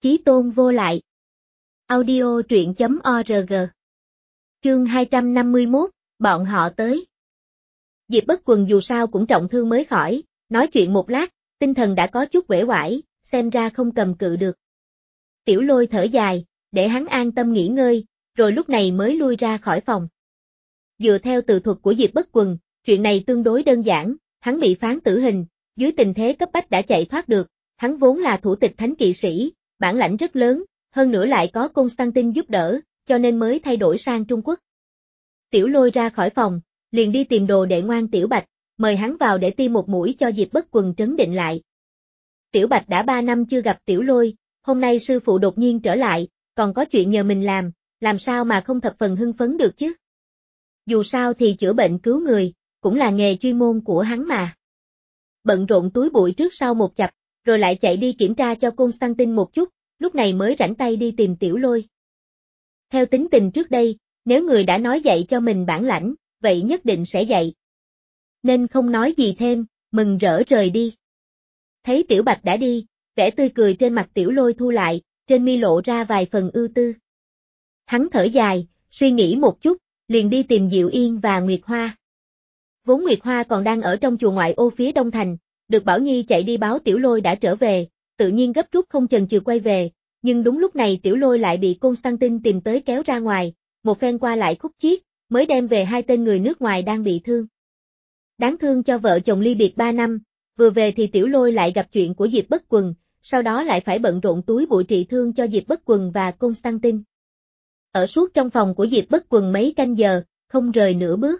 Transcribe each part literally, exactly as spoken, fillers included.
Chí tôn vô lại. Audio truyện chấm org. Chương hai trăm năm mươi mốt, bọn họ tới. Diệp Bất Quần dù sao cũng trọng thương mới khỏi, nói chuyện một lát, tinh thần đã có chút uể oải, xem ra không cầm cự được. Tiểu Lôi thở dài, để hắn an tâm nghỉ ngơi, rồi lúc này mới lui ra khỏi phòng. Dựa theo tự thuật của Diệp Bất Quần, chuyện này tương đối đơn giản, hắn bị phán tử hình, dưới tình thế cấp bách đã chạy thoát được, hắn vốn là thủ tịch thánh kỵ sĩ, bản lãnh rất lớn, hơn nữa lại có Constantine giúp đỡ, cho nên mới thay đổi sang Trung Quốc. Tiểu Lôi ra khỏi phòng, liền đi tìm đồ đệ ngoan Tiểu Bạch, mời hắn vào để tiêm một mũi cho Diệp Bất Quần trấn định lại. Tiểu Bạch đã ba năm chưa gặp Tiểu Lôi, hôm nay sư phụ đột nhiên trở lại, còn có chuyện nhờ mình làm, làm sao mà không thập phần hưng phấn được chứ? Dù sao thì chữa bệnh cứu người, cũng là nghề chuyên môn của hắn mà. Bận rộn túi bụi trước sau một chập, rồi lại chạy đi kiểm tra cho Constantine một chút, lúc này mới rảnh tay đi tìm Tiểu Lôi. Theo tính tình trước đây, nếu người đã nói dạy cho mình bản lãnh, vậy nhất định sẽ dạy. Nên không nói gì thêm, mừng rỡ rời đi. Thấy Tiểu Bạch đã đi, vẻ tươi cười trên mặt Tiểu Lôi thu lại, trên mi lộ ra vài phần ưu tư. Hắn thở dài, suy nghĩ một chút, liền đi tìm Diệu Yên và Nguyệt Hoa. Vốn Nguyệt Hoa còn đang ở trong chùa ngoại ô phía Đông Thành, được Bảo Nhi chạy đi báo Tiểu Lôi đã trở về, tự nhiên gấp rút không chần chừ quay về, nhưng đúng lúc này Tiểu Lôi lại bị Constantine tìm tới kéo ra ngoài, một phen qua lại khúc chiết, mới đem về hai tên người nước ngoài đang bị thương. Đáng thương cho vợ chồng ly biệt ba năm, vừa về thì Tiểu Lôi lại gặp chuyện của Diệp Bất Quần, sau đó lại phải bận rộn túi bụi trị thương cho Diệp Bất Quần và Constantine. Ở suốt trong phòng của Diệp Bất Quần mấy canh giờ, không rời nửa bước.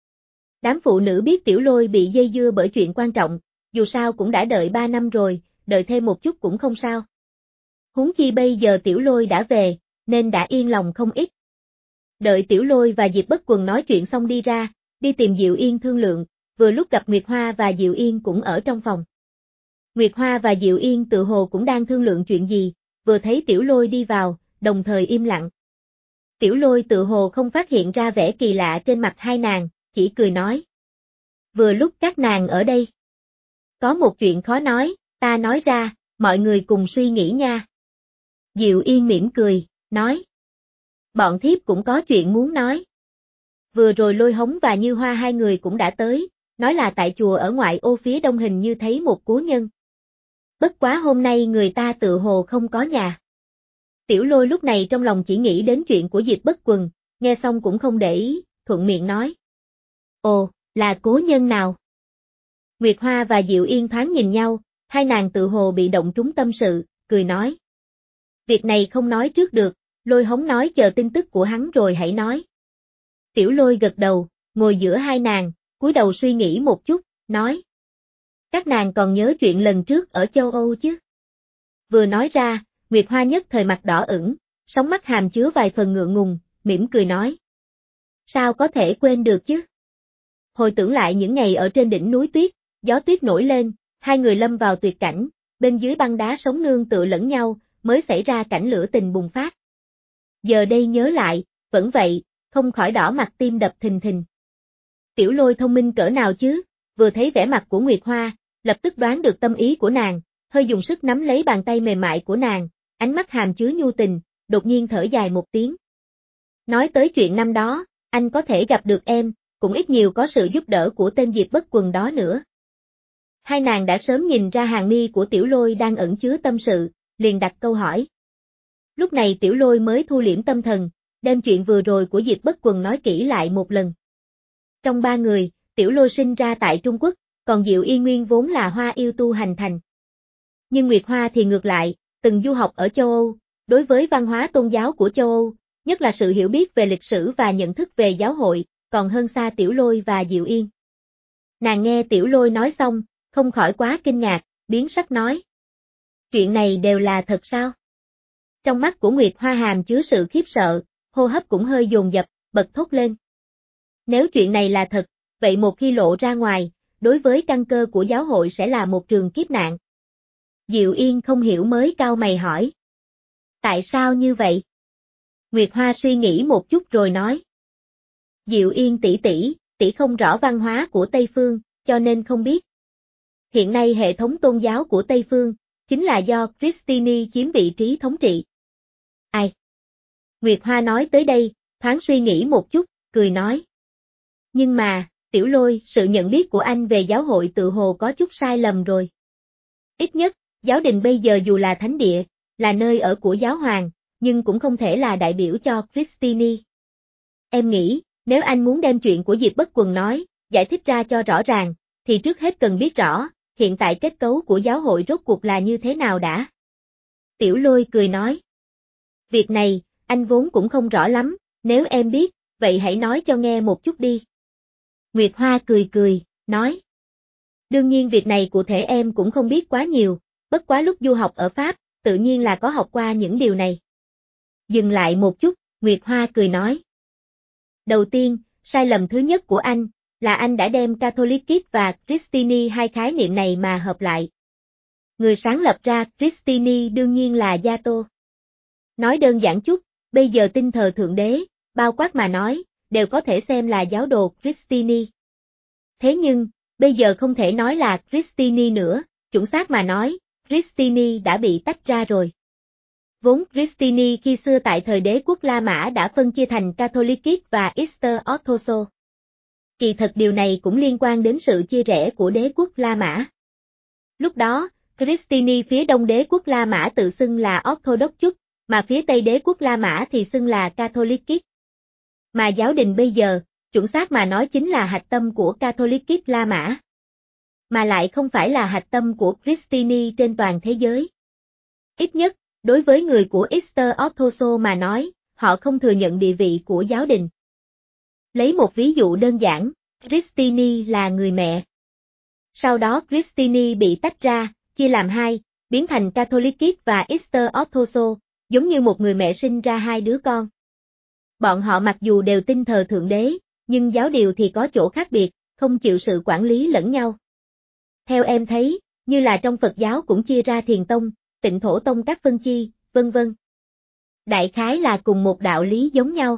Đám phụ nữ biết Tiểu Lôi bị dây dưa bởi chuyện quan trọng, dù sao cũng đã đợi ba năm rồi, đợi thêm một chút cũng không sao. Huống chi bây giờ Tiểu Lôi đã về, nên đã yên lòng không ít. Đợi Tiểu Lôi và Diệp Bất Quần nói chuyện xong đi ra, đi tìm Diệu Yên thương lượng, vừa lúc gặp Nguyệt Hoa và Diệu Yên cũng ở trong phòng. Nguyệt Hoa và Diệu Yên tự hồ cũng đang thương lượng chuyện gì, vừa thấy Tiểu Lôi đi vào, đồng thời im lặng. Tiểu Lôi tự hồ không phát hiện ra vẻ kỳ lạ trên mặt hai nàng, chỉ cười nói. Vừa lúc các nàng ở đây. Có một chuyện khó nói, ta nói ra, mọi người cùng suy nghĩ nha. Diệu Yên mỉm cười, nói. Bọn thiếp cũng có chuyện muốn nói. Vừa rồi Lôi Hống và Như Hoa hai người cũng đã tới, nói là tại chùa ở ngoại ô phía đông hình như thấy một cố nhân. Bất quá hôm nay người ta tự hồ không có nhà. Tiểu Lôi lúc này trong lòng chỉ nghĩ đến chuyện của Diệp Bất Quần, nghe xong cũng không để ý, thuận miệng nói. Ồ, là cố nhân nào? Nguyệt Hoa và Diệu Yên thoáng nhìn nhau, hai nàng tự hồ bị động trúng tâm sự, cười nói. Việc này không nói trước được, Lôi Hống nói chờ tin tức của hắn rồi hãy nói. Tiểu Lôi gật đầu, ngồi giữa hai nàng, cúi đầu suy nghĩ một chút, nói. Các nàng còn nhớ chuyện lần trước ở châu Âu chứ? Vừa nói ra, Nguyệt Hoa nhất thời mặt đỏ ửng, sóng mắt hàm chứa vài phần ngượng ngùng, mỉm cười nói. Sao có thể quên được chứ? Hồi tưởng lại những ngày ở trên đỉnh núi tuyết, gió tuyết nổi lên, hai người lâm vào tuyệt cảnh, bên dưới băng đá sống nương tựa lẫn nhau, mới xảy ra cảnh lửa tình bùng phát. Giờ đây nhớ lại, vẫn vậy, không khỏi đỏ mặt tim đập thình thình. Tiểu Lôi thông minh cỡ nào chứ, vừa thấy vẻ mặt của Nguyệt Hoa, lập tức đoán được tâm ý của nàng, hơi dùng sức nắm lấy bàn tay mềm mại của nàng, ánh mắt hàm chứa nhu tình, đột nhiên thở dài một tiếng. Nói tới chuyện năm đó, anh có thể gặp được em, cũng ít nhiều có sự giúp đỡ của tên Diệp Bất Quần đó nữa. Hai nàng đã sớm nhìn ra hàng mi của Tiểu Lôi đang ẩn chứa tâm sự, liền đặt câu hỏi. Lúc này Tiểu Lôi mới thu liễm tâm thần, đem chuyện vừa rồi của Diệp Bất Quần nói kỹ lại một lần. Trong ba người, Tiểu Lôi sinh ra tại Trung Quốc, còn Diệu Yên Nguyên vốn là hoa yêu tu hành thành. Nhưng Nguyệt Hoa thì ngược lại, từng du học ở châu Âu, đối với văn hóa tôn giáo của châu Âu, nhất là sự hiểu biết về lịch sử và nhận thức về giáo hội, còn hơn xa Tiểu Lôi và Diệu Yên. Nàng nghe Tiểu Lôi nói xong, không khỏi quá kinh ngạc, biến sắc nói. Chuyện này đều là thật sao? Trong mắt của Nguyệt Hoa hàm chứa sự khiếp sợ, hô hấp cũng hơi dồn dập, bật thốt lên. Nếu chuyện này là thật, vậy một khi lộ ra ngoài, đối với căn cơ của giáo hội sẽ là một trường kiếp nạn. Diệu Yên không hiểu mới cau mày hỏi. Tại sao như vậy? Nguyệt Hoa suy nghĩ một chút rồi nói. Diệu Yên tỷ tỷ, tỷ không rõ văn hóa của Tây Phương, cho nên không biết. Hiện nay hệ thống tôn giáo của Tây Phương, chính là do Christine chiếm vị trí thống trị. Ai? Nguyệt Hoa nói tới đây, thoáng suy nghĩ một chút, cười nói. Nhưng mà, Tiểu Lôi, sự nhận biết của anh về giáo hội tự hồ có chút sai lầm rồi. Ít nhất, giáo đình bây giờ dù là thánh địa, là nơi ở của giáo hoàng, nhưng cũng không thể là đại biểu cho Christine. Em nghĩ, nếu anh muốn đem chuyện của Diệp Bất Quần nói, giải thích ra cho rõ ràng, thì trước hết cần biết rõ, hiện tại kết cấu của giáo hội rốt cuộc là như thế nào đã. Tiểu Lôi cười nói. Việc này, anh vốn cũng không rõ lắm, nếu em biết, vậy hãy nói cho nghe một chút đi. Nguyệt Hoa cười cười, nói. Đương nhiên việc này cụ thể em cũng không biết quá nhiều, bất quá lúc du học ở Pháp, tự nhiên là có học qua những điều này. Dừng lại một chút, Nguyệt Hoa cười nói. Đầu tiên, sai lầm thứ nhất của anh, là anh đã đem Catholic và Christine hai khái niệm này mà hợp lại. Người sáng lập ra Christine đương nhiên là Gia Tô. Nói đơn giản chút, bây giờ tin thờ Thượng Đế, bao quát mà nói, đều có thể xem là giáo đồ Christine. Thế nhưng, bây giờ không thể nói là Christine nữa, chuẩn xác mà nói, Christine đã bị tách ra rồi. Vốn Christine khi xưa tại thời đế quốc La Mã đã phân chia thành Catholic và Easter Orthodox. Kỳ thật điều này cũng liên quan đến sự chia rẽ của đế quốc La Mã. Lúc đó, Christine phía đông đế quốc La Mã tự xưng là Orthodox chút, mà phía tây đế quốc La Mã thì xưng là Catholic. Mà giáo đình bây giờ, chuẩn xác mà nói chính là hạch tâm của Catholic La Mã. Mà lại không phải là hạch tâm của Christine trên toàn thế giới. Ít nhất, đối với người của Easter Orthodox mà nói, họ không thừa nhận địa vị của giáo đình. Lấy một ví dụ đơn giản, Christine là người mẹ. Sau đó Christine bị tách ra, chia làm hai, biến thành Catholic và Easter Orthodox, giống như một người mẹ sinh ra hai đứa con. Bọn họ mặc dù đều tin thờ Thượng Đế, nhưng giáo điều thì có chỗ khác biệt, không chịu sự quản lý lẫn nhau. Theo em thấy, như là trong Phật giáo cũng chia ra Thiền Tông, Tịnh Thổ Tông các phân chi, vân vân. Đại khái là cùng một đạo lý giống nhau.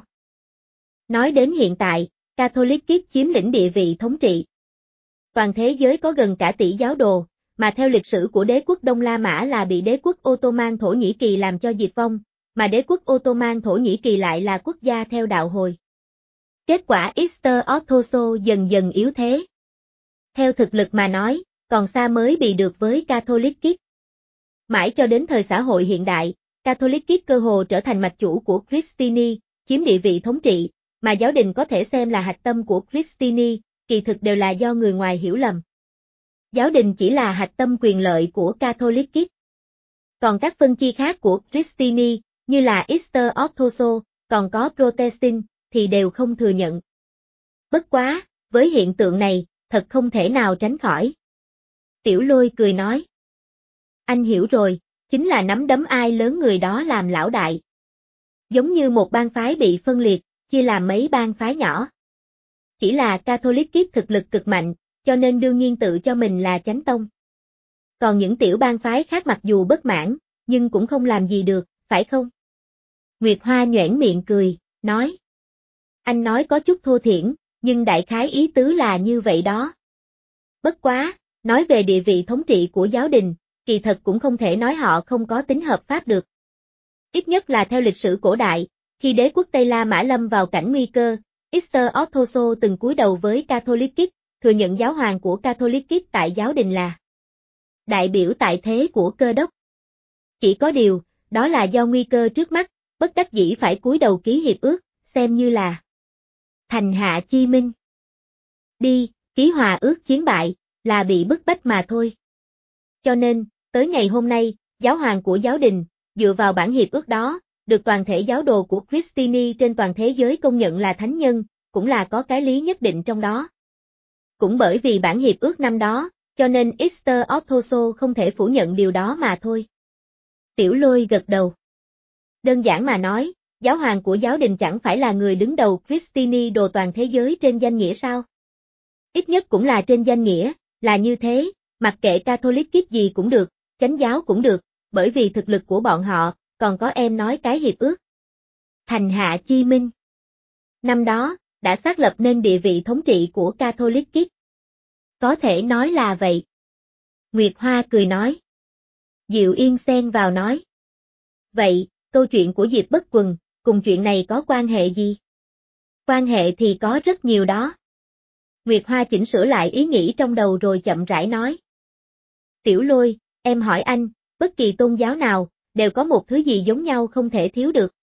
Nói đến hiện tại, Catholic chiếm lĩnh địa vị thống trị. Toàn thế giới có gần cả tỷ giáo đồ, mà theo lịch sử của đế quốc Đông La Mã là bị đế quốc Ottoman Thổ Nhĩ Kỳ làm cho diệt vong, mà đế quốc Ottoman Thổ Nhĩ Kỳ lại là quốc gia theo đạo Hồi. Kết quả Easter Orthodox dần dần yếu thế. Theo thực lực mà nói, còn xa mới bị được với Catholic. Mãi cho đến thời xã hội hiện đại, Catholic cơ hồ trở thành mạch chủ của Christine, chiếm địa vị thống trị, mà giáo đình có thể xem là hạch tâm của Christine, kỳ thực đều là do người ngoài hiểu lầm. Giáo đình chỉ là hạch tâm quyền lợi của Catholic. Còn các phân chi khác của Christine, như là Easter Orthodox, còn có Protestant, thì đều không thừa nhận. Bất quá, với hiện tượng này, thật không thể nào tránh khỏi. Tiểu Lôi cười nói. Anh hiểu rồi, chính là nắm đấm ai lớn người đó làm lão đại. Giống như một bang phái bị phân liệt, chia làm mấy bang phái nhỏ. Chỉ là Catholic thực lực cực mạnh, cho nên đương nhiên tự cho mình là chánh tông. Còn những tiểu bang phái khác mặc dù bất mãn, nhưng cũng không làm gì được, phải không? Nguyệt Hoa nhoẻn miệng cười, nói. Anh nói có chút thô thiển, nhưng đại khái ý tứ là như vậy đó. Bất quá, nói về địa vị thống trị của giáo đình, kỳ thật cũng không thể nói họ không có tính hợp pháp được. Ít nhất là theo lịch sử cổ đại, khi đế quốc Tây La Mã lâm vào cảnh nguy cơ, Easter Orthodox từng cúi đầu với Catholic, thừa nhận giáo hoàng của Catholic tại giáo đình là đại biểu tại thế của Cơ đốc. Chỉ có điều, đó là do nguy cơ trước mắt, bất đắc dĩ phải cúi đầu ký hiệp ước, xem như là thành hạ chi minh. Đi, ký hòa ước chiến bại, là bị bức bách mà thôi. Cho nên, tới ngày hôm nay, giáo hoàng của giáo đình, dựa vào bản hiệp ước đó, được toàn thể giáo đồ của Christine trên toàn thế giới công nhận là thánh nhân, cũng là có cái lý nhất định trong đó. Cũng bởi vì bản hiệp ước năm đó, cho nên Easter Orthodox không thể phủ nhận điều đó mà thôi. Tiểu Lôi gật đầu. Đơn giản mà nói, giáo hoàng của giáo đình chẳng phải là người đứng đầu Christine đồ toàn thế giới trên danh nghĩa sao? Ít nhất cũng là trên danh nghĩa, là như thế, mặc kệ Catholic gì cũng được, chánh giáo cũng được, bởi vì thực lực của bọn họ, còn có em nói cái hiệp ước. Thành hạ chi minh. Năm đó, đã xác lập nên địa vị thống trị của Catholic. Có thể nói là vậy. Nguyệt Hoa cười nói. Diệu Yên xen vào nói. Vậy, câu chuyện của Diệp Bất Quần, cùng chuyện này có quan hệ gì? Quan hệ thì có rất nhiều đó. Nguyệt Hoa chỉnh sửa lại ý nghĩ trong đầu rồi chậm rãi nói. Tiểu Lôi, em hỏi anh, bất kỳ tôn giáo nào, đều có một thứ gì giống nhau không thể thiếu được.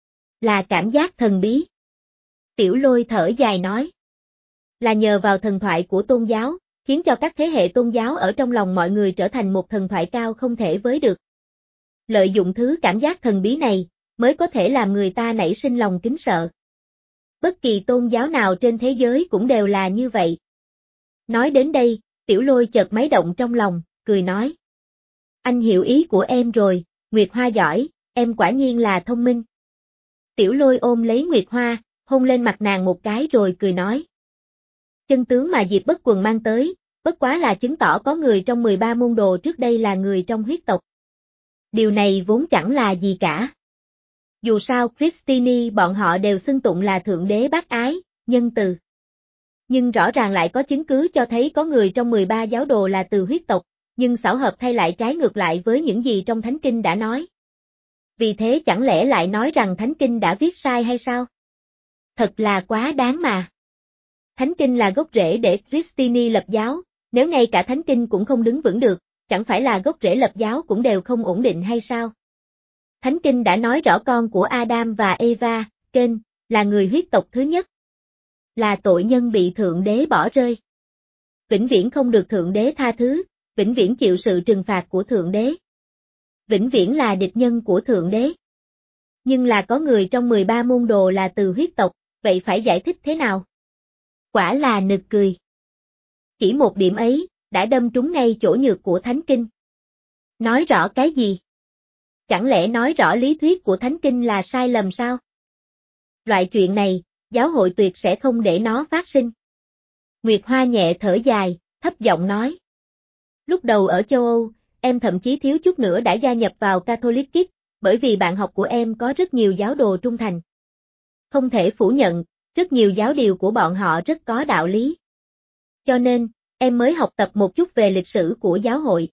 Là cảm giác thần bí. Tiểu Lôi thở dài nói. Là nhờ vào thần thoại của tôn giáo, khiến cho các thế hệ tôn giáo ở trong lòng mọi người trở thành một thần thoại cao không thể với được. Lợi dụng thứ cảm giác thần bí này, mới có thể làm người ta nảy sinh lòng kính sợ. Bất kỳ tôn giáo nào trên thế giới cũng đều là như vậy. Nói đến đây, Tiểu Lôi chợt máy động trong lòng, cười nói. Anh hiểu ý của em rồi, Nguyệt Hoa giỏi, em quả nhiên là thông minh. Tiểu Lôi ôm lấy Nguyệt Hoa, hôn lên mặt nàng một cái rồi cười nói. Chân tướng mà Diệp Bất Quần mang tới, bất quá là chứng tỏ có người trong mười ba môn đồ trước đây là người trong huyết tộc. Điều này vốn chẳng là gì cả. Dù sao Christine bọn họ đều xưng tụng là thượng đế bác ái, nhân từ. Nhưng rõ ràng lại có chứng cứ cho thấy có người trong mười ba giáo đồ là từ huyết tộc, nhưng xảo hợp thay lại trái ngược lại với những gì trong Thánh Kinh đã nói. Vì thế chẳng lẽ lại nói rằng Thánh Kinh đã viết sai hay sao? Thật là quá đáng mà. Thánh Kinh là gốc rễ để Christine lập giáo, nếu ngay cả Thánh Kinh cũng không đứng vững được, chẳng phải là gốc rễ lập giáo cũng đều không ổn định hay sao? Thánh Kinh đã nói rõ con của Adam và Eva, Cain, là người huyết tộc thứ nhất. Là tội nhân bị Thượng Đế bỏ rơi. Vĩnh viễn không được Thượng Đế tha thứ, vĩnh viễn chịu sự trừng phạt của Thượng Đế. Vĩnh viễn là địch nhân của Thượng Đế. Nhưng là có người trong mười ba môn đồ là từ huyết tộc, vậy phải giải thích thế nào? Quả là nực cười. Chỉ một điểm ấy, đã đâm trúng ngay chỗ nhược của Thánh Kinh. Nói rõ cái gì? Chẳng lẽ nói rõ lý thuyết của Thánh Kinh là sai lầm sao? Loại chuyện này, giáo hội tuyệt sẽ không để nó phát sinh. Nguyệt Hoa nhẹ thở dài, thấp giọng nói. Lúc đầu ở châu Âu, em thậm chí thiếu chút nữa đã gia nhập vào Catholic Kids, bởi vì bạn học của em có rất nhiều giáo đồ trung thành. Không thể phủ nhận, rất nhiều giáo điều của bọn họ rất có đạo lý. Cho nên, em mới học tập một chút về lịch sử của giáo hội.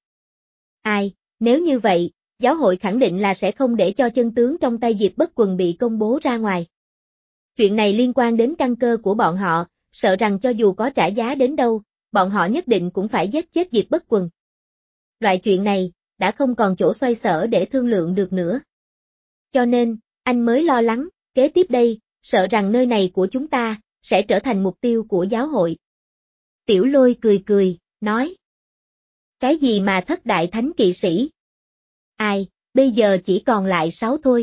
Ai, nếu như vậy, giáo hội khẳng định là sẽ không để cho chân tướng trong tay Diệp Bất Quần bị công bố ra ngoài. Chuyện này liên quan đến căn cơ của bọn họ, sợ rằng cho dù có trả giá đến đâu, bọn họ nhất định cũng phải giết chết Diệp Bất Quần. Loại chuyện này, đã không còn chỗ xoay sở để thương lượng được nữa. Cho nên, anh mới lo lắng, kế tiếp đây, sợ rằng nơi này của chúng ta, sẽ trở thành mục tiêu của giáo hội. Tiểu Lôi cười cười, nói. Cái gì mà thất đại thánh kỵ sĩ? Ai, bây giờ chỉ còn lại sáu thôi.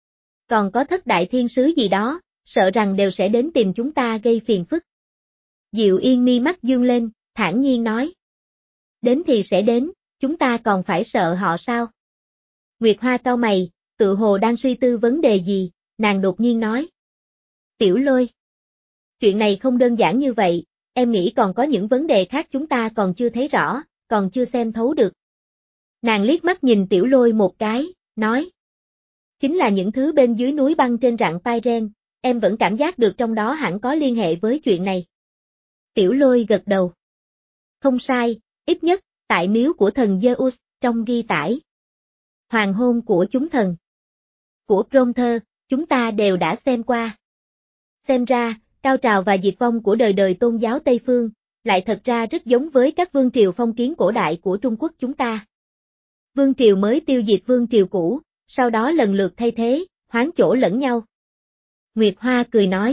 Còn có thất đại thiên sứ gì đó, sợ rằng đều sẽ đến tìm chúng ta gây phiền phức. Diệu Yên mi mắt dương lên, thản nhiên nói. Đến thì sẽ đến, chúng ta còn phải sợ họ sao? Nguyệt Hoa cau mày, tự hồ đang suy tư vấn đề gì, nàng đột nhiên nói. Tiểu Lôi. Chuyện này không đơn giản như vậy, em nghĩ còn có những vấn đề khác chúng ta còn chưa thấy rõ, còn chưa xem thấu được. Nàng liếc mắt nhìn Tiểu Lôi một cái, nói. Chính là những thứ bên dưới núi băng trên rặng Pyren, em vẫn cảm giác được trong đó hẳn có liên hệ với chuyện này. Tiểu Lôi gật đầu. Không sai, ít nhất, tại miếu của thần Zeus, trong ghi tải. Hoàng hôn của chúng thần. Của Prometheus, chúng ta đều đã xem qua. Xem ra, cao trào và diệt vong của đời đời tôn giáo Tây Phương, lại thật ra rất giống với các vương triều phong kiến cổ đại của Trung Quốc chúng ta. Vương triều mới tiêu diệt vương triều cũ, sau đó lần lượt thay thế, hoán chỗ lẫn nhau. Nguyệt Hoa cười nói.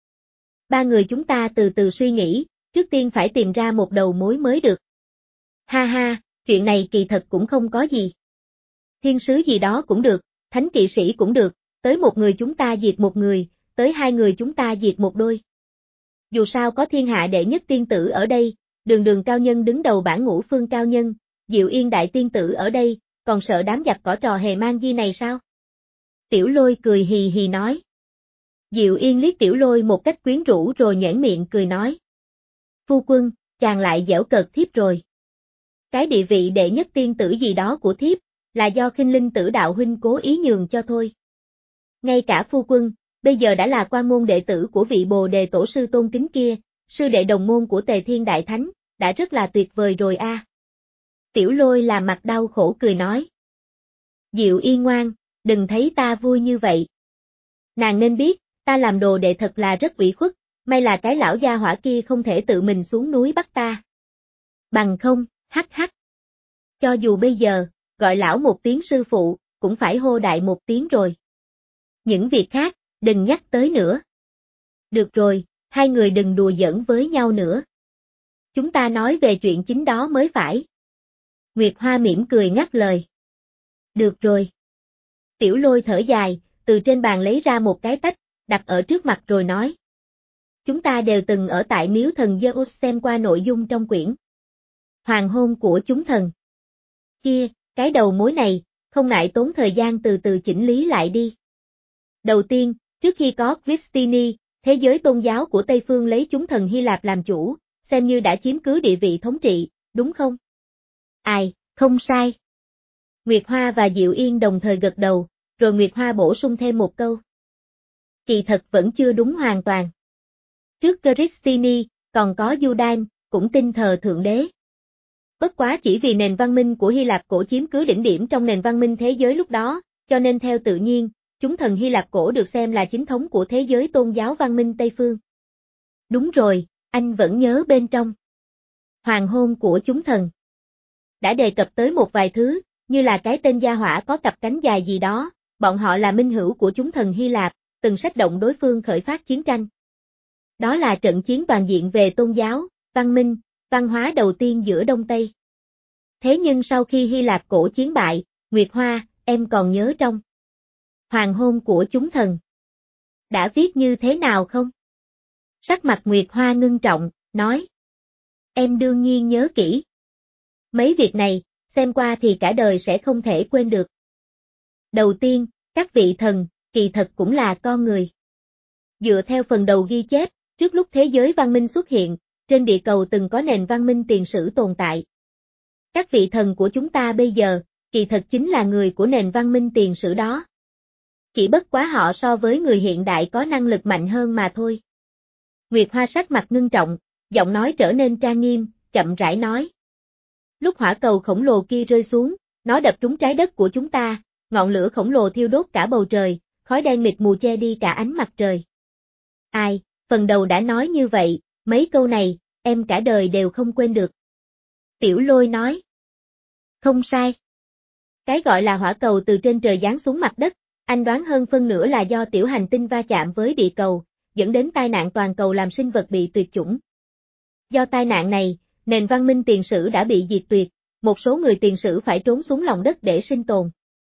Ba người chúng ta từ từ suy nghĩ, trước tiên phải tìm ra một đầu mối mới được. Ha ha, chuyện này kỳ thật cũng không có gì. Thiên sứ gì đó cũng được, thánh kỵ sĩ cũng được, tới một người chúng ta diệt một người, tới hai người chúng ta diệt một đôi. Dù sao có thiên hạ đệ nhất tiên tử ở đây, đường đường cao nhân đứng đầu bảng ngũ phương cao nhân, Diệu Yên đại tiên tử ở đây, còn sợ đám giặc cỏ trò hề mang di này sao? Tiểu Lôi cười hì hì nói. Diệu Yên liếc Tiểu Lôi một cách quyến rũ rồi nhoẻn miệng cười nói. Phu quân, chàng lại giễu cợt thiếp rồi. Cái địa vị đệ nhất tiên tử gì đó của thiếp, là do Khinh Linh Tử đạo huynh cố ý nhường cho thôi. Ngay cả phu quân, bây giờ đã là quan môn đệ tử của vị Bồ Đề tổ sư tôn kính kia, sư đệ đồng môn của Tề Thiên Đại Thánh, đã rất là tuyệt vời rồi a. À. Tiểu Lôi làm mặt đau khổ cười nói. Diệu Yên ngoan, đừng thấy ta vui như vậy. Nàng nên biết, ta làm đồ đệ thật là rất ủy khuất, may là cái lão gia hỏa kia không thể tự mình xuống núi bắt ta. Bằng không, hắc hắc. Cho dù bây giờ, gọi lão một tiếng sư phụ, cũng phải hô đại một tiếng rồi. Những việc khác, đừng nhắc tới nữa. Được rồi, hai người đừng đùa giỡn với nhau nữa. Chúng ta nói về chuyện chính đó mới phải. Nguyệt Hoa mỉm cười ngắt lời. Được rồi. Tiểu Lôi thở dài, từ trên bàn lấy ra một cái tách, đặt ở trước mặt rồi nói. Chúng ta đều từng ở tại miếu thần Zeus xem qua nội dung trong quyển Hoàng hôn của chúng thần. Kia, cái đầu mối này, không ngại tốn thời gian từ từ chỉnh lý lại đi. Đầu tiên, trước khi có Christini, thế giới tôn giáo của Tây Phương lấy chúng thần Hy Lạp làm chủ, xem như đã chiếm cứ địa vị thống trị, đúng không? Ai, không sai. Nguyệt Hoa và Diệu Yên đồng thời gật đầu, rồi Nguyệt Hoa bổ sung thêm một câu. Kỳ thật vẫn chưa đúng hoàn toàn. Trước Christini, còn có Judaism, cũng tin thờ Thượng Đế. Bất quá chỉ vì nền văn minh của Hy Lạp cổ chiếm cứ đỉnh điểm trong nền văn minh thế giới lúc đó, cho nên theo tự nhiên, chúng thần Hy Lạp cổ được xem là chính thống của thế giới tôn giáo văn minh Tây Phương. Đúng rồi, anh vẫn nhớ bên trong Hoàng hôn của chúng thần. Đã đề cập tới một vài thứ, như là cái tên gia hỏa có cặp cánh dài gì đó, bọn họ là minh hữu của chúng thần Hy Lạp, từng sách động đối phương khởi phát chiến tranh. Đó là trận chiến toàn diện về tôn giáo, văn minh, văn hóa đầu tiên giữa Đông Tây. Thế nhưng sau khi Hy Lạp cổ chiến bại, Nguyệt Hoa, em còn nhớ trong Hoàng hôn của chúng thần đã viết như thế nào không? Sắc mặt Nguyệt Hoa ngưng trọng, nói. Em đương nhiên nhớ kỹ. Mấy việc này, xem qua thì cả đời sẽ không thể quên được. Đầu tiên, các vị thần, kỳ thật cũng là con người. Dựa theo phần đầu ghi chép, trước lúc thế giới văn minh xuất hiện, trên địa cầu từng có nền văn minh tiền sử tồn tại. Các vị thần của chúng ta bây giờ, kỳ thật chính là người của nền văn minh tiền sử đó. Chỉ bất quá họ so với người hiện đại có năng lực mạnh hơn mà thôi. Nguyệt Hoa sắc mặt ngưng trọng, giọng nói trở nên trang nghiêm, chậm rãi nói. Lúc hỏa cầu khổng lồ kia rơi xuống, nó đập trúng trái đất của chúng ta, ngọn lửa khổng lồ thiêu đốt cả bầu trời, khói đen mịt mù che đi cả ánh mặt trời. Ai, phần đầu đã nói như vậy, mấy câu này, em cả đời đều không quên được. Tiểu Lôi nói. Không sai. Cái gọi là hỏa cầu từ trên trời giáng xuống mặt đất, anh đoán hơn phân nửa là do tiểu hành tinh va chạm với địa cầu, dẫn đến tai nạn toàn cầu làm sinh vật bị tuyệt chủng. Do tai nạn này, nền văn minh tiền sử đã bị diệt tuyệt, một số người tiền sử phải trốn xuống lòng đất để sinh tồn.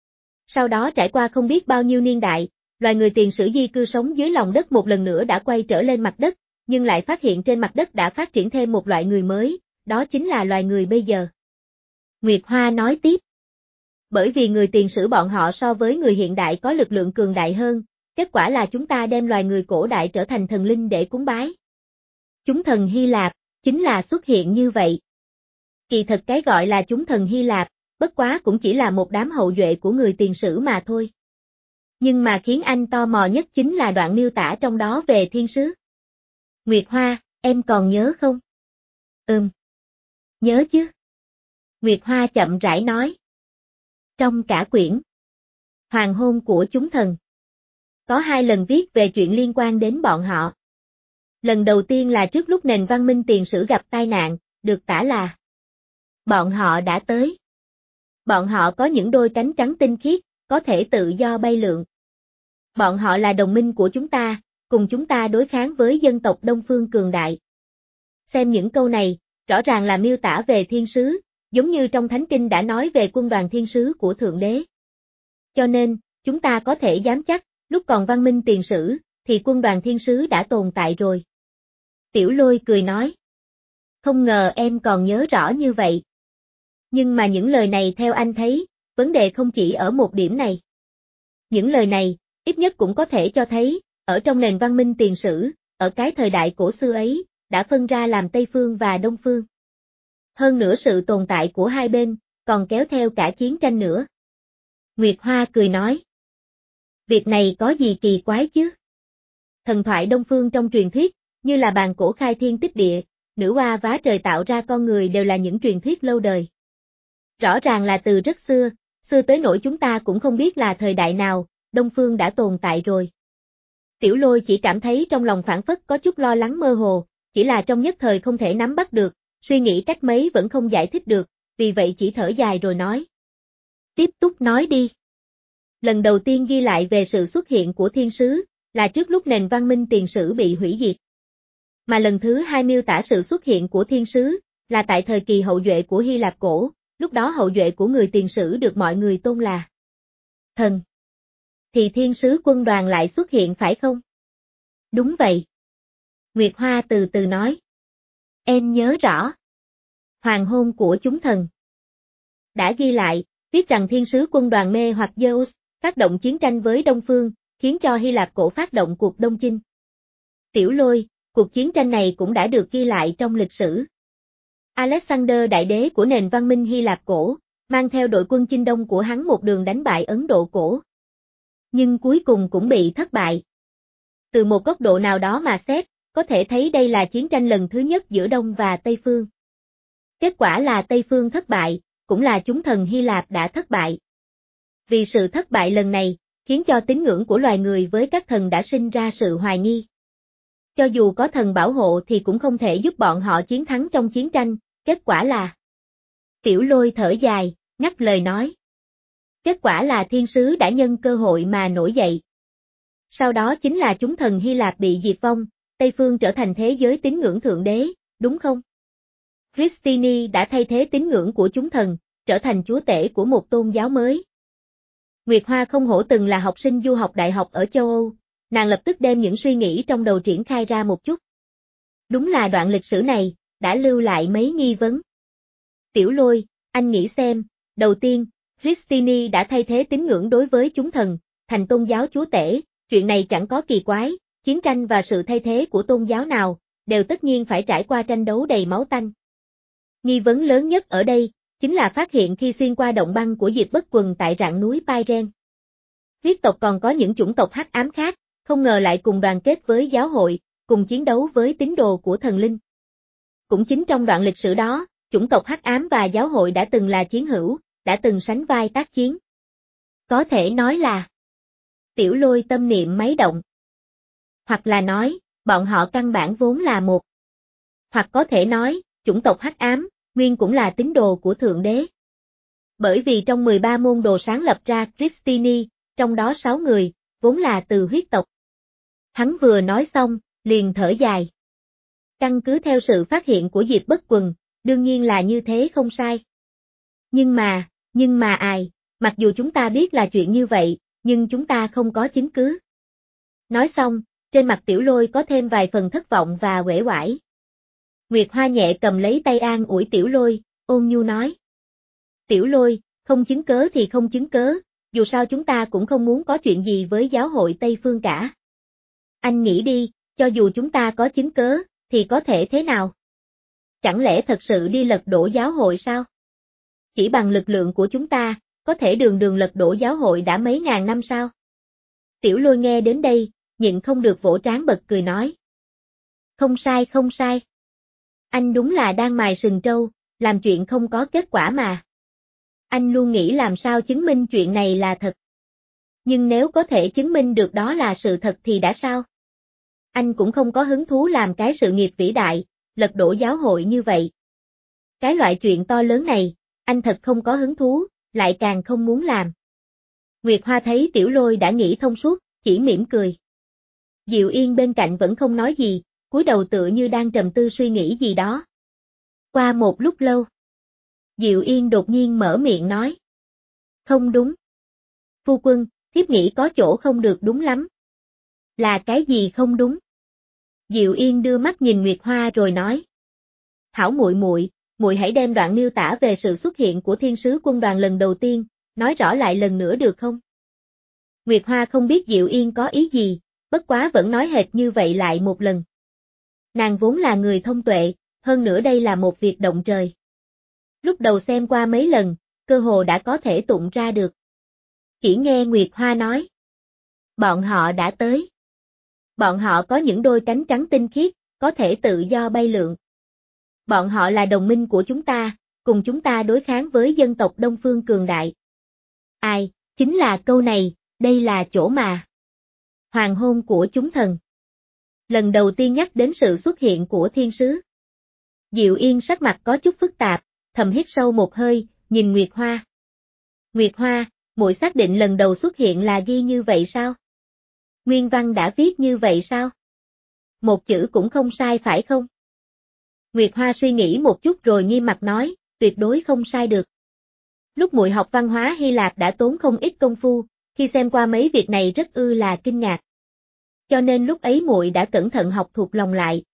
Sau đó trải qua không biết bao nhiêu niên đại, loài người tiền sử di cư sống dưới lòng đất một lần nữa đã quay trở lên mặt đất, nhưng lại phát hiện trên mặt đất đã phát triển thêm một loại người mới, đó chính là loài người bây giờ. Nguyệt Hoa nói tiếp. Bởi vì người tiền sử bọn họ so với người hiện đại có lực lượng cường đại hơn, kết quả là chúng ta đem loài người cổ đại trở thành thần linh để cúng bái. Chúng thần Hy Lạp, chính là xuất hiện như vậy. Kỳ thật cái gọi là chúng thần Hy Lạp, bất quá cũng chỉ là một đám hậu duệ của người tiền sử mà thôi. Nhưng mà khiến anh tò mò nhất chính là đoạn miêu tả trong đó về thiên sứ. Nguyệt Hoa, em còn nhớ không? Ừm. Nhớ chứ. Nguyệt Hoa chậm rãi nói. Trong cả quyển Hoàng hôn của chúng thần, có hai lần viết về chuyện liên quan đến bọn họ. Lần đầu tiên là trước lúc nền văn minh tiền sử gặp tai nạn, được tả là bọn họ đã tới. Bọn họ có những đôi cánh trắng tinh khiết, có thể tự do bay lượn. Bọn họ là đồng minh của chúng ta, cùng chúng ta đối kháng với dân tộc Đông Phương cường đại. Xem những câu này, rõ ràng là miêu tả về thiên sứ, giống như trong Thánh Kinh đã nói về quân đoàn thiên sứ của Thượng Đế. Cho nên, chúng ta có thể dám chắc, lúc còn văn minh tiền sử, thì quân đoàn thiên sứ đã tồn tại rồi. Tiểu Lôi cười nói. Không ngờ em còn nhớ rõ như vậy. Nhưng mà những lời này theo anh thấy, vấn đề không chỉ ở một điểm này. Những lời này, ít nhất cũng có thể cho thấy, ở trong nền văn minh tiền sử, ở cái thời đại cổ xưa ấy, đã phân ra làm Tây Phương và Đông Phương. Hơn nữa sự tồn tại của hai bên, còn kéo theo cả chiến tranh nữa. Nguyệt Hoa cười nói. Việc này có gì kỳ quái chứ? Thần thoại Đông Phương trong truyền thuyết, như là bàn cổ khai thiên tích địa, nữ oa vá trời tạo ra con người đều là những truyền thuyết lâu đời. Rõ ràng là từ rất xưa, Xưa tới nỗi chúng ta cũng không biết là thời đại nào, Đông Phương đã tồn tại rồi. Tiểu Lôi chỉ cảm thấy trong lòng phảng phất có chút lo lắng mơ hồ, chỉ là trong nhất thời không thể nắm bắt được, suy nghĩ cách mấy vẫn không giải thích được, vì vậy chỉ thở dài rồi nói. Tiếp tục nói đi. Lần đầu tiên ghi lại về sự xuất hiện của thiên sứ, là trước lúc nền văn minh tiền sử bị hủy diệt. Mà lần thứ hai miêu tả sự xuất hiện của thiên sứ, là tại thời kỳ hậu duệ của Hy Lạp cổ, lúc đó hậu duệ của người tiền sử được mọi người tôn là thần. Thì thiên sứ quân đoàn lại xuất hiện phải không? Đúng vậy. Nguyệt Hoa từ từ nói. Em nhớ rõ. Hoàng hôn của chúng thần. Đã ghi lại, viết rằng thiên sứ quân đoàn mê hoặc Zeus, phát động chiến tranh với Đông Phương, khiến cho Hy Lạp cổ phát động cuộc Đông Chinh. Tiểu Lôi, cuộc chiến tranh này cũng đã được ghi lại trong lịch sử. Alexander đại đế của nền văn minh Hy Lạp cổ, mang theo đội quân chinh đông của hắn một đường đánh bại Ấn Độ cổ. Nhưng cuối cùng cũng bị thất bại. Từ một góc độ nào đó mà xét, có thể thấy đây là chiến tranh lần thứ nhất giữa Đông và Tây Phương. Kết quả là Tây Phương thất bại, cũng là chúng thần Hy Lạp đã thất bại. Vì sự thất bại lần này, khiến cho tín ngưỡng của loài người với các thần đã sinh ra sự hoài nghi. Cho dù có thần bảo hộ thì cũng không thể giúp bọn họ chiến thắng trong chiến tranh, kết quả là... Tiểu Lôi thở dài, ngắt lời nói. Kết quả là thiên sứ đã nhân cơ hội mà nổi dậy. Sau đó chính là chúng thần Hy Lạp bị diệt vong, Tây Phương trở thành thế giới tín ngưỡng thượng đế, đúng không? Christine đã thay thế tín ngưỡng của chúng thần, trở thành chúa tể của một tôn giáo mới. Nguyệt Hoa không hổ từng là học sinh du học đại học ở châu Âu, nàng lập tức đem những suy nghĩ trong đầu triển khai ra một chút. Đúng là đoạn lịch sử này, đã lưu lại mấy nghi vấn. Tiểu Lôi, anh nghĩ xem, đầu tiên, Christine đã thay thế tín ngưỡng đối với chúng thần, thành tôn giáo chúa tể, chuyện này chẳng có kỳ quái, chiến tranh và sự thay thế của tôn giáo nào, đều tất nhiên phải trải qua tranh đấu đầy máu tanh. Nghi vấn lớn nhất ở đây, chính là phát hiện khi xuyên qua động băng của Diệp Bất Quần tại rặng núi Pyren. Huyết tộc còn có những chủng tộc hắc ám khác, không ngờ lại cùng đoàn kết với giáo hội, cùng chiến đấu với tín đồ của thần linh. Cũng chính trong đoạn lịch sử đó, chủng tộc hắc ám và giáo hội đã từng là chiến hữu, đã từng sánh vai tác chiến. Có thể nói là Tiểu Lôi tâm niệm máy động. Hoặc là nói, bọn họ căn bản vốn là một. Hoặc có thể nói, chủng tộc hắc ám, nguyên cũng là tín đồ của Thượng Đế. Bởi vì trong mười ba môn đồ sáng lập ra Christine, trong đó sáu người, vốn là từ huyết tộc. Hắn vừa nói xong, liền thở dài. Căn cứ theo sự phát hiện của Diệp Bất Quần, đương nhiên là như thế không sai. Nhưng mà, nhưng mà ai, mặc dù chúng ta biết là chuyện như vậy, nhưng chúng ta không có chứng cứ. Nói xong, trên mặt Tiểu Lôi có thêm vài phần thất vọng và uể oải. Nguyệt Hoa nhẹ cầm lấy tay an ủi Tiểu Lôi, ôn nhu nói. Tiểu Lôi, không chứng cớ thì không chứng cớ, dù sao chúng ta cũng không muốn có chuyện gì với giáo hội Tây Phương cả. Anh nghĩ đi, cho dù chúng ta có chứng cớ, thì có thể thế nào? Chẳng lẽ thật sự đi lật đổ giáo hội sao? Chỉ bằng lực lượng của chúng ta, có thể đường đường lật đổ giáo hội đã mấy ngàn năm sao? Tiểu Lôi nghe đến đây, nhịn không được vỗ trán bật cười nói. Không sai không sai. Anh đúng là đang mài sừng trâu, làm chuyện không có kết quả mà. Anh luôn nghĩ làm sao chứng minh chuyện này là thật. Nhưng nếu có thể chứng minh được đó là sự thật thì đã sao? Anh cũng không có hứng thú làm cái sự nghiệp vĩ đại, lật đổ giáo hội như vậy. Cái loại chuyện to lớn này, anh thật không có hứng thú, lại càng không muốn làm. Nguyệt Hoa thấy Tiểu Lôi đã nghĩ thông suốt, chỉ mỉm cười. Diệu Yên bên cạnh vẫn không nói gì, cúi đầu tựa như đang trầm tư suy nghĩ gì đó. Qua một lúc lâu, Diệu Yên đột nhiên mở miệng nói. Không đúng. Phu quân, thiếp nghĩ có chỗ không được đúng lắm. Là cái gì không đúng? Diệu Yên đưa mắt nhìn Nguyệt Hoa rồi nói. Hảo muội muội, muội hãy đem đoạn miêu tả về sự xuất hiện của thiên sứ quân đoàn lần đầu tiên, nói rõ lại lần nữa được không? Nguyệt Hoa không biết Diệu Yên có ý gì, bất quá vẫn nói hệt như vậy lại một lần. Nàng vốn là người thông tuệ, hơn nữa đây là một việc động trời. Lúc đầu xem qua mấy lần, cơ hồ đã có thể tụng ra được. Chỉ nghe Nguyệt Hoa nói. Bọn họ đã tới. Bọn họ có những đôi cánh trắng tinh khiết, có thể tự do bay lượn. Bọn họ là đồng minh của chúng ta, cùng chúng ta đối kháng với dân tộc Đông Phương cường đại. Ai, chính là câu này, đây là chỗ mà. Hoàng hôn của chúng thần. Lần đầu tiên nhắc đến sự xuất hiện của thiên sứ. Diệu Yên sắc mặt có chút phức tạp, thầm hít sâu một hơi, nhìn Nguyệt Hoa. Nguyệt Hoa, muội xác định lần đầu xuất hiện là ghi như vậy sao? Nguyên văn đã viết như vậy sao? Một chữ cũng không sai phải không? Nguyệt Hoa suy nghĩ một chút rồi nghiêm mặt nói, tuyệt đối không sai được. Lúc muội học văn hóa Hy Lạp đã tốn không ít công phu, khi xem qua mấy việc này rất ư là kinh ngạc. Cho nên lúc ấy muội đã cẩn thận học thuộc lòng lại.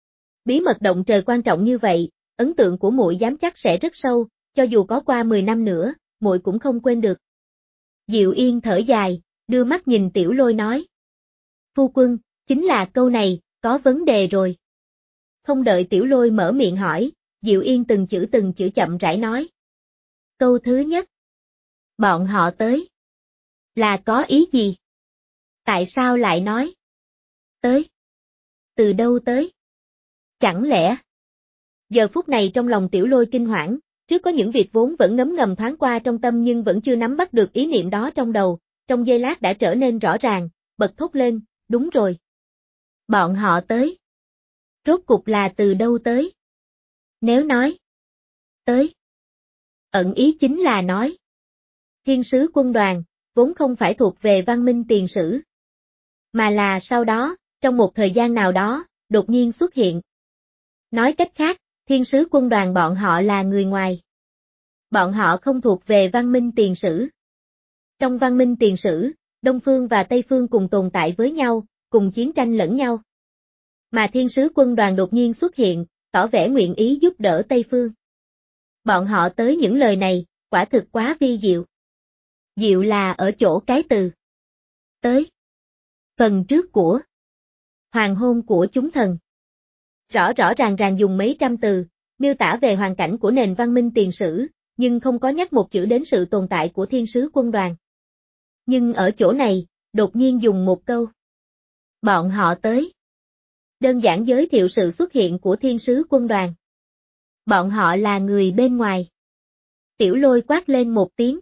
Bí mật động trời quan trọng như vậy, ấn tượng của muội dám chắc sẽ rất sâu, cho dù có qua mười năm nữa, muội cũng không quên được. Diệu Yên thở dài, đưa mắt nhìn Tiểu Lôi nói. Phu quân, chính là câu này, có vấn đề rồi. Không đợi Tiểu Lôi mở miệng hỏi, Diệu Yên từng chữ từng chữ chậm rãi nói. Câu thứ nhất. Bọn họ tới. Là có ý gì? Tại sao lại nói? Tới. Từ đâu tới? Chẳng lẽ? Giờ phút này trong lòng Tiểu Lôi kinh hoảng, trước có những việc vốn vẫn ngấm ngầm thoáng qua trong tâm nhưng vẫn chưa nắm bắt được ý niệm đó trong đầu, trong giây lát đã trở nên rõ ràng, bật thốt lên, đúng rồi. Bọn họ tới. Rốt cục là từ đâu tới? Nếu nói tới, ẩn ý chính là nói. Thiên sứ quân đoàn, vốn không phải thuộc về văn minh tiền sử. Mà là sau đó, trong một thời gian nào đó, đột nhiên xuất hiện. Nói cách khác, thiên sứ quân đoàn bọn họ là người ngoài. Bọn họ không thuộc về văn minh tiền sử. Trong văn minh tiền sử, Đông Phương và Tây Phương cùng tồn tại với nhau, cùng chiến tranh lẫn nhau. Mà thiên sứ quân đoàn đột nhiên xuất hiện, tỏ vẻ nguyện ý giúp đỡ Tây Phương. Bọn họ tới những lời này, quả thực quá vi diệu. Diệu là ở chỗ cái từ. Tới. Phần trước của. Hoàng hôn của chúng thần. Rõ rõ ràng ràng dùng mấy trăm từ, miêu tả về hoàn cảnh của nền văn minh tiền sử, nhưng không có nhắc một chữ đến sự tồn tại của thiên sứ quân đoàn. Nhưng ở chỗ này, đột nhiên dùng một câu. Bọn họ tới. Đơn giản giới thiệu sự xuất hiện của thiên sứ quân đoàn. Bọn họ là người bên ngoài. Tiểu Lôi quát lên một tiếng.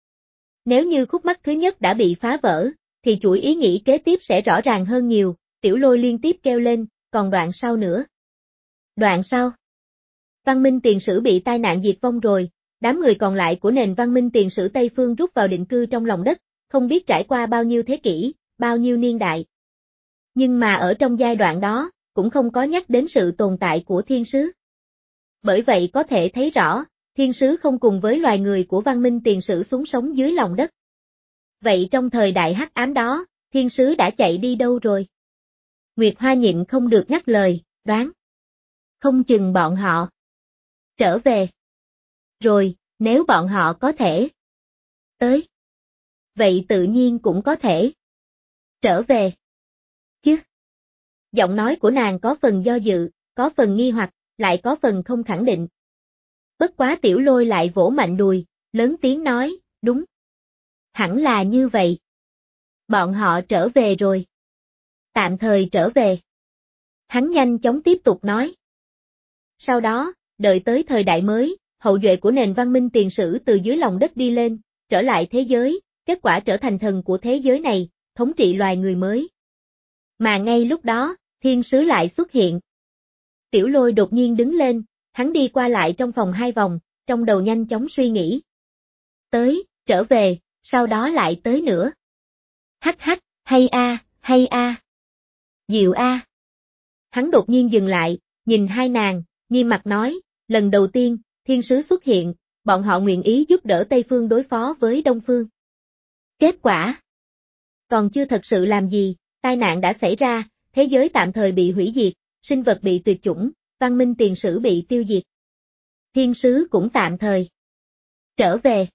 Nếu như khúc mắc thứ nhất đã bị phá vỡ, thì chuỗi ý nghĩ kế tiếp sẽ rõ ràng hơn nhiều, Tiểu Lôi liên tiếp kêu lên, còn đoạn sau nữa. Đoạn sau. Văn minh tiền sử bị tai nạn diệt vong rồi, đám người còn lại của nền văn minh tiền sử Tây Phương rút vào định cư trong lòng đất, không biết trải qua bao nhiêu thế kỷ, bao nhiêu niên đại. Nhưng mà ở trong giai đoạn đó, cũng không có nhắc đến sự tồn tại của thiên sứ. Bởi vậy có thể thấy rõ, thiên sứ không cùng với loài người của văn minh tiền sử xuống sống dưới lòng đất. Vậy trong thời đại hắc ám đó, thiên sứ đã chạy đi đâu rồi? Nguyệt Hoa nhịn không được ngắt lời, đoán. Không chừng bọn họ trở về. Rồi, nếu bọn họ có thể tới, vậy tự nhiên cũng có thể trở về. Chứ? Giọng nói của nàng có phần do dự, có phần nghi hoặc, lại có phần không khẳng định. Bất quá Tiểu Lôi lại vỗ mạnh đùi, lớn tiếng nói, đúng. Hẳn là như vậy. Bọn họ trở về rồi. Tạm thời trở về. Hắn nhanh chóng tiếp tục nói. Sau đó, đợi tới thời đại mới, hậu duệ của nền văn minh tiền sử từ dưới lòng đất đi lên, trở lại thế giới, kết quả trở thành thần của thế giới này, thống trị loài người mới. Mà ngay lúc đó, thiên sứ lại xuất hiện. Tiểu Lôi đột nhiên đứng lên, hắn đi qua lại trong phòng hai vòng, trong đầu nhanh chóng suy nghĩ. Tới, trở về, sau đó lại tới nữa. Hắc hắc, hay a, hay a. Diệu a. Hắn đột nhiên dừng lại, nhìn hai nàng, nghiêm mặt nói, lần đầu tiên, thiên sứ xuất hiện, bọn họ nguyện ý giúp đỡ Tây Phương đối phó với Đông Phương. Kết quả? Còn chưa thật sự làm gì, tai nạn đã xảy ra, thế giới tạm thời bị hủy diệt, sinh vật bị tuyệt chủng, văn minh tiền sử bị tiêu diệt. Thiên sứ cũng tạm thời trở về.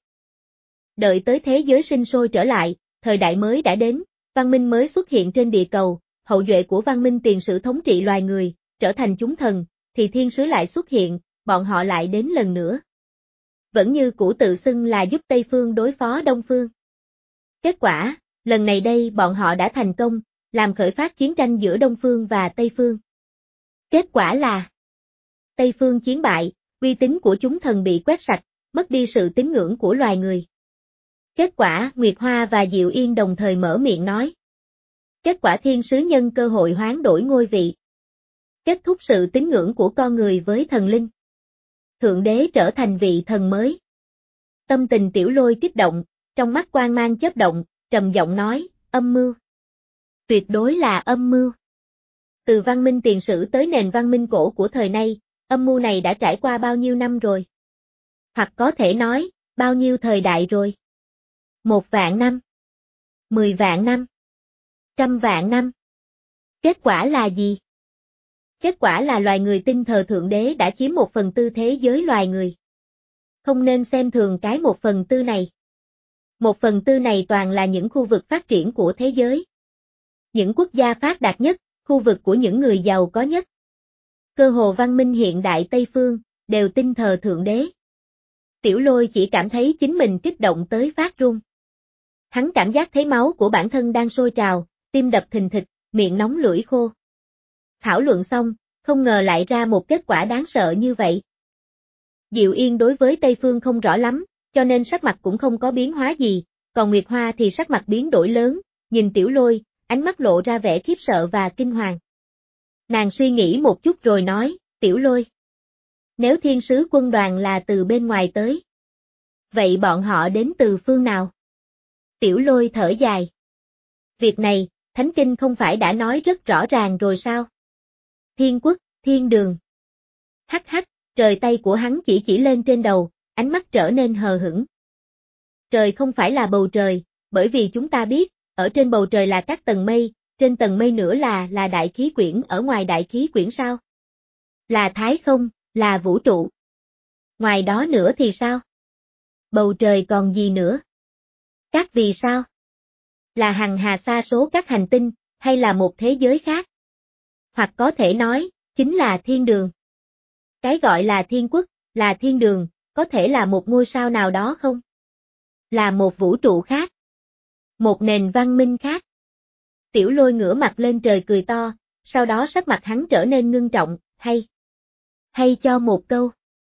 Đợi tới thế giới sinh sôi trở lại, thời đại mới đã đến, văn minh mới xuất hiện trên địa cầu, hậu duệ của văn minh tiền sử thống trị loài người, trở thành chúng thần, thì thiên sứ lại xuất hiện, bọn họ lại đến lần nữa. Vẫn như cũ tự xưng là giúp Tây Phương đối phó Đông Phương. Kết quả, lần này đây bọn họ đã thành công, làm khởi phát chiến tranh giữa Đông Phương và Tây Phương. Kết quả là Tây Phương chiến bại, uy tín của chúng thần bị quét sạch, mất đi sự tín ngưỡng của loài người. Kết quả Nguyệt Hoa và Diệu Yên đồng thời mở miệng nói. Kết quả thiên sứ nhân cơ hội hoán đổi ngôi vị. Kết thúc sự tín ngưỡng của con người với thần linh. Thượng đế trở thành vị thần mới. Tâm tình Tiểu Lôi kích động, trong mắt quang mang chớp động, trầm giọng nói, âm mưu. Tuyệt đối là âm mưu. Từ văn minh tiền sử tới nền văn minh cổ của thời nay, âm mưu này đã trải qua bao nhiêu năm rồi? Hoặc có thể nói, bao nhiêu thời đại rồi? Một vạn năm. Mười vạn năm. Trăm vạn năm. Kết quả là gì? Kết quả là loài người tin thờ Thượng Đế đã chiếm một phần tư thế giới loài người. Không nên xem thường cái một phần tư này. Một phần tư này toàn là những khu vực phát triển của thế giới. Những quốc gia phát đạt nhất, khu vực của những người giàu có nhất. Cơ hồ văn minh hiện đại Tây Phương, đều tin thờ Thượng Đế. Tiểu Lôi chỉ cảm thấy chính mình kích động tới phát run. Hắn cảm giác thấy máu của bản thân đang sôi trào, tim đập thình thịch, miệng nóng lưỡi khô. Thảo luận xong, không ngờ lại ra một kết quả đáng sợ như vậy. Diệu Yên đối với Tây Phương không rõ lắm, cho nên sắc mặt cũng không có biến hóa gì, còn Nguyệt Hoa thì sắc mặt biến đổi lớn, nhìn Tiểu Lôi, ánh mắt lộ ra vẻ khiếp sợ và kinh hoàng. Nàng suy nghĩ một chút rồi nói, Tiểu Lôi. Nếu thiên sứ quân đoàn là từ bên ngoài tới, vậy bọn họ đến từ phương nào? Tiểu Lôi thở dài. Việc này, Thánh Kinh không phải đã nói rất rõ ràng rồi sao? Thiên quốc, thiên đường. Hắc hắc, trời tay của hắn chỉ chỉ lên trên đầu, ánh mắt trở nên hờ hững. Trời không phải là bầu trời, bởi vì chúng ta biết, ở trên bầu trời là các tầng mây, trên tầng mây nữa là là đại khí quyển, ở ngoài đại khí quyển sao? Là thái không, là vũ trụ. Ngoài đó nữa thì sao? Bầu trời còn gì nữa? Các vì sao? Là hằng hà sa số các hành tinh, hay là một thế giới khác? Hoặc có thể nói, chính là thiên đường. Cái gọi là thiên quốc, là thiên đường, có thể là một ngôi sao nào đó không? Là một vũ trụ khác. Một nền văn minh khác. Tiểu Lôi ngửa mặt lên trời cười to, sau đó sắc mặt hắn trở nên ngưng trọng, hay. Hay cho một câu.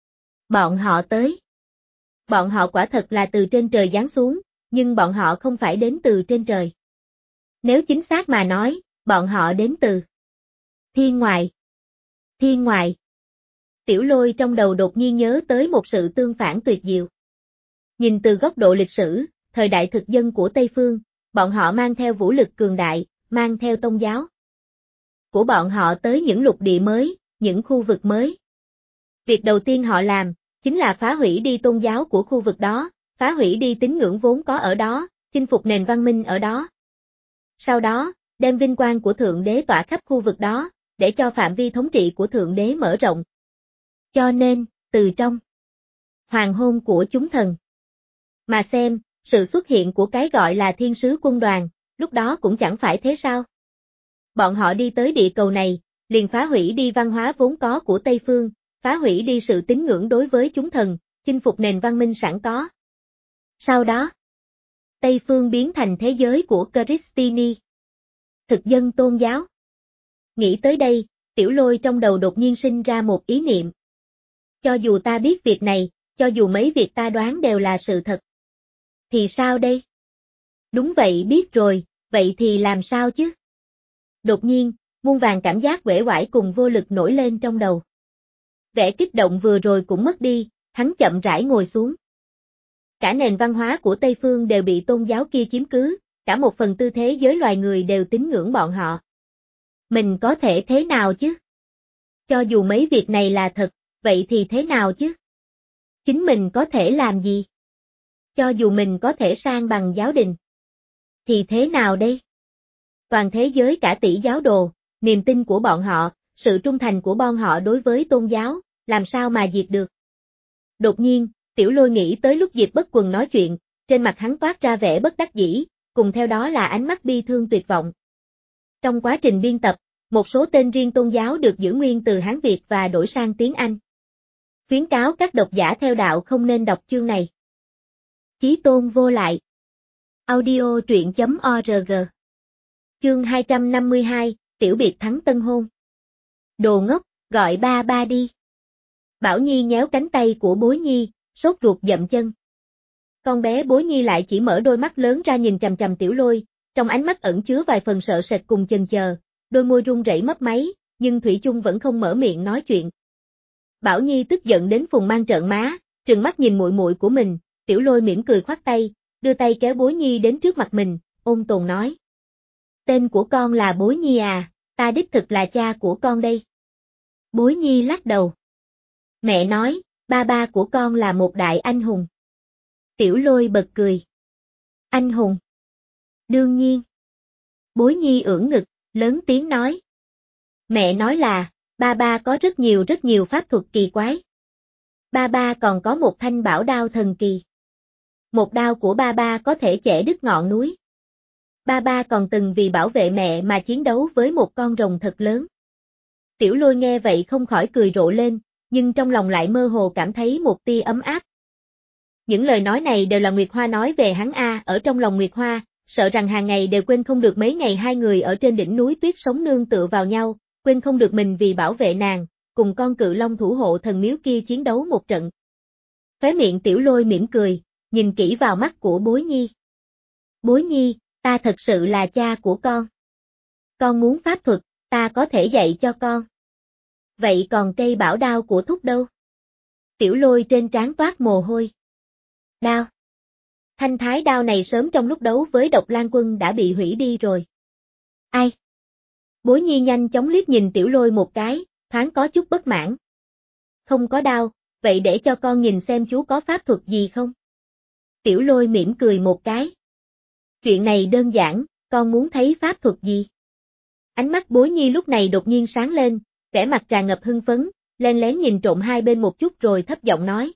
Bọn họ tới. Bọn họ quả thật là từ trên trời giáng xuống, nhưng bọn họ không phải đến từ trên trời. Nếu chính xác mà nói, bọn họ đến từ thiên ngoại. Thiên ngoại. Tiểu Lôi trong đầu đột nhiên nhớ tới một sự tương phản tuyệt diệu. Nhìn từ góc độ lịch sử, thời đại thực dân của Tây Phương, bọn họ mang theo vũ lực cường đại, mang theo tôn giáo của bọn họ tới những lục địa mới, những khu vực mới. Việc đầu tiên họ làm, chính là phá hủy đi tôn giáo của khu vực đó, phá hủy đi tín ngưỡng vốn có ở đó, chinh phục nền văn minh ở đó. Sau đó, đem vinh quang của Thượng Đế tỏa khắp khu vực đó, để cho phạm vi thống trị của Thượng Đế mở rộng. Cho nên, từ trong hoàng hôn của chúng thần mà xem, sự xuất hiện của cái gọi là thiên sứ quân đoàn, lúc đó cũng chẳng phải thế sao? Bọn họ đi tới địa cầu này, liền phá hủy đi văn hóa vốn có của Tây Phương, phá hủy đi sự tín ngưỡng đối với chúng thần, chinh phục nền văn minh sẵn có. Sau đó, Tây Phương biến thành thế giới của Christini, thực dân tôn giáo. Nghĩ tới đây, Tiểu Lôi trong đầu đột nhiên sinh ra một ý niệm. Cho dù ta biết việc này, cho dù mấy việc ta đoán đều là sự thật. Thì sao đây? Đúng vậy biết rồi, vậy thì làm sao chứ? Đột nhiên, muôn vàn cảm giác uể oải cùng vô lực nổi lên trong đầu. Vẻ kích động vừa rồi cũng mất đi, hắn chậm rãi ngồi xuống. Cả nền văn hóa của Tây Phương đều bị tôn giáo kia chiếm cứ, cả một phần tư thế giới loài người đều tín ngưỡng bọn họ. Mình có thể thế nào chứ? Cho dù mấy việc này là thật, vậy thì thế nào chứ? Chính mình có thể làm gì? Cho dù mình có thể sang bằng giáo đình, thì thế nào đây? Toàn thế giới cả tỷ giáo đồ, niềm tin của bọn họ, sự trung thành của bọn họ đối với tôn giáo, làm sao mà diệt được? Đột nhiên, Tiểu Lôi nghĩ tới lúc Diệp Bất Quần nói chuyện, trên mặt hắn toát ra vẻ bất đắc dĩ, cùng theo đó là ánh mắt bi thương tuyệt vọng. Trong quá trình biên tập, một số tên riêng tôn giáo được giữ nguyên từ Hán Việt và đổi sang tiếng Anh. Khuyến cáo các độc giả theo đạo không nên đọc chương này. Chí tôn vô lại. Audio truyện chấm org. Chương hai trăm năm mươi hai, Tiểu biệt thắng tân hôn. Đồ ngốc, gọi ba ba đi. Bảo Nhi nhéo cánh tay của Bối Nhi, sốt ruột dậm chân. Con bé Bối Nhi lại chỉ mở đôi mắt lớn ra nhìn chằm chằm Tiểu Lôi, trong ánh mắt ẩn chứa vài phần sợ sệt cùng chần chờ, đôi môi run rẩy mấp máy, nhưng Thủy chung vẫn không mở miệng nói chuyện. Bảo Nhi tức giận đến phùng mang trợn má, trừng mắt nhìn muội muội của mình, Tiểu Lôi mỉm cười khoát tay, đưa tay kéo Bối Nhi đến trước mặt mình, ôn tồn nói. Tên của con là Bối Nhi à, ta đích thực là cha của con đây. Bối Nhi lắc đầu. Mẹ nói, ba ba của con là một đại anh hùng. Tiểu Lôi bật cười. Anh hùng? Đương nhiên. Bối Nhi ưỡn ngực, lớn tiếng nói. Mẹ nói là, ba ba có rất nhiều rất nhiều pháp thuật kỳ quái. Ba ba còn có một thanh bảo đao thần kỳ. Một đao của ba ba có thể chẻ đứt ngọn núi. Ba ba còn từng vì bảo vệ mẹ mà chiến đấu với một con rồng thật lớn. Tiểu Lôi nghe vậy không khỏi cười rộ lên, nhưng trong lòng lại mơ hồ cảm thấy một tia ấm áp. Những lời nói này đều là Nguyệt Hoa nói về hắn a, ở trong lòng Nguyệt Hoa, sợ rằng hàng ngày đều quên không được mấy ngày hai người ở trên đỉnh núi tuyết sống nương tựa vào nhau, quên không được mình vì bảo vệ nàng, cùng con cự long thủ hộ thần miếu kia chiến đấu một trận. Khóe miệng Tiểu Lôi mỉm cười, nhìn kỹ vào mắt của Bối Nhi. Bối Nhi, ta thật sự là cha của con. Con muốn pháp thuật, ta có thể dạy cho con. Vậy còn cây bảo đao của thúc đâu? Tiểu Lôi trên trán toát mồ hôi. Đao. Thanh thái đao này sớm trong lúc đấu với Độc Lang Quân đã bị hủy đi rồi. Ai? Bối Nhi nhanh chóng liếc nhìn Tiểu Lôi một cái, thoáng có chút bất mãn. Không có đao, vậy để cho con nhìn xem chú có pháp thuật gì không? Tiểu Lôi mỉm cười một cái. Chuyện này đơn giản, con muốn thấy pháp thuật gì? Ánh mắt Bối Nhi lúc này đột nhiên sáng lên, vẻ mặt tràn ngập hưng phấn, len lén nhìn trộm hai bên một chút rồi thấp giọng nói.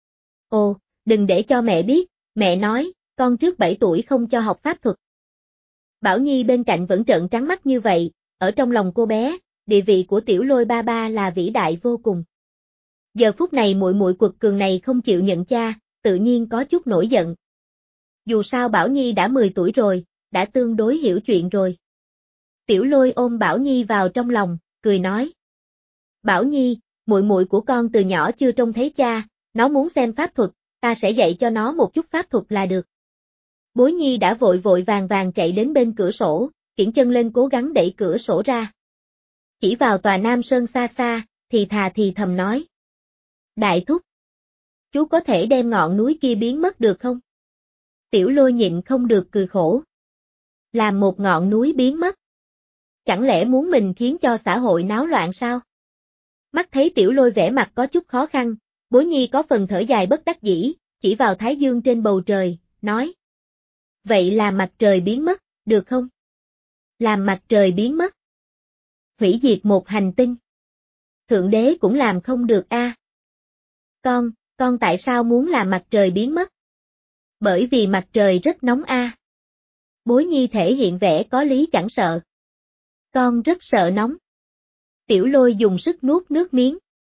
Ồ, đừng để cho mẹ biết, mẹ nói, con trước bảy tuổi không cho học pháp thuật. Bảo Nhi bên cạnh vẫn trợn trắng mắt như vậy, ở trong lòng cô bé, địa vị của Tiểu Lôi ba ba là vĩ đại vô cùng. Giờ phút này muội muội quật cường này không chịu nhận cha, tự nhiên có chút nổi giận. Dù sao Bảo Nhi đã mười tuổi rồi, đã tương đối hiểu chuyện rồi. Tiểu Lôi ôm Bảo Nhi vào trong lòng, cười nói. Bảo Nhi, muội muội của con từ nhỏ chưa trông thấy cha, nó muốn xem pháp thuật, ta sẽ dạy cho nó một chút pháp thuật là được. Bối Nhi đã vội vội vàng vàng chạy đến bên cửa sổ, kiễng chân lên cố gắng đẩy cửa sổ ra. Chỉ vào tòa Nam Sơn xa xa, thì thà thì thầm nói. Đại thúc, chú có thể đem ngọn núi kia biến mất được không? Tiểu Lôi nhịn không được cười khổ. Làm một ngọn núi biến mất. Chẳng lẽ muốn mình khiến cho xã hội náo loạn sao? Mắt thấy Tiểu Lôi vẻ mặt có chút khó khăn, Bối Nhi có phần thở dài bất đắc dĩ, chỉ vào thái dương trên bầu trời, nói. Vậy là mặt trời biến mất, được không? Làm mặt trời biến mất. Hủy diệt một hành tinh. Thượng đế cũng làm không được a. À. Con, con tại sao muốn làm mặt trời biến mất? Bởi vì mặt trời rất nóng a. À. Bối Nhi thể hiện vẻ có lý chẳng sợ. Con rất sợ nóng. Tiểu Lôi dùng sức nuốt nước miếng.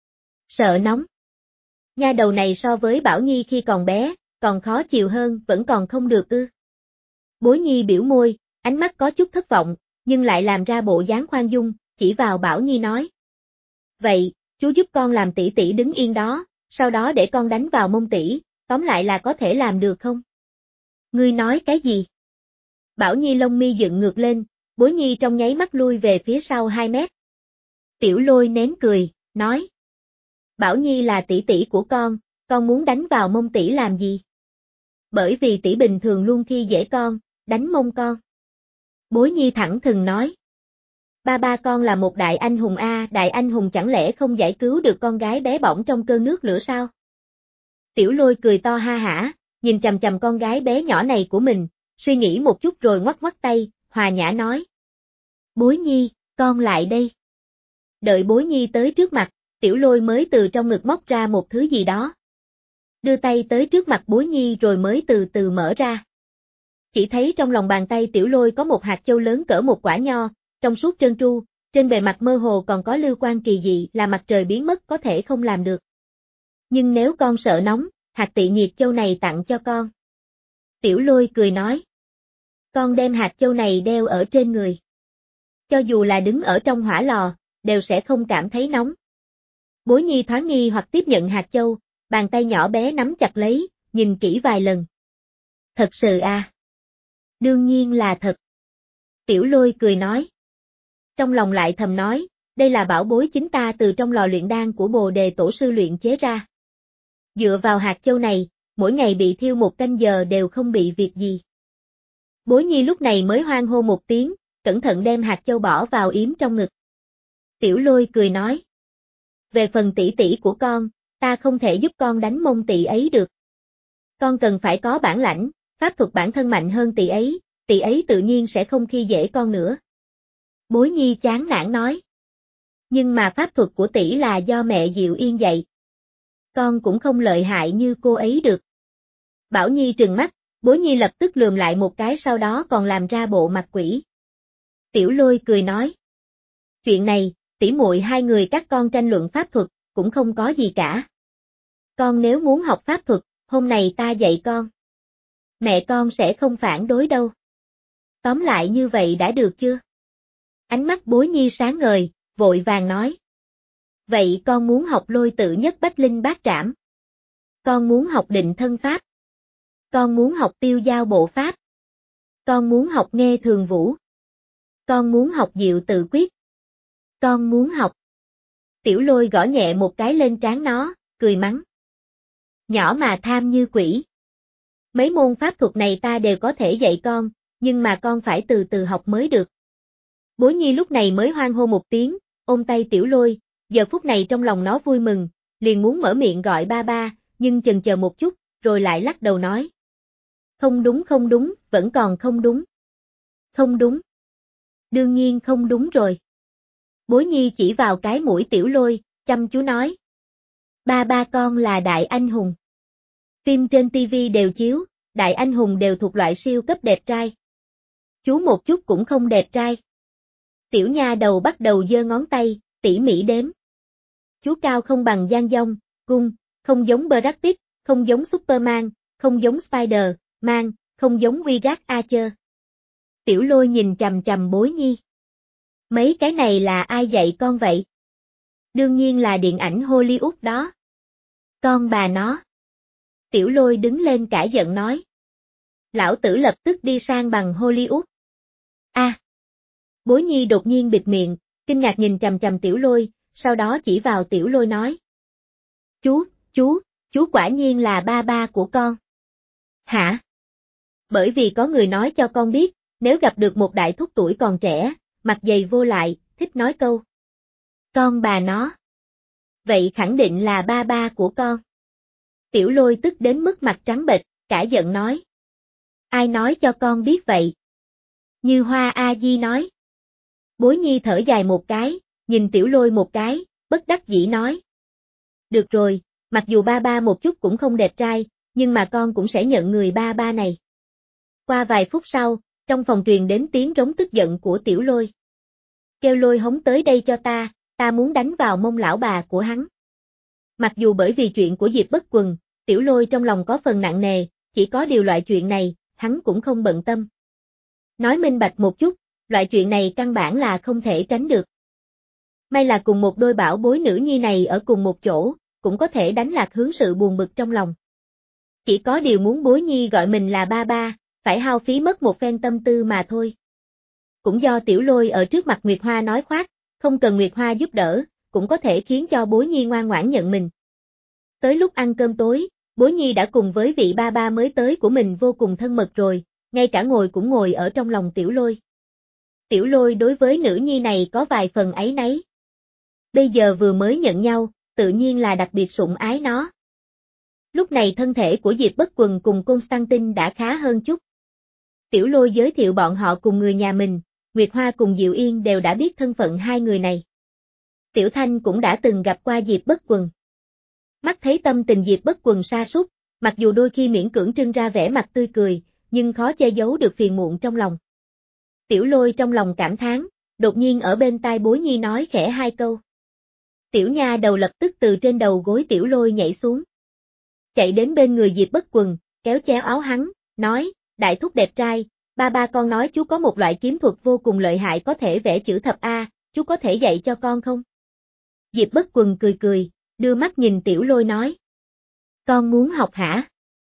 Sợ nóng. Nha đầu này so với Bảo Nhi khi còn bé, còn khó chịu hơn, vẫn còn không được ư. Bối Nhi biểu môi, ánh mắt có chút thất vọng, nhưng lại làm ra bộ dáng khoan dung, chỉ vào Bảo Nhi nói. Vậy, chú giúp con làm tỷ tỷ đứng yên đó, sau đó để con đánh vào mông tỷ, tóm lại là có thể làm được không? Ngươi nói cái gì? Bảo Nhi lông mi dựng ngược lên, Bối Nhi trong nháy mắt lui về phía sau hai mét. Tiểu Lôi nén cười, nói. Bảo Nhi là tỷ tỷ của con, con muốn đánh vào mông tỷ làm gì? Bởi vì tỷ bình thường luôn khi dễ con, đánh mông con. Bối Nhi thẳng thừng nói. Ba ba con là một đại anh hùng a, đại anh hùng chẳng lẽ không giải cứu được con gái bé bỏng trong cơn nước lửa sao? Tiểu Lôi cười to ha hả, nhìn chằm chằm con gái bé nhỏ này của mình, suy nghĩ một chút rồi ngoắc ngoắc tay, hòa nhã nói. Bối Nhi, con lại đây. Đợi Bối Nhi tới trước mặt, Tiểu Lôi mới từ trong ngực móc ra một thứ gì đó. Đưa tay tới trước mặt Bối Nhi rồi mới từ từ mở ra. Chỉ thấy trong lòng bàn tay Tiểu Lôi có một hạt châu lớn cỡ một quả nho, trong suốt trơn tru, trên bề mặt mơ hồ còn có lưu quang kỳ dị là mặt trời biến mất có thể không làm được. Nhưng nếu con sợ nóng, hạt tị nhiệt châu này tặng cho con. Tiểu Lôi cười nói. Con đem hạt châu này đeo ở trên người. Cho dù là đứng ở trong hỏa lò, đều sẽ không cảm thấy nóng. Bối Nhi thoáng nghi hoặc tiếp nhận hạt châu, bàn tay nhỏ bé nắm chặt lấy, nhìn kỹ vài lần, Thật sự à? Đương nhiên là thật. Tiểu Lôi cười nói. Trong lòng lại thầm nói, đây là bảo bối chính ta từ trong lò luyện đan của Bồ Đề Tổ sư luyện chế ra. Dựa vào hạt châu này, mỗi ngày bị thiêu một canh giờ đều không bị việc gì. Bối Nhi lúc này mới hoan hô một tiếng, cẩn thận đem hạt châu bỏ vào yếm trong ngực. Tiểu Lôi cười nói. Về phần tỷ tỷ của con, ta không thể giúp con đánh mông tỷ ấy được. Con cần phải có bản lãnh, pháp thuật bản thân mạnh hơn tỷ ấy, tỷ ấy tự nhiên sẽ không khi dễ con nữa. Bối Nhi chán nản nói. Nhưng mà pháp thuật của tỷ là do mẹ Diệu Yên dạy. Con cũng không lợi hại như cô ấy được. Bảo Nhi trừng mắt, Bối Nhi lập tức lườm lại một cái sau đó còn làm ra bộ mặt quỷ. Tiểu Lôi cười nói. Chuyện này, tỷ muội hai người các con tranh luận pháp thuật, cũng không có gì cả. Con nếu muốn học pháp thuật, hôm nay ta dạy con. Mẹ con sẽ không phản đối đâu. Tóm lại như vậy đã được chưa? Ánh mắt Bối Nhi sáng ngời, vội vàng nói. Vậy con muốn học lôi tự nhất bách linh bát trảm. Con muốn học định thân pháp. Con muốn học tiêu giao bộ pháp. Con muốn học nghe thường vũ. Con muốn học diệu tự quyết. Con muốn học. Tiểu Lôi gõ nhẹ một cái lên trán nó, cười mắng. Nhỏ mà tham như quỷ. Mấy môn pháp thuật này ta đều có thể dạy con, nhưng mà con phải từ từ học mới được. Bối Nhi lúc này mới hoan hô một tiếng, ôm tay Tiểu Lôi, giờ phút này trong lòng nó vui mừng, liền muốn mở miệng gọi ba ba, nhưng chần chờ một chút, rồi lại lắc đầu nói. Không đúng không đúng, vẫn còn không đúng. Không đúng. Đương nhiên không đúng rồi. Bối Nhi chỉ vào cái mũi Tiểu Lôi, chăm chú nói. Ba ba con là đại anh hùng. Phim trên ti vi đều chiếu, đại anh hùng đều thuộc loại siêu cấp đẹp trai. Chú một chút cũng không đẹp trai. Tiểu nha đầu bắt đầu giơ ngón tay, tỉ mỉ đếm. Chú cao không bằng Giang Dong, Cung, không giống Brad Pitt, không giống Superman, không giống Spider-Man, không giống Wizard Archer. Tiểu Lôi nhìn chằm chằm Bối Nhi. Mấy cái này là ai dạy con vậy? Đương nhiên là điện ảnh Hollywood đó. Con bà nó. Tiểu Lôi đứng lên cãi giận nói. Lão tử lập tức đi sang bằng Hollywood. A. À. Bối Nhi đột nhiên bịt miệng, kinh ngạc nhìn chằm chằm Tiểu Lôi, sau đó chỉ vào Tiểu Lôi nói. Chú, chú, chú quả nhiên là ba ba của con. Hả? Bởi vì có người nói cho con biết, nếu gặp được một đại thúc tuổi còn trẻ, mặt dày vô lại, thích nói câu. Con bà nó. Vậy khẳng định là ba ba của con. Tiểu Lôi tức đến mức mặt trắng bệch, cãi giận nói. Ai nói cho con biết vậy? Như Hoa A Di nói. Bối Nhi thở dài một cái, nhìn Tiểu Lôi một cái, bất đắc dĩ nói. Được rồi, mặc dù ba ba một chút cũng không đẹp trai, nhưng mà con cũng sẽ nhận người ba ba này. Qua vài phút sau, trong phòng truyền đến tiếng rống tức giận của Tiểu Lôi. Kêu Lôi hống tới đây cho ta, ta muốn đánh vào mông lão bà của hắn. Mặc dù bởi vì chuyện của Diệp Bất Quần, Tiểu Lôi trong lòng có phần nặng nề, chỉ có điều loại chuyện này, hắn cũng không bận tâm. Nói minh bạch một chút, loại chuyện này căn bản là không thể tránh được. May là cùng một đôi bảo bối nữ nhi này ở cùng một chỗ, cũng có thể đánh lạc hướng sự buồn bực trong lòng. Chỉ có điều muốn Bối Nhi gọi mình là ba ba, phải hao phí mất một phen tâm tư mà thôi. Cũng do Tiểu Lôi ở trước mặt Nguyệt Hoa nói khoác, không cần Nguyệt Hoa giúp đỡ, cũng có thể khiến cho Bối Nhi ngoan ngoãn nhận mình. Tới lúc ăn cơm tối, Bối Nhi đã cùng với vị ba ba mới tới của mình vô cùng thân mật rồi, ngay cả ngồi cũng ngồi ở trong lòng Tiểu Lôi. Tiểu Lôi đối với nữ nhi này có vài phần áy náy. Bây giờ vừa mới nhận nhau, tự nhiên là đặc biệt sủng ái nó. Lúc này thân thể của Diệp Bất Quần cùng Constantine đã khá hơn chút. Tiểu Lôi giới thiệu bọn họ cùng người nhà mình, Nguyệt Hoa cùng Diệu Yên đều đã biết thân phận hai người này. Tiểu Thanh cũng đã từng gặp qua Diệp Bất Quần. Mắt thấy tâm tình Diệp Bất Quần sa sút, mặc dù đôi khi miễn cưỡng trưng ra vẻ mặt tươi cười, nhưng khó che giấu được phiền muộn trong lòng. Tiểu Lôi trong lòng cảm thán, đột nhiên ở bên tai Bối Nhi nói khẽ hai câu. Tiểu nha đầu lập tức từ trên đầu gối Tiểu Lôi nhảy xuống. Chạy đến bên người Diệp Bất Quần, kéo chéo áo hắn, nói, đại thúc đẹp trai, ba ba con nói chú có một loại kiếm thuật vô cùng lợi hại có thể vẽ chữ thập A, chú có thể dạy cho con không? Diệp Bất Quần cười cười, đưa mắt nhìn Tiểu Lôi nói. Con muốn học hả?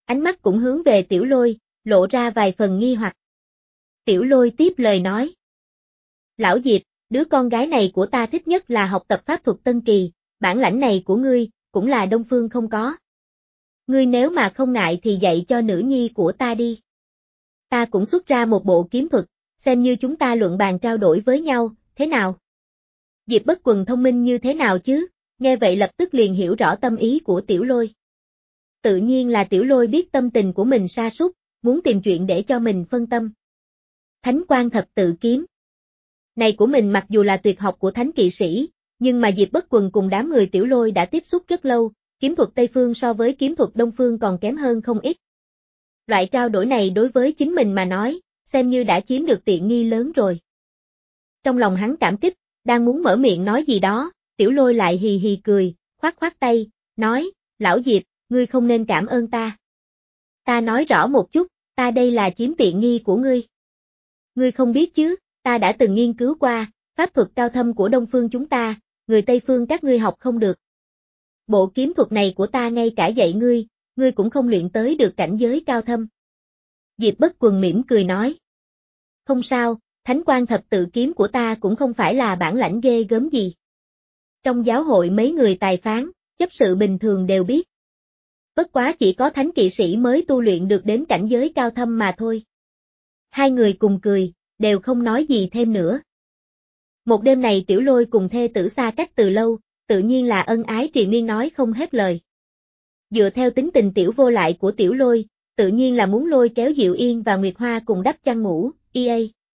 Ánh mắt cũng hướng về Tiểu Lôi, lộ ra vài phần nghi hoặc. Tiểu Lôi tiếp lời nói. Lão Diệp, đứa con gái này của ta thích nhất là học tập pháp thuật tân kỳ, bản lãnh này của ngươi, cũng là Đông Phương không có. Ngươi nếu mà không ngại thì dạy cho nữ nhi của ta đi. Ta cũng xuất ra một bộ kiếm thuật, xem như chúng ta luận bàn trao đổi với nhau, thế nào? Diệp Bất Quần thông minh như thế nào chứ, nghe vậy lập tức liền hiểu rõ tâm ý của Tiểu Lôi. Tự nhiên là Tiểu Lôi biết tâm tình của mình sa sút, muốn tìm chuyện để cho mình phân tâm. Thánh Quang Thập Tự Kiếm. Này của mình mặc dù là tuyệt học của thánh kỵ sĩ, nhưng mà Diệp Bất Quần cùng đám người Tiểu Lôi đã tiếp xúc rất lâu, kiếm thuật Tây Phương so với kiếm thuật Đông Phương còn kém hơn không ít. Loại trao đổi này đối với chính mình mà nói, xem như đã chiếm được tiện nghi lớn rồi. Trong lòng hắn cảm kích, đang muốn mở miệng nói gì đó, Tiểu Lôi lại hì hì cười, khoát khoát tay, nói, Lão Diệp, ngươi không nên cảm ơn ta. Ta nói rõ một chút, ta đây là chiếm tiện nghi của ngươi. Ngươi không biết chứ, ta đã từng nghiên cứu qua, pháp thuật cao thâm của Đông Phương chúng ta, người Tây Phương các ngươi học không được. Bộ kiếm thuật này của ta ngay cả dạy ngươi, ngươi cũng không luyện tới được cảnh giới cao thâm. Diệp Bất Quần mỉm cười nói. Không sao, Thánh Quang Thập Tự Kiếm của ta cũng không phải là bản lãnh ghê gớm gì. Trong giáo hội mấy người tài phán, chấp sự bình thường đều biết. Bất quá chỉ có thánh kỵ sĩ mới tu luyện được đến cảnh giới cao thâm mà thôi. Hai người cùng cười, đều không nói gì thêm nữa. Một đêm này Tiểu Lôi cùng thê tử xa cách từ lâu, tự nhiên là ân ái triền miên nói không hết lời. Dựa theo tính tình tiểu vô lại của Tiểu Lôi, tự nhiên là muốn lôi kéo Diệu Yên và Nguyệt Hoa cùng đắp chăn ngủ, ea.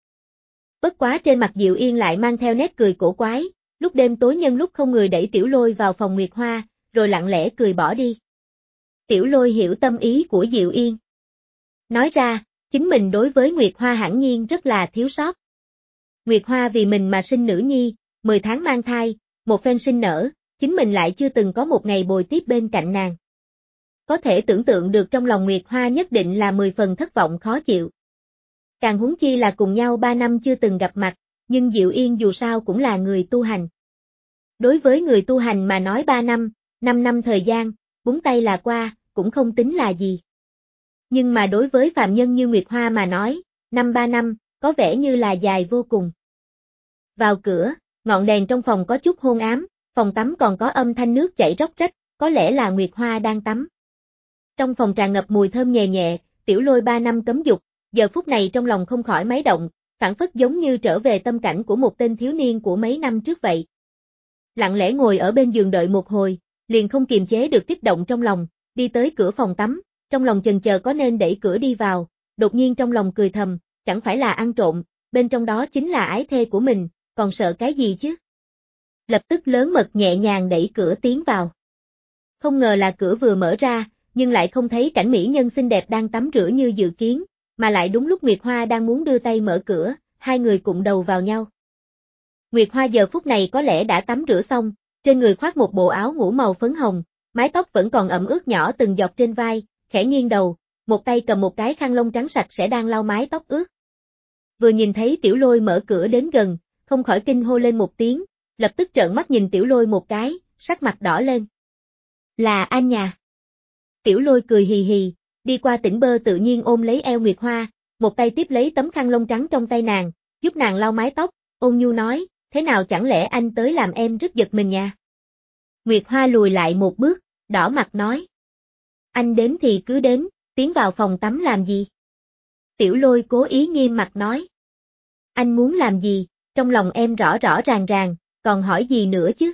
Bất quá trên mặt Diệu Yên lại mang theo nét cười cổ quái, lúc đêm tối nhân lúc không người đẩy Tiểu Lôi vào phòng Nguyệt Hoa, rồi lặng lẽ cười bỏ đi. Tiểu Lôi hiểu tâm ý của Diệu Yên. Nói ra, chính mình đối với Nguyệt Hoa hẳn nhiên rất là thiếu sót. Nguyệt Hoa vì mình mà sinh nữ nhi, mười tháng mang thai, một phen sinh nở, chính mình lại chưa từng có một ngày bồi tiếp bên cạnh nàng. Có thể tưởng tượng được trong lòng Nguyệt Hoa nhất định là mười phần thất vọng khó chịu. Càng huống chi là cùng nhau ba năm chưa từng gặp mặt, nhưng Diệu Yên dù sao cũng là người tu hành. Đối với người tu hành mà nói ba năm, năm năm thời gian, búng tay là qua, cũng không tính là gì. Nhưng mà đối với phàm nhân như Nguyệt Hoa mà nói, năm ba năm, có vẻ như là dài vô cùng. Vào cửa, ngọn đèn trong phòng có chút hôn ám, phòng tắm còn có âm thanh nước chảy róc rách, có lẽ là Nguyệt Hoa đang tắm. Trong phòng tràn ngập mùi thơm nhẹ nhẹ, Tiểu Lôi ba năm cấm dục, giờ phút này trong lòng không khỏi máy động, phản phất giống như trở về tâm cảnh của một tên thiếu niên của mấy năm trước vậy. Lặng lẽ ngồi ở bên giường đợi một hồi, liền không kiềm chế được kích động trong lòng, đi tới cửa phòng tắm, trong lòng chần chờ có nên đẩy cửa đi vào, đột nhiên trong lòng cười thầm, chẳng phải là ăn trộm, bên trong đó chính là ái thê của mình, còn sợ cái gì chứ? Lập tức lớn mật nhẹ nhàng đẩy cửa tiến vào. Không ngờ là cửa vừa mở ra, nhưng lại không thấy cảnh mỹ nhân xinh đẹp đang tắm rửa như dự kiến, mà lại đúng lúc Nguyệt Hoa đang muốn đưa tay mở cửa, hai người cụng đầu vào nhau. Nguyệt Hoa giờ phút này có lẽ đã tắm rửa xong, trên người khoác một bộ áo ngủ màu phấn hồng, mái tóc vẫn còn ẩm ướt nhỏ từng giọt trên vai, khẽ nghiêng đầu, một tay cầm một cái khăn lông trắng sạch sẽ đang lau mái tóc ướt. Vừa nhìn thấy Tiểu Lôi mở cửa đến gần, không khỏi kinh hô lên một tiếng, lập tức trợn mắt nhìn Tiểu Lôi một cái, sắc mặt đỏ lên. Là anh nhà. Tiểu Lôi cười hì hì, đi qua tỉnh bơ tự nhiên ôm lấy eo Nguyệt Hoa, một tay tiếp lấy tấm khăn lông trắng trong tay nàng, giúp nàng lau mái tóc, ôn nhu nói, thế nào chẳng lẽ anh tới làm em rất giật mình nha. Nguyệt Hoa lùi lại một bước, đỏ mặt nói. Anh đến thì cứ đến, tiến vào phòng tắm làm gì? Tiểu Lôi cố ý nghiêm mặt nói. Anh muốn làm gì, trong lòng em rõ rõ ràng ràng, còn hỏi gì nữa chứ?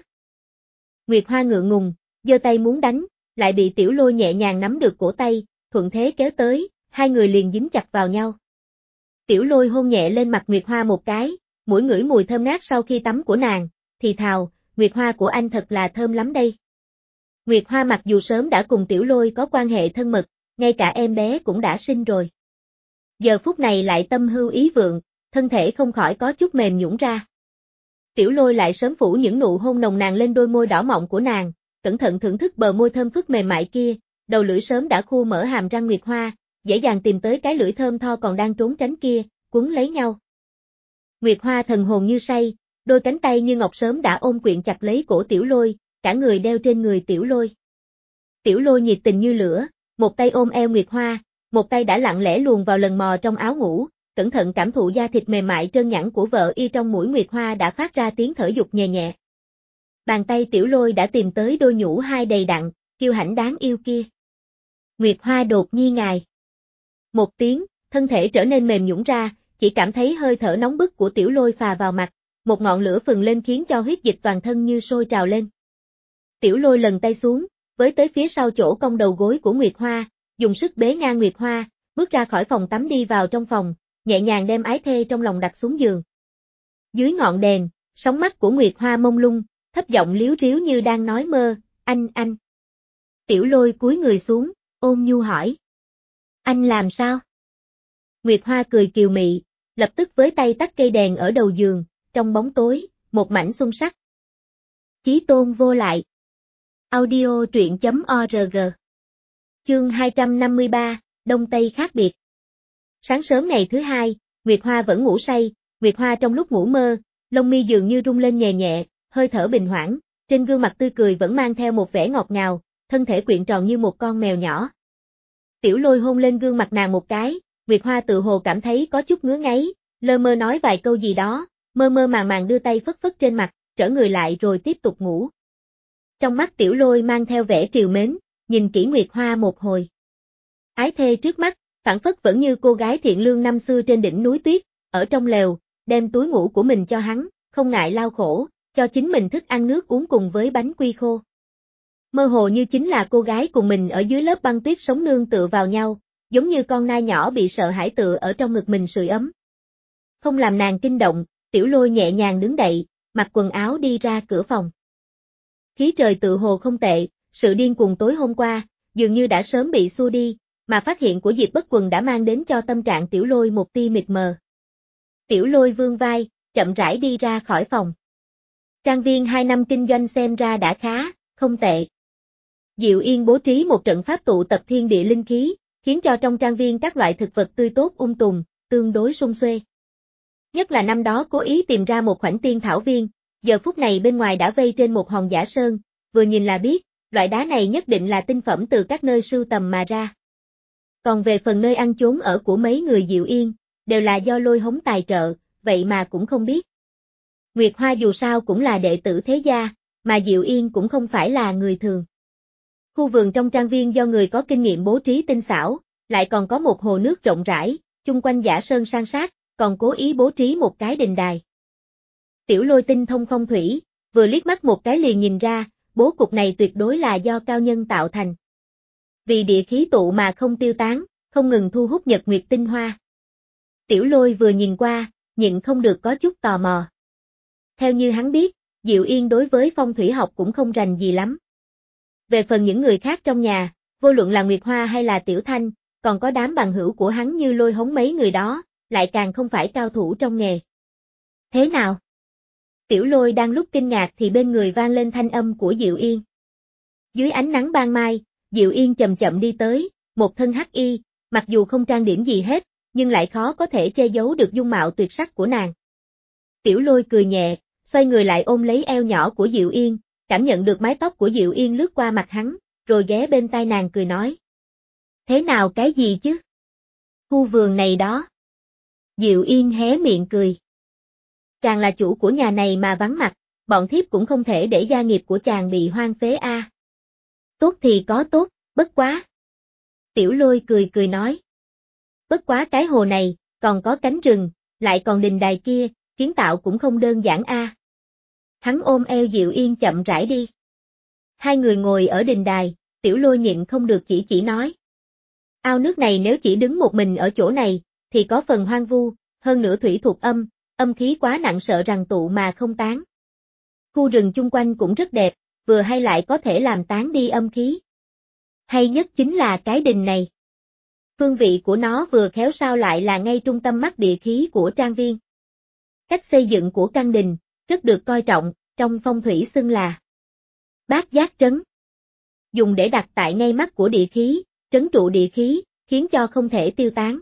Nguyệt Hoa ngượng ngùng, giơ tay muốn đánh, lại bị Tiểu Lôi nhẹ nhàng nắm được cổ tay, thuận thế kéo tới, hai người liền dính chặt vào nhau. Tiểu Lôi hôn nhẹ lên mặt Nguyệt Hoa một cái, mũi ngửi mùi thơm ngát sau khi tắm của nàng, thì thào, Nguyệt Hoa của anh thật là thơm lắm đây. Nguyệt Hoa mặc dù sớm đã cùng Tiểu Lôi có quan hệ thân mật, ngay cả em bé cũng đã sinh rồi. Giờ phút này lại tâm hưu ý vượng, thân thể không khỏi có chút mềm nhũn ra. Tiểu Lôi lại sớm phủ những nụ hôn nồng nàn lên đôi môi đỏ mọng của nàng, cẩn thận thưởng thức bờ môi thơm phức mềm mại kia, đầu lưỡi sớm đã khu mở hàm răng Nguyệt Hoa, dễ dàng tìm tới cái lưỡi thơm tho còn đang trốn tránh kia, quấn lấy nhau. Nguyệt Hoa thần hồn như say, đôi cánh tay như ngọc sớm đã ôm quyện chặt lấy cổ Tiểu Lôi, cả người đeo trên người Tiểu Lôi. Tiểu Lôi nhiệt tình như lửa, một tay ôm eo Nguyệt Hoa, một tay đã lặng lẽ luồn vào lần mò trong áo ngủ, cẩn thận cảm thụ da thịt mềm mại trơn nhẵn của vợ y. Trong mũi Nguyệt Hoa đã phát ra tiếng thở dục nhẹ nhẹ. Bàn tay Tiểu Lôi đã tìm tới đôi nhũ hai đầy đặn, kiêu hãnh đáng yêu kia. Nguyệt Hoa đột nhiên ngài một tiếng, thân thể trở nên mềm nhũn ra, chỉ cảm thấy hơi thở nóng bức của Tiểu Lôi phà vào mặt, một ngọn lửa phừng lên khiến cho huyết dịch toàn thân như sôi trào lên. Tiểu Lôi lần tay xuống, với tới phía sau chỗ cong đầu gối của Nguyệt Hoa, dùng sức bế ngang Nguyệt Hoa, bước ra khỏi phòng tắm đi vào trong phòng, nhẹ nhàng đem ái thê trong lòng đặt xuống giường. Dưới ngọn đèn, sóng mắt của Nguyệt Hoa mông lung, thấp giọng líu ríu như đang nói mơ, anh anh. Tiểu Lôi cúi người xuống, ôm nhu hỏi. Anh làm sao? Nguyệt Hoa cười kiều mị, lập tức với tay tắt cây đèn ở đầu giường, trong bóng tối, một mảnh xuân sắc. Chí tôn vô lại. Audio truyện chấm org. Chương hai trăm năm mươi ba, Đông Tây khác biệt. Sáng sớm ngày thứ hai, Nguyệt Hoa vẫn ngủ say, Nguyệt Hoa trong lúc ngủ mơ, lông mi dường như rung lên nhẹ nhẹ, hơi thở bình hoãn, trên gương mặt tươi cười vẫn mang theo một vẻ ngọt ngào, thân thể quyện tròn như một con mèo nhỏ. Tiểu Lôi hôn lên gương mặt nàng một cái, Nguyệt Hoa tự hồ cảm thấy có chút ngứa ngáy, lơ mơ nói vài câu gì đó, mơ mơ màng màng đưa tay phất phất trên mặt, trở người lại rồi tiếp tục ngủ. Trong mắt Tiểu Lôi mang theo vẻ trìu mến, nhìn kỹ Nguyệt Hoa một hồi. Ái thê trước mắt, phảng phất vẫn như cô gái thiện lương năm xưa trên đỉnh núi tuyết, ở trong lều, đem túi ngủ của mình cho hắn, không ngại lao khổ, cho chính mình thức ăn nước uống cùng với bánh quy khô. Mơ hồ như chính là cô gái cùng mình ở dưới lớp băng tuyết sống nương tựa vào nhau, giống như con nai nhỏ bị sợ hãi tựa ở trong ngực mình sưởi ấm. Không làm nàng kinh động, Tiểu Lôi nhẹ nhàng đứng dậy, mặc quần áo đi ra cửa phòng. Khí trời tự hồ không tệ, sự điên cuồng tối hôm qua, dường như đã sớm bị xua đi, mà phát hiện của Diệp Bất Quần đã mang đến cho tâm trạng Tiểu Lôi một tia mịt mờ. Tiểu Lôi vươn vai, chậm rãi đi ra khỏi phòng. Trang viên hai năm kinh doanh xem ra đã khá, không tệ. Diệu Yên bố trí một trận pháp tụ tập thiên địa linh khí, khiến cho trong trang viên các loại thực vật tươi tốt um tùm, tương đối sum xuê. Nhất là năm đó cố ý tìm ra một khoảnh tiên thảo viên, giờ phút này bên ngoài đã vây trên một hòn giả sơn, vừa nhìn là biết, loại đá này nhất định là tinh phẩm từ các nơi sưu tầm mà ra. Còn về phần nơi ăn chốn ở của mấy người Diệu Yên, đều là do Lôi hống tài trợ, vậy mà cũng không biết. Nguyệt Hoa dù sao cũng là đệ tử thế gia, mà Diệu Yên cũng không phải là người thường. Khu vườn trong trang viên do người có kinh nghiệm bố trí tinh xảo, lại còn có một hồ nước rộng rãi, chung quanh giả sơn san sát, còn cố ý bố trí một cái đình đài. Tiểu Lôi tinh thông phong thủy, vừa liếc mắt một cái liền nhìn ra, bố cục này tuyệt đối là do cao nhân tạo thành. Vì địa khí tụ mà không tiêu tán, không ngừng thu hút nhật nguyệt tinh hoa. Tiểu Lôi vừa nhìn qua, nhịn không được có chút tò mò. Theo như hắn biết, Diệu Yên đối với phong thủy học cũng không rành gì lắm. Về phần những người khác trong nhà, vô luận là Nguyệt Hoa hay là Tiểu Thanh, còn có đám bằng hữu của hắn như Lôi hống mấy người đó, lại càng không phải cao thủ trong nghề. Thế nào? Tiểu Lôi đang lúc kinh ngạc thì bên người vang lên thanh âm của Diệu Yên. Dưới ánh nắng ban mai, Diệu Yên chậm chậm đi tới, một thân hắc y, mặc dù không trang điểm gì hết, nhưng lại khó có thể che giấu được dung mạo tuyệt sắc của nàng. Tiểu Lôi cười nhẹ, xoay người lại ôm lấy eo nhỏ của Diệu Yên, cảm nhận được mái tóc của Diệu Yên lướt qua mặt hắn, rồi ghé bên tai nàng cười nói. Thế nào cái gì chứ? Khu vườn này đó. Diệu Yên hé miệng cười. Chàng là chủ của nhà này mà vắng mặt, bọn thiếp cũng không thể để gia nghiệp của chàng bị hoang phế a. À. Tốt thì có tốt, bất quá. Tiểu Lôi cười cười nói. Bất quá cái hồ này, còn có cánh rừng, lại còn đình đài kia, kiến tạo cũng không đơn giản a. À. Hắn ôm eo Diệu Yên chậm rãi đi. Hai người ngồi ở đình đài, Tiểu Lôi nhịn không được chỉ chỉ nói. Ao nước này nếu chỉ đứng một mình ở chỗ này, thì có phần hoang vu, hơn nữa thủy thuộc âm, âm khí quá nặng sợ rằng tụ mà không tán. Khu rừng chung quanh cũng rất đẹp, vừa hay lại có thể làm tán đi âm khí. Hay nhất chính là cái đình này. Phương vị của nó vừa khéo sao lại là ngay trung tâm mắt địa khí của trang viên. Cách xây dựng của căn đình, rất được coi trọng, trong phong thủy xưng là Bát Giác Trấn. Dùng để đặt tại ngay mắt của địa khí, trấn trụ địa khí, khiến cho không thể tiêu tán.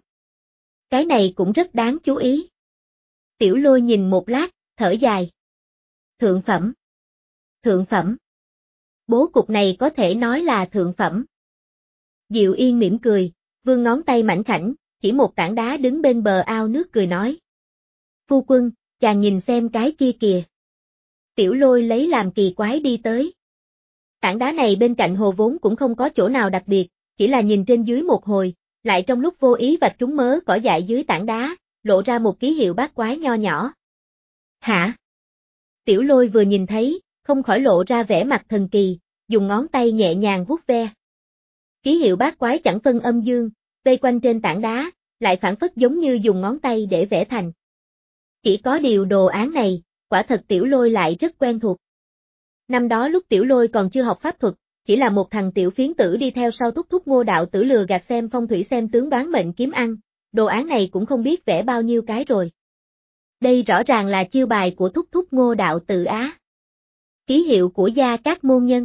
Cái này cũng rất đáng chú ý. Tiểu Lôi nhìn một lát, thở dài. Thượng phẩm. Thượng phẩm. Bố cục này có thể nói là thượng phẩm. Diệu Yên mỉm cười, vươn ngón tay mảnh khảnh, chỉ một tảng đá đứng bên bờ ao nước cười nói. Phu quân, chàng nhìn xem cái kia kìa. Tiểu Lôi lấy làm kỳ quái đi tới. Tảng đá này bên cạnh hồ vốn cũng không có chỗ nào đặc biệt, chỉ là nhìn trên dưới một hồi, lại trong lúc vô ý vạch trúng mớ cỏ dại dưới tảng đá, lộ ra một ký hiệu bát quái nho nhỏ. Hả? Tiểu Lôi vừa nhìn thấy, không khỏi lộ ra vẻ mặt thần kỳ, dùng ngón tay nhẹ nhàng vuốt ve. Ký hiệu bát quái chẳng phân âm dương, vây quanh trên tảng đá, lại phản phất giống như dùng ngón tay để vẽ thành. Chỉ có điều đồ án này, quả thật Tiểu Lôi lại rất quen thuộc. Năm đó lúc Tiểu Lôi còn chưa học pháp thuật, chỉ là một thằng tiểu phiến tử đi theo sau thúc thúc Ngô đạo tử lừa gạt xem phong thủy xem tướng đoán mệnh kiếm ăn, đồ án này cũng không biết vẽ bao nhiêu cái rồi. Đây rõ ràng là chiêu bài của thúc thúc Ngô đạo tử á. Ký hiệu của gia các môn nhân.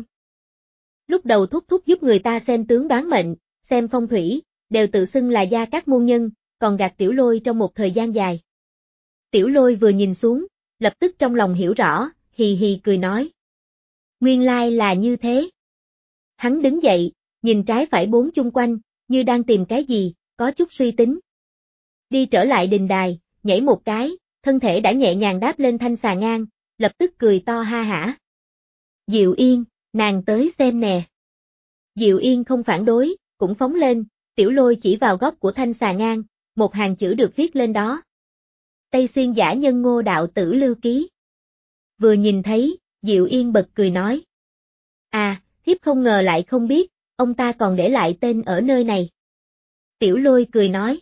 Lúc đầu thúc thúc giúp người ta xem tướng đoán mệnh, xem phong thủy, đều tự xưng là gia các môn nhân, còn gạt Tiểu Lôi trong một thời gian dài. Tiểu Lôi vừa nhìn xuống, lập tức trong lòng hiểu rõ, hì hì cười nói. Nguyên lai là như thế. Hắn đứng dậy, nhìn trái phải bốn chung quanh, như đang tìm cái gì, có chút suy tính. Đi trở lại đình đài, nhảy một cái, thân thể đã nhẹ nhàng đáp lên thanh xà ngang, lập tức cười to ha hả. Diệu Yên, nàng tới xem nè. Diệu Yên không phản đối, cũng phóng lên, Tiểu Lôi chỉ vào góc của thanh xà ngang, một hàng chữ được viết lên đó. Tây Xuyên giả nhân Ngô đạo tử lưu ký. Vừa nhìn thấy, Diệu Yên bật cười nói. À, thiếp không ngờ lại không biết, ông ta còn để lại tên ở nơi này. Tiểu Lôi cười nói.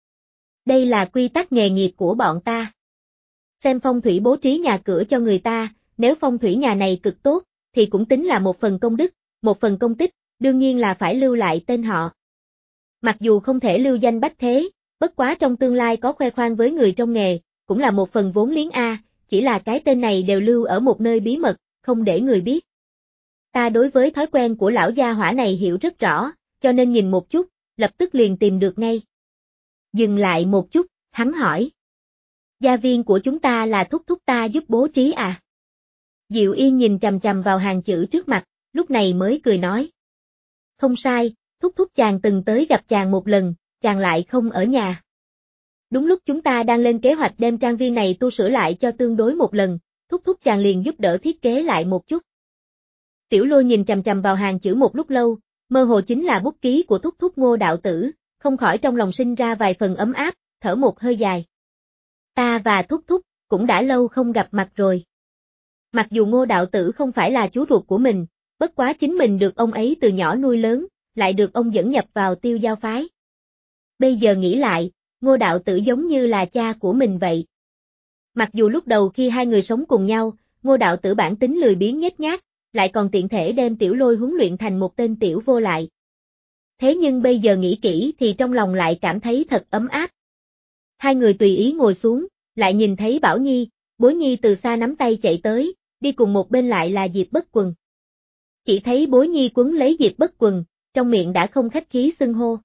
Đây là quy tắc nghề nghiệp của bọn ta. Xem phong thủy bố trí nhà cửa cho người ta, nếu phong thủy nhà này cực tốt, thì cũng tính là một phần công đức, một phần công tích, đương nhiên là phải lưu lại tên họ. Mặc dù không thể lưu danh bách thế, bất quá trong tương lai có khoe khoang với người trong nghề, cũng là một phần vốn liếng A, chỉ là cái tên này đều lưu ở một nơi bí mật, không để người biết. Ta đối với thói quen của lão gia hỏa này hiểu rất rõ, cho nên nhìn một chút, lập tức liền tìm được ngay. Dừng lại một chút, hắn hỏi. Gia viên của chúng ta là thúc thúc ta giúp bố trí à? Diệu Yên nhìn chằm chằm vào hàng chữ trước mặt, lúc này mới cười nói. Không sai, thúc thúc chàng từng tới gặp chàng một lần, chàng lại không ở nhà. Đúng lúc chúng ta đang lên kế hoạch đem trang viên này tu sửa lại cho tương đối một lần, thúc thúc chàng liền giúp đỡ thiết kế lại một chút. Tiểu Lôi nhìn chằm chằm vào hàng chữ một lúc lâu, mơ hồ chính là bút ký của thúc thúc Ngô đạo tử, không khỏi trong lòng sinh ra vài phần ấm áp, thở một hơi dài. Ta và thúc thúc, cũng đã lâu không gặp mặt rồi. Mặc dù Ngô đạo tử không phải là chú ruột của mình, bất quá chính mình được ông ấy từ nhỏ nuôi lớn, lại được ông dẫn nhập vào Tiêu Giao phái. Bây giờ nghĩ lại, Ngô đạo tử giống như là cha của mình vậy. Mặc dù lúc đầu khi hai người sống cùng nhau, Ngô đạo tử bản tính lười biếng nhếch nhác, lại còn tiện thể đem Tiểu Lôi huấn luyện thành một tên tiểu vô lại. Thế nhưng bây giờ nghĩ kỹ thì trong lòng lại cảm thấy thật ấm áp. Hai người tùy ý ngồi xuống, lại nhìn thấy Bảo Nhi, Bối Nhi từ xa nắm tay chạy tới, đi cùng một bên lại là Diệp Bất Quần. Chỉ thấy Bối Nhi quấn lấy Diệp Bất Quần, trong miệng đã không khách khí xưng hô.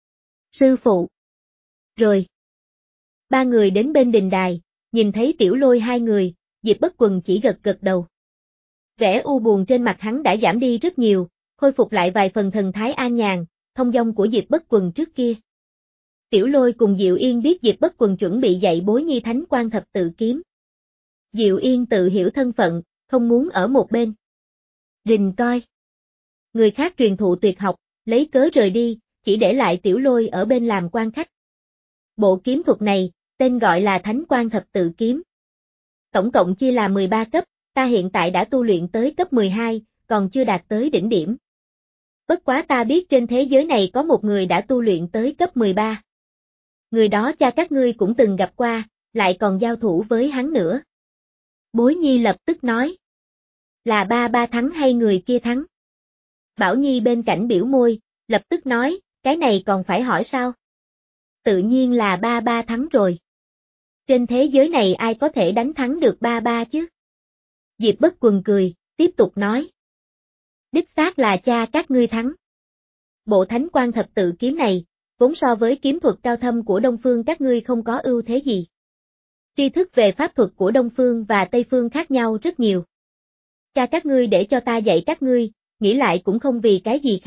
Sư phụ. Rồi. Ba người đến bên đình đài, nhìn thấy Tiểu Lôi hai người, Diệp Bất Quần chỉ gật gật đầu. Vẻ u buồn trên mặt hắn đã giảm đi rất nhiều, khôi phục lại vài phần thần thái an nhàn, thông dong của Diệp Bất Quần trước kia. Tiểu Lôi cùng Diệu Yên biết Diệp Bất Quần chuẩn bị dạy Bối Nhi thánh quan thập tự kiếm. Diệu Yên tự hiểu thân phận, không muốn ở một bên. Rình coi. Người khác truyền thụ tuyệt học, lấy cớ rời đi, chỉ để lại Tiểu Lôi ở bên làm quan khách. Bộ kiếm thuật này, tên gọi là thánh quan thập tự kiếm. Tổng cộng chia là mười ba cấp, ta hiện tại đã tu luyện tới cấp mười hai, còn chưa đạt tới đỉnh điểm. Bất quá ta biết trên thế giới này có một người đã tu luyện tới cấp mười ba. Người đó cha các ngươi cũng từng gặp qua, lại còn giao thủ với hắn nữa. Bối Nhi lập tức nói. Là ba ba thắng hay người kia thắng? Bảo Nhi bên cạnh biểu môi, lập tức nói, cái này còn phải hỏi sao? Tự nhiên là ba ba thắng rồi. Trên thế giới này ai có thể đánh thắng được ba ba chứ? Diệp Bất Quần cười, tiếp tục nói. Đích xác là cha các ngươi thắng. Bộ thánh quan thập tự kiếm này, vốn so với kiếm thuật cao thâm của Đông Phương các ngươi không có ưu thế gì. Tri thức về pháp thuật của Đông Phương và Tây Phương khác nhau rất nhiều. Cha các ngươi để cho ta dạy các ngươi, nghĩ lại cũng không vì cái gì khác,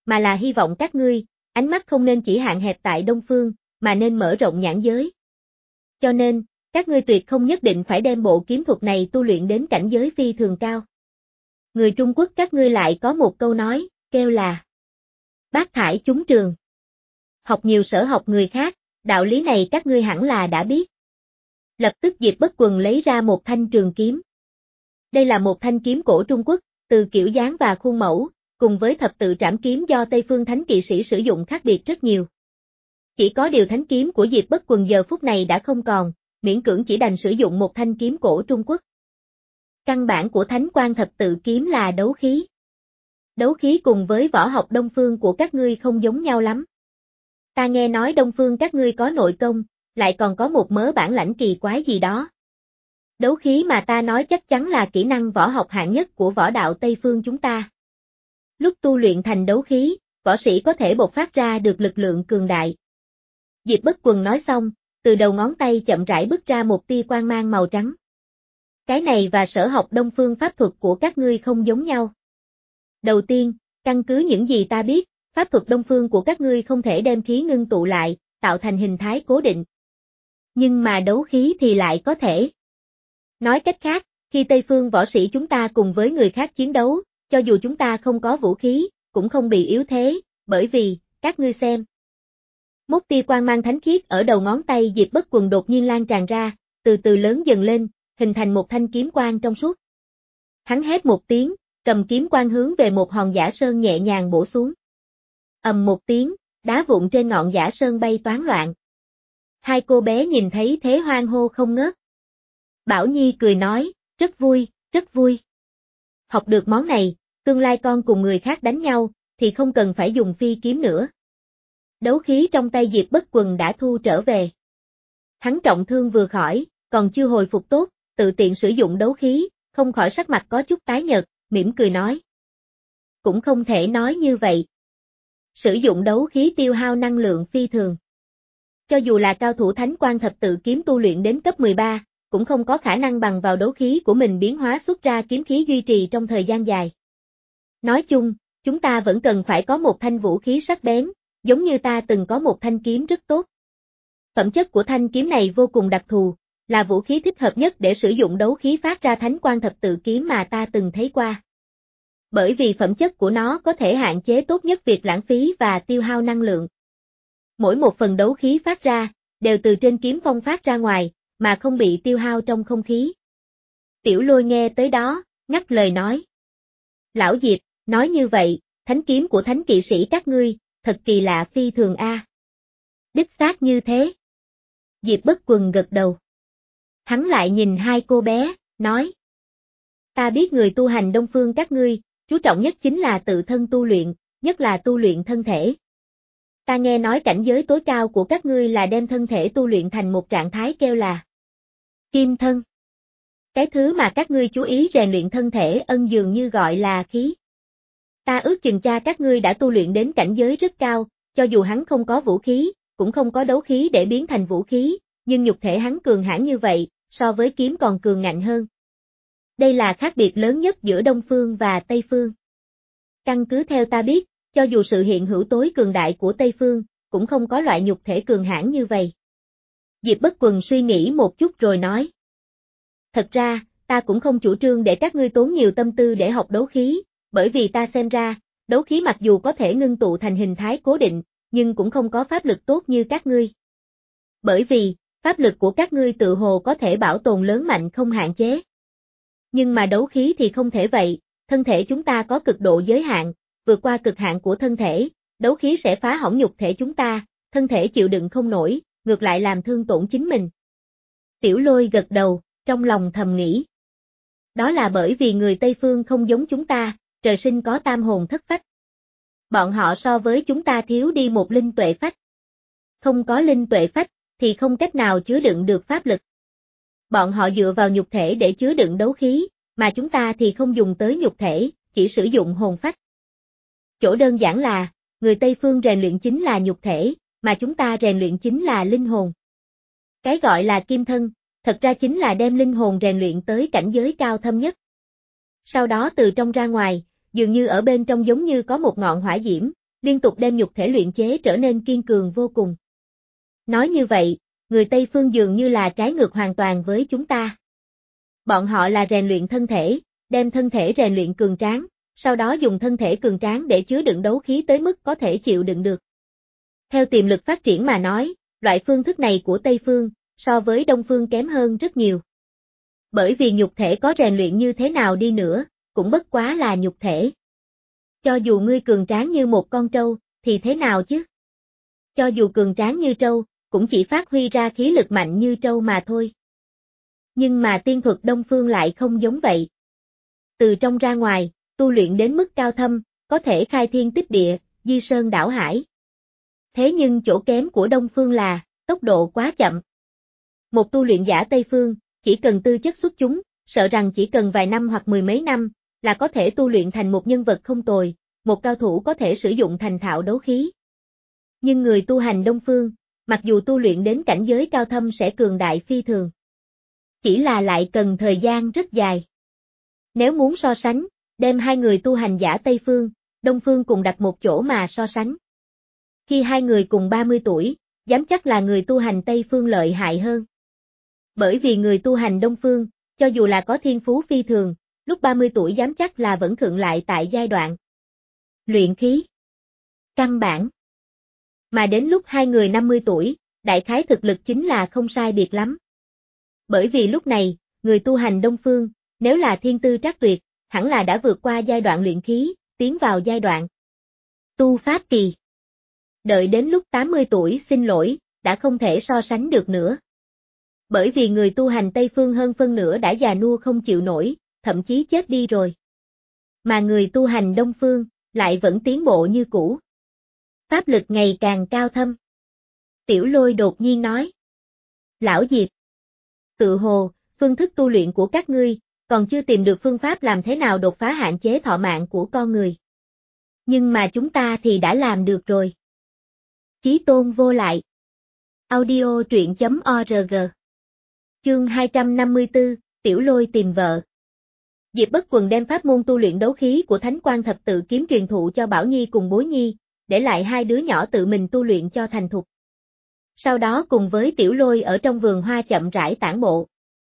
mà là hy vọng các ngươi, ánh mắt không nên chỉ hạn hẹp tại Đông Phương, mà nên mở rộng nhãn giới. Cho nên, các ngươi tuyệt không nhất định phải đem bộ kiếm thuật này tu luyện đến cảnh giới phi thường cao. Người Trung Quốc các ngươi lại có một câu nói, kêu là bát thải chúng trường. Học nhiều sở học người khác, đạo lý này các ngươi hẳn là đã biết. Lập tức Diệp Bất Quần lấy ra một thanh trường kiếm. Đây là một thanh kiếm cổ Trung Quốc, từ kiểu dáng và khuôn mẫu, cùng với thập tự trảm kiếm do Tây Phương Thánh kỵ sĩ sử dụng khác biệt rất nhiều. Chỉ có điều thanh kiếm của Diệp Bất Quần giờ phút này đã không còn, miễn cưỡng chỉ đành sử dụng một thanh kiếm cổ Trung Quốc. Căn bản của Thánh Quan thập tự kiếm là đấu khí. Đấu khí cùng với võ học Đông Phương của các ngươi không giống nhau lắm. Ta nghe nói Đông Phương các ngươi có nội công, lại còn có một mớ bản lãnh kỳ quái gì đó. Đấu khí mà ta nói chắc chắn là kỹ năng võ học hạng nhất của võ đạo Tây Phương chúng ta. Lúc tu luyện thành đấu khí, võ sĩ có thể bộc phát ra được lực lượng cường đại. Diệp Bất Quần nói xong, từ đầu ngón tay chậm rãi bứt ra một tia quang mang màu trắng. Cái này và sở học Đông Phương pháp thuật của các ngươi không giống nhau. Đầu tiên, căn cứ những gì ta biết, pháp thuật Đông Phương của các ngươi không thể đem khí ngưng tụ lại, tạo thành hình thái cố định. Nhưng mà đấu khí thì lại có thể. Nói cách khác, khi Tây Phương võ sĩ chúng ta cùng với người khác chiến đấu, cho dù chúng ta không có vũ khí, cũng không bị yếu thế, bởi vì, các ngươi xem. Một tia quang mang thánh khiết ở đầu ngón tay Diệp Bất Quần đột nhiên lan tràn ra, từ từ lớn dần lên, hình thành một thanh kiếm quang trong suốt. Hắn hét một tiếng, cầm kiếm quang hướng về một hòn giả sơn nhẹ nhàng bổ xuống. Ầm một tiếng, đá vụn trên ngọn giả sơn bay toán loạn. Hai cô bé nhìn thấy thế hoan hô không ngớt. Bảo Nhi cười nói, rất vui, rất vui. Học được món này, tương lai con cùng người khác đánh nhau, thì không cần phải dùng phi kiếm nữa. Đấu khí trong tay Diệp Bất Quần đã thu trở về. Hắn trọng thương vừa khỏi, còn chưa hồi phục tốt, tự tiện sử dụng đấu khí, không khỏi sắc mặt có chút tái nhợt, mỉm cười nói. Cũng không thể nói như vậy. Sử dụng đấu khí tiêu hao năng lượng phi thường. Cho dù là cao thủ Thánh Quan thập tự kiếm tu luyện đến cấp mười ba, cũng không có khả năng bằng vào đấu khí của mình biến hóa xuất ra kiếm khí duy trì trong thời gian dài. Nói chung, chúng ta vẫn cần phải có một thanh vũ khí sắc bén, giống như ta từng có một thanh kiếm rất tốt. Phẩm chất của thanh kiếm này vô cùng đặc thù, là vũ khí thích hợp nhất để sử dụng đấu khí phát ra Thánh Quan thập tự kiếm mà ta từng thấy qua. Bởi vì phẩm chất của nó có thể hạn chế tốt nhất việc lãng phí và tiêu hao năng lượng. Mỗi một phần đấu khí phát ra, đều từ trên kiếm phong phát ra ngoài, mà không bị tiêu hao trong không khí. Tiểu Lôi nghe tới đó, ngắt lời nói. Lão Diệp, nói như vậy, thánh kiếm của thánh kỵ sĩ các ngươi, thật kỳ lạ phi thường a. À. Đích xác như thế. Diệp Bất Quần gật đầu. Hắn lại nhìn hai cô bé, nói. Ta biết người tu hành Đông Phương các ngươi, chú trọng nhất chính là tự thân tu luyện, nhất là tu luyện thân thể. Ta nghe nói cảnh giới tối cao của các ngươi là đem thân thể tu luyện thành một trạng thái kêu là kim thân. Cái thứ mà các ngươi chú ý rèn luyện thân thể ân dường như gọi là khí. Ta ước chừng cha các ngươi đã tu luyện đến cảnh giới rất cao, cho dù hắn không có vũ khí, cũng không có đấu khí để biến thành vũ khí, nhưng nhục thể hắn cường hãn như vậy, so với kiếm còn cường ngạnh hơn. Đây là khác biệt lớn nhất giữa Đông Phương và Tây Phương. Căn cứ theo ta biết, cho dù sự hiện hữu tối cường đại của Tây Phương, cũng không có loại nhục thể cường hãn như vậy. Diệp Bất Quần suy nghĩ một chút rồi nói. Thật ra, ta cũng không chủ trương để các ngươi tốn nhiều tâm tư để học đấu khí, bởi vì ta xem ra, đấu khí mặc dù có thể ngưng tụ thành hình thái cố định, nhưng cũng không có pháp lực tốt như các ngươi. Bởi vì, pháp lực của các ngươi tự hồ có thể bảo tồn lớn mạnh không hạn chế. Nhưng mà đấu khí thì không thể vậy, thân thể chúng ta có cực độ giới hạn, vượt qua cực hạn của thân thể, đấu khí sẽ phá hỏng nhục thể chúng ta, thân thể chịu đựng không nổi, ngược lại làm thương tổn chính mình. Tiểu Lôi gật đầu, trong lòng thầm nghĩ. Đó là bởi vì người Tây Phương không giống chúng ta, trời sinh có tam hồn thất phách. Bọn họ so với chúng ta thiếu đi một linh tuệ phách. Không có linh tuệ phách, thì không cách nào chứa đựng được pháp lực. Bọn họ dựa vào nhục thể để chứa đựng đấu khí, mà chúng ta thì không dùng tới nhục thể, chỉ sử dụng hồn phách. Chỗ đơn giản là, người Tây Phương rèn luyện chính là nhục thể, mà chúng ta rèn luyện chính là linh hồn. Cái gọi là kim thân, thật ra chính là đem linh hồn rèn luyện tới cảnh giới cao thâm nhất. Sau đó từ trong ra ngoài, dường như ở bên trong giống như có một ngọn hỏa diễm, liên tục đem nhục thể luyện chế trở nên kiên cường vô cùng. Nói như vậy, người Tây Phương dường như là trái ngược hoàn toàn với chúng ta. Bọn họ là rèn luyện thân thể, đem thân thể rèn luyện cường tráng, sau đó dùng thân thể cường tráng để chứa đựng đấu khí tới mức có thể chịu đựng được. Theo tiềm lực phát triển mà nói, loại phương thức này của Tây Phương, so với Đông Phương kém hơn rất nhiều. Bởi vì nhục thể có rèn luyện như thế nào đi nữa, cũng bất quá là nhục thể. Cho dù ngươi cường tráng như một con trâu, thì thế nào chứ? Cho dù cường tráng như trâu, cũng chỉ phát huy ra khí lực mạnh như trâu mà thôi. Nhưng mà tiên thuật Đông Phương lại không giống vậy. Từ trong ra ngoài, tu luyện đến mức cao thâm, có thể khai thiên tích địa, di sơn đảo hải. Thế nhưng chỗ kém của Đông Phương là, tốc độ quá chậm. Một tu luyện giả Tây Phương, chỉ cần tư chất xuất chúng, sợ rằng chỉ cần vài năm hoặc mười mấy năm, là có thể tu luyện thành một nhân vật không tồi, một cao thủ có thể sử dụng thành thạo đấu khí. Nhưng người tu hành Đông Phương, mặc dù tu luyện đến cảnh giới cao thâm sẽ cường đại phi thường. Chỉ là lại cần thời gian rất dài. Nếu muốn so sánh, đem hai người tu hành giả Tây Phương, Đông Phương cùng đặt một chỗ mà so sánh. Khi hai người cùng ba mươi tuổi, dám chắc là người tu hành Tây Phương lợi hại hơn. Bởi vì người tu hành Đông Phương, cho dù là có thiên phú phi thường, lúc ba mươi tuổi dám chắc là vẫn khựng lại tại giai đoạn luyện khí căn bản. Mà đến lúc hai người năm mươi tuổi, đại khái thực lực chính là không sai biệt lắm. Bởi vì lúc này, người tu hành Đông Phương, nếu là thiên tư trác tuyệt, hẳn là đã vượt qua giai đoạn luyện khí, tiến vào giai đoạn tu pháp kỳ. Đợi đến lúc tám mươi tuổi xin lỗi, đã không thể so sánh được nữa. Bởi vì người tu hành Tây Phương hơn phân nửa đã già nua không chịu nổi, thậm chí chết đi rồi. Mà người tu hành Đông Phương, lại vẫn tiến bộ như cũ. Pháp lực ngày càng cao thâm. Tiểu Lôi đột nhiên nói. Lão Diệp. Tự hồ, phương thức tu luyện của các ngươi, còn chưa tìm được phương pháp làm thế nào đột phá hạn chế thọ mạng của con người. Nhưng mà chúng ta thì đã làm được rồi. Chí tôn vô lại. Audio truyện chấm org. Chương hai trăm năm mươi tư, Tiểu Lôi tìm vợ. Diệp Bất Quần đem pháp môn tu luyện đấu khí của Thánh Quan Thập Tự Kiếm truyền thụ cho Bảo Nhi cùng Bối Nhi, để lại hai đứa nhỏ tự mình tu luyện cho thành thục. Sau đó cùng với Tiểu Lôi ở trong vườn hoa chậm rãi tản bộ.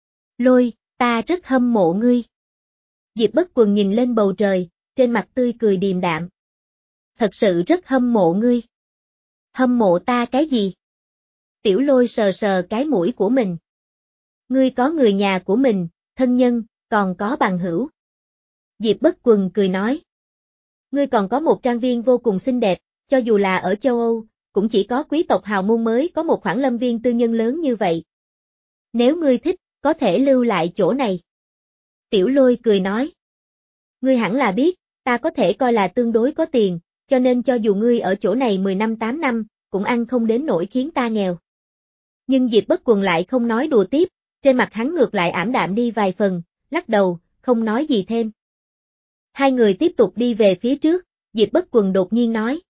Lôi, ta rất hâm mộ ngươi. Diệp Bất Quần nhìn lên bầu trời, trên mặt tươi cười điềm đạm. Thật sự rất hâm mộ ngươi. Hâm mộ ta cái gì? Tiểu Lôi sờ sờ cái mũi của mình. Ngươi có người nhà của mình, thân nhân, còn có bằng hữu. Diệp Bất Quần cười nói. Ngươi còn có một trang viên vô cùng xinh đẹp, cho dù là ở châu Âu, cũng chỉ có quý tộc hào môn mới có một khoản lâm viên tư nhân lớn như vậy. Nếu ngươi thích, có thể lưu lại chỗ này. Tiểu Lôi cười nói. Ngươi hẳn là biết, ta có thể coi là tương đối có tiền, cho nên cho dù ngươi ở chỗ này mười năm tám năm, cũng ăn không đến nỗi khiến ta nghèo. Nhưng Diệp Bất Quần lại không nói đùa tiếp, trên mặt hắn ngược lại ảm đạm đi vài phần, lắc đầu, không nói gì thêm. Hai người tiếp tục đi về phía trước, Diệp Bất Quần đột nhiên nói.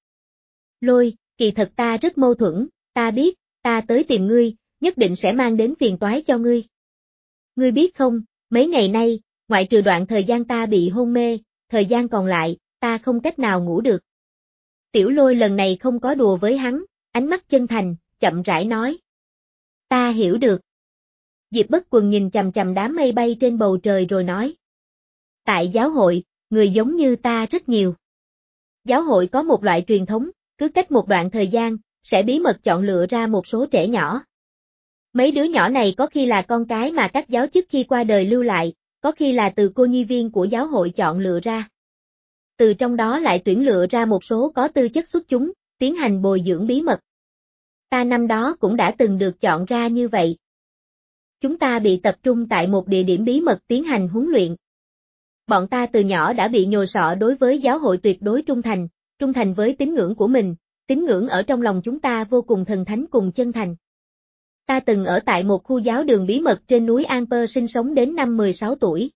Lôi, kỳ thật ta rất mâu thuẫn, ta biết, ta tới tìm ngươi, nhất định sẽ mang đến phiền toái cho ngươi. Ngươi biết không, mấy ngày nay, ngoại trừ đoạn thời gian ta bị hôn mê, thời gian còn lại, ta không cách nào ngủ được. Tiểu Lôi lần này không có đùa với hắn, ánh mắt chân thành, chậm rãi nói. Ta hiểu được. Diệp Bất Quần nhìn chằm chằm đám mây bay trên bầu trời rồi nói. Tại giáo hội, người giống như ta rất nhiều. Giáo hội có một loại truyền thống, cứ cách một đoạn thời gian, sẽ bí mật chọn lựa ra một số trẻ nhỏ. Mấy đứa nhỏ này có khi là con cái mà các giáo chức khi qua đời lưu lại, có khi là từ cô nhi viên của giáo hội chọn lựa ra. Từ trong đó lại tuyển lựa ra một số có tư chất xuất chúng, tiến hành bồi dưỡng bí mật. Ta năm đó cũng đã từng được chọn ra như vậy. Chúng ta bị tập trung tại một địa điểm bí mật tiến hành huấn luyện. Bọn ta từ nhỏ đã bị nhồi sọ đối với giáo hội tuyệt đối trung thành, trung thành với tín ngưỡng của mình, tín ngưỡng ở trong lòng chúng ta vô cùng thần thánh cùng chân thành. Ta từng ở tại một khu giáo đường bí mật trên núi Amper sinh sống đến năm mười sáu tuổi.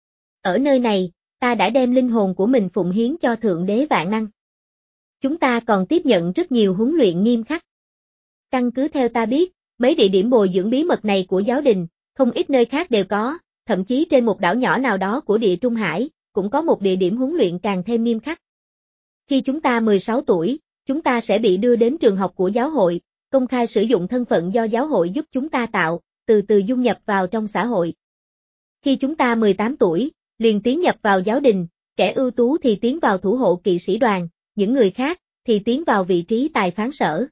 Ở nơi này, ta đã đem linh hồn của mình phụng hiến cho Thượng Đế Vạn Năng. Chúng ta còn tiếp nhận rất nhiều huấn luyện nghiêm khắc. Căn cứ theo ta biết, mấy địa điểm bồi dưỡng bí mật này của giáo đình, không ít nơi khác đều có, thậm chí trên một đảo nhỏ nào đó của địa Trung Hải, cũng có một địa điểm huấn luyện càng thêm nghiêm khắc. Khi chúng ta mười sáu tuổi, chúng ta sẽ bị đưa đến trường học của giáo hội, công khai sử dụng thân phận do giáo hội giúp chúng ta tạo, từ từ dung nhập vào trong xã hội. Khi chúng ta mười tám tuổi, liền tiến nhập vào giáo đình, kẻ ưu tú thì tiến vào thủ hộ kỵ sĩ đoàn, những người khác thì tiến vào vị trí tài phán sở.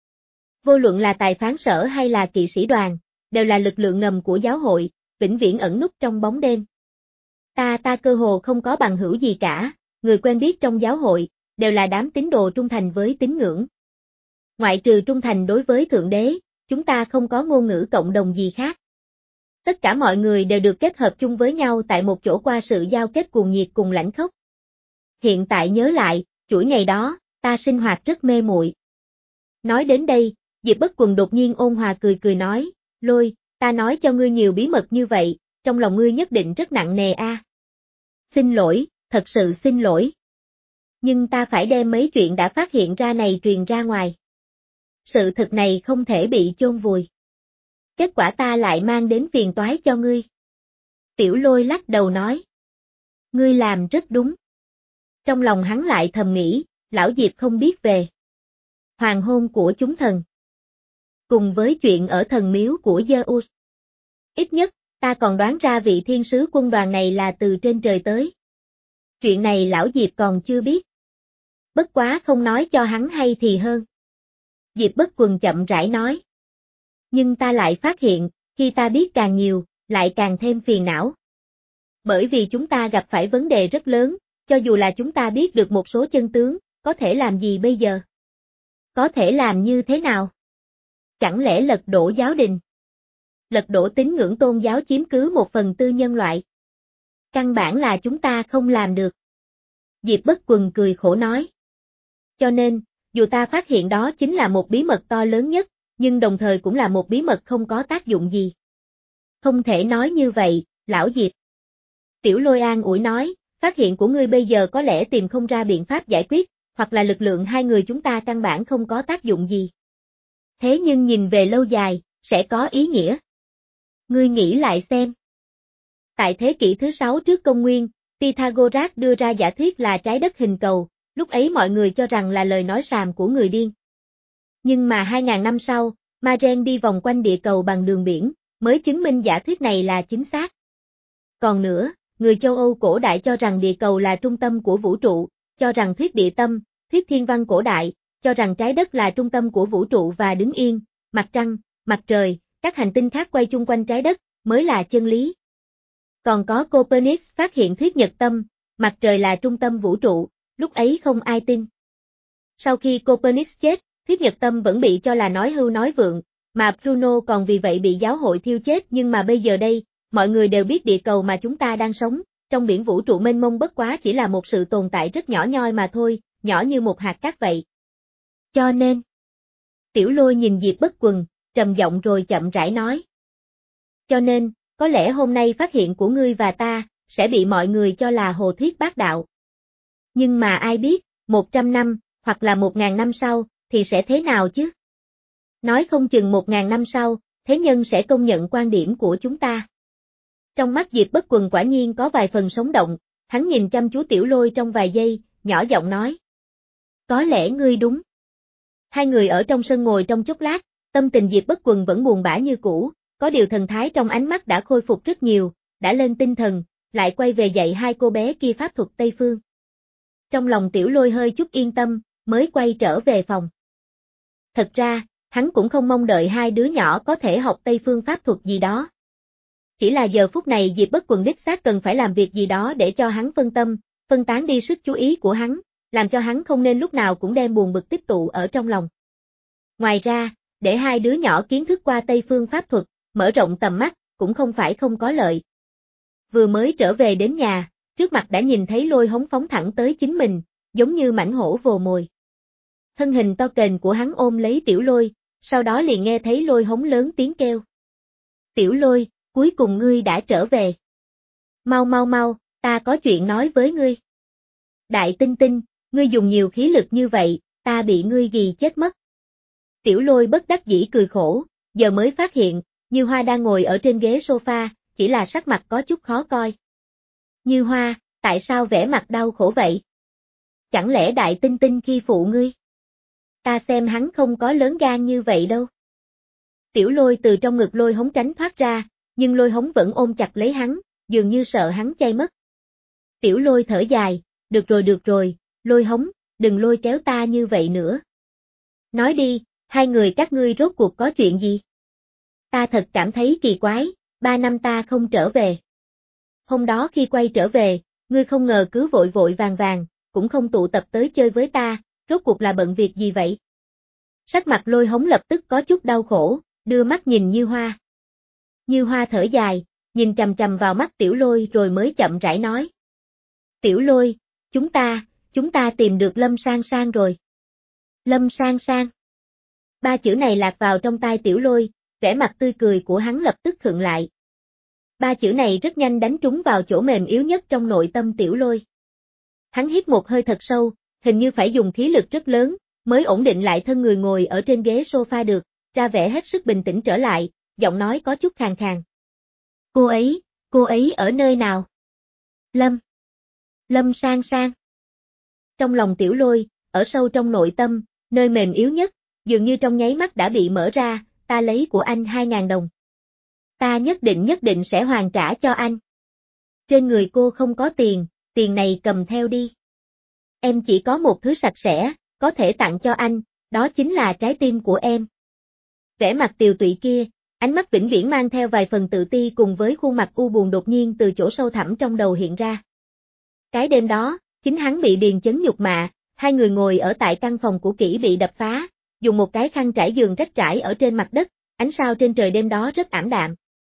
Vô luận là tài phán sở hay là kỵ sĩ đoàn, đều là lực lượng ngầm của giáo hội, vĩnh viễn ẩn núp trong bóng đêm. Ta ta cơ hồ không có bằng hữu gì cả, người quen biết trong giáo hội, đều là đám tín đồ trung thành với tín ngưỡng. Ngoại trừ trung thành đối với Thượng Đế, chúng ta không có ngôn ngữ cộng đồng gì khác. Tất cả mọi người đều được kết hợp chung với nhau tại một chỗ qua sự giao kết cuồng nhiệt cùng lãnh khốc. Hiện tại nhớ lại, chuỗi ngày đó, ta sinh hoạt rất mê muội. Nói đến đây, Diệp Bất Quần đột nhiên ôn hòa cười cười nói, Lôi, ta nói cho ngươi nhiều bí mật như vậy, trong lòng ngươi nhất định rất nặng nề a. À. Xin lỗi, thật sự xin lỗi. Nhưng ta phải đem mấy chuyện đã phát hiện ra này truyền ra ngoài. Sự thật này không thể bị chôn vùi. Kết quả ta lại mang đến phiền toái cho ngươi. Tiểu Lôi lắc đầu nói. Ngươi làm rất đúng. Trong lòng hắn lại thầm nghĩ, lão Diệp không biết về hoàng hôn của chúng thần. Cùng với chuyện ở thần miếu của Zeus. Ít nhất, ta còn đoán ra vị thiên sứ quân đoàn này là từ trên trời tới. Chuyện này lão Diệp còn chưa biết. Bất quá không nói cho hắn hay thì hơn. Diệp Bất Quần chậm rãi nói. Nhưng ta lại phát hiện, khi ta biết càng nhiều, lại càng thêm phiền não. Bởi vì chúng ta gặp phải vấn đề rất lớn, cho dù là chúng ta biết được một số chân tướng, có thể làm gì bây giờ? Có thể làm như thế nào? Chẳng lẽ lật đổ giáo đình? Lật đổ tín ngưỡng tôn giáo chiếm cứ một phần tư nhân loại? Căn bản là chúng ta không làm được. Diệp Bất Quần cười khổ nói. Cho nên, dù ta phát hiện đó chính là một bí mật to lớn nhất, nhưng đồng thời cũng là một bí mật không có tác dụng gì. Không thể nói như vậy, lão Diệp. Tiểu Lôi an ủi nói, phát hiện của ngươi bây giờ có lẽ tìm không ra biện pháp giải quyết, hoặc là lực lượng hai người chúng ta căn bản không có tác dụng gì. Thế nhưng nhìn về lâu dài, sẽ có ý nghĩa. Ngươi nghĩ lại xem. Tại thế kỷ thứ sáu trước công nguyên, Pythagoras đưa ra giả thuyết là trái đất hình cầu, lúc ấy mọi người cho rằng là lời nói xàm của người điên. Nhưng mà hai nghìn năm sau, Maren đi vòng quanh địa cầu bằng đường biển, mới chứng minh giả thuyết này là chính xác. Còn nữa, người châu Âu cổ đại cho rằng địa cầu là trung tâm của vũ trụ, cho rằng thuyết địa tâm, thuyết thiên văn cổ đại, cho rằng trái đất là trung tâm của vũ trụ và đứng yên, mặt trăng, mặt trời, các hành tinh khác quay chung quanh trái đất, mới là chân lý. Còn có Copernicus phát hiện thuyết nhật tâm, mặt trời là trung tâm vũ trụ, lúc ấy không ai tin. Sau khi Copernicus chết, thuyết nhật tâm vẫn bị cho là nói hưu nói vượng, mà Bruno còn vì vậy bị giáo hội thiêu chết, nhưng mà bây giờ đây, mọi người đều biết địa cầu mà chúng ta đang sống, trong biển vũ trụ mênh mông bất quá chỉ là một sự tồn tại rất nhỏ nhoi mà thôi, nhỏ như một hạt cát vậy. Cho nên, Tiểu Lôi nhìn Diệp Bất Quần, trầm giọng rồi chậm rãi nói. Cho nên, có lẽ hôm nay phát hiện của ngươi và ta, sẽ bị mọi người cho là hồ thuyết bác đạo. Nhưng mà ai biết, một trăm năm, hoặc là một ngàn năm sau, thì sẽ thế nào chứ? Nói không chừng một ngàn năm sau, thế nhân sẽ công nhận quan điểm của chúng ta. Trong mắt Diệp Bất Quần quả nhiên có vài phần sống động, hắn nhìn chăm chú Tiểu Lôi trong vài giây, nhỏ giọng nói. Có lẽ ngươi đúng. Hai người ở trong sân ngồi trong chốc lát, tâm tình Diệp Bất Quần vẫn buồn bã như cũ, có điều thần thái trong ánh mắt đã khôi phục rất nhiều, đã lên tinh thần, lại quay về dạy hai cô bé kia pháp thuật Tây Phương. Trong lòng Tiểu Lôi hơi chút yên tâm, mới quay trở về phòng. Thật ra, hắn cũng không mong đợi hai đứa nhỏ có thể học Tây Phương pháp thuật gì đó. Chỉ là giờ phút này Diệp Bất Quần đích xác cần phải làm việc gì đó để cho hắn phân tâm, phân tán đi sức chú ý của hắn, làm cho hắn không nên lúc nào cũng đem buồn bực tích tụ ở trong lòng. Ngoài ra, để hai đứa nhỏ kiến thức qua Tây Phương pháp thuật, mở rộng tầm mắt, cũng không phải không có lợi. Vừa mới trở về đến nhà, trước mặt đã nhìn thấy Lôi Hống phóng thẳng tới chính mình, giống như mãnh hổ vồ mồi. Thân hình to kềnh của hắn ôm lấy Tiểu Lôi, sau đó liền nghe thấy Lôi Hống lớn tiếng kêu. Tiểu Lôi, cuối cùng ngươi đã trở về. Mau mau mau, ta có chuyện nói với ngươi. Đại Tinh Tinh, ngươi dùng nhiều khí lực như vậy, ta bị ngươi ghi chết mất. Tiểu Lôi bất đắc dĩ cười khổ, giờ mới phát hiện, Như Hoa đang ngồi ở trên ghế sofa, chỉ là sắc mặt có chút khó coi. Như Hoa, tại sao vẻ mặt đau khổ vậy? chẳng lẽ Đại Tinh Tinh khi phụ ngươi? Ta xem hắn không có lớn gan như vậy đâu. Tiểu Lôi từ trong ngực Lôi Hống tránh thoát ra, nhưng Lôi Hống vẫn ôm chặt lấy hắn, dường như sợ hắn chay mất. Tiểu Lôi thở dài, được rồi được rồi, Lôi Hống, đừng lôi kéo ta như vậy nữa. Nói đi, hai người các ngươi rốt cuộc có chuyện gì? Ta thật cảm thấy kỳ quái, ba năm ta không trở về. Hôm đó khi quay trở về, ngươi không ngờ cứ vội vội vàng vàng, cũng không tụ tập tới chơi với ta, rốt cuộc là bận việc gì vậy? Sắc mặt Lôi Hống lập tức có chút đau khổ, đưa mắt nhìn Như Hoa. Như Hoa thở dài, nhìn chằm chằm vào mắt Tiểu Lôi rồi mới chậm rãi nói. Tiểu Lôi, chúng ta, chúng ta tìm được Lâm Sang Sang rồi. Lâm Sang Sang. Ba chữ này lạc vào trong tai Tiểu Lôi, vẻ mặt tươi cười của hắn lập tức khựng lại. Ba chữ này rất nhanh đánh trúng vào chỗ mềm yếu nhất trong nội tâm Tiểu Lôi. Hắn hít một hơi thật sâu, hình như phải dùng khí lực rất lớn, mới ổn định lại thân người ngồi ở trên ghế sofa được, ra vẻ hết sức bình tĩnh trở lại, giọng nói có chút khàn khàn. Cô ấy, cô ấy ở nơi nào? Lâm. Lâm Sang Sang. Trong lòng Tiểu Lôi, ở sâu trong nội tâm, nơi mềm yếu nhất, dường như trong nháy mắt đã bị mở ra, ta lấy của anh hai ngàn đồng. Ta nhất định nhất định sẽ hoàn trả cho anh. Trên người cô không có tiền, tiền này cầm theo đi. Em chỉ có một thứ sạch sẽ, có thể tặng cho anh, đó chính là trái tim của em. Vẻ mặt tiều tụy kia, ánh mắt vĩnh viễn mang theo vài phần tự ti cùng với khuôn mặt u buồn đột nhiên từ chỗ sâu thẳm trong đầu hiện ra. Cái đêm đó, chính hắn bị Điền Chấn nhục mạ, hai người ngồi ở tại căn phòng cũ kỹ bị đập phá, dùng một cái khăn trải giường rách rải ở trên mặt đất, ánh sao trên trời đêm đó rất ảm đạm.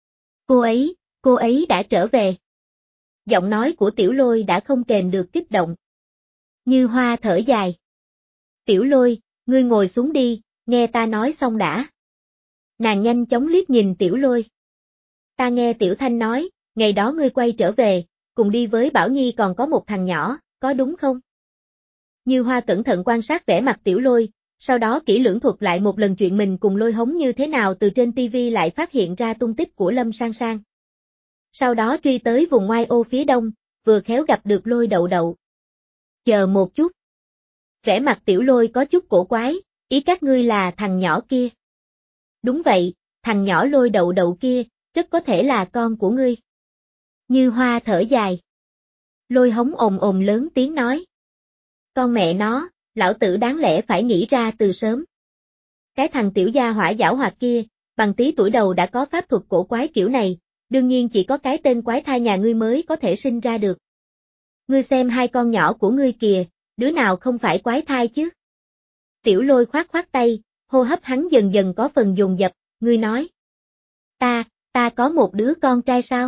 Cô ấy, cô ấy đã trở về. Giọng nói của Tiểu Lôi đã không kềm được kích động. Như Hoa thở dài. Tiểu Lôi, ngươi ngồi xuống đi, nghe ta nói xong đã. Nàng nhanh chóng liếc nhìn Tiểu Lôi. Ta nghe Tiểu Thanh nói, ngày đó ngươi quay trở về, cùng đi với Bảo Nhi còn có một thằng nhỏ, có đúng không? Như Hoa cẩn thận quan sát vẻ mặt Tiểu Lôi, sau đó kỹ lưỡng thuật lại một lần chuyện mình cùng Lôi Hống như thế nào từ trên tivi lại phát hiện ra tung tích của Lâm Sang Sang. Sau đó truy tới vùng ngoại ô phía đông, vừa khéo gặp được Lôi Đậu Đậu. Chờ một chút. Vẻ mặt Tiểu Lôi có chút cổ quái, ý các ngươi là thằng nhỏ kia. Đúng vậy, thằng nhỏ Lôi Đậu Đậu kia, rất có thể là con của ngươi. Như Hoa thở dài. Lôi Hống ồn ồn lớn tiếng nói. Con mẹ nó, lão tử đáng lẽ phải nghĩ ra từ sớm. Cái thằng tiểu gia hỏa giảo hoạt kia, bằng tí tuổi đầu đã có pháp thuật cổ quái kiểu này, đương nhiên chỉ có cái tên quái thai nhà ngươi mới có thể sinh ra được. Ngươi xem hai con nhỏ của ngươi kìa, đứa nào không phải quái thai chứ? Tiểu Lôi khoát khoát tay, hô hấp hắn dần dần có phần dồn dập, ngươi nói. Ta, ta có một đứa con trai sao?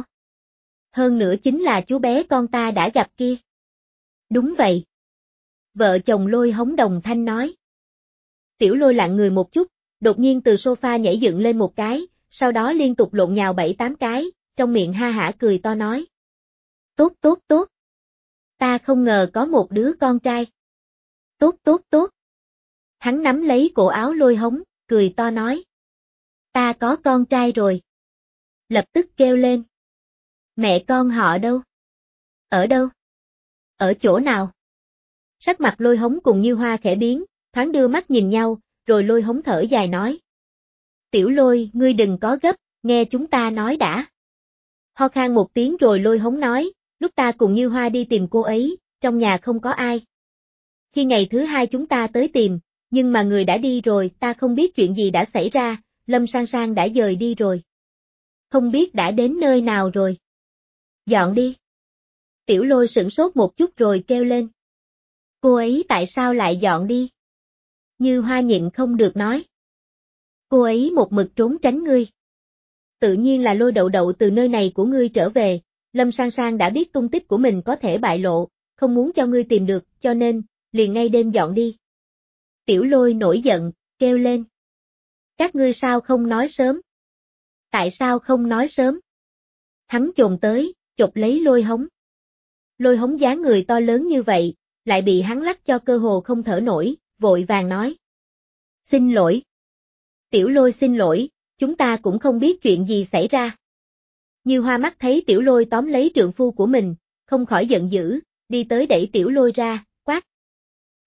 Hơn nữa chính là chú bé con ta đã gặp kia. Đúng vậy. Vợ chồng Lôi Hống đồng thanh nói. Tiểu Lôi lặng người một chút, đột nhiên từ sofa nhảy dựng lên một cái, sau đó liên tục lộn nhào bảy tám cái, trong miệng ha hả cười to nói. Tốt tốt tốt. Ta không ngờ có một đứa con trai. Tốt tốt tốt. Hắn nắm lấy cổ áo Lôi Hống, cười to nói. Ta có con trai rồi. Lập tức kêu lên. Mẹ con họ đâu? Ở đâu? Ở chỗ nào? Sắc mặt Lôi Hống cùng Như Hoa khẽ biến, thoáng đưa mắt nhìn nhau, rồi Lôi Hống thở dài nói. Tiểu Lôi, ngươi đừng có gấp, nghe chúng ta nói đã. Ho khan một tiếng rồi Lôi Hống nói, lúc ta cùng Như Hoa đi tìm cô ấy, trong nhà không có ai. Khi ngày thứ hai chúng ta tới tìm, nhưng mà người đã đi rồi, ta không biết chuyện gì đã xảy ra, Lâm Sang Sang đã dời đi rồi. Không biết đã đến nơi nào rồi. Dọn đi. Tiểu Lôi sửng sốt một chút rồi kêu lên. Cô ấy tại sao lại dọn đi? Như Hoa nhịn không được nói. Cô ấy một mực trốn tránh ngươi. Tự nhiên là Lôi Đậu Đậu từ nơi này của ngươi trở về, Lâm Sang Sang đã biết tung tích của mình có thể bại lộ, không muốn cho ngươi tìm được, cho nên, liền ngay đêm dọn đi. Tiểu Lôi nổi giận, kêu lên. Các ngươi sao không nói sớm? Tại sao không nói sớm? Hắn chồm tới, chộp lấy Lôi Hống. Lôi Hống dáng người to lớn như vậy, lại bị hắn lắc cho cơ hồ không thở nổi, vội vàng nói. Xin lỗi. Tiểu Lôi xin lỗi, chúng ta cũng không biết chuyện gì xảy ra. Như Hoa mắt thấy Tiểu Lôi tóm lấy trượng phu của mình, không khỏi giận dữ, đi tới đẩy Tiểu Lôi ra, quát.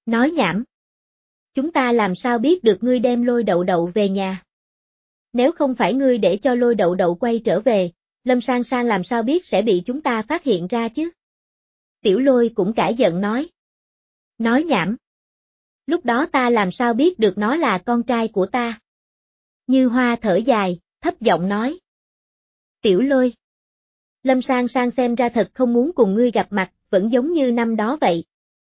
Nói nhảm. Chúng ta làm sao biết được ngươi đem Lôi Đậu Đậu về nhà? Nếu không phải ngươi để cho Lôi Đậu Đậu quay trở về, Lâm Sang Sang làm sao biết sẽ bị chúng ta phát hiện ra chứ? Tiểu Lôi cũng cãi giận nói. Nói nhảm. Lúc đó ta làm sao biết được nó là con trai của ta? Như Hoa thở dài, thấp giọng nói. Tiểu Lôi. Lâm Sang Sang xem ra thật không muốn cùng ngươi gặp mặt, vẫn giống như năm đó vậy.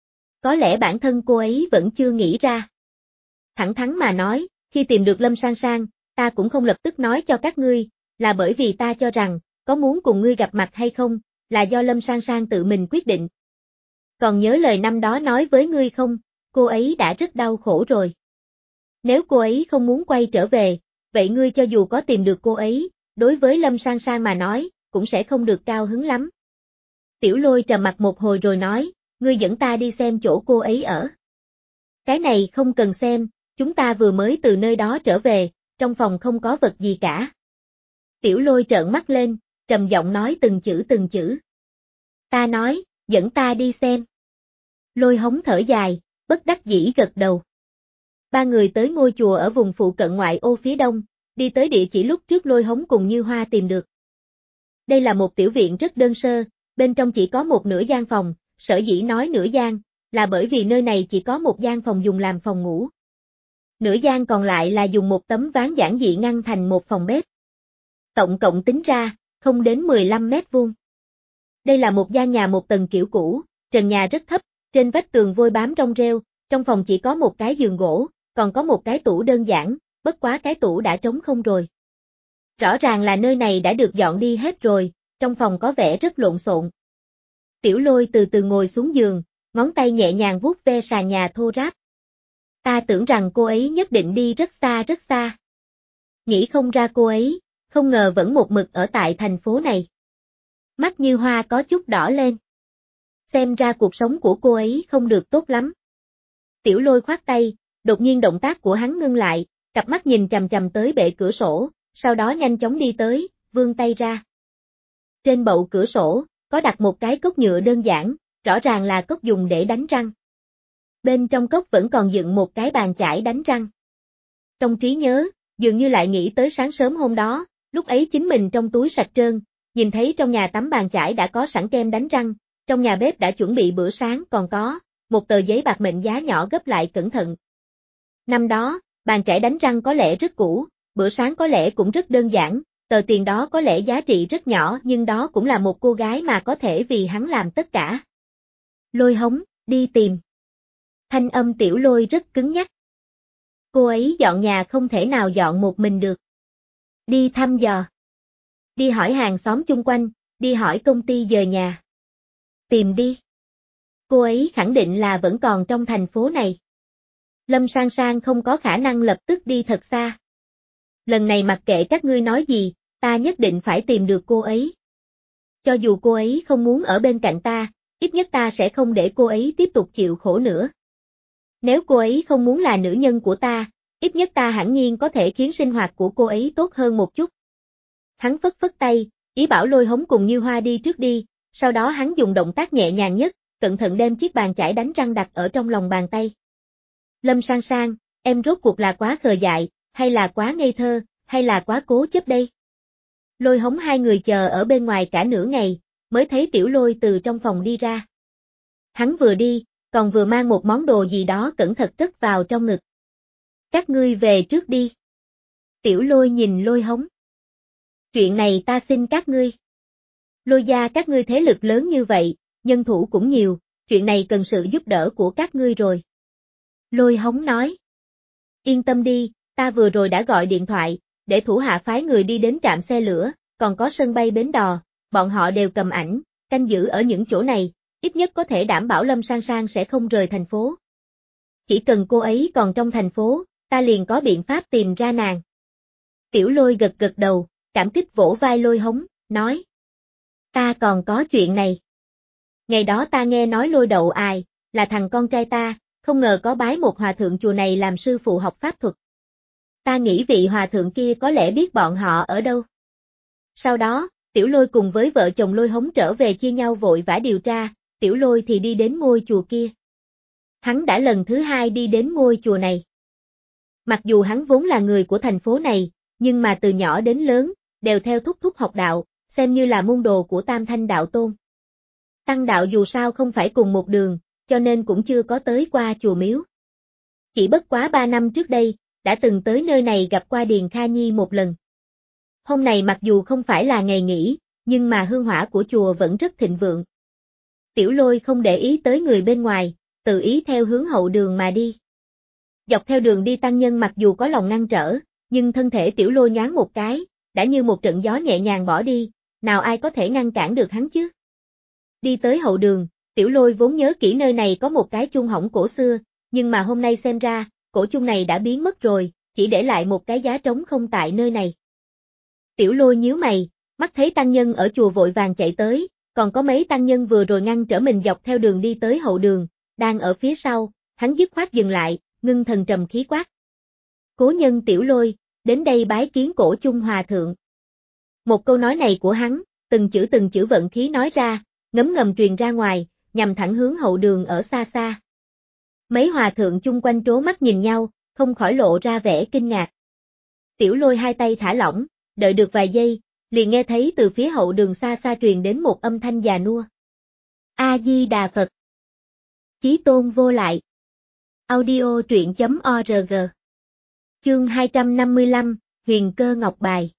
Có lẽ bản thân cô ấy vẫn chưa nghĩ ra. Thẳng thắn mà nói, khi tìm được Lâm Sang Sang, ta cũng không lập tức nói cho các ngươi, là bởi vì ta cho rằng, có muốn cùng ngươi gặp mặt hay không, là do Lâm Sang Sang tự mình quyết định. Còn nhớ lời năm đó nói với ngươi không, cô ấy đã rất đau khổ rồi. Nếu cô ấy không muốn quay trở về, vậy ngươi cho dù có tìm được cô ấy, đối với Lâm Sang Sang mà nói, cũng sẽ không được cao hứng lắm. Tiểu Lôi trầm mặt một hồi rồi nói, ngươi dẫn ta đi xem chỗ cô ấy ở. Cái này không cần xem, chúng ta vừa mới từ nơi đó trở về, trong phòng không có vật gì cả. Tiểu Lôi trợn mắt lên, trầm giọng nói từng chữ từng chữ. Ta nói, dẫn ta đi xem. Lôi Hống thở dài, bất đắc dĩ gật đầu. Ba người tới ngôi chùa ở vùng phụ cận ngoại ô phía đông, đi tới địa chỉ lúc trước Lôi Hống cùng Như Hoa tìm được. Đây là một tiểu viện rất đơn sơ, bên trong chỉ có một nửa gian phòng, sở dĩ nói nửa gian, là bởi vì nơi này chỉ có một gian phòng dùng làm phòng ngủ. Nửa gian còn lại là dùng một tấm ván giản dị ngăn thành một phòng bếp. Tổng cộng tính ra, không đến mười lăm mét vuông. Đây là một gian nhà một tầng kiểu cũ, trần nhà rất thấp, trên vách tường vôi bám rong rêu, trong phòng chỉ có một cái giường gỗ, còn có một cái tủ đơn giản, bất quá cái tủ đã trống không rồi. Rõ ràng là nơi này đã được dọn đi hết rồi, trong phòng có vẻ rất lộn xộn. Tiểu Lôi từ từ ngồi xuống giường, ngón tay nhẹ nhàng vuốt ve sàn nhà thô ráp. Ta tưởng rằng cô ấy nhất định đi rất xa rất xa. Nghĩ không ra cô ấy, không ngờ vẫn một mực ở tại thành phố này. Mắt Như Hoa có chút đỏ lên. Xem ra cuộc sống của cô ấy không được tốt lắm. Tiểu Lôi khoát tay, đột nhiên động tác của hắn ngưng lại, cặp mắt nhìn chằm chằm tới bệ cửa sổ, sau đó nhanh chóng đi tới, vươn tay ra. Trên bậu cửa sổ, có đặt một cái cốc nhựa đơn giản, rõ ràng là cốc dùng để đánh răng. Bên trong cốc vẫn còn dựng một cái bàn chải đánh răng. Trong trí nhớ, dường như lại nghĩ tới sáng sớm hôm đó, lúc ấy chính mình trong túi sạch trơn, nhìn thấy trong nhà tắm bàn chải đã có sẵn kem đánh răng, trong nhà bếp đã chuẩn bị bữa sáng còn có, một tờ giấy bạc mệnh giá nhỏ gấp lại cẩn thận. Năm đó, bàn chải đánh răng có lẽ rất cũ, bữa sáng có lẽ cũng rất đơn giản, tờ tiền đó có lẽ giá trị rất nhỏ nhưng đó cũng là một cô gái mà có thể vì hắn làm tất cả. Lôi Hống, đi tìm. Thanh âm Tiểu Lôi rất cứng nhắc. Cô ấy dọn nhà không thể nào dọn một mình được. Đi thăm dò. Đi hỏi hàng xóm chung quanh, đi hỏi công ty dời nhà. Tìm đi. Cô ấy khẳng định là vẫn còn trong thành phố này. Lâm Sang Sang không có khả năng lập tức đi thật xa. Lần này mặc kệ các ngươi nói gì, ta nhất định phải tìm được cô ấy. Cho dù cô ấy không muốn ở bên cạnh ta, ít nhất ta sẽ không để cô ấy tiếp tục chịu khổ nữa. Nếu cô ấy không muốn là nữ nhân của ta, ít nhất ta hẳn nhiên có thể khiến sinh hoạt của cô ấy tốt hơn một chút. Hắn phất phất tay, ý bảo Lôi Hống cùng Như Hoa đi trước đi, sau đó hắn dùng động tác nhẹ nhàng nhất, cẩn thận đem chiếc bàn chải đánh răng đặt ở trong lòng bàn tay. Lâm Sang Sang, em rốt cuộc là quá khờ dại, hay là quá ngây thơ, hay là quá cố chấp đây? Lôi Hống hai người chờ ở bên ngoài cả nửa ngày, mới thấy Tiểu Lôi từ trong phòng đi ra. Hắn vừa đi, còn vừa mang một món đồ gì đó cẩn thận cất vào trong ngực. Các ngươi về trước đi. Tiểu Lôi nhìn Lôi Hống. Chuyện này ta xin các ngươi. Lôi gia các ngươi thế lực lớn như vậy, nhân thủ cũng nhiều, chuyện này cần sự giúp đỡ của các ngươi rồi. Lôi Hống nói. Yên tâm đi, ta vừa rồi đã gọi điện thoại, để thủ hạ phái người đi đến trạm xe lửa, còn có sân bay bến đò, bọn họ đều cầm ảnh, canh giữ ở những chỗ này, ít nhất có thể đảm bảo Lâm Sang Sang sẽ không rời thành phố. Chỉ cần cô ấy còn trong thành phố, ta liền có biện pháp tìm ra nàng. Tiểu Lôi gật gật đầu, cảm kích vỗ vai Lôi Hống, nói. Ta còn có chuyện này. Ngày đó ta nghe nói Lôi Đậu Ài, là thằng con trai ta, không ngờ có bái một hòa thượng chùa này làm sư phụ học pháp thuật. Ta nghĩ vị hòa thượng kia có lẽ biết bọn họ ở đâu. Sau đó, Tiểu Lôi cùng với vợ chồng Lôi Hống trở về chia nhau vội vã điều tra, Tiểu Lôi thì đi đến ngôi chùa kia. Hắn đã lần thứ hai đi đến ngôi chùa này. Mặc dù hắn vốn là người của thành phố này, nhưng mà từ nhỏ đến lớn, đều theo thúc thúc học đạo, xem như là môn đồ của Tam Thanh Đạo Tôn. Tăng đạo dù sao không phải cùng một đường, cho nên cũng chưa có tới qua chùa miếu. Chỉ bất quá ba năm trước đây, đã từng tới nơi này gặp qua Điền Kha Nhi một lần. Hôm nay mặc dù không phải là ngày nghỉ, nhưng mà hương hỏa của chùa vẫn rất thịnh vượng. Tiểu Lôi không để ý tới người bên ngoài, tự ý theo hướng hậu đường mà đi. Dọc theo đường đi tăng nhân mặc dù có lòng ngăn trở, nhưng thân thể Tiểu Lôi nhoáng một cái, đã như một trận gió nhẹ nhàng bỏ đi, nào ai có thể ngăn cản được hắn chứ. Đi tới hậu đường, Tiểu Lôi vốn nhớ kỹ nơi này có một cái chuông hỏng cổ xưa, nhưng mà hôm nay xem ra, cổ chuông này đã biến mất rồi, chỉ để lại một cái giá trống không tại nơi này. Tiểu Lôi nhíu mày, mắt thấy tăng nhân ở chùa vội vàng chạy tới, còn có mấy tăng nhân vừa rồi ngăn trở mình dọc theo đường đi tới hậu đường, đang ở phía sau, hắn dứt khoát dừng lại, ngưng thần trầm khí quát. Cố nhân Tiểu Lôi, đến đây bái kiến cổ chung hòa thượng. Một câu nói này của hắn, từng chữ từng chữ vận khí nói ra, ngấm ngầm truyền ra ngoài, nhằm thẳng hướng hậu đường ở xa xa. Mấy hòa thượng chung quanh trố mắt nhìn nhau, không khỏi lộ ra vẻ kinh ngạc. Tiểu Lôi hai tay thả lỏng, đợi được vài giây, liền nghe thấy từ phía hậu đường xa xa truyền đến một âm thanh già nua. A-di-đà Phật. Chí tôn vô lại. Audio truyện chấm org. Chương hai trăm năm mươi lăm, Huyền Cơ Ngọc Bài.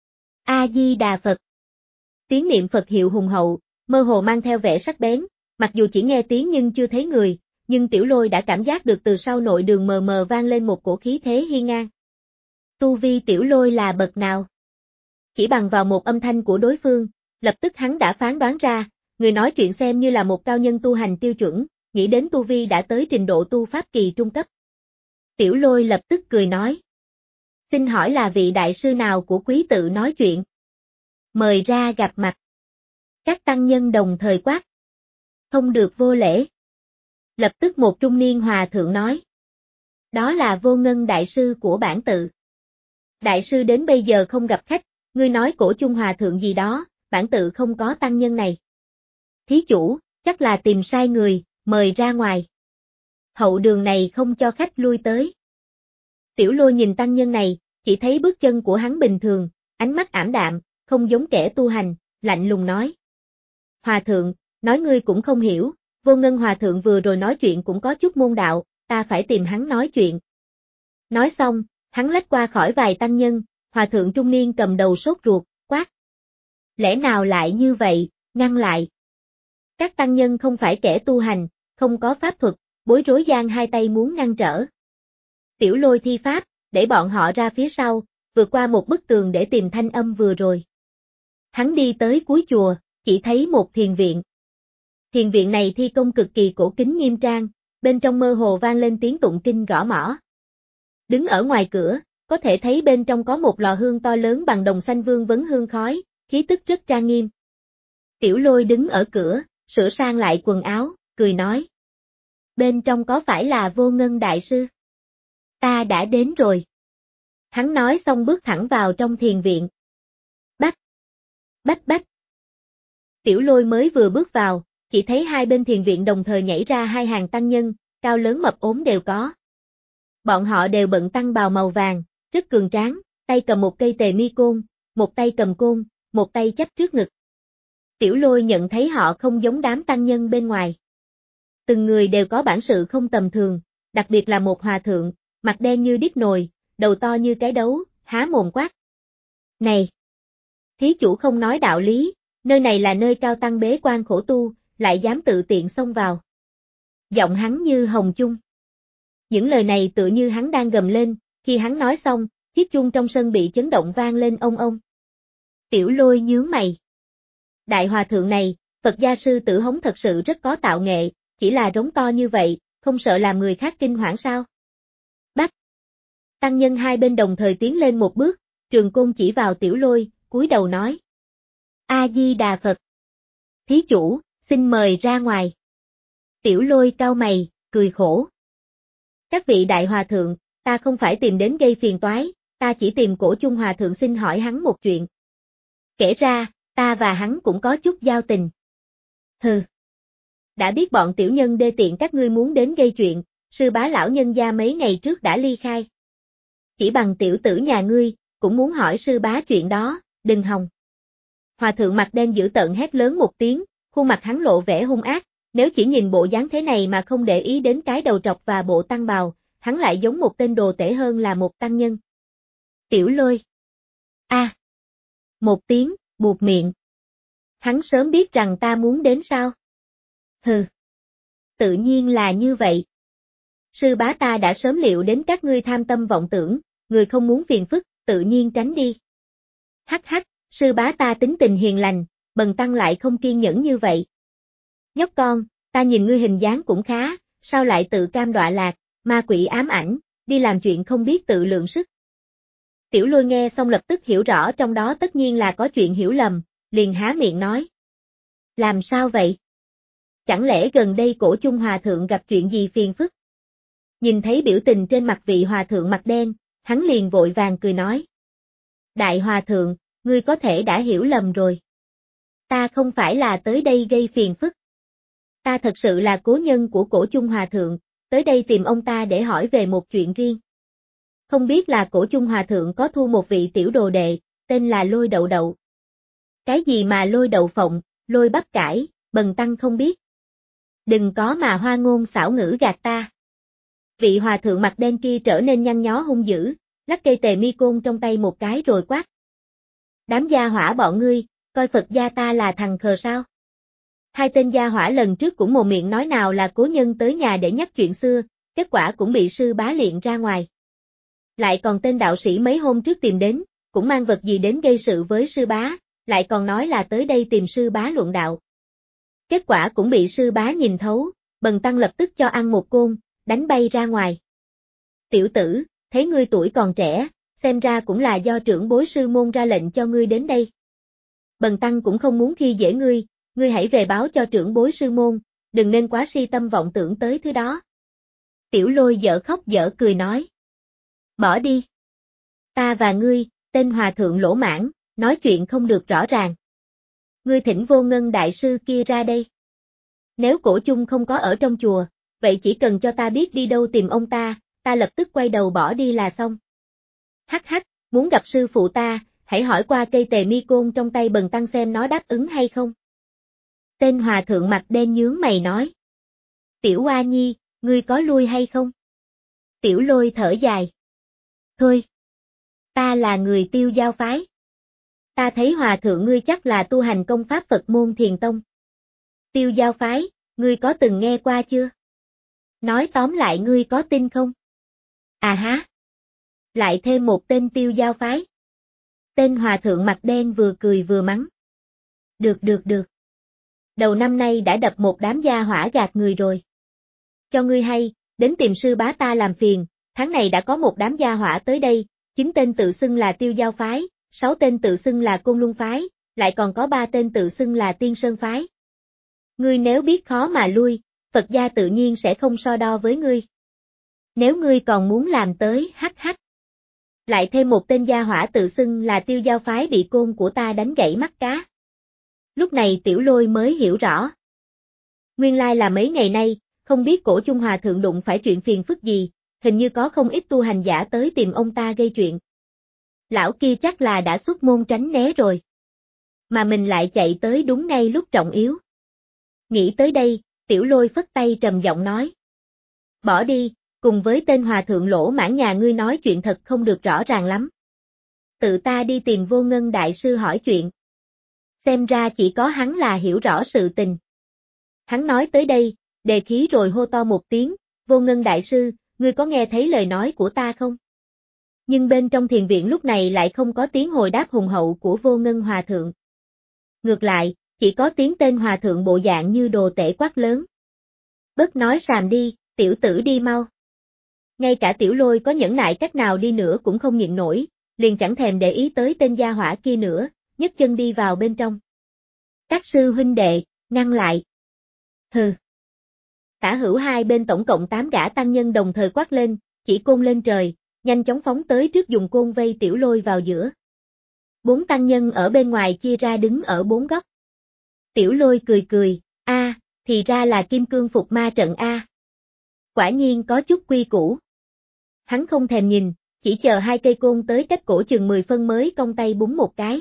A-di-đà Phật. Tiếng niệm Phật hiệu hùng hậu, mơ hồ mang theo vẻ sắc bén, mặc dù chỉ nghe tiếng nhưng chưa thấy người, nhưng Tiểu Lôi đã cảm giác được từ sau nội đường mờ mờ vang lên một cổ khí thế hiên ngang. Tu vi Tiểu Lôi là bậc nào? Chỉ bằng vào một âm thanh của đối phương, lập tức hắn đã phán đoán ra, người nói chuyện xem như là một cao nhân tu hành tiêu chuẩn, nghĩ đến tu vi đã tới trình độ tu pháp kỳ trung cấp. Tiểu Lôi lập tức cười nói. Xin hỏi là vị đại sư nào của quý tự nói chuyện? Mời ra gặp mặt. Các tăng nhân đồng thời quát. Không được vô lễ. Lập tức một trung niên hòa thượng nói. Đó là Vô Ngân đại sư của bản tự. Đại sư đến bây giờ không gặp khách, ngươi nói cổ chung hòa thượng gì đó, bản tự không có tăng nhân này. Thí chủ, chắc là tìm sai người, mời ra ngoài. Hậu đường này không cho khách lui tới. Tiểu Lôi nhìn tăng nhân này, chỉ thấy bước chân của hắn bình thường, ánh mắt ảm đạm, không giống kẻ tu hành, lạnh lùng nói. Hòa thượng, nói ngươi cũng không hiểu, Vô Ngân hòa thượng vừa rồi nói chuyện cũng có chút môn đạo, ta phải tìm hắn nói chuyện. Nói xong, hắn lách qua khỏi vài tăng nhân, hòa thượng trung niên cầm đầu sốt ruột, quát. Lẽ nào lại như vậy, ngăn lại. Các tăng nhân không phải kẻ tu hành, không có pháp thuật, bối rối giang hai tay muốn ngăn trở. Tiểu Lôi thi pháp, để bọn họ ra phía sau, vượt qua một bức tường để tìm thanh âm vừa rồi. Hắn đi tới cuối chùa, chỉ thấy một thiền viện. Thiền viện này thi công cực kỳ cổ kính nghiêm trang, bên trong mơ hồ vang lên tiếng tụng kinh gõ mõ. Đứng ở ngoài cửa, có thể thấy bên trong có một lò hương to lớn bằng đồng xanh vương vấn hương khói, khí tức rất trang nghiêm. Tiểu Lôi đứng ở cửa, sửa sang lại quần áo, cười nói. Bên trong có phải là Vô Ngân đại sư? Ta đã đến rồi. Hắn nói xong bước thẳng vào trong thiền viện. Bách! Bách bách! Tiểu Lôi mới vừa bước vào, chỉ thấy hai bên thiền viện đồng thời nhảy ra hai hàng tăng nhân, cao lớn mập ốm đều có. Bọn họ đều bận tăng bào màu vàng, rất cường tráng, tay cầm một cây tề mi côn, một tay cầm côn, một tay chắp trước ngực. Tiểu Lôi nhận thấy họ không giống đám tăng nhân bên ngoài. Từng người đều có bản sự không tầm thường, đặc biệt là một hòa thượng, mặt đen như đít nồi, đầu to như cái đấu, há mồm quát. Này! Thí chủ không nói đạo lý, nơi này là nơi cao tăng bế quan khổ tu, lại dám tự tiện xông vào. Giọng hắn như hồng chung. Những lời này tựa như hắn đang gầm lên, khi hắn nói xong, chiếc chuông trong sân bị chấn động vang lên ông ông. Tiểu Lôi nhướng mày. Đại hòa thượng này, Phật gia sư Tử Hống thật sự rất có tạo nghệ, chỉ là rống to như vậy, không sợ làm người khác kinh hoảng sao? Bách! Tăng nhân hai bên đồng thời tiến lên một bước, trường côn chỉ vào Tiểu Lôi, cúi đầu nói. A-di-đà Phật! Thí chủ, xin mời ra ngoài. Tiểu Lôi cau mày, cười khổ. Các vị đại hòa thượng, ta không phải tìm đến gây phiền toái, ta chỉ tìm cổ chung hòa thượng xin hỏi hắn một chuyện. Kể ra, ta và hắn cũng có chút giao tình. Hừ. đã biết bọn tiểu nhân đê tiện các ngươi muốn đến gây chuyện, sư bá lão nhân gia mấy ngày trước đã ly khai. Chỉ bằng tiểu tử nhà ngươi, cũng muốn hỏi sư bá chuyện đó, đừng hòng. Hòa thượng mặt đen dữ tợn hét lớn một tiếng, khuôn mặt hắn lộ vẻ hung ác, nếu chỉ nhìn bộ dáng thế này mà không để ý đến cái đầu trọc và bộ tăng bào, hắn lại giống một tên đồ tể hơn là một tăng nhân. Tiểu Lôi. A. À. Một tiếng, buột miệng. Hắn sớm biết rằng ta muốn đến sao? Hừ. Tự nhiên là như vậy. Sư bá ta đã sớm liệu đến các ngươi tham tâm vọng tưởng, người không muốn phiền phức, tự nhiên tránh đi. Hắc hắc, sư bá ta tính tình hiền lành, bần tăng lại không kiên nhẫn như vậy. Nhóc con, ta nhìn ngươi hình dáng cũng khá, sao lại tự cam đọa lạc, ma quỷ ám ảnh, đi làm chuyện không biết tự lượng sức. Tiểu Lôi nghe xong lập tức hiểu rõ trong đó tất nhiên là có chuyện hiểu lầm, liền há miệng nói. Làm sao vậy? Chẳng lẽ gần đây Cổ Chung Hòa Thượng gặp chuyện gì phiền phức? Nhìn thấy biểu tình trên mặt vị Hòa Thượng mặt đen, hắn liền vội vàng cười nói. Đại Hòa Thượng, ngươi có thể đã hiểu lầm rồi. Ta không phải là tới đây gây phiền phức. Ta thật sự là cố nhân của Cổ Chung Hòa Thượng, tới đây tìm ông ta để hỏi về một chuyện riêng. Không biết là Cổ Chung Hòa Thượng có thu một vị tiểu đồ đệ, tên là Lôi Đậu Đậu. Cái gì mà Lôi Đậu Phộng, Lôi Bắp Cải, bần tăng không biết. Đừng có mà hoa ngôn xảo ngữ gạt ta. Vị Hòa Thượng mặt đen kia trở nên nhăn nhó hung dữ, lắc cây tề mi côn trong tay một cái rồi quát. Đám gia hỏa bọn ngươi, coi Phật gia ta là thằng khờ sao? Hai tên gia hỏa lần trước cũng mồm miệng nói nào là cố nhân tới nhà để nhắc chuyện xưa, kết quả cũng bị sư bá liệng ra ngoài. Lại còn tên đạo sĩ mấy hôm trước tìm đến, cũng mang vật gì đến gây sự với sư bá, lại còn nói là tới đây tìm sư bá luận đạo. Kết quả cũng bị sư bá nhìn thấu, bần tăng lập tức cho ăn một côn, đánh bay ra ngoài. Tiểu tử, thấy ngươi tuổi còn trẻ, xem ra cũng là do trưởng bối sư môn ra lệnh cho ngươi đến đây. Bần tăng cũng không muốn khi dễ ngươi, ngươi hãy về báo cho trưởng bối sư môn, đừng nên quá si tâm vọng tưởng tới thứ đó. Tiểu Lôi dở khóc dở cười nói. Bỏ đi. Ta và ngươi, tên Hòa Thượng lỗ mãng, nói chuyện không được rõ ràng. Ngươi thỉnh Vô Ngân đại sư kia ra đây. Nếu Cổ Chung không có ở trong chùa, vậy chỉ cần cho ta biết đi đâu tìm ông ta, ta lập tức quay đầu bỏ đi là xong. Hắc hắc, muốn gặp sư phụ ta, hãy hỏi qua cây tề mi côn trong tay bần tăng xem nó đáp ứng hay không. Tên Hòa Thượng mặt đen nhướng mày nói. Tiểu Oa Nhi, ngươi có lui hay không? Tiểu Lôi thở dài. Thôi. Ta là người Tiêu Giao phái. Ta thấy Hòa Thượng ngươi chắc là tu hành công pháp Phật môn Thiền Tông. Tiêu Giao phái, ngươi có từng nghe qua chưa? Nói tóm lại ngươi có tin không? À há. Lại thêm một tên Tiêu Giao phái. Tên Hòa Thượng mặt đen vừa cười vừa mắng. Được được được. Đầu năm nay đã đập một đám gia hỏa gạt người rồi. Cho ngươi hay, đến tìm sư bá ta làm phiền, tháng này đã có một đám gia hỏa tới đây, chín tên tự xưng là Tiêu Giao phái, sáu tên tự xưng là Côn Luân phái, lại còn có ba tên tự xưng là Tiên Sơn phái. Ngươi nếu biết khó mà lui, Phật gia tự nhiên sẽ không so đo với ngươi. Nếu ngươi còn muốn làm tới hắc hắc. Lại thêm một tên gia hỏa tự xưng là Tiêu Giao phái bị côn của ta đánh gãy mắt cá. Lúc này Tiểu Lôi mới hiểu rõ. Nguyên lai là mấy ngày nay, không biết Cổ Chung Hòa Thượng đụng phải chuyện phiền phức gì, hình như có không ít tu hành giả tới tìm ông ta gây chuyện. Lão kia chắc là đã xuất môn tránh né rồi. Mà mình lại chạy tới đúng ngay lúc trọng yếu. Nghĩ tới đây, Tiểu Lôi phất tay trầm giọng nói. Bỏ đi, cùng với tên Hòa Thượng lỗ mãng nhà ngươi nói chuyện thật không được rõ ràng lắm. Tự ta đi tìm Vô Ngân đại sư hỏi chuyện. Xem ra chỉ có hắn là hiểu rõ sự tình. Hắn nói tới đây, đề khí rồi hô to một tiếng, Vô Ngân đại sư, ngươi có nghe thấy lời nói của ta không? Nhưng bên trong thiền viện lúc này lại không có tiếng hồi đáp hùng hậu của Vô Ngân Hòa Thượng. Ngược lại, chỉ có tiếng tên Hòa Thượng bộ dạng như đồ tể quát lớn. Bớt nói xàm đi, tiểu tử đi mau. Ngay cả Tiểu Lôi có nhẫn nại cách nào đi nữa cũng không nhịn nổi, liền chẳng thèm để ý tới tên gia hỏa kia nữa, nhấc chân đi vào bên trong. Các sư huynh đệ, ngăn lại. Hừ. Tả hữu hai bên tổng cộng tám gã tăng nhân đồng thời quát lên, chỉ côn lên trời, nhanh chóng phóng tới trước dùng côn vây Tiểu Lôi vào giữa. Bốn tăng nhân ở bên ngoài chia ra đứng ở bốn góc. Tiểu Lôi cười cười, a, thì ra là kim cương phục ma trận a. Quả nhiên có chút quy củ. Hắn không thèm nhìn, chỉ chờ hai cây côn tới cách cổ chừng mười phân mới cong tay búng một cái.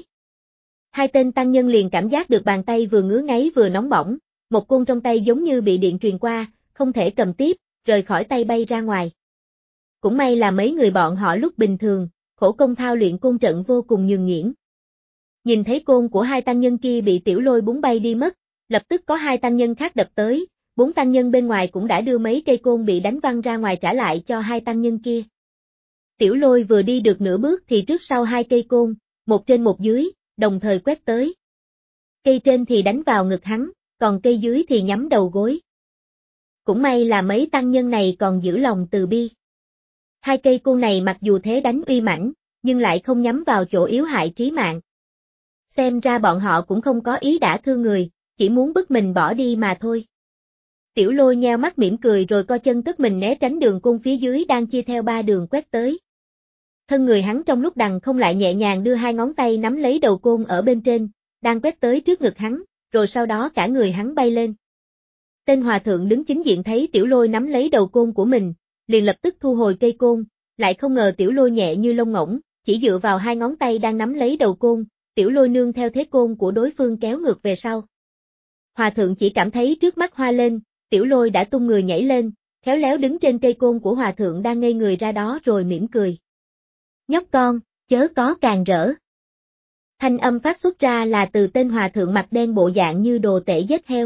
Hai tên tăng nhân liền cảm giác được bàn tay vừa ngứa ngáy vừa nóng bỏng, một côn trong tay giống như bị điện truyền qua, không thể cầm tiếp, rời khỏi tay bay ra ngoài. Cũng may là mấy người bọn họ lúc bình thường, khổ công thao luyện côn trận vô cùng nhường nhuyễn. Nhìn thấy côn của hai tăng nhân kia bị Tiểu Lôi búng bay đi mất, lập tức có hai tăng nhân khác đập tới, bốn tăng nhân bên ngoài cũng đã đưa mấy cây côn bị đánh văng ra ngoài trả lại cho hai tăng nhân kia. Tiểu Lôi vừa đi được nửa bước thì trước sau hai cây côn, một trên một dưới, đồng thời quét tới. Cây trên thì đánh vào ngực hắn, còn cây dưới thì nhắm đầu gối. Cũng may là mấy tăng nhân này còn giữ lòng từ bi. Hai cây côn này mặc dù thế đánh uy mãnh, nhưng lại không nhắm vào chỗ yếu hại trí mạng. Xem ra bọn họ cũng không có ý đả thương người, chỉ muốn bức mình bỏ đi mà thôi. Tiểu Lôi nheo mắt mỉm cười rồi co chân cất mình né tránh đường côn phía dưới đang chia theo ba đường quét tới. Thân người hắn trong lúc đằng không lại nhẹ nhàng đưa hai ngón tay nắm lấy đầu côn ở bên trên, đang quét tới trước ngực hắn, rồi sau đó cả người hắn bay lên. Tên hòa thượng đứng chính diện thấy Tiểu Lôi nắm lấy đầu côn của mình, liền lập tức thu hồi cây côn, lại không ngờ Tiểu Lôi nhẹ như lông ngỗng, chỉ dựa vào hai ngón tay đang nắm lấy đầu côn, Tiểu Lôi nương theo thế côn của đối phương kéo ngược về sau. Hòa thượng chỉ cảm thấy trước mắt hoa lên, Tiểu Lôi đã tung người nhảy lên, khéo léo đứng trên cây côn của hòa thượng đang ngây người ra đó rồi mỉm cười. Nhóc con, chớ có càng rỡ. Thanh âm phát xuất ra là từ tên hòa thượng mặt đen bộ dạng như đồ tể giết heo.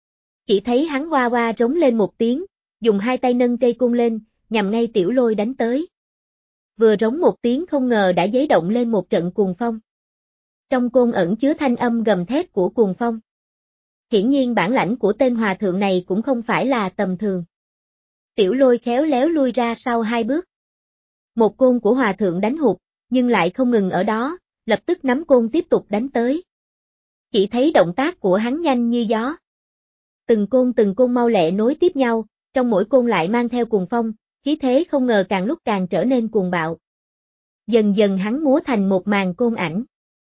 Chỉ thấy hắn hoa hoa rống lên một tiếng, dùng hai tay nâng cây côn lên, nhằm ngay Tiểu Lôi đánh tới. Vừa rống một tiếng không ngờ đã giấy động lên một trận cuồng phong. Trong côn ẩn chứa thanh âm gầm thét của cuồng phong. Hiển nhiên bản lãnh của tên hòa thượng này cũng không phải là tầm thường. Tiểu Lôi khéo léo lui ra sau hai bước. Một côn của hòa thượng đánh hụt, nhưng lại không ngừng ở đó, lập tức nắm côn tiếp tục đánh tới. Chỉ thấy động tác của hắn nhanh như gió. Từng côn từng côn mau lẹ nối tiếp nhau, trong mỗi côn lại mang theo cuồng phong, khí thế không ngờ càng lúc càng trở nên cuồng bạo. Dần dần hắn múa thành một màn côn ảnh.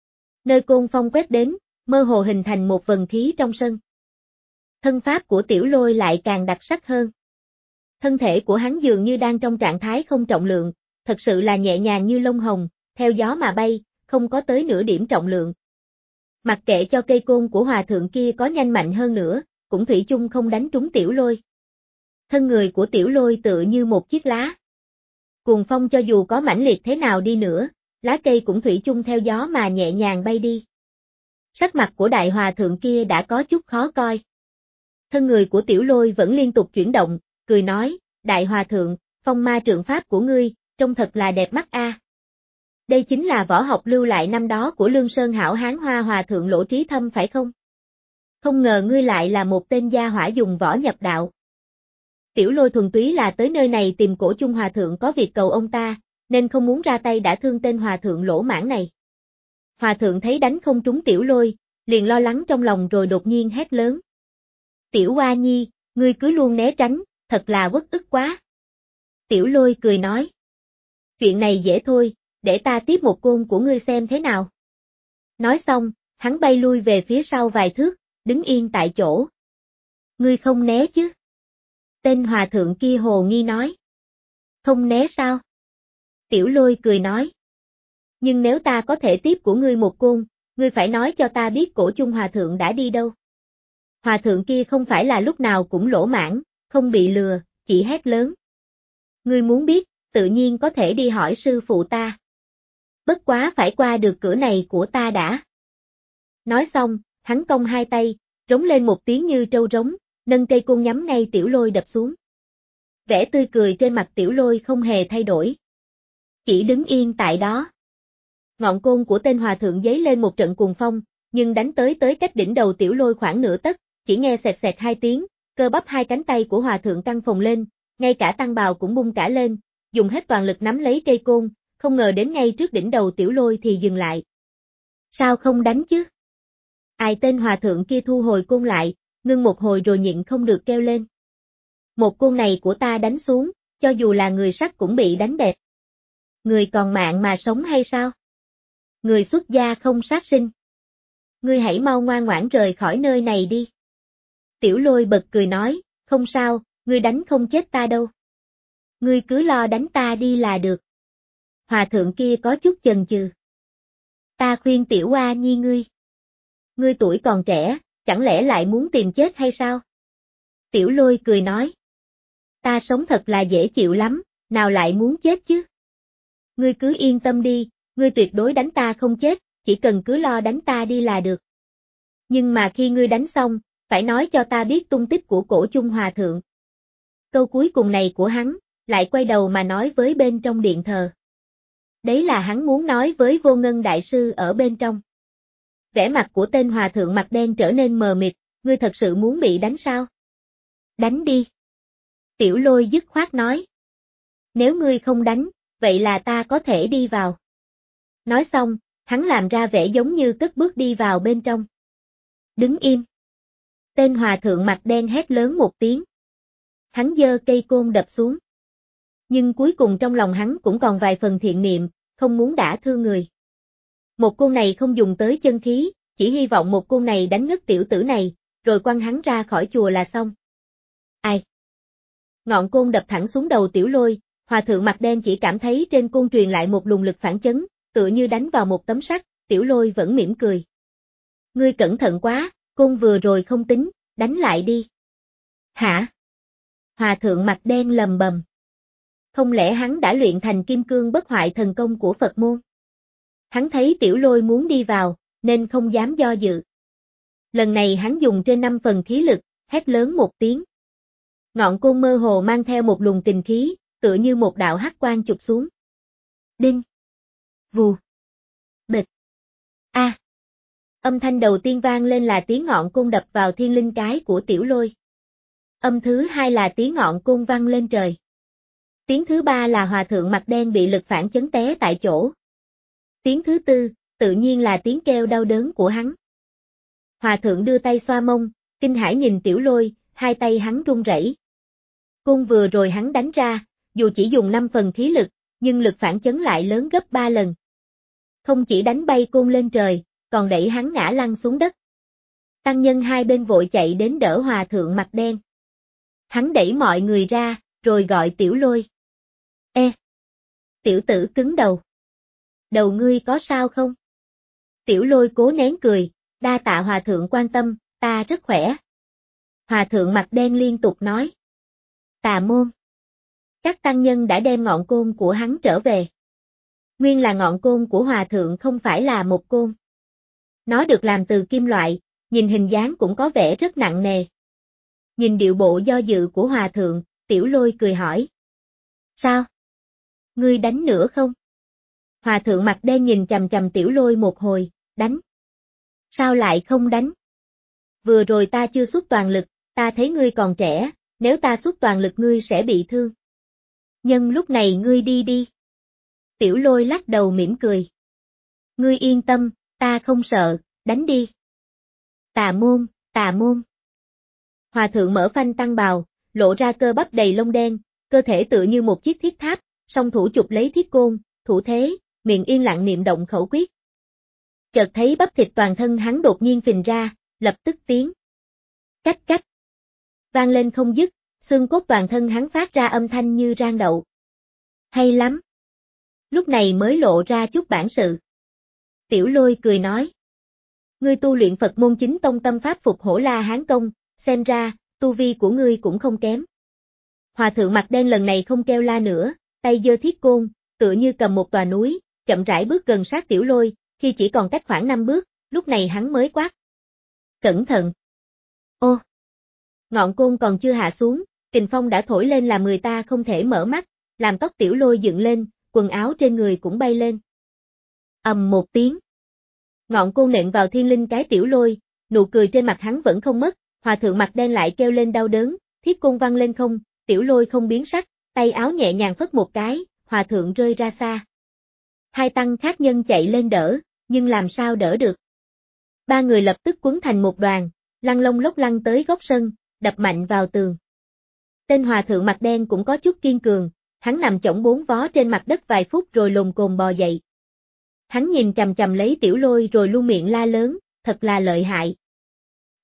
Nơi côn phong quét đến, mơ hồ hình thành một vần khí trong sân. Thân pháp của Tiểu Lôi lại càng đặc sắc hơn. Thân thể của hắn dường như đang trong trạng thái không trọng lượng, thật sự là nhẹ nhàng như lông hồng, theo gió mà bay, không có tới nửa điểm trọng lượng. Mặc kệ cho cây côn của hòa thượng kia có nhanh mạnh hơn nữa, cũng thủy chung không đánh trúng Tiểu Lôi. Thân người của Tiểu Lôi tựa như một chiếc lá. Cuồng phong cho dù có mãnh liệt thế nào đi nữa, lá cây cũng thủy chung theo gió mà nhẹ nhàng bay đi. Sắc mặt của đại hòa thượng kia đã có chút khó coi. Thân người của Tiểu Lôi vẫn liên tục chuyển động, cười nói, đại hòa thượng, phong ma trượng pháp của ngươi, trông thật là đẹp mắt a. Đây chính là võ học lưu lại năm đó của Lương Sơn hảo hán Hoa hòa thượng Lỗ Trí Thâm phải không? Không ngờ ngươi lại là một tên gia hỏa dùng võ nhập đạo. Tiểu Lôi thuần túy là tới nơi này tìm Cổ Chung hòa thượng có việc cầu ông ta, nên không muốn ra tay đã thương tên hòa thượng lỗ mãng này. Hòa thượng thấy đánh không trúng Tiểu Lôi, liền lo lắng trong lòng rồi đột nhiên hét lớn. Tiểu Hoa Nhi, ngươi cứ luôn né tránh, thật là uất ức quá. Tiểu Lôi cười nói. Chuyện này dễ thôi, để ta tiếp một côn của ngươi xem thế nào. Nói xong, hắn bay lui về phía sau vài thước, đứng yên tại chỗ. Ngươi không né chứ? Tên hòa thượng kia hồ nghi nói. Không né sao? Tiểu Lôi cười nói. Nhưng nếu ta có thể tiếp của ngươi một côn, ngươi phải nói cho ta biết Cổ Chung hòa thượng đã đi đâu. Hòa thượng kia không phải là lúc nào cũng lỗ mãng, không bị lừa, chỉ hét lớn. Ngươi muốn biết, tự nhiên có thể đi hỏi sư phụ ta. Bất quá phải qua được cửa này của ta đã. Nói xong, hắn cong hai tay, rống lên một tiếng như trâu rống, nâng cây côn nhắm ngay Tiểu Lôi đập xuống. Vẻ tươi cười trên mặt Tiểu Lôi không hề thay đổi. Chỉ đứng yên tại đó. Ngọn côn của tên hòa thượng giấy lên một trận cuồng phong, nhưng đánh tới tới cách đỉnh đầu Tiểu Lôi khoảng nửa tấc, chỉ nghe xẹt xẹt hai tiếng, cơ bắp hai cánh tay của hòa thượng căng phồng lên, ngay cả tăng bào cũng bung cả lên, dùng hết toàn lực nắm lấy cây côn, không ngờ đến ngay trước đỉnh đầu Tiểu Lôi thì dừng lại. Sao không đánh chứ? Ai tên hòa thượng kia thu hồi côn lại, ngưng một hồi rồi nhịn không được kêu lên. Một côn này của ta đánh xuống, cho dù là người sắt cũng bị đánh bẹp. Người còn mạng mà sống hay sao? Người xuất gia không sát sinh. Ngươi hãy mau ngoan ngoãn rời khỏi nơi này đi. Tiểu Lôi bật cười nói, không sao, ngươi đánh không chết ta đâu. Ngươi cứ lo đánh ta đi là được. Hòa thượng kia có chút chần chừ. Ta khuyên Tiểu Oa Nhi ngươi. Ngươi tuổi còn trẻ, chẳng lẽ lại muốn tìm chết hay sao? Tiểu Lôi cười nói. Ta sống thật là dễ chịu lắm, nào lại muốn chết chứ? Ngươi cứ yên tâm đi, ngươi tuyệt đối đánh ta không chết, chỉ cần cứ lo đánh ta đi là được. Nhưng mà khi ngươi đánh xong, phải nói cho ta biết tung tích của Cổ Chung Hòa Thượng. Câu cuối cùng này của hắn, lại quay đầu mà nói với bên trong điện thờ. Đấy là hắn muốn nói với Vô Ngân Đại Sư ở bên trong. Vẻ mặt của tên Hòa Thượng mặt đen trở nên mờ mịt, ngươi thật sự muốn bị đánh sao? Đánh đi. Tiểu Lôi dứt khoát nói. Nếu ngươi không đánh, vậy là ta có thể đi vào. Nói xong, hắn làm ra vẻ giống như cất bước đi vào bên trong. Đứng im. Tên Hòa Thượng mặt đen hét lớn một tiếng. Hắn giơ cây côn đập xuống. Nhưng cuối cùng trong lòng hắn cũng còn vài phần thiện niệm, không muốn đả thương người. Một côn này không dùng tới chân khí, chỉ hy vọng một côn này đánh ngất tiểu tử này, rồi quăng hắn ra khỏi chùa là xong. Ai? Ngọn côn đập thẳng xuống đầu Tiểu Lôi, Hòa Thượng mặt đen chỉ cảm thấy trên côn truyền lại một luồng lực phản chấn, tựa như đánh vào một tấm sắt, Tiểu Lôi vẫn mỉm cười. Ngươi cẩn thận quá, côn vừa rồi không tính, đánh lại đi. Hả? Hòa Thượng mặt đen lầm bầm. Không lẽ hắn đã luyện thành kim cương bất hoại thần công của Phật môn? Hắn thấy Tiểu Lôi muốn đi vào, nên không dám do dự. Lần này hắn dùng trên năm phần khí lực, hét lớn một tiếng. Ngọn côn mơ hồ mang theo một luồng kình khí, tựa như một đạo hắc quang chụp xuống. Đinh! Vù! Bịch! A! Âm thanh đầu tiên vang lên là tiếng ngọn côn đập vào thiên linh cái của Tiểu Lôi. Âm thứ hai là tiếng ngọn côn vang lên trời. Tiếng thứ ba là Hòa Thượng mặt đen bị lực phản chấn té tại chỗ. Tiếng thứ tư, tự nhiên là tiếng kêu đau đớn của hắn. Hòa Thượng đưa tay xoa mông, kinh hãi nhìn Tiểu Lôi, hai tay hắn run rẩy. Côn vừa rồi hắn đánh ra, dù chỉ dùng năm phần khí lực, nhưng lực phản chấn lại lớn gấp ba lần. Không chỉ đánh bay côn lên trời, còn đẩy hắn ngã lăn xuống đất. Tăng nhân hai bên vội chạy đến đỡ Hòa Thượng mặt đen. Hắn đẩy mọi người ra, rồi gọi Tiểu Lôi. Ê! Tiểu tử cứng đầu. Đầu ngươi có sao không? Tiểu Lôi cố nén cười, đa tạ Hòa Thượng quan tâm, ta rất khỏe. Hòa Thượng mặt đen liên tục nói. Tà môn. Các tăng nhân đã đem ngọn côn của hắn trở về. Nguyên là ngọn côn của Hòa Thượng không phải là một côn. Nó được làm từ kim loại, nhìn hình dáng cũng có vẻ rất nặng nề. Nhìn điệu bộ do dự của Hòa Thượng, Tiểu Lôi cười hỏi. Sao? Ngươi đánh nữa không? Hòa Thượng mặt đen nhìn chằm chằm Tiểu Lôi một hồi, đánh. Sao lại không đánh? Vừa rồi ta chưa xuất toàn lực, ta thấy ngươi còn trẻ, nếu ta xuất toàn lực ngươi sẽ bị thương. Nhân lúc này ngươi đi đi. Tiểu Lôi lắc đầu mỉm cười. Ngươi yên tâm, ta không sợ, đánh đi. Tà môn, tà môn. Hòa Thượng mở phanh tăng bào, lộ ra cơ bắp đầy lông đen, cơ thể tựa như một chiếc thiết tháp, song thủ chụp lấy thiết côn, thủ thế, miệng yên lặng niệm động khẩu quyết. Chợt thấy bắp thịt toàn thân hắn đột nhiên phình ra, lập tức tiếng. Cách cách. Vang lên không dứt, xương cốt toàn thân hắn phát ra âm thanh như rang đậu. Hay lắm. Lúc này mới lộ ra chút bản sự. Tiểu Lôi cười nói. Ngươi tu luyện Phật môn chính tông tâm pháp phục hổ la hán công, xem ra, tu vi của ngươi cũng không kém. Hòa Thượng mặt đen lần này không kêu la nữa, tay giơ thiết côn, tựa như cầm một tòa núi, chậm rãi bước gần sát Tiểu Lôi, khi chỉ còn cách khoảng năm bước, lúc này hắn mới quát. Cẩn thận! Ô! Ngọn côn còn chưa hạ xuống, kình phong đã thổi lên làm người ta không thể mở mắt, làm tóc Tiểu Lôi dựng lên, quần áo trên người cũng bay lên. Ầm một tiếng. Ngọn côn nện vào thiên linh cái Tiểu Lôi, nụ cười trên mặt hắn vẫn không mất, Hòa Thượng mặt đen lại kêu lên đau đớn, thiết côn văng lên không, Tiểu Lôi không biến sắc, tay áo nhẹ nhàng phất một cái, Hòa Thượng rơi ra xa. Hai tăng khác nhân chạy lên đỡ, nhưng làm sao đỡ được. Ba người lập tức quấn thành một đoàn, lăn lông lốc lăn tới góc sân, đập mạnh vào tường. Tên Hòa Thượng mặt đen cũng có chút kiên cường, hắn nằm chổng bốn vó trên mặt đất vài phút rồi lồm cồm bò dậy. Hắn nhìn chằm chằm lấy Tiểu Lôi rồi luôn miệng la lớn, thật là lợi hại.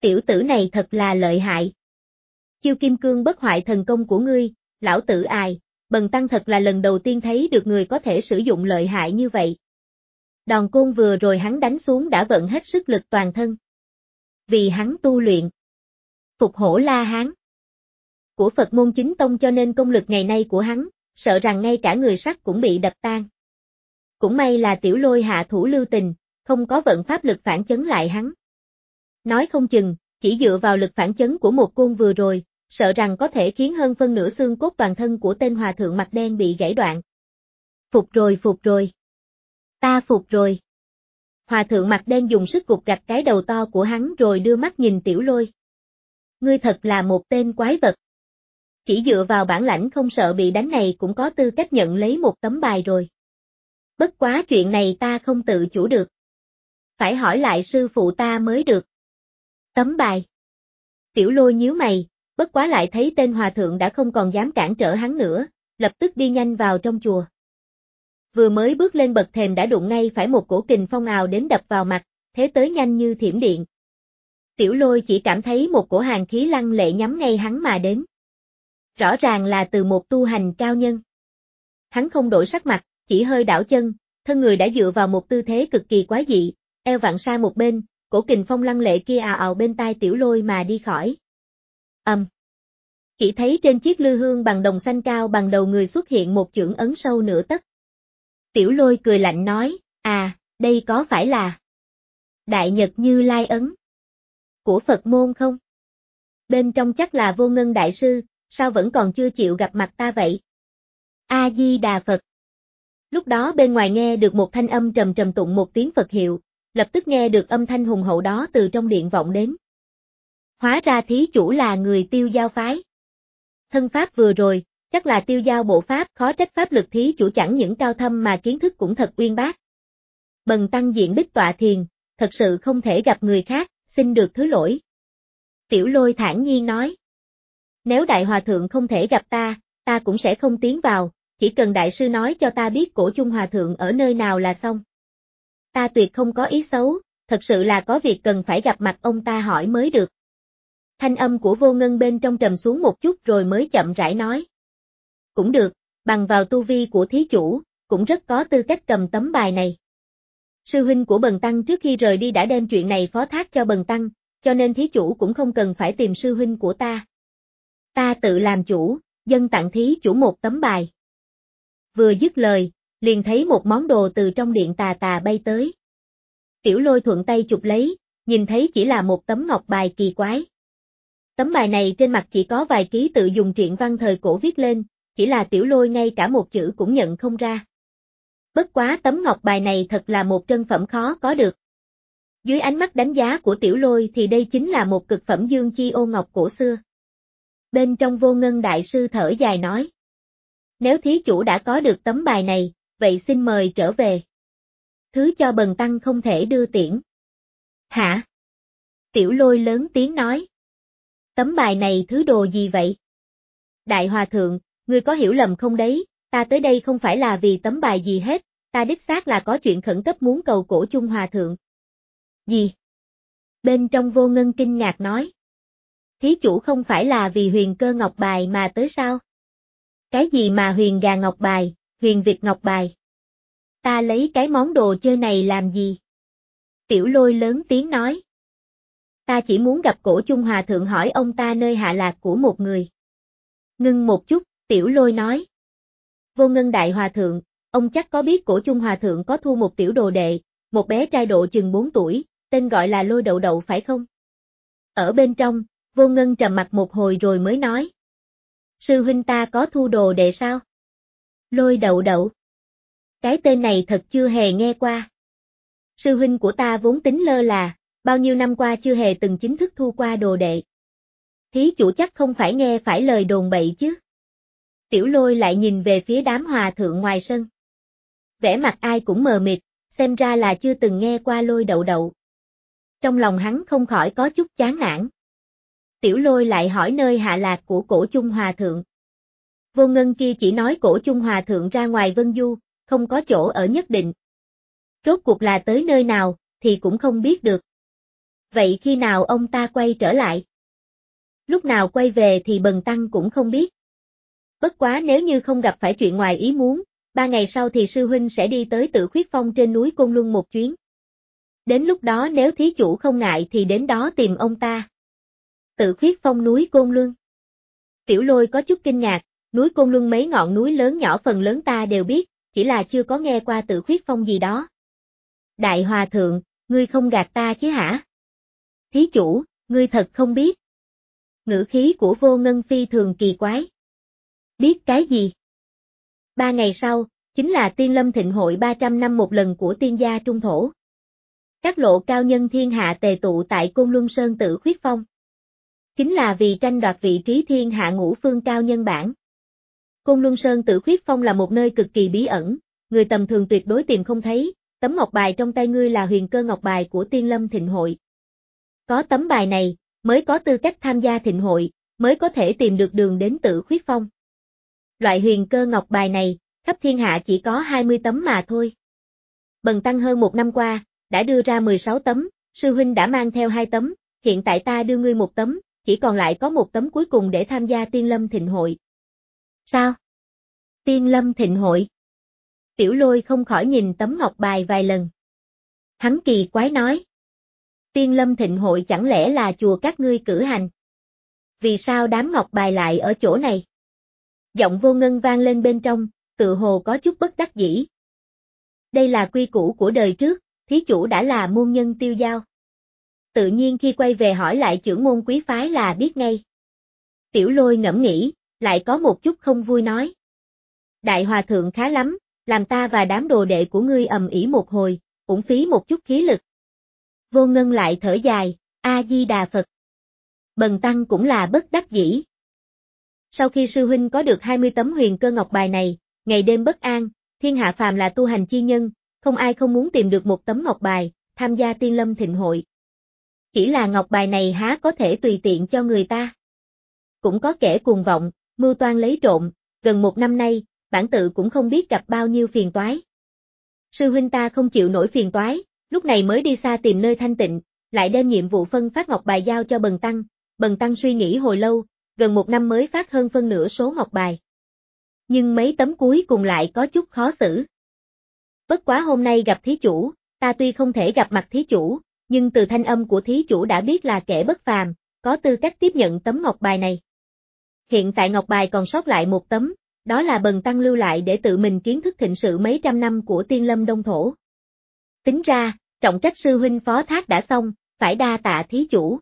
Tiểu tử này thật là lợi hại. Chiêu kim cương bất hoại thần công của ngươi, lão tử ài, Bần tăng thật là lần đầu tiên thấy được người có thể sử dụng lợi hại như vậy. Đòn côn vừa rồi hắn đánh xuống đã vận hết sức lực toàn thân. Vì hắn tu luyện Phục Hổ La Hán của Phật môn chính tông cho nên công lực ngày nay của hắn, sợ rằng ngay cả người sắt cũng bị đập tan. Cũng may là Tiểu Lôi hạ thủ lưu tình, không có vận pháp lực phản chấn lại hắn. Nói không chừng, chỉ dựa vào lực phản chấn của một côn vừa rồi, sợ rằng có thể khiến hơn phân nửa xương cốt toàn thân của tên hòa thượng mặt đen bị gãy đoạn. Phục rồi phục rồi. Ta phục rồi. Hòa thượng mặt đen dùng sức gục gạch cái đầu to của hắn rồi đưa mắt nhìn Tiểu Lôi. Ngươi thật là một tên quái vật. Chỉ dựa vào bản lãnh không sợ bị đánh này cũng có tư cách nhận lấy một tấm bài rồi. Bất quá chuyện này ta không tự chủ được. Phải hỏi lại sư phụ ta mới được. Tấm bài. Tiểu Lôi nhíu mày, bất quá lại thấy tên hòa thượng đã không còn dám cản trở hắn nữa, lập tức đi nhanh vào trong chùa. Vừa mới bước lên bậc thềm đã đụng ngay phải một cổ kình phong ào đến đập vào mặt, thế tới nhanh như thiểm điện. Tiểu Lôi chỉ cảm thấy một cổ hàn khí lăng lệ nhắm ngay hắn mà đến. Rõ ràng là từ một tu hành cao nhân. Hắn không đổi sắc mặt, chỉ hơi đảo chân, thân người đã dựa vào một tư thế cực kỳ quái dị, eo vặn sang một bên, cổ kình phong lăng lệ kia ào ào bên tai Tiểu Lôi mà đi khỏi. Ầm. Um. Chỉ thấy trên chiếc lư hương bằng đồng xanh cao bằng đầu người xuất hiện một chưởng ấn sâu nửa tấc. Tiểu Lôi cười lạnh nói, à, đây có phải là Đại Nhật Như Lai ấn của Phật môn không? Bên trong chắc là Vô Ngân Đại Sư, sao vẫn còn chưa chịu gặp mặt ta vậy? A-di-đà Phật. Lúc đó bên ngoài nghe được một thanh âm trầm trầm tụng một tiếng Phật hiệu, lập tức nghe được âm thanh hùng hậu đó từ trong điện vọng đến. Hóa ra thí chủ là người Tiêu Giao phái. Thân pháp vừa rồi, chắc là Tiêu Giao bộ pháp, khó trách pháp lực thí chủ chẳng những cao thâm mà kiến thức cũng thật uyên bác. Bần tăng diện Bích tọa thiền, thật sự không thể gặp người khác, xin được thứ lỗi. Tiểu Lôi thản nhiên nói. Nếu đại hòa thượng không thể gặp ta, ta cũng sẽ không tiến vào, chỉ cần đại sư nói cho ta biết Cổ Chung hòa thượng ở nơi nào là xong. Ta tuyệt không có ý xấu, thật sự là có việc cần phải gặp mặt ông ta hỏi mới được. Thanh âm của Vô Ngân bên trong trầm xuống một chút rồi mới chậm rãi nói. Cũng được, bằng vào tu vi của thí chủ, cũng rất có tư cách cầm tấm bài này. Sư huynh của Bần tăng trước khi rời đi đã đem chuyện này phó thác cho Bần tăng, cho nên thí chủ cũng không cần phải tìm sư huynh của ta. Ta tự làm chủ, dâng tặng thí chủ một tấm bài. Vừa dứt lời, liền thấy một món đồ từ trong điện tà tà bay tới. Tiểu Lôi thuận tay chụp lấy, nhìn thấy chỉ là một tấm ngọc bài kỳ quái. Tấm bài này trên mặt chỉ có vài ký tự dùng truyện văn thời cổ viết lên, chỉ là Tiểu Lôi ngay cả một chữ cũng nhận không ra. Bất quá tấm ngọc bài này thật là một trân phẩm khó có được. Dưới ánh mắt đánh giá của Tiểu Lôi thì đây chính là một cực phẩm dương chi ô ngọc cổ xưa. Bên trong Vô Ngân Đại Sư thở dài nói. Nếu thí chủ đã có được tấm bài này, vậy xin mời trở về. Thứ cho Bần tăng không thể đưa tiễn. Hả? Tiểu Lôi lớn tiếng nói. Tấm bài này thứ đồ gì vậy? Đại hòa thượng, ngươi có hiểu lầm không đấy, ta tới đây không phải là vì tấm bài gì hết, ta đích xác là có chuyện khẩn cấp muốn cầu Cổ Chung hòa thượng. Gì? Bên trong Vô Ngân kinh ngạc nói. Thí chủ không phải là vì huyền cơ ngọc bài mà tới sao? Cái gì mà huyền gà ngọc bài, huyền vịt ngọc bài? Ta lấy cái món đồ chơi này làm gì? Tiểu Lôi lớn tiếng nói. Ta chỉ muốn gặp Cổ Chung hòa thượng hỏi ông ta nơi hạ lạc của một người. Ngưng một chút, Tiểu Lôi nói. Vô Ngân Đại hòa thượng, ông chắc có biết Cổ Chung hòa thượng có thu một tiểu đồ đệ, một bé trai độ chừng bốn tuổi, tên gọi là Lôi Đậu Đậu phải không? Ở bên trong, Vô Ngân trầm mặt một hồi rồi mới nói. Sư huynh ta có thu đồ đệ sao? Lôi Đậu Đậu. Cái tên này thật chưa hề nghe qua. Sư huynh của ta vốn tính lơ là, bao nhiêu năm qua chưa hề từng chính thức thu qua đồ đệ. Thí chủ chắc không phải nghe phải lời đồn bậy chứ. Tiểu Lôi lại nhìn về phía đám hòa thượng ngoài sân. Vẻ mặt ai cũng mờ mịt, xem ra là chưa từng nghe qua Lôi Đậu Đậu. Trong lòng hắn không khỏi có chút chán nản. Tiểu Lôi lại hỏi nơi hạ lạc của Cổ Chung hòa thượng. Vô Ngân kia chỉ nói Cổ Chung hòa thượng ra ngoài Vân Du, không có chỗ ở nhất định. Rốt cuộc là tới nơi nào, thì cũng không biết được. Vậy khi nào ông ta quay trở lại? Lúc nào quay về thì Bần Tăng cũng không biết. Bất quá nếu như không gặp phải chuyện ngoài ý muốn, ba ngày sau thì sư huynh sẽ đi tới Tử Khuyết Phong trên núi Côn Luân một chuyến. Đến lúc đó nếu thí chủ không ngại thì đến đó tìm ông ta. Tử Khuyết Phong núi Côn Luân. Tiểu Lôi có chút kinh ngạc, núi Côn Luân mấy ngọn núi lớn nhỏ phần lớn ta đều biết, chỉ là chưa có nghe qua Tử Khuyết Phong gì đó. Đại Hòa Thượng, ngươi không gạt ta chứ hả? Thí chủ, ngươi thật không biết. Ngữ khí của Vô Ngân phi thường kỳ quái. Biết cái gì? Ba ngày sau, chính là Tiên Lâm Thịnh hội ba trăm năm một lần của tiên gia trung thổ. Các lộ cao nhân thiên hạ tề tụ tại Côn Luân Sơn Tử Khuyết Phong. Chính là vì tranh đoạt vị trí thiên hạ ngũ phương cao nhân bảng. Côn Luân Sơn Tử Khuyết Phong là một nơi cực kỳ bí ẩn, người tầm thường tuyệt đối tìm không thấy, tấm ngọc bài trong tay ngươi là huyền cơ ngọc bài của Tiên Lâm Thịnh hội. Có tấm bài này, mới có tư cách tham gia thịnh hội, mới có thể tìm được đường đến Tử Khuyết Phong. Loại huyền cơ ngọc bài này, khắp thiên hạ chỉ có hai mươi tấm mà thôi. Bần Tăng hơn một năm qua, đã đưa ra mười sáu tấm, sư huynh đã mang theo hai tấm, hiện tại ta đưa ngươi một tấm, chỉ còn lại có một tấm cuối cùng để tham gia Tiên Lâm Thịnh hội. Sao? Tiên Lâm Thịnh hội? Tiểu Lôi không khỏi nhìn tấm ngọc bài vài lần. Hắn kỳ quái nói. Tiên Lâm Thịnh hội chẳng lẽ là chùa các ngươi cử hành? Vì sao đám ngọc bài lại ở chỗ này? Giọng Vô Ngân vang lên bên trong, tự hồ có chút bất đắc dĩ. Đây là quy củ của đời trước, thí chủ đã là môn nhân tiêu giao. Tự nhiên khi quay về hỏi lại trưởng môn quý phái là biết ngay. Tiểu Lôi ngẫm nghĩ, lại có một chút không vui nói. Đại Hòa Thượng khá lắm, làm ta và đám đồ đệ của ngươi ầm ĩ một hồi, uổng phí một chút khí lực. Vô Ngân lại thở dài, A-di-đà Phật. Bần Tăng cũng là bất đắc dĩ. Sau khi sư huynh có được hai mươi tấm huyền cơ ngọc bài này, ngày đêm bất an, thiên hạ phàm là tu hành chi nhân, không ai không muốn tìm được một tấm ngọc bài, tham gia Tiên Lâm Thịnh hội. Chỉ là ngọc bài này há có thể tùy tiện cho người ta. Cũng có kẻ cuồng vọng, mưu toan lấy trộm, gần một năm nay, bản tự cũng không biết gặp bao nhiêu phiền toái. Sư huynh ta không chịu nổi phiền toái, lúc này mới đi xa tìm nơi thanh tịnh, lại đem nhiệm vụ phân phát ngọc bài giao cho Bần Tăng, Bần Tăng suy nghĩ hồi lâu, gần một năm mới phát hơn phân nửa số ngọc bài. Nhưng mấy tấm cuối cùng lại có chút khó xử. Bất quá hôm nay gặp thí chủ, ta tuy không thể gặp mặt thí chủ, nhưng từ thanh âm của thí chủ đã biết là kẻ bất phàm, có tư cách tiếp nhận tấm ngọc bài này. Hiện tại ngọc bài còn sót lại một tấm, đó là Bần Tăng lưu lại để tự mình kiến thức thịnh sự mấy trăm năm của Tiên Lâm Đông Thổ. Tính ra, trọng trách sư huynh phó thác đã xong, phải đa tạ thí chủ.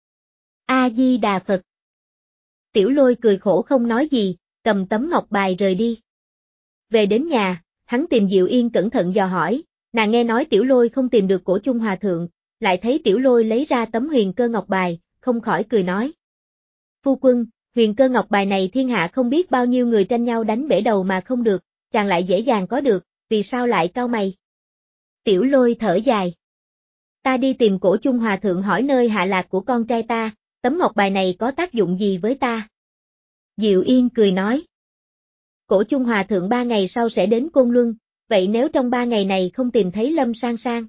A-di-đà Phật. Tiểu Lôi cười khổ không nói gì, cầm tấm ngọc bài rời đi. Về đến nhà, hắn tìm Diệu Yên cẩn thận dò hỏi, nàng nghe nói Tiểu Lôi không tìm được Cổ Chung Hòa Thượng, lại thấy Tiểu Lôi lấy ra tấm huyền cơ ngọc bài, không khỏi cười nói. Phu quân, huyền cơ ngọc bài này thiên hạ không biết bao nhiêu người tranh nhau đánh bể đầu mà không được, chàng lại dễ dàng có được, vì sao lại cau mày? Tiểu Lôi thở dài. Ta đi tìm Cổ Chung Hòa Thượng hỏi nơi hạ lạc của con trai ta, tấm ngọc bài này có tác dụng gì với ta? Diệu Yên cười nói. Cổ Chung Hòa Thượng ba ngày sau sẽ đến Côn Luân, vậy nếu trong ba ngày này không tìm thấy Lâm Sang Sang?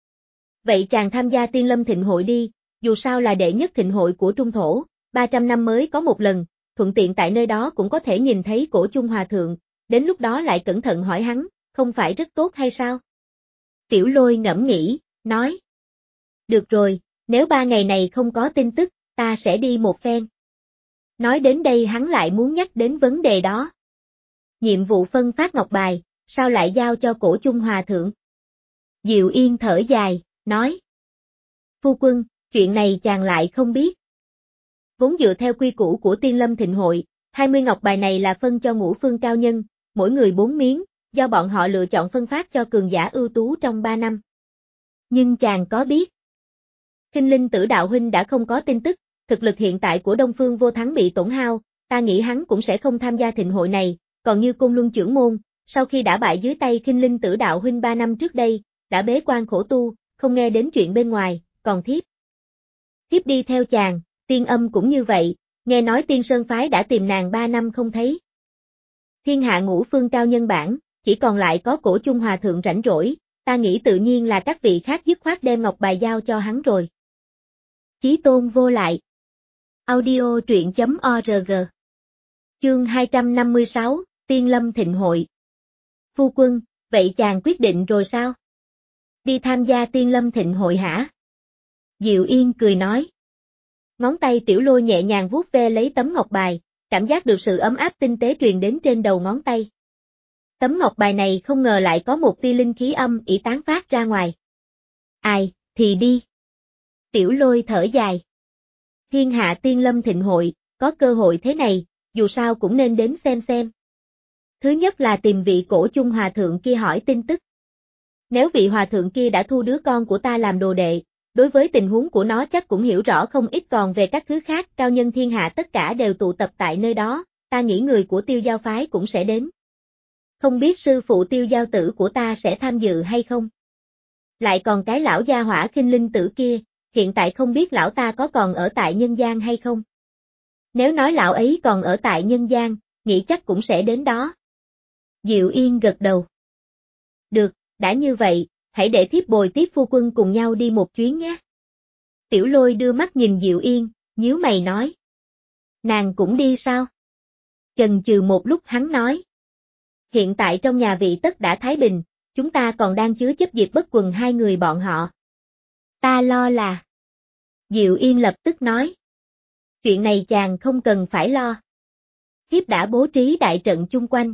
Vậy chàng tham gia Tiên Lâm Thịnh hội đi, dù sao là đệ nhất thịnh hội của Trung Thổ, ba trăm năm mới có một lần, thuận tiện tại nơi đó cũng có thể nhìn thấy Cổ Chung Hòa Thượng, đến lúc đó lại cẩn thận hỏi hắn, không phải rất tốt hay sao? Tiểu Lôi ngẫm nghĩ, nói. Được rồi, nếu ba ngày này không có tin tức, ta sẽ đi một phen. Nói đến đây hắn lại muốn nhắc đến vấn đề đó. Nhiệm vụ phân phát ngọc bài, sao lại giao cho Cổ Chung Hòa Thượng? Diệu Yên thở dài, nói. Phu quân, chuyện này chàng lại không biết. Vốn dựa theo quy củ của Tiên Lâm Thịnh hội, hai mươi ngọc bài này là phân cho ngũ phương cao nhân, mỗi người bốn miếng, do bọn họ lựa chọn phân phát cho cường giả ưu tú trong ba năm. Nhưng chàng có biết. Khinh Linh Tử đạo huynh đã không có tin tức, thực lực hiện tại của Đông Phương Vô Thắng bị tổn hao, ta nghĩ hắn cũng sẽ không tham gia thịnh hội này, còn như Côn Luân trưởng môn, sau khi đã bại dưới tay Khinh Linh Tử đạo huynh ba năm trước đây, đã bế quan khổ tu, không nghe đến chuyện bên ngoài, còn thiếp. Thiếp đi theo chàng, Tiên Âm cũng như vậy, nghe nói Tiên Sơn phái đã tìm nàng ba năm không thấy. Thiên hạ ngũ phương cao nhân bản, chỉ còn lại có Cổ Chung Hòa Thượng rảnh rỗi, ta nghĩ tự nhiên là các vị khác dứt khoát đem ngọc bài giao cho hắn rồi. Chí tôn vô lại. Audio truyện chấm org. Chương hai trăm năm mươi sáu, Tiên Lâm Thịnh Hội. Phu quân, vậy chàng quyết định rồi sao? Đi tham gia Tiên Lâm Thịnh Hội hả? Diệu Yên cười nói. Ngón tay Tiểu Lôi nhẹ nhàng vuốt ve lấy tấm ngọc bài, cảm giác được sự ấm áp tinh tế truyền đến trên đầu ngón tay. Tấm ngọc bài này không ngờ lại có một tia linh khí âm ỉ tán phát ra ngoài. Ai, thì đi. Tiểu Lôi thở dài. Thiên hạ Tiên Lâm Thịnh Hội, có cơ hội thế này, dù sao cũng nên đến xem xem. Thứ nhất là tìm vị cổ chung hòa thượng kia hỏi tin tức. Nếu vị hòa thượng kia đã thu đứa con của ta làm đồ đệ, đối với tình huống của nó chắc cũng hiểu rõ không ít, còn về các thứ khác cao nhân thiên hạ tất cả đều tụ tập tại nơi đó, ta nghĩ người của Tiêu Giao phái cũng sẽ đến. Không biết sư phụ Tiêu Giao tử của ta sẽ tham dự hay không? Lại còn cái lão gia hỏa Khinh Linh tử kia, hiện tại không biết lão ta có còn ở tại nhân gian hay không? Nếu nói lão ấy còn ở tại nhân gian, nghĩ chắc cũng sẽ đến đó. Diệu Yên gật đầu. Được, đã như vậy, hãy để thiếp bồi tiếp phu quân cùng nhau đi một chuyến nhé. Tiểu Lôi đưa mắt nhìn Diệu Yên, nhíu mày nói. Nàng cũng đi sao? Chần chừ một lúc hắn nói. Hiện tại trong nhà vị tất đã thái bình, chúng ta còn đang chứa chấp Diệp Bất Quần hai người bọn họ. Ta lo là. Diệu Yên lập tức nói. Chuyện này chàng không cần phải lo. Thiếp đã bố trí đại trận chung quanh.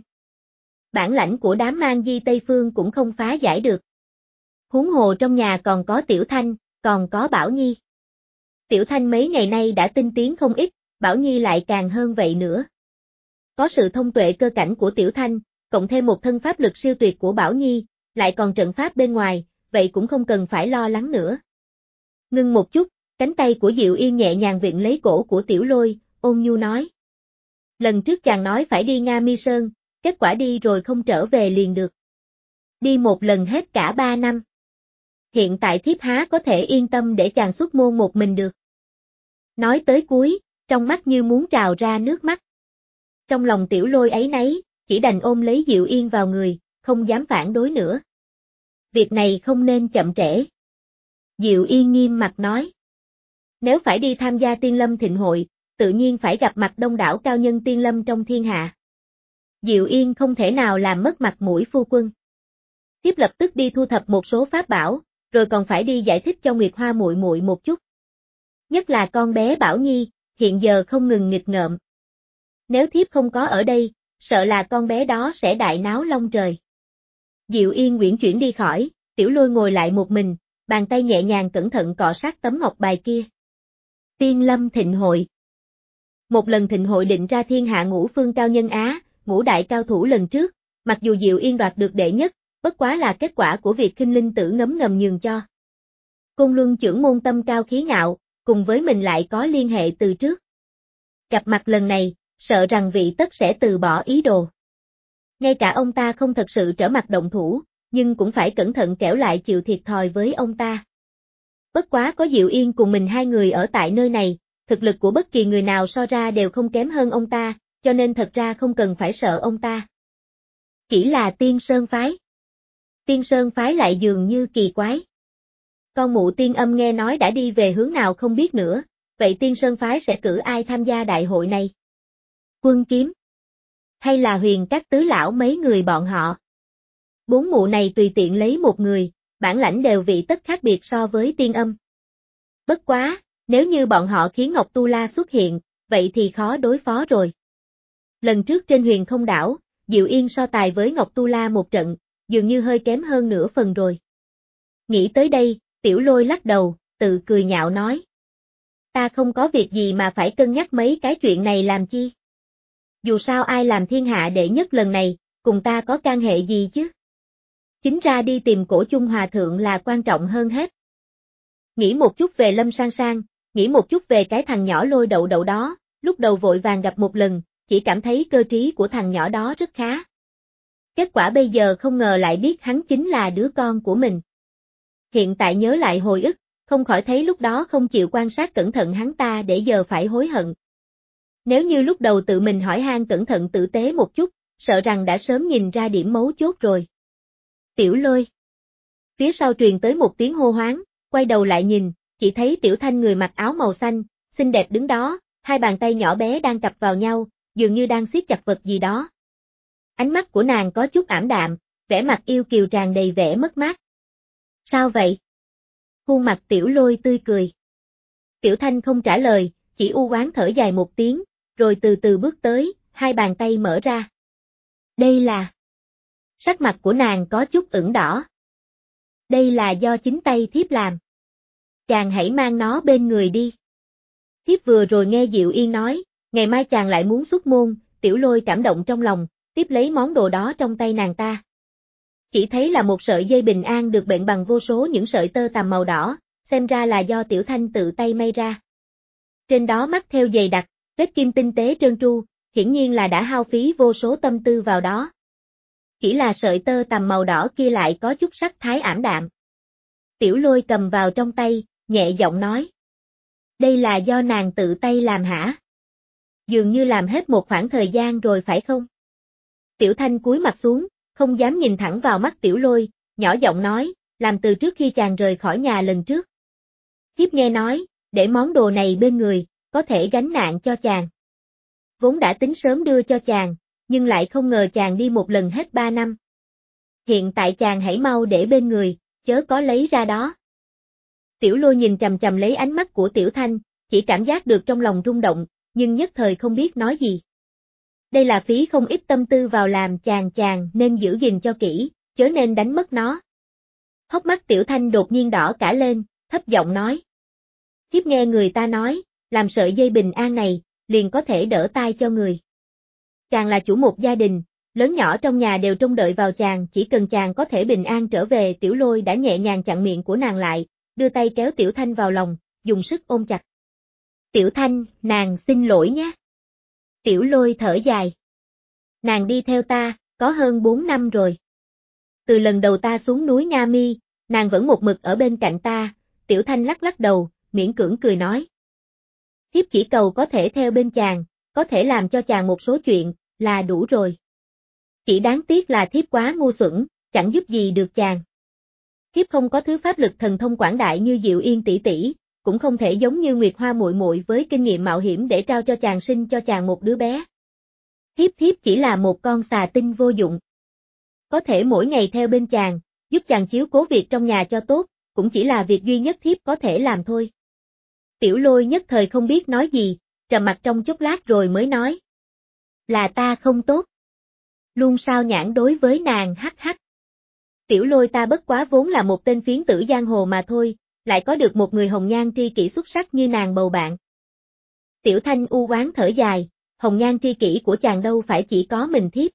Bản lãnh của đám mang di Tây Phương cũng không phá giải được. Huống hồ trong nhà còn có Tiểu Thanh, còn có Bảo Nhi. Tiểu Thanh mấy ngày nay đã tinh tiến không ít, Bảo Nhi lại càng hơn vậy nữa. Có sự thông tuệ cơ cảnh của Tiểu Thanh, cộng thêm một thân pháp lực siêu tuyệt của Bảo Nhi, lại còn trận pháp bên ngoài, vậy cũng không cần phải lo lắng nữa. Ngưng một chút, cánh tay của Diệu Yên nhẹ nhàng vịn lấy cổ của Tiểu Lôi, ôn nhu nói. Lần trước chàng nói phải đi Nga Mi Sơn, kết quả đi rồi không trở về liền được. Đi một lần hết cả ba năm. Hiện tại thiếp há có thể yên tâm để chàng xuất môn một mình được. Nói tới cuối, trong mắt như muốn trào ra nước mắt. Trong lòng Tiểu Lôi ấy nấy, chỉ đành ôm lấy Diệu Yên vào người, không dám phản đối nữa. Việc này không nên chậm trễ. Diệu Yên nghiêm mặt nói. Nếu phải đi tham gia Tiên Lâm Thịnh Hội, tự nhiên phải gặp mặt đông đảo cao nhân Tiên Lâm trong thiên hạ. Diệu Yên không thể nào làm mất mặt mũi phu quân. Thiếp lập tức đi thu thập một số pháp bảo, rồi còn phải đi giải thích cho Nguyệt Hoa muội muội một chút. Nhất là con bé Bảo Nhi, hiện giờ không ngừng nghịch ngợm. Nếu thiếp không có ở đây, sợ là con bé đó sẽ đại náo long trời. Diệu Yên uyển chuyển đi khỏi, Tiểu Lôi ngồi lại một mình, bàn tay nhẹ nhàng cẩn thận cọ sát tấm ngọc bài kia. Tiên Lâm Thịnh Hội. Một lần thịnh hội định ra thiên hạ ngũ phương cao nhân Á, ngũ đại cao thủ lần trước, mặc dù Diệu Yên đoạt được đệ nhất, bất quá là kết quả của việc Khinh Linh tử ngấm ngầm nhường cho. Côn Luân trưởng môn tâm cao khí ngạo, cùng với mình lại có liên hệ từ trước. Gặp mặt lần này, sợ rằng vị tất sẽ từ bỏ ý đồ. Ngay cả ông ta không thật sự trở mặt động thủ, nhưng cũng phải cẩn thận kẻo lại chịu thiệt thòi với ông ta. Bất quá có Diệu Yên cùng mình hai người ở tại nơi này, thực lực của bất kỳ người nào so ra đều không kém hơn ông ta, cho nên thật ra không cần phải sợ ông ta. Chỉ là Tiên Sơn phái. Tiên Sơn phái lại dường như kỳ quái. Con mụ Tiên Âm nghe nói đã đi về hướng nào không biết nữa, vậy Tiên Sơn phái sẽ cử ai tham gia đại hội này? Quân Kiếm? Hay là Huyền Các tứ lão mấy người bọn họ? Bốn mụ này tùy tiện lấy một người, bản lãnh đều vị tất khác biệt so với Tiên Âm. Bất quá, nếu như bọn họ khiến Ngọc Tu La xuất hiện, vậy thì khó đối phó rồi. Lần trước trên Huyền Không đảo, Diệu Yên so tài với Ngọc Tu La một trận, dường như hơi kém hơn nửa phần rồi. Nghĩ tới đây, Tiểu Lôi lắc đầu, tự cười nhạo nói. Ta không có việc gì mà phải cân nhắc mấy cái chuyện này làm chi. Dù sao ai làm thiên hạ đệ nhất lần này, cùng ta có can hệ gì chứ? Chính ra đi tìm cổ chung hòa thượng là quan trọng hơn hết. Nghĩ một chút về Lâm Sang Sang, nghĩ một chút về cái thằng nhỏ Lôi Đậu Đậu đó, lúc đầu vội vàng gặp một lần, chỉ cảm thấy cơ trí của thằng nhỏ đó rất khá. Kết quả bây giờ không ngờ lại biết hắn chính là đứa con của mình. Hiện tại nhớ lại hồi ức, không khỏi thấy lúc đó không chịu quan sát cẩn thận hắn ta để giờ phải hối hận. Nếu như lúc đầu tự mình hỏi han cẩn thận tử tế một chút, sợ rằng đã sớm nhìn ra điểm mấu chốt rồi. Tiểu Lôi. Phía sau truyền tới một tiếng hô hoáng, quay đầu lại nhìn, chỉ thấy Tiểu Thanh người mặc áo màu xanh, xinh đẹp đứng đó, hai bàn tay nhỏ bé đang cặp vào nhau, dường như đang siết chặt vật gì đó. Ánh mắt của nàng có chút ảm đạm, vẻ mặt yêu kiều tràn đầy vẻ mất mát. Sao vậy? Khuôn mặt Tiểu Lôi tươi cười. Tiểu Thanh không trả lời, chỉ u oán thở dài một tiếng, rồi từ từ bước tới, hai bàn tay mở ra. Đây là... Sắc mặt của nàng có chút ửng đỏ. Đây là do chính tay thiếp làm. Chàng hãy mang nó bên người đi. Thiếp vừa rồi nghe Diệu Yên nói, ngày mai chàng lại muốn xuất môn, Tiểu Lôi cảm động trong lòng, tiếp lấy món đồ đó trong tay nàng ta. Chỉ thấy là một sợi dây bình an được bện bằng vô số những sợi tơ tằm màu đỏ, xem ra là do Tiểu Thanh tự tay may ra. Trên đó mắc theo dày đặc, vết kim tinh tế trơn tru, hiển nhiên là đã hao phí vô số tâm tư vào đó. Chỉ là sợi tơ tằm màu đỏ kia lại có chút sắc thái ảm đạm. Tiểu Lôi cầm vào trong tay, nhẹ giọng nói. Đây là do nàng tự tay làm hả? Dường như làm hết một khoảng thời gian rồi phải không? Tiểu Thanh cúi mặt xuống, không dám nhìn thẳng vào mắt Tiểu Lôi, nhỏ giọng nói, làm từ trước khi chàng rời khỏi nhà lần trước. Thiếp nghe nói, để món đồ này bên người, có thể gánh nạn cho chàng. Vốn đã tính sớm đưa cho chàng, nhưng lại không ngờ chàng đi một lần hết ba năm. Hiện tại chàng hãy mau để bên người, chớ có lấy ra đó. Tiểu Lôi nhìn chằm chằm lấy ánh mắt của Tiểu Thanh, chỉ cảm giác được trong lòng rung động, nhưng nhất thời không biết nói gì. Đây là phí không ít tâm tư vào làm chàng chàng nên giữ gìn cho kỹ, chớ nên đánh mất nó. Hốc mắt Tiểu Thanh đột nhiên đỏ cả lên, thấp giọng nói. Thiếp nghe người ta nói, làm sợi dây bình an này, liền có thể đỡ tai cho người. Chàng là chủ một gia đình, lớn nhỏ trong nhà đều trông đợi vào chàng, chỉ cần chàng có thể bình an trở về. Tiểu Lôi đã nhẹ nhàng chặn miệng của nàng lại, đưa tay kéo Tiểu Thanh vào lòng, dùng sức ôm chặt. Tiểu Thanh, nàng xin lỗi nhé. Tiểu Lôi thở dài. Nàng đi theo ta, có hơn bốn năm rồi. Từ lần đầu ta xuống núi Nga Mi, nàng vẫn một mực ở bên cạnh ta. Tiểu Thanh lắc lắc đầu, miễn cưỡng cười nói. Thiếp chỉ cầu có thể theo bên chàng, có thể làm cho chàng một số chuyện, là đủ rồi. Chỉ đáng tiếc là thiếp quá ngu xuẩn, chẳng giúp gì được chàng. Thiếp không có thứ pháp lực thần thông quảng đại như Diệu Yên tỷ tỷ, cũng không thể giống như Nguyệt Hoa muội muội với kinh nghiệm mạo hiểm để trao cho chàng sinh cho chàng một đứa bé. Thiếp thiếp chỉ là một con xà tinh vô dụng. Có thể mỗi ngày theo bên chàng, giúp chàng chiếu cố việc trong nhà cho tốt, cũng chỉ là việc duy nhất thiếp có thể làm thôi. Tiểu Lôi nhất thời không biết nói gì, trầm mặt trong chốc lát rồi mới nói. Là ta không tốt. Luôn sao nhãn đối với nàng hắc hắc. Tiểu Lôi ta bất quá vốn là một tên phiến tử giang hồ mà thôi, lại có được một người hồng nhan tri kỷ xuất sắc như nàng bầu bạn. Tiểu Thanh u oán thở dài, hồng nhan tri kỷ của chàng đâu phải chỉ có mình thiếp.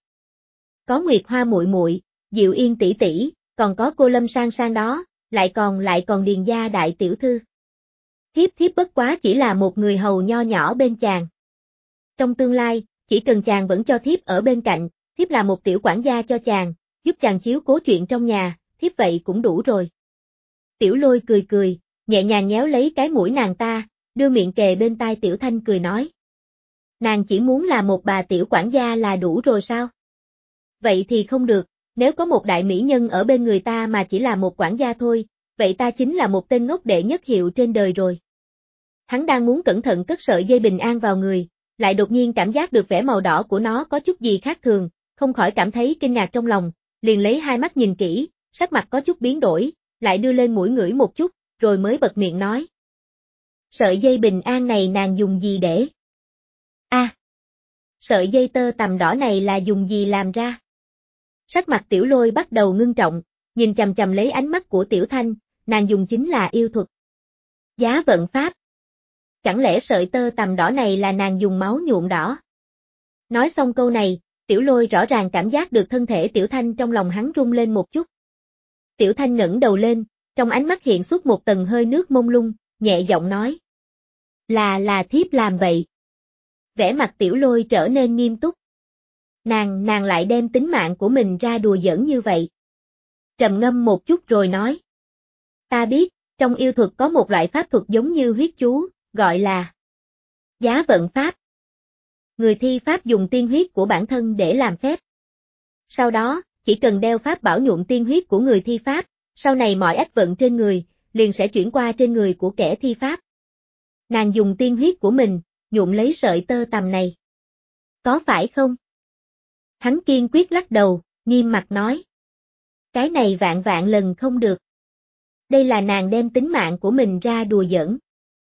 Có Nguyệt Hoa muội muội, Diệu Yên tỷ tỷ, còn có cô Lâm Sang Sang đó, lại còn lại còn Điền gia đại tiểu thư. Thiếp thiếp bất quá chỉ là một người hầu nho nhỏ bên chàng. Trong tương lai, chỉ cần chàng vẫn cho thiếp ở bên cạnh, thiếp là một tiểu quản gia cho chàng, giúp chàng chiếu cố chuyện trong nhà, thiếp vậy cũng đủ rồi. Tiểu Lôi cười cười, nhẹ nhàng nhéo lấy cái mũi nàng ta, đưa miệng kề bên tai Tiểu Thanh cười nói. Nàng chỉ muốn là một bà tiểu quản gia là đủ rồi sao? Vậy thì không được, nếu có một đại mỹ nhân ở bên người ta mà chỉ là một quản gia thôi, vậy ta chính là một tên ngốc đệ nhất hiệu trên đời rồi. Hắn đang muốn cẩn thận cất sợi dây bình an vào người, lại đột nhiên cảm giác được vẻ màu đỏ của nó có chút gì khác thường, không khỏi cảm thấy kinh ngạc trong lòng, liền lấy hai mắt nhìn kỹ, sắc mặt có chút biến đổi, lại đưa lên mũi ngửi một chút, rồi mới bật miệng nói. Sợi dây bình an này nàng dùng gì để? A, à, sợi dây tơ tằm đỏ này là dùng gì làm ra? Sắc mặt Tiểu Lôi bắt đầu ngưng trọng, nhìn chằm chằm lấy ánh mắt của Tiểu Thanh, nàng dùng chính là yêu thuật. Giá vận pháp. Chẳng lẽ sợi tơ tằm đỏ này là nàng dùng máu nhuộm đỏ? Nói xong câu này, Tiểu Lôi rõ ràng cảm giác được thân thể Tiểu Thanh trong lòng hắn rung lên một chút. Tiểu Thanh ngẩng đầu lên, trong ánh mắt hiện xuất một tầng hơi nước mông lung, nhẹ giọng nói. Là là thiếp làm vậy. Vẻ mặt Tiểu Lôi trở nên nghiêm túc. Nàng, nàng lại đem tính mạng của mình ra đùa giỡn như vậy. Trầm ngâm một chút rồi nói. Ta biết, trong yêu thuật có một loại pháp thuật giống như huyết chú, gọi là giá vận pháp. Người thi pháp dùng tiên huyết của bản thân để làm phép. Sau đó, chỉ cần đeo pháp bảo nhuộm tiên huyết của người thi pháp, sau này mọi ách vận trên người, liền sẽ chuyển qua trên người của kẻ thi pháp. Nàng dùng tiên huyết của mình, nhuộm lấy sợi tơ tằm này. Có phải không? Hắn kiên quyết lắc đầu, nghiêm mặt nói. Cái này vạn vạn lần không được. Đây là nàng đem tính mạng của mình ra đùa giỡn.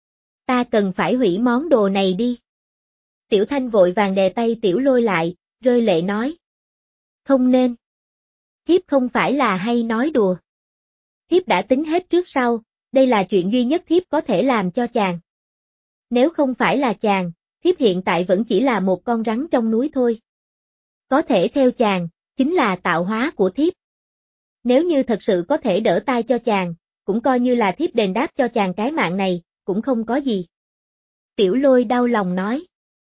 Ta cần phải hủy món đồ này đi. Tiểu Thanh vội vàng đè tay Tiểu Lôi lại, rơi lệ nói. Không nên. Thiếp không phải là hay nói đùa. Thiếp đã tính hết trước sau, đây là chuyện duy nhất thiếp có thể làm cho chàng. Nếu không phải là chàng, thiếp hiện tại vẫn chỉ là một con rắn trong núi thôi. Có thể theo chàng, chính là tạo hóa của thiếp. Nếu như thật sự có thể đỡ tay cho chàng, cũng coi như là thiếp đền đáp cho chàng cái mạng này, cũng không có gì. Tiểu Lôi đau lòng nói.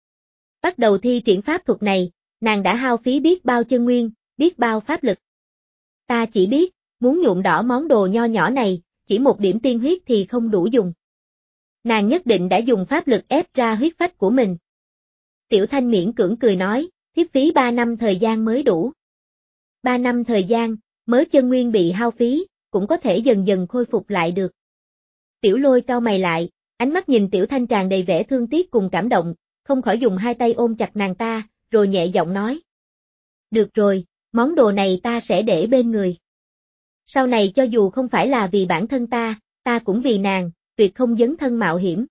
Bắt đầu thi triển pháp thuật này, nàng đã hao phí biết bao chân nguyên, biết bao pháp lực. Ta chỉ biết, muốn nhuộm đỏ món đồ nho nhỏ này, chỉ một điểm tiên huyết thì không đủ dùng. Nàng nhất định đã dùng pháp lực ép ra huyết phách của mình. Tiểu Thanh miễn cưỡng cười nói, thiếp phí ba năm thời gian mới đủ. Ba năm thời gian, mớ chân nguyên bị hao phí, cũng có thể dần dần khôi phục lại được. Tiểu Lôi cau mày lại, ánh mắt nhìn Tiểu Thanh tràn đầy vẻ thương tiếc cùng cảm động, không khỏi dùng hai tay ôm chặt nàng ta, rồi nhẹ giọng nói. Được rồi, món đồ này ta sẽ để bên người. Sau này cho dù không phải là vì bản thân ta, ta cũng vì nàng, tuyệt không dấn thân mạo hiểm.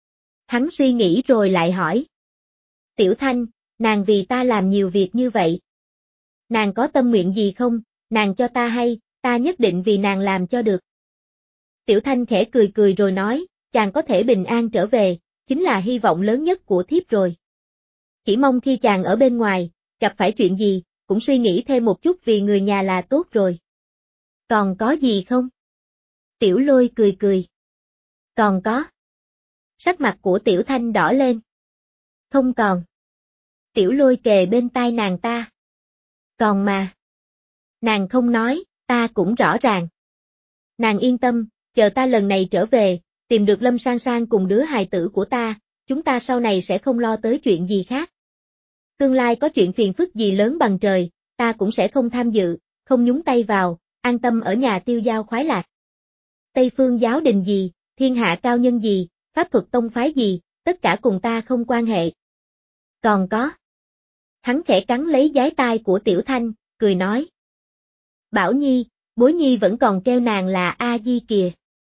Hắn suy nghĩ rồi lại hỏi. Tiểu Thanh, nàng vì ta làm nhiều việc như vậy. Nàng có tâm nguyện gì không, nàng cho ta hay, ta nhất định vì nàng làm cho được. Tiểu Thanh khẽ cười cười rồi nói, chàng có thể bình an trở về, chính là hy vọng lớn nhất của thiếp rồi. Chỉ mong khi chàng ở bên ngoài, gặp phải chuyện gì, cũng suy nghĩ thêm một chút vì người nhà là tốt rồi. Còn có gì không? Tiểu Lôi cười cười. Còn có. Sắc mặt của Tiểu Thanh đỏ lên. Không còn. Tiểu Lôi kề bên tai nàng ta. Còn mà. Nàng không nói, ta cũng rõ ràng. Nàng yên tâm, chờ ta lần này trở về, tìm được Lâm Sang Sang cùng đứa hài tử của ta, chúng ta sau này sẽ không lo tới chuyện gì khác. Tương lai có chuyện phiền phức gì lớn bằng trời, ta cũng sẽ không tham dự, không nhúng tay vào, an tâm ở nhà tiêu dao khoái lạc. Tây Phương giáo đình gì, thiên hạ cao nhân gì, pháp thuật tông phái gì, tất cả cùng ta không quan hệ. Còn có. Hắn khẽ cắn lấy giái tai của Tiểu Thanh, cười nói. Bảo Nhi, Bối Nhi vẫn còn kêu nàng là A Di kìa.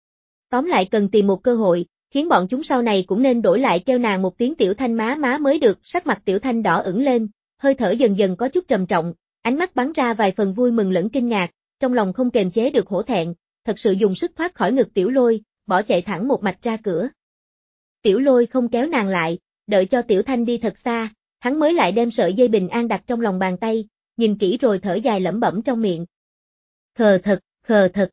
Tóm lại cần tìm một cơ hội, khiến bọn chúng sau này cũng nên đổi lại kêu nàng một tiếng Tiểu Thanh má má mới được. Sắc mặt Tiểu Thanh đỏ ửng lên, hơi thở dần dần có chút trầm trọng, ánh mắt bắn ra vài phần vui mừng lẫn kinh ngạc, trong lòng không kềm chế được hổ thẹn, thật sự dùng sức thoát khỏi ngực Tiểu Lôi, bỏ chạy thẳng một mạch ra cửa. Tiểu Lôi không kéo nàng lại, đợi cho Tiểu Thanh đi thật xa, hắn mới lại đem sợi dây bình an đặt trong lòng bàn tay, nhìn kỹ rồi thở dài lẩm bẩm trong miệng. Khờ thật, khờ thật.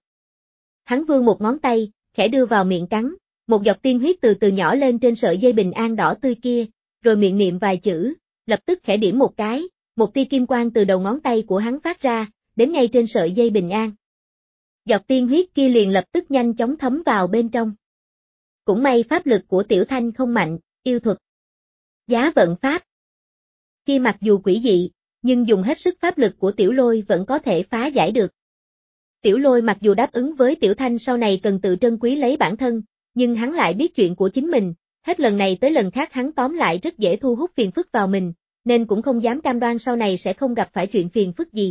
Hắn vươn một ngón tay, khẽ đưa vào miệng cắn, một giọt tiên huyết từ từ nhỏ lên trên sợi dây bình an đỏ tươi kia, rồi miệng niệm vài chữ, lập tức khẽ điểm một cái, một tia kim quang từ đầu ngón tay của hắn phát ra, đến ngay trên sợi dây bình an. Giọt tiên huyết kia liền lập tức nhanh chóng thấm vào bên trong. Cũng may pháp lực của Tiểu Thanh không mạnh, yêu thuật. Giá vận pháp. Kia mặc dù quỷ dị, nhưng dùng hết sức pháp lực của Tiểu Lôi vẫn có thể phá giải được. Tiểu Lôi mặc dù đáp ứng với Tiểu Thanh sau này cần tự trân quý lấy bản thân, nhưng hắn lại biết chuyện của chính mình, hết lần này tới lần khác hắn tóm lại rất dễ thu hút phiền phức vào mình, nên cũng không dám cam đoan sau này sẽ không gặp phải chuyện phiền phức gì.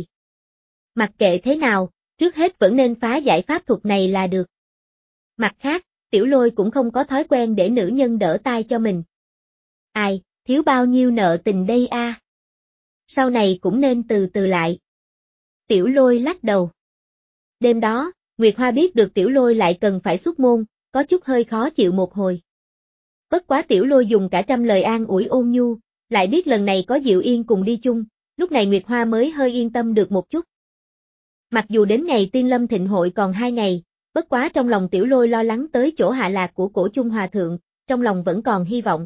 Mặc kệ thế nào, trước hết vẫn nên phá giải pháp thuật này là được. Mặt khác, Tiểu Lôi cũng không có thói quen để nữ nhân đỡ tay cho mình. Ai, thiếu bao nhiêu nợ tình đây a? À? Sau này cũng nên từ từ lại. Tiểu Lôi lắc đầu. Đêm đó, Nguyệt Hoa biết được Tiểu Lôi lại cần phải xuất môn, có chút hơi khó chịu một hồi. Bất quá Tiểu Lôi dùng cả trăm lời an ủi ôn nhu, lại biết lần này có Diệu Yên cùng đi chung, lúc này Nguyệt Hoa mới hơi yên tâm được một chút. Mặc dù đến ngày Tiên Lâm Thịnh hội còn hai ngày, bất quá trong lòng Tiểu Lôi lo lắng tới chỗ hạ lạc của Cổ Chung Hòa Thượng, trong lòng vẫn còn hy vọng.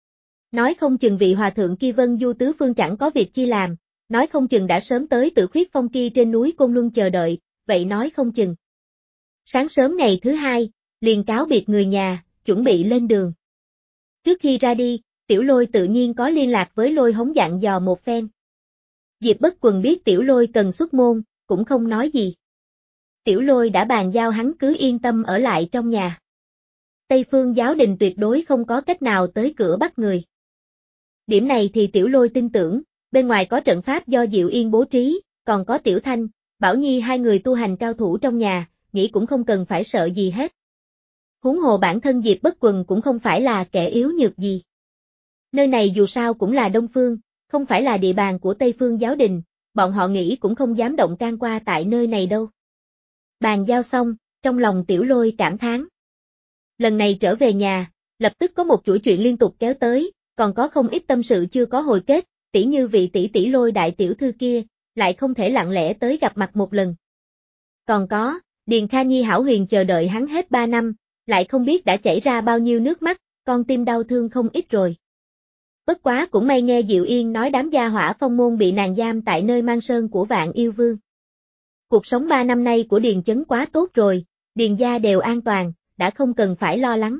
Nói không chừng vị Hòa Thượng kia Vân Du Tứ Phương chẳng có việc chi làm, nói không chừng đã sớm tới Tử Khuyết Phong kia trên núi Côn Luân chờ đợi, vậy nói không chừng. Sáng sớm ngày thứ hai, liền cáo biệt người nhà, chuẩn bị lên đường. Trước khi ra đi, Tiểu Lôi tự nhiên có liên lạc với Lôi Hống dặn dò một phen. Diệp Bất Quần biết Tiểu Lôi cần xuất môn, cũng không nói gì. Tiểu Lôi đã bàn giao hắn cứ yên tâm ở lại trong nhà. Tây Phương giáo đình tuyệt đối không có cách nào tới cửa bắt người. Điểm này thì Tiểu Lôi tin tưởng, bên ngoài có trận pháp do Diệu Yên bố trí, còn có Tiểu Thanh, Bảo Nhi hai người tu hành cao thủ trong nhà, nghĩ cũng không cần phải sợ gì hết. Huống hồ bản thân Diệp Bất Quần cũng không phải là kẻ yếu nhược gì. Nơi này dù sao cũng là Đông Phương, không phải là địa bàn của Tây Phương giáo đình, bọn họ nghĩ cũng không dám động can qua tại nơi này đâu. Bàn giao xong, trong lòng Tiểu Lôi cảm thán. Lần này trở về nhà, lập tức có một chuỗi chuyện liên tục kéo tới, còn có không ít tâm sự chưa có hồi kết, tỉ như vị tỷ tỷ Lôi đại tiểu thư kia, lại không thể lặng lẽ tới gặp mặt một lần. Còn có, Điền Kha Nhi hảo huyền chờ đợi hắn hết ba năm, lại không biết đã chảy ra bao nhiêu nước mắt, con tim đau thương không ít rồi. Bất quá cũng may nghe Diệu Yên nói đám gia hỏa phong môn bị nàng giam tại nơi mang sơn của Vạn Yêu Vương. Cuộc sống ba năm nay của Điền Chấn quá tốt rồi, Điền gia đều an toàn, đã không cần phải lo lắng.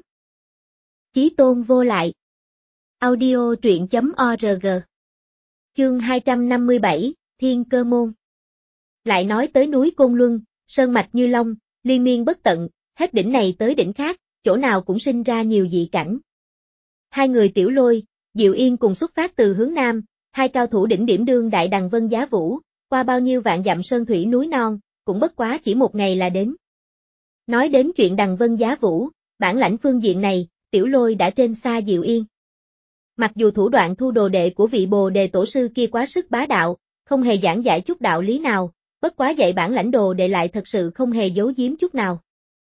Chí tôn vô lại. Audio truyện chấm org. Chương hai trăm năm mươi bảy, Thiên Cơ Môn. Lại nói tới núi Côn Luân, sơn mạch như long, liên miên bất tận, hết đỉnh này tới đỉnh khác, chỗ nào cũng sinh ra nhiều dị cảnh. Hai người Tiểu Lôi, Diệu Yên cùng xuất phát từ hướng Nam, hai cao thủ đỉnh điểm đương đại đằng Vân Giá Vũ, qua bao nhiêu vạn dặm sơn thủy núi non, cũng bất quá chỉ một ngày là đến. Nói đến chuyện đằng Vân Giá Vũ, bản lãnh phương diện này, Tiểu Lôi đã trên xa Diệu Yên. Mặc dù thủ đoạn thu đồ đệ của vị Bồ Đề tổ sư kia quá sức bá đạo, không hề giảng giải chút đạo lý nào, bất quá dạy bản lãnh đồ đệ lại thật sự không hề giấu giếm chút nào.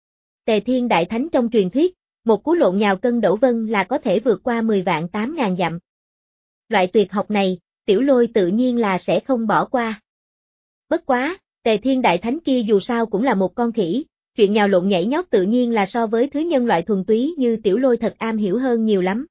Tề Thiên Đại Thánh trong truyền thuyết, một cú lộn nhào cân đẩu vân là có thể vượt qua mười vạn tám ngàn dặm. Loại tuyệt học này, Tiểu Lôi tự nhiên là sẽ không bỏ qua. Bất quá, Tề Thiên Đại Thánh kia dù sao cũng là một con khỉ, chuyện nhào lộn nhảy nhót tự nhiên là so với thứ nhân loại thuần túy như Tiểu Lôi thật am hiểu hơn nhiều lắm.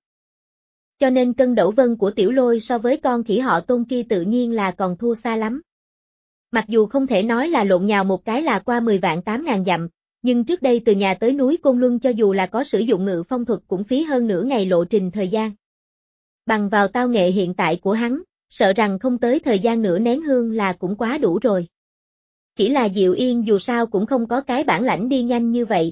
Cho nên cân đẩu vân của Tiểu Lôi so với con khỉ họ Tôn kia tự nhiên là còn thua xa lắm. Mặc dù không thể nói là lộn nhào một cái là qua mười vạn tám ngàn dặm, nhưng trước đây từ nhà tới núi Côn Luân cho dù là có sử dụng ngự phong thuật cũng phí hơn nửa ngày lộ trình thời gian. Bằng vào tao nghệ hiện tại của hắn, sợ rằng không tới thời gian nửa nén hương là cũng quá đủ rồi. Chỉ là Diệu Yên dù sao cũng không có cái bản lãnh đi nhanh như vậy.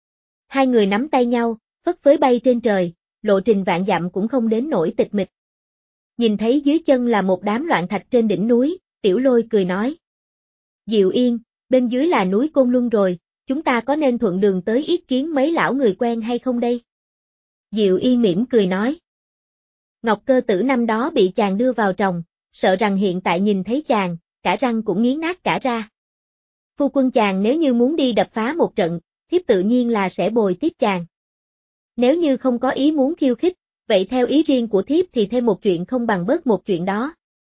Hai người nắm tay nhau, phất phới bay trên trời, lộ trình vạn dặm cũng không đến nỗi tịch mịch. Nhìn thấy dưới chân là một đám loạn thạch trên đỉnh núi, Tiểu Lôi cười nói. Diệu Yên, bên dưới là núi Côn Luân rồi, chúng ta có nên thuận đường tới yết kiến mấy lão người quen hay không đây? Diệu Yên mỉm cười nói. Ngọc Cơ Tử năm đó bị chàng đưa vào tròng, sợ rằng hiện tại nhìn thấy chàng, cả răng cũng nghiến nát cả ra. Phu quân chàng nếu như muốn đi đập phá một trận, thiếp tự nhiên là sẽ bồi tiếp chàng. Nếu như không có ý muốn khiêu khích, vậy theo ý riêng của thiếp thì thêm một chuyện không bằng bớt một chuyện đó.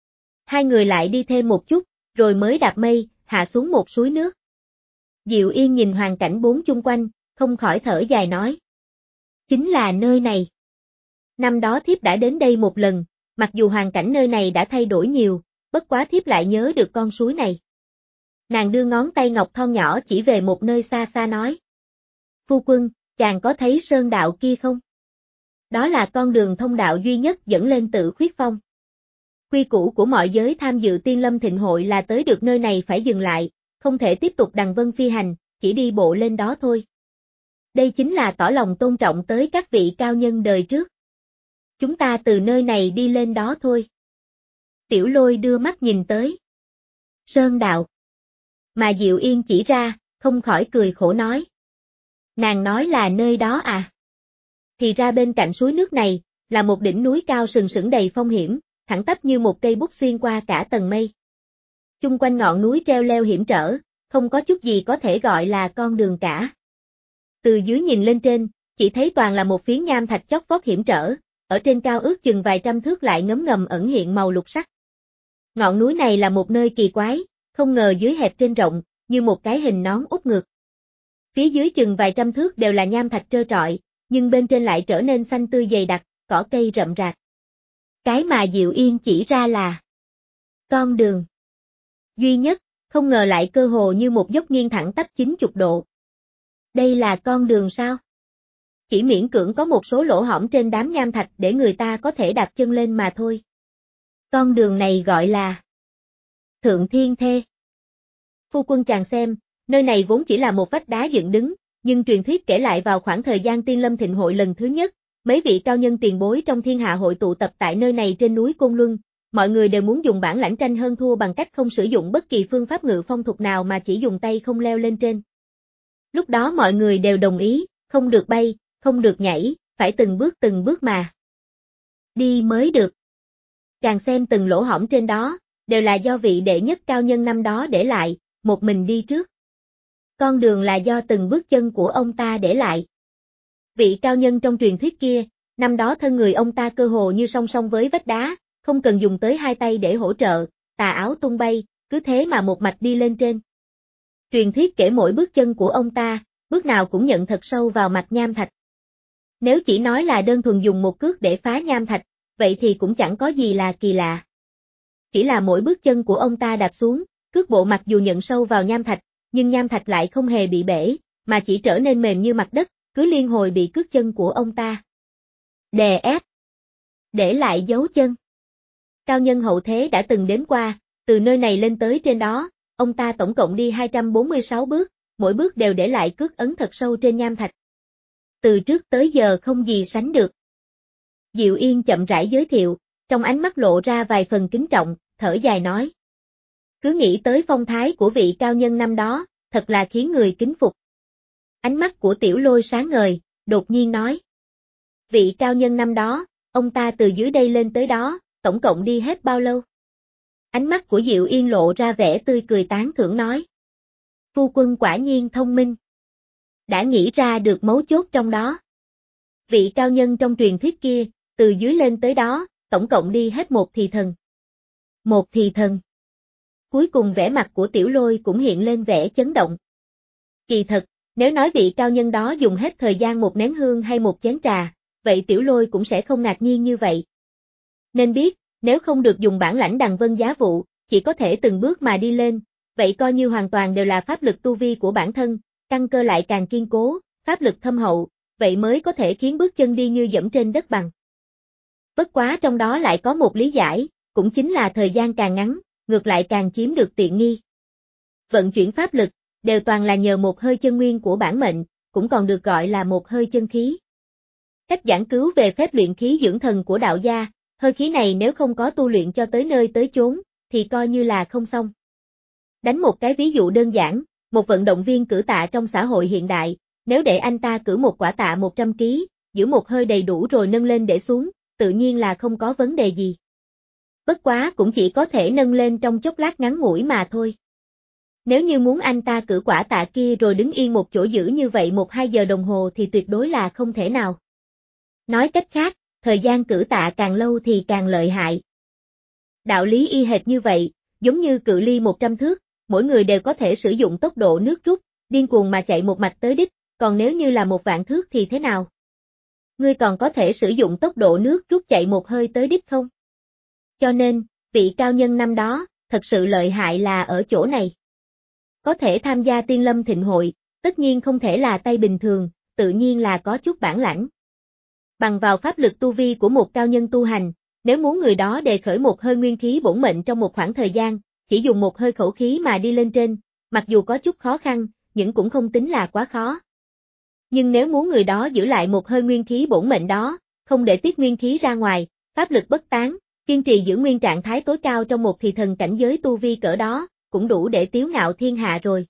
Hai người lại đi thêm một chút, rồi mới đạp mây, hạ xuống một suối nước. Diệu Yên nhìn hoàn cảnh bốn chung quanh, không khỏi thở dài nói. Chính là nơi này. Năm đó thiếp đã đến đây một lần, mặc dù hoàn cảnh nơi này đã thay đổi nhiều, bất quá thiếp lại nhớ được con suối này. Nàng đưa ngón tay ngọc thon nhỏ chỉ về một nơi xa xa nói. Phu quân, chàng có thấy sơn đạo kia không? Đó là con đường thông đạo duy nhất dẫn lên Tự Khuyết Phong. Quy củ của mọi giới tham dự Tiên Lâm Thịnh Hội là tới được nơi này phải dừng lại, không thể tiếp tục đằng vân phi hành, chỉ đi bộ lên đó thôi. Đây chính là tỏ lòng tôn trọng tới các vị cao nhân đời trước. Chúng ta từ nơi này đi lên đó thôi. Tiểu Lôi đưa mắt nhìn tới. Sơn đạo. Mà Diệu Yên chỉ ra, không khỏi cười khổ nói. Nàng nói là nơi đó à? Thì ra bên cạnh suối nước này, là một đỉnh núi cao sừng sững đầy phong hiểm, thẳng tắp như một cây bút xuyên qua cả tầng mây. Chung quanh ngọn núi treo leo hiểm trở, không có chút gì có thể gọi là con đường cả. Từ dưới nhìn lên trên, chỉ thấy toàn là một phiến nham thạch chót vót hiểm trở, ở trên cao ước chừng vài trăm thước lại ngấm ngầm ẩn hiện màu lục sắc. Ngọn núi này là một nơi kỳ quái, không ngờ dưới hẹp trên rộng, như một cái hình nón úp ngược. Phía dưới chừng vài trăm thước đều là nham thạch trơ trọi, nhưng bên trên lại trở nên xanh tươi dày đặc, cỏ cây rậm rạp. Cái mà Diệu Yên chỉ ra là con đường duy nhất, không ngờ lại cơ hồ như một dốc nghiêng thẳng tắp chín mươi độ. Đây là con đường sao? Chỉ miễn cưỡng có một số lỗ hổng trên đám nham thạch để người ta có thể đạp chân lên mà thôi. Con đường này gọi là Thượng Thiên Thê. Phu quân chàng xem, Nơi này vốn chỉ là một vách đá dựng đứng, nhưng truyền thuyết kể lại vào khoảng thời gian Tiên Lâm Thịnh Hội lần thứ nhất, mấy vị cao nhân tiền bối trong thiên hạ hội tụ tập tại nơi này trên núi Côn Luân, mọi người đều muốn dùng bản lãnh tranh hơn thua bằng cách không sử dụng bất kỳ phương pháp ngự phong thục nào mà chỉ dùng tay không leo lên trên. Lúc đó mọi người đều đồng ý, không được bay, không được nhảy, phải từng bước từng bước mà đi mới được. Càng xem từng lỗ hổng trên đó, đều là do vị đệ nhất cao nhân năm đó để lại, một mình đi trước. Con đường là do từng bước chân của ông ta để lại. Vị cao nhân trong truyền thuyết kia, năm đó thân người ông ta cơ hồ như song song với vách đá, không cần dùng tới hai tay để hỗ trợ, tà áo tung bay, cứ thế mà một mạch đi lên trên. Truyền thuyết kể mỗi bước chân của ông ta, bước nào cũng nhận thật sâu vào mặt nham thạch. Nếu chỉ nói là đơn thuần dùng một cước để phá nham thạch, vậy thì cũng chẳng có gì là kỳ lạ. Chỉ là mỗi bước chân của ông ta đạp xuống, cước bộ mặc dù nhận sâu vào nham thạch, nhưng nham thạch lại không hề bị bể, mà chỉ trở nên mềm như mặt đất, cứ liên hồi bị cước chân của ông ta đè ép, để lại dấu chân. Cao nhân hậu thế đã từng đếm qua, từ nơi này lên tới trên đó, ông ta tổng cộng đi hai trăm bốn mươi sáu bước, mỗi bước đều để lại cước ấn thật sâu trên nham thạch. Từ trước tới giờ không gì sánh được. Diệu Yên chậm rãi giới thiệu, trong ánh mắt lộ ra vài phần kính trọng, thở dài nói. Cứ nghĩ tới phong thái của vị cao nhân năm đó, thật là khiến người kính phục. Ánh mắt của Tiểu Lôi sáng ngời, đột nhiên nói. Vị cao nhân năm đó, ông ta từ dưới đây lên tới đó, tổng cộng đi hết bao lâu? Ánh mắt của Diệu Yên lộ ra vẻ tươi cười tán thưởng nói. Phu quân quả nhiên thông minh. Đã nghĩ ra được mấu chốt trong đó. Vị cao nhân trong truyền thuyết kia, từ dưới lên tới đó, tổng cộng đi hết một thì thần. Một thì thần. Cuối cùng vẻ mặt của Tiểu Lôi cũng hiện lên vẻ chấn động. Kỳ thật, nếu nói vị cao nhân đó dùng hết thời gian một nén hương hay một chén trà, vậy Tiểu Lôi cũng sẽ không ngạc nhiên như vậy. Nên biết, nếu không được dùng bản lãnh đằng vân giá vụ, chỉ có thể từng bước mà đi lên, vậy coi như hoàn toàn đều là pháp lực tu vi của bản thân, căn cơ lại càng kiên cố, pháp lực thâm hậu, vậy mới có thể khiến bước chân đi như dẫm trên đất bằng. Bất quá trong đó lại có một lý giải, cũng chính là thời gian càng ngắn, ngược lại càng chiếm được tiện nghi. Vận chuyển pháp lực, đều toàn là nhờ một hơi chân nguyên của bản mệnh, cũng còn được gọi là một hơi chân khí. Cách giảng cứu về phép luyện khí dưỡng thần của đạo gia, hơi khí này nếu không có tu luyện cho tới nơi tới chốn, thì coi như là không xong. Đánh một cái ví dụ đơn giản, một vận động viên cử tạ trong xã hội hiện đại, nếu để anh ta cử một quả tạ một trăm ki lô gam, giữ một hơi đầy đủ rồi nâng lên để xuống, tự nhiên là không có vấn đề gì. Bất quá cũng chỉ có thể nâng lên trong chốc lát ngắn ngủi mà thôi. Nếu như muốn anh ta cử quả tạ kia rồi đứng yên một chỗ giữ như vậy một hai giờ đồng hồ thì tuyệt đối là không thể nào. Nói cách khác, thời gian cử tạ càng lâu thì càng lợi hại. Đạo lý y hệt như vậy, giống như cự ly một trăm thước, mỗi người đều có thể sử dụng tốc độ nước rút, điên cuồng mà chạy một mạch tới đích, còn nếu như là một vạn thước thì thế nào? Ngươi còn có thể sử dụng tốc độ nước rút chạy một hơi tới đích không? Cho nên, vị cao nhân năm đó, thật sự lợi hại là ở chỗ này. Có thể tham gia Tiên Lâm Thịnh Hội, tất nhiên không thể là tay bình thường, tự nhiên là có chút bản lãnh. Bằng vào pháp lực tu vi của một cao nhân tu hành, nếu muốn người đó đề khởi một hơi nguyên khí bổn mệnh trong một khoảng thời gian, chỉ dùng một hơi khẩu khí mà đi lên trên, mặc dù có chút khó khăn, nhưng cũng không tính là quá khó. Nhưng nếu muốn người đó giữ lại một hơi nguyên khí bổn mệnh đó, không để tiết nguyên khí ra ngoài, pháp lực bất tán, kiên trì giữ nguyên trạng thái tối cao trong một thì thần cảnh giới tu vi cỡ đó, cũng đủ để tiếu ngạo thiên hạ rồi.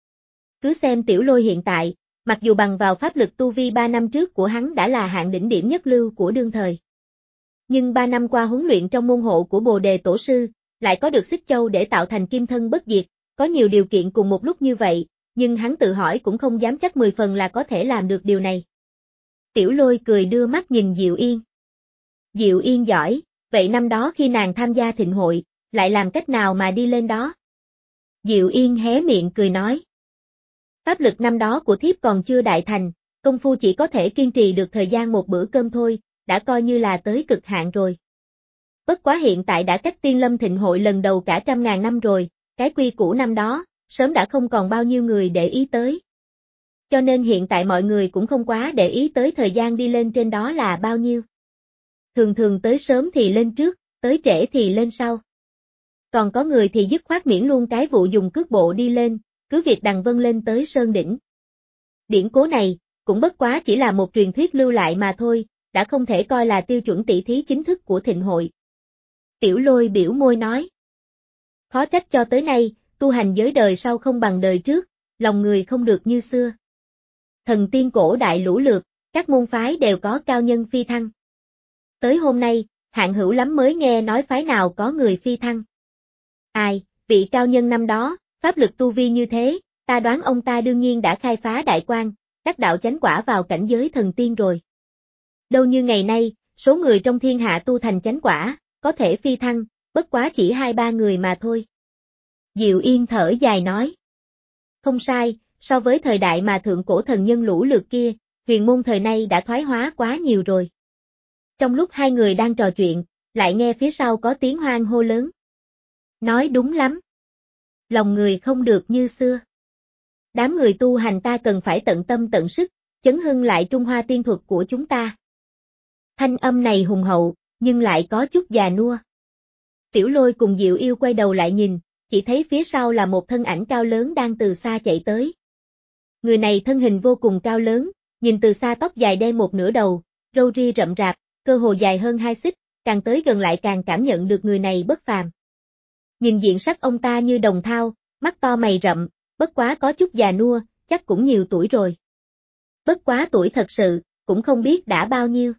Cứ xem Tiểu Lôi hiện tại, mặc dù bằng vào pháp lực tu vi ba năm trước của hắn đã là hạng đỉnh điểm nhất lưu của đương thời. Nhưng ba năm qua huấn luyện trong môn hộ của Bồ Đề Tổ Sư, lại có được xích châu để tạo thành kim thân bất diệt, có nhiều điều kiện cùng một lúc như vậy, nhưng hắn tự hỏi cũng không dám chắc mười phần là có thể làm được điều này. Tiểu Lôi cười đưa mắt nhìn Diệu Yên. Diệu Yên giỏi, vậy năm đó khi nàng tham gia thịnh hội, lại làm cách nào mà đi lên đó? Diệu Yên hé miệng cười nói. Pháp lực năm đó của thiếp còn chưa đại thành, công phu chỉ có thể kiên trì được thời gian một bữa cơm thôi, đã coi như là tới cực hạn rồi. Bất quá hiện tại đã cách Tiên Lâm Thịnh Hội lần đầu cả trăm ngàn năm rồi, cái quy củ năm đó, sớm đã không còn bao nhiêu người để ý tới. Cho nên hiện tại mọi người cũng không quá để ý tới thời gian đi lên trên đó là bao nhiêu. Thường thường tới sớm thì lên trước, tới trễ thì lên sau. Còn có người thì dứt khoát miễn luôn cái vụ dùng cước bộ đi lên, cứ việc đằng vân lên tới sơn đỉnh. Điển cố này, cũng bất quá chỉ là một truyền thuyết lưu lại mà thôi, đã không thể coi là tiêu chuẩn tỷ thí chính thức của thịnh hội. Tiểu Lôi biểu môi nói. Khó trách cho tới nay, tu hành giới đời sau không bằng đời trước, lòng người không được như xưa. Thần tiên cổ đại lũ lượt, các môn phái đều có cao nhân phi thăng. Tới hôm nay, hạn hữu lắm mới nghe nói phái nào có người phi thăng. Ai, vị cao nhân năm đó, pháp lực tu vi như thế, ta đoán ông ta đương nhiên đã khai phá đại quan, đắc đạo chánh quả vào cảnh giới thần tiên rồi. Đâu như ngày nay, số người trong thiên hạ tu thành chánh quả, có thể phi thăng, bất quá chỉ hai ba người mà thôi. Diệu Yên thở dài nói. Không sai, so với thời đại mà thượng cổ thần nhân lũ lượt kia, huyền môn thời nay đã thoái hóa quá nhiều rồi. Trong lúc hai người đang trò chuyện, lại nghe phía sau có tiếng hoan hô lớn. Nói đúng lắm. Lòng người không được như xưa. Đám người tu hành ta cần phải tận tâm tận sức, chấn hưng lại Trung Hoa tiên thuật của chúng ta. Thanh âm này hùng hậu, nhưng lại có chút già nua. Tiểu Lôi cùng Diệu Yêu quay đầu lại nhìn, chỉ thấy phía sau là một thân ảnh cao lớn đang từ xa chạy tới. Người này thân hình vô cùng cao lớn, nhìn từ xa tóc dài đen một nửa đầu, râu ria rậm rạp, cơ hồ dài hơn hai xích, càng tới gần lại càng cảm nhận được người này bất phàm. Nhìn diện sắc ông ta như đồng thau, mắt to mày rậm, bất quá có chút già nua, chắc cũng nhiều tuổi rồi. Bất quá tuổi thật sự, cũng không biết đã bao nhiêu.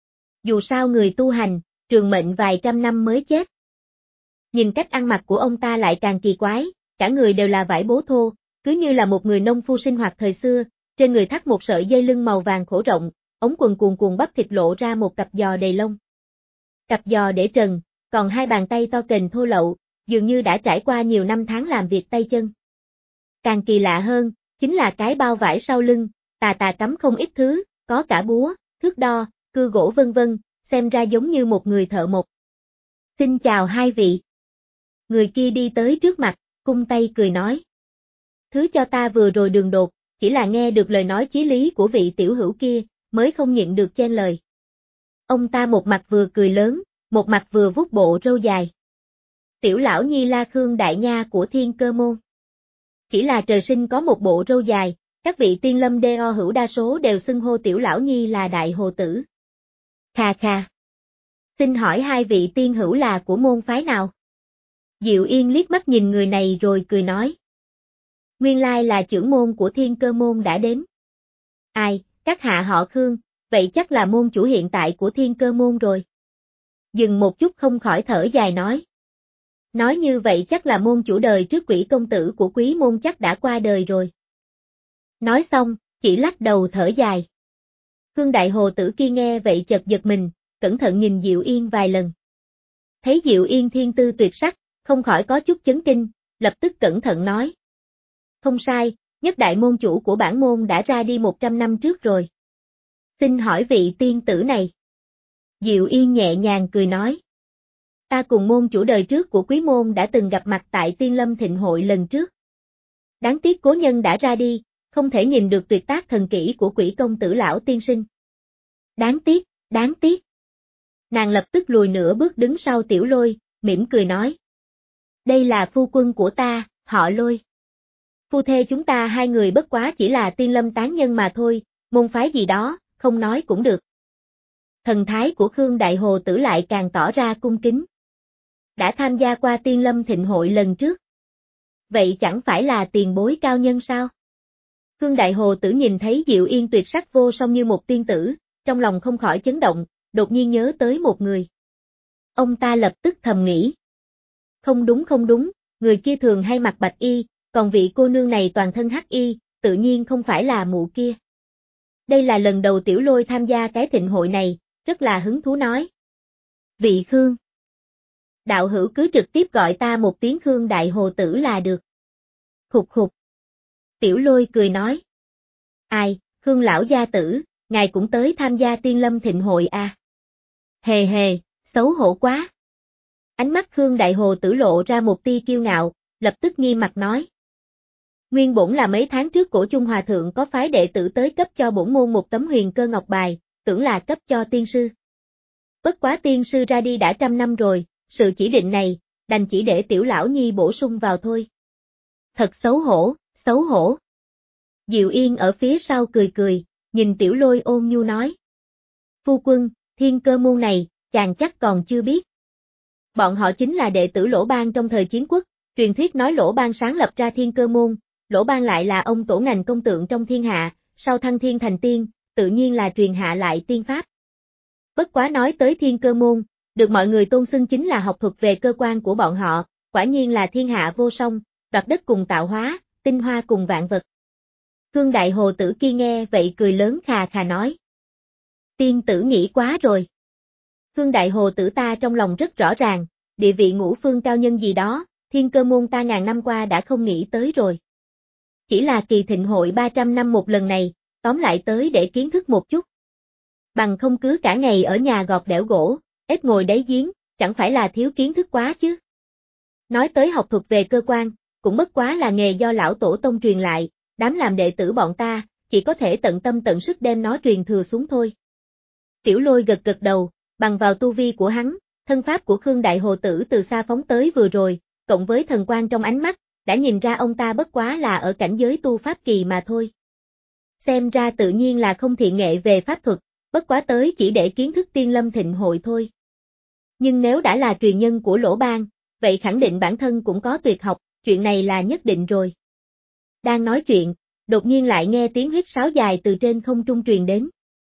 Dù sao người tu hành, trường mệnh vài trăm năm mới chết. Nhìn cách ăn mặc của ông ta lại càng kỳ quái, cả người đều là vải bố thô, cứ như là một người nông phu sinh hoạt thời xưa, trên người thắt một sợi dây lưng màu vàng khổ rộng, ống quần cuồn cuộn bắp thịt lộ ra một cặp giò đầy lông. Cặp giò để trần, còn hai bàn tay to kềnh thô lậu, dường như đã trải qua nhiều năm tháng làm việc tay chân. Càng kỳ lạ hơn, chính là cái bao vải sau lưng, tà tà cắm không ít thứ, có cả búa, thước đo, cưa gỗ vân vân, xem ra giống như một người thợ mộc. Xin chào hai vị. Người kia đi tới trước mặt, cung tay cười nói. Thứ cho ta vừa rồi đường đột, chỉ là nghe được lời nói chí lý của vị tiểu hữu kia, mới không nhịn được chen lời. Ông ta một mặt vừa cười lớn, một mặt vừa vuốt bộ râu dài. Tiểu lão nhi La Khương đại nha của Thiên Cơ môn. Chỉ là trời sinh có một bộ râu dài, các vị tiên lâm đê o hữu đa số đều xưng hô tiểu lão nhi là đại hồ tử. Khà khà. Xin hỏi hai vị tiên hữu là của môn phái nào? Diệu Yên liếc mắt nhìn người này rồi cười nói. Nguyên lai là trưởng môn của Thiên Cơ môn đã đến. Ai, các hạ họ Khương, vậy chắc là môn chủ hiện tại của Thiên Cơ môn rồi. Dừng một chút không khỏi thở dài nói. Nói như vậy chắc là môn chủ đời trước Quỷ công tử của Quý môn chắc đã qua đời rồi. Nói xong, chỉ lắc đầu thở dài. Khương đại hồ tử kia nghe vậy chợt giật mình, cẩn thận nhìn Diệu Yên vài lần. Thấy Diệu Yên thiên tư tuyệt sắc, không khỏi có chút chấn kinh, lập tức cẩn thận nói. Không sai, nhất đại môn chủ của bản môn đã ra đi một trăm năm trước rồi. Xin hỏi vị tiên tử này. Diệu Yên nhẹ nhàng cười nói. Ta cùng môn chủ đời trước của Quý môn đã từng gặp mặt tại Tiên Lâm Thịnh hội lần trước. Đáng tiếc cố nhân đã ra đi, không thể nhìn được tuyệt tác thần kỹ của Quỷ công tử lão tiên sinh. Đáng tiếc, đáng tiếc. Nàng lập tức lùi nửa bước đứng sau Tiểu Lôi, mỉm cười nói. Đây là phu quân của ta, họ Lôi. Phu thê chúng ta hai người bất quá chỉ là tiên lâm tán nhân mà thôi, môn phái gì đó, không nói cũng được. Thần thái của Khương Đại Hồ Tử lại càng tỏ ra cung kính. Đã tham gia qua Tiên Lâm Thịnh hội lần trước. Vậy chẳng phải là tiền bối cao nhân sao? Khương Đại Hồ Tử nhìn thấy Diệu Yên tuyệt sắc vô song như một tiên tử, trong lòng không khỏi chấn động, đột nhiên nhớ tới một người. Ông ta lập tức thầm nghĩ. Không đúng không đúng, người kia thường hay mặc bạch y, còn vị cô nương này toàn thân hắc y, tự nhiên không phải là mụ kia. Đây là lần đầu Tiểu Lôi tham gia cái thịnh hội này, rất là hứng thú nói. Vị Khương. Đạo hữu cứ trực tiếp gọi ta một tiếng Khương Đại Hồ Tử là được. Khục khục. Tiểu Lôi cười nói. Ai, Khương lão gia tử, ngài cũng tới tham gia Tiên Lâm Thịnh hội à? Hề hề, xấu hổ quá. Ánh mắt Khương Đại Hồ Tử lộ ra một tia kiêu ngạo, lập tức nghiêm mặt nói. Nguyên bổn là mấy tháng trước cổ Trung Hòa Thượng có phái đệ tử tới cấp cho bổn môn một tấm huyền cơ ngọc bài, tưởng là cấp cho tiên sư. Bất quá tiên sư ra đi đã trăm năm rồi, sự chỉ định này, đành chỉ để tiểu lão nhi bổ sung vào thôi. Thật xấu hổ, Xấu hổ. Diệu Yên ở phía sau cười cười, nhìn Tiểu Lôi ôn nhu nói. Phu quân, Thiên Cơ môn này, chàng chắc còn chưa biết. Bọn họ chính là đệ tử Lỗ Bang trong thời chiến quốc, truyền thuyết nói Lỗ Bang sáng lập ra Thiên Cơ môn, Lỗ Bang lại là ông tổ ngành công tượng trong thiên hạ, sau thăng thiên thành tiên, tự nhiên là truyền hạ lại tiên pháp. Bất quá nói tới Thiên Cơ môn, được mọi người tôn xưng chính là học thuật về cơ quan của bọn họ, quả nhiên là thiên hạ vô song, đoạt đất cùng tạo hóa, tinh hoa cùng vạn vật. Khương Đại Hồ Tử kia nghe vậy cười lớn khà khà nói. Tiên tử nghĩ quá rồi. Khương Đại Hồ Tử ta trong lòng rất rõ ràng, địa vị ngũ phương cao nhân gì đó, Thiên Cơ môn ta ngàn năm qua đã không nghĩ tới rồi. Chỉ là kỳ thịnh hội ba trăm năm một lần này, tóm lại tới để kiến thức một chút. Bằng không cứ cả ngày ở nhà gọt đẽo gỗ, ếch ngồi đáy giếng, chẳng phải là thiếu kiến thức quá chứ. Nói tới học thuật về cơ quan, cũng bất quá là nghề do lão tổ tông truyền lại, đám làm đệ tử bọn ta, chỉ có thể tận tâm tận sức đem nó truyền thừa xuống thôi. Tiểu Lôi gật gật đầu, bằng vào tu vi của hắn, thân pháp của Khương Đại Hồ Tử từ xa phóng tới vừa rồi, cộng với thần quang trong ánh mắt, đã nhìn ra ông ta bất quá là ở cảnh giới tu pháp kỳ mà thôi. Xem ra tự nhiên là không thiện nghệ về pháp thuật, bất quá tới chỉ để kiến thức tiên lâm thịnh hội thôi. Nhưng nếu đã là truyền nhân của Lỗ Bang, vậy khẳng định bản thân cũng có tuyệt học, chuyện này là nhất định rồi. Đang nói chuyện, đột nhiên lại nghe tiếng huýt sáo dài từ trên không trung truyền đến.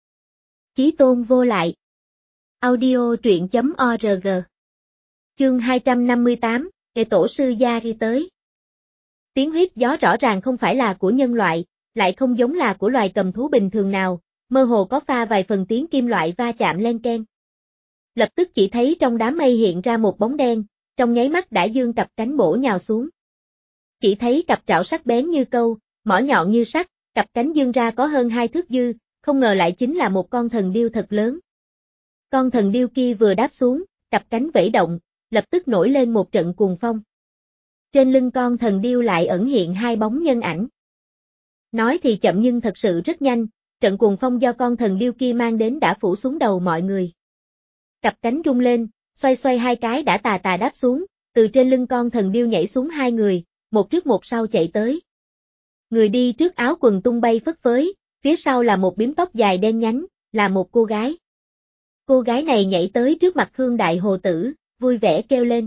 Chí tôn vô lại. Audio truyện chấm org. Chương hai trăm năm mươi tám, Đệ tổ sư gia đi tới. Tiếng huýt gió rõ ràng không phải là của nhân loại, lại không giống là của loài cầm thú bình thường nào, mơ hồ có pha vài phần tiếng kim loại va chạm len keng. Lập tức chỉ thấy trong đám mây hiện ra một bóng đen, trong nháy mắt đã giương cặp cánh bổ nhào xuống. Chỉ thấy cặp trảo sắc bén như câu, mỏ nhọn như sắt, cặp cánh dương ra có hơn hai thước dư, không ngờ lại chính là một con thần điêu thật lớn. Con thần điêu kia vừa đáp xuống, cặp cánh vẫy động, lập tức nổi lên một trận cuồng phong. Trên lưng con thần điêu lại ẩn hiện hai bóng nhân ảnh. Nói thì chậm nhưng thật sự rất nhanh, trận cuồng phong do con thần điêu kia mang đến đã phủ xuống đầu mọi người. Cặp cánh rung lên, xoay xoay hai cái đã tà tà đáp xuống, từ trên lưng con thần điêu nhảy xuống hai người, một trước một sau chạy tới. Người đi trước áo quần tung bay phất phới, phía sau là một bím tóc dài đen nhánh, là một cô gái. Cô gái này nhảy tới trước mặt Khương Đại Hồ Tử, vui vẻ kêu lên.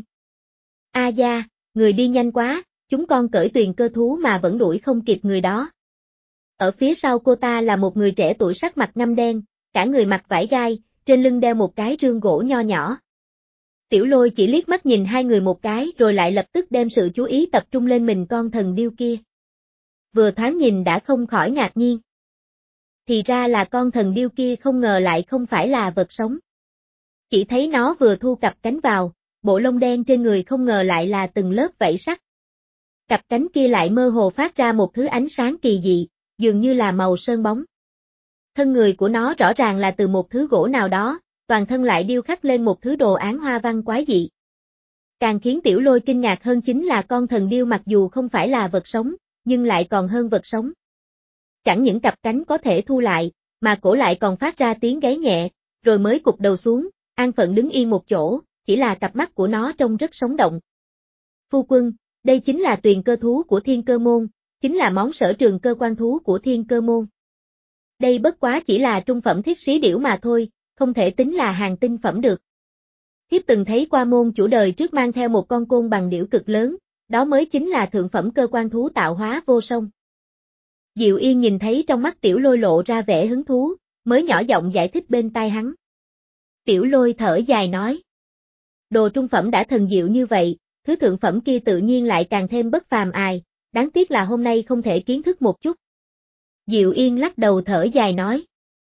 A gia, người đi nhanh quá, chúng con cởi tuyền cơ thú mà vẫn đuổi không kịp người đó. Ở phía sau cô ta là một người trẻ tuổi sắc mặt ngăm đen, cả người mặc vải gai, trên lưng đeo một cái rương gỗ nho nhỏ. Tiểu Lôi chỉ liếc mắt nhìn hai người một cái rồi lại lập tức đem sự chú ý tập trung lên mình con thần điêu kia. Vừa thoáng nhìn đã không khỏi ngạc nhiên. Thì ra là con thần điêu kia không ngờ lại không phải là vật sống. Chỉ thấy nó vừa thu cặp cánh vào, bộ lông đen trên người không ngờ lại là từng lớp vảy sắt. Cặp cánh kia lại mơ hồ phát ra một thứ ánh sáng kỳ dị, dường như là màu sơn bóng. Thân người của nó rõ ràng là từ một thứ gỗ nào đó, toàn thân lại điêu khắc lên một thứ đồ án hoa văn quái dị. Càng khiến Tiểu Lôi kinh ngạc hơn chính là con thần điêu mặc dù không phải là vật sống, nhưng lại còn hơn vật sống. Chẳng những cặp cánh có thể thu lại, mà cổ lại còn phát ra tiếng gáy nhẹ, rồi mới cụp đầu xuống, an phận đứng yên một chỗ, chỉ là cặp mắt của nó trông rất sống động. Phu quân, đây chính là tuyền cơ thú của Thiên Cơ môn, chính là món sở trường cơ quan thú của Thiên Cơ môn. Đây bất quá chỉ là trung phẩm thiết sĩ điểu mà thôi, không thể tính là hàng tinh phẩm được. Thiếp từng thấy qua môn chủ đời trước mang theo một con côn bằng điểu cực lớn, đó mới chính là thượng phẩm cơ quan thú tạo hóa vô song. Diệu Yên nhìn thấy trong mắt Tiểu Lôi lộ ra vẻ hứng thú, mới nhỏ giọng giải thích bên tai hắn. Tiểu Lôi thở dài nói. Đồ trung phẩm đã thần diệu như vậy, thứ thượng phẩm kia tự nhiên lại càng thêm bất phàm ai, đáng tiếc là hôm nay không thể kiến thức một chút. Diệu Yên lắc đầu thở dài nói.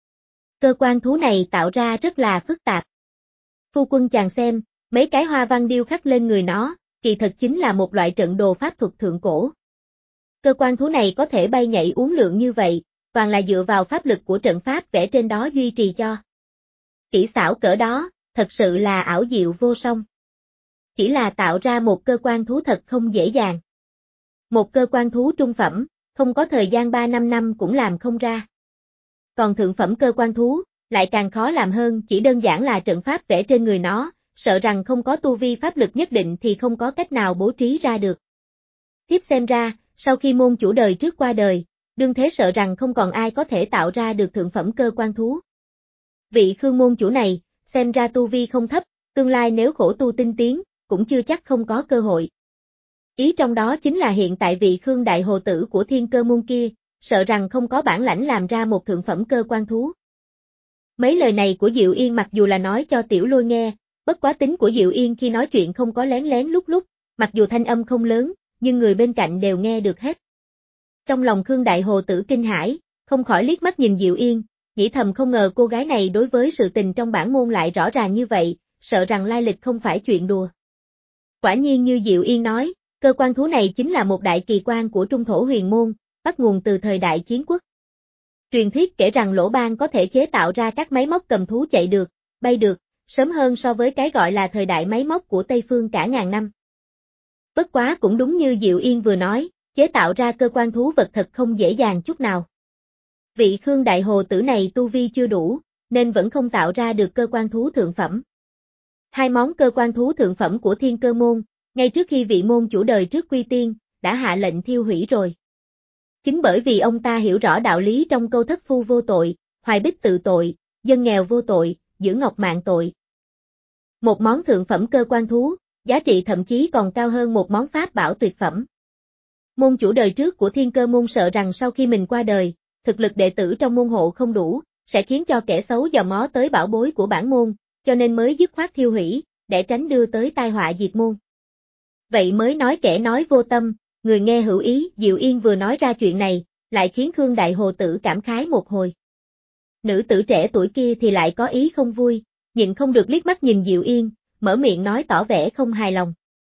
Cơ quan thú này tạo ra rất là phức tạp. Phu quân chàng xem, mấy cái hoa văn điêu khắc lên người nó, kỳ thật chính là một loại trận đồ pháp thuật thượng cổ. Cơ quan thú này có thể bay nhảy uốn lượn như vậy, toàn là dựa vào pháp lực của trận pháp vẽ trên đó duy trì cho. Kỹ xảo cỡ đó, thật sự là ảo diệu vô song. Chỉ là tạo ra một cơ quan thú thật không dễ dàng. Một cơ quan thú trung phẩm, không có thời gian ba năm năm cũng làm không ra. Còn thượng phẩm cơ quan thú, lại càng khó làm hơn, chỉ đơn giản là trận pháp vẽ trên người nó, sợ rằng không có tu vi pháp lực nhất định thì không có cách nào bố trí ra được. Thiếp xem ra, Sau khi môn chủ đời trước qua đời, đương thế sợ rằng không còn ai có thể tạo ra được thượng phẩm cơ quan thú. Vị Khương môn chủ này, xem ra tu vi không thấp, tương lai nếu khổ tu tinh tiến, cũng chưa chắc không có cơ hội. Ý trong đó chính là hiện tại vị Khương đại hồ tử của thiên cơ môn kia, sợ rằng không có bản lãnh làm ra một thượng phẩm cơ quan thú. Mấy lời này của Diệu Yên mặc dù là nói cho Tiểu Lôi nghe, bất quá tính của Diệu Yên khi nói chuyện không có lén lén lúc lúc, mặc dù thanh âm không lớn, nhưng người bên cạnh đều nghe được hết. Trong lòng Khương đại hồ tử kinh hãi, không khỏi liếc mắt nhìn Diệu Yên, nghĩ thầm không ngờ cô gái này đối với sự tình trong bản môn lại rõ ràng như vậy, sợ rằng lai lịch không phải chuyện đùa. Quả nhiên như Diệu Yên nói, cơ quan thú này chính là một đại kỳ quan của Trung Thổ Huyền Môn, bắt nguồn từ thời đại chiến quốc. Truyền thuyết kể rằng Lỗ Ban có thể chế tạo ra các máy móc cầm thú chạy được, bay được, sớm hơn so với cái gọi là thời đại máy móc của Tây Phương cả ngàn năm. Bất quá cũng đúng như Diệu Yên vừa nói, chế tạo ra cơ quan thú vật thật không dễ dàng chút nào. Vị Khương đại hồ tử này tu vi chưa đủ, nên vẫn không tạo ra được cơ quan thú thượng phẩm. Hai món cơ quan thú thượng phẩm của thiên cơ môn, ngay trước khi vị môn chủ đời trước quy tiên, đã hạ lệnh thiêu hủy rồi. Chính bởi vì ông ta hiểu rõ đạo lý trong câu thất phu vô tội, hoài bích tự tội, dân nghèo vô tội, giữ ngọc mạng tội. Một món thượng phẩm cơ quan thú, giá trị thậm chí còn cao hơn một món pháp bảo tuyệt phẩm. Môn chủ đời trước của thiên cơ môn sợ rằng sau khi mình qua đời, thực lực đệ tử trong môn hộ không đủ, sẽ khiến cho kẻ xấu dò mó tới bảo bối của bản môn, cho nên mới dứt khoát thiêu hủy, để tránh đưa tới tai họa diệt môn. Vậy mới nói kẻ nói vô tâm, người nghe hữu ý. Diệu Yên vừa nói ra chuyện này, lại khiến Khương đại hồ tử cảm khái một hồi. Nữ tử trẻ tuổi kia thì lại có ý không vui, nhịn không được liếc mắt nhìn Diệu Yên, mở miệng nói tỏ vẻ không hài lòng.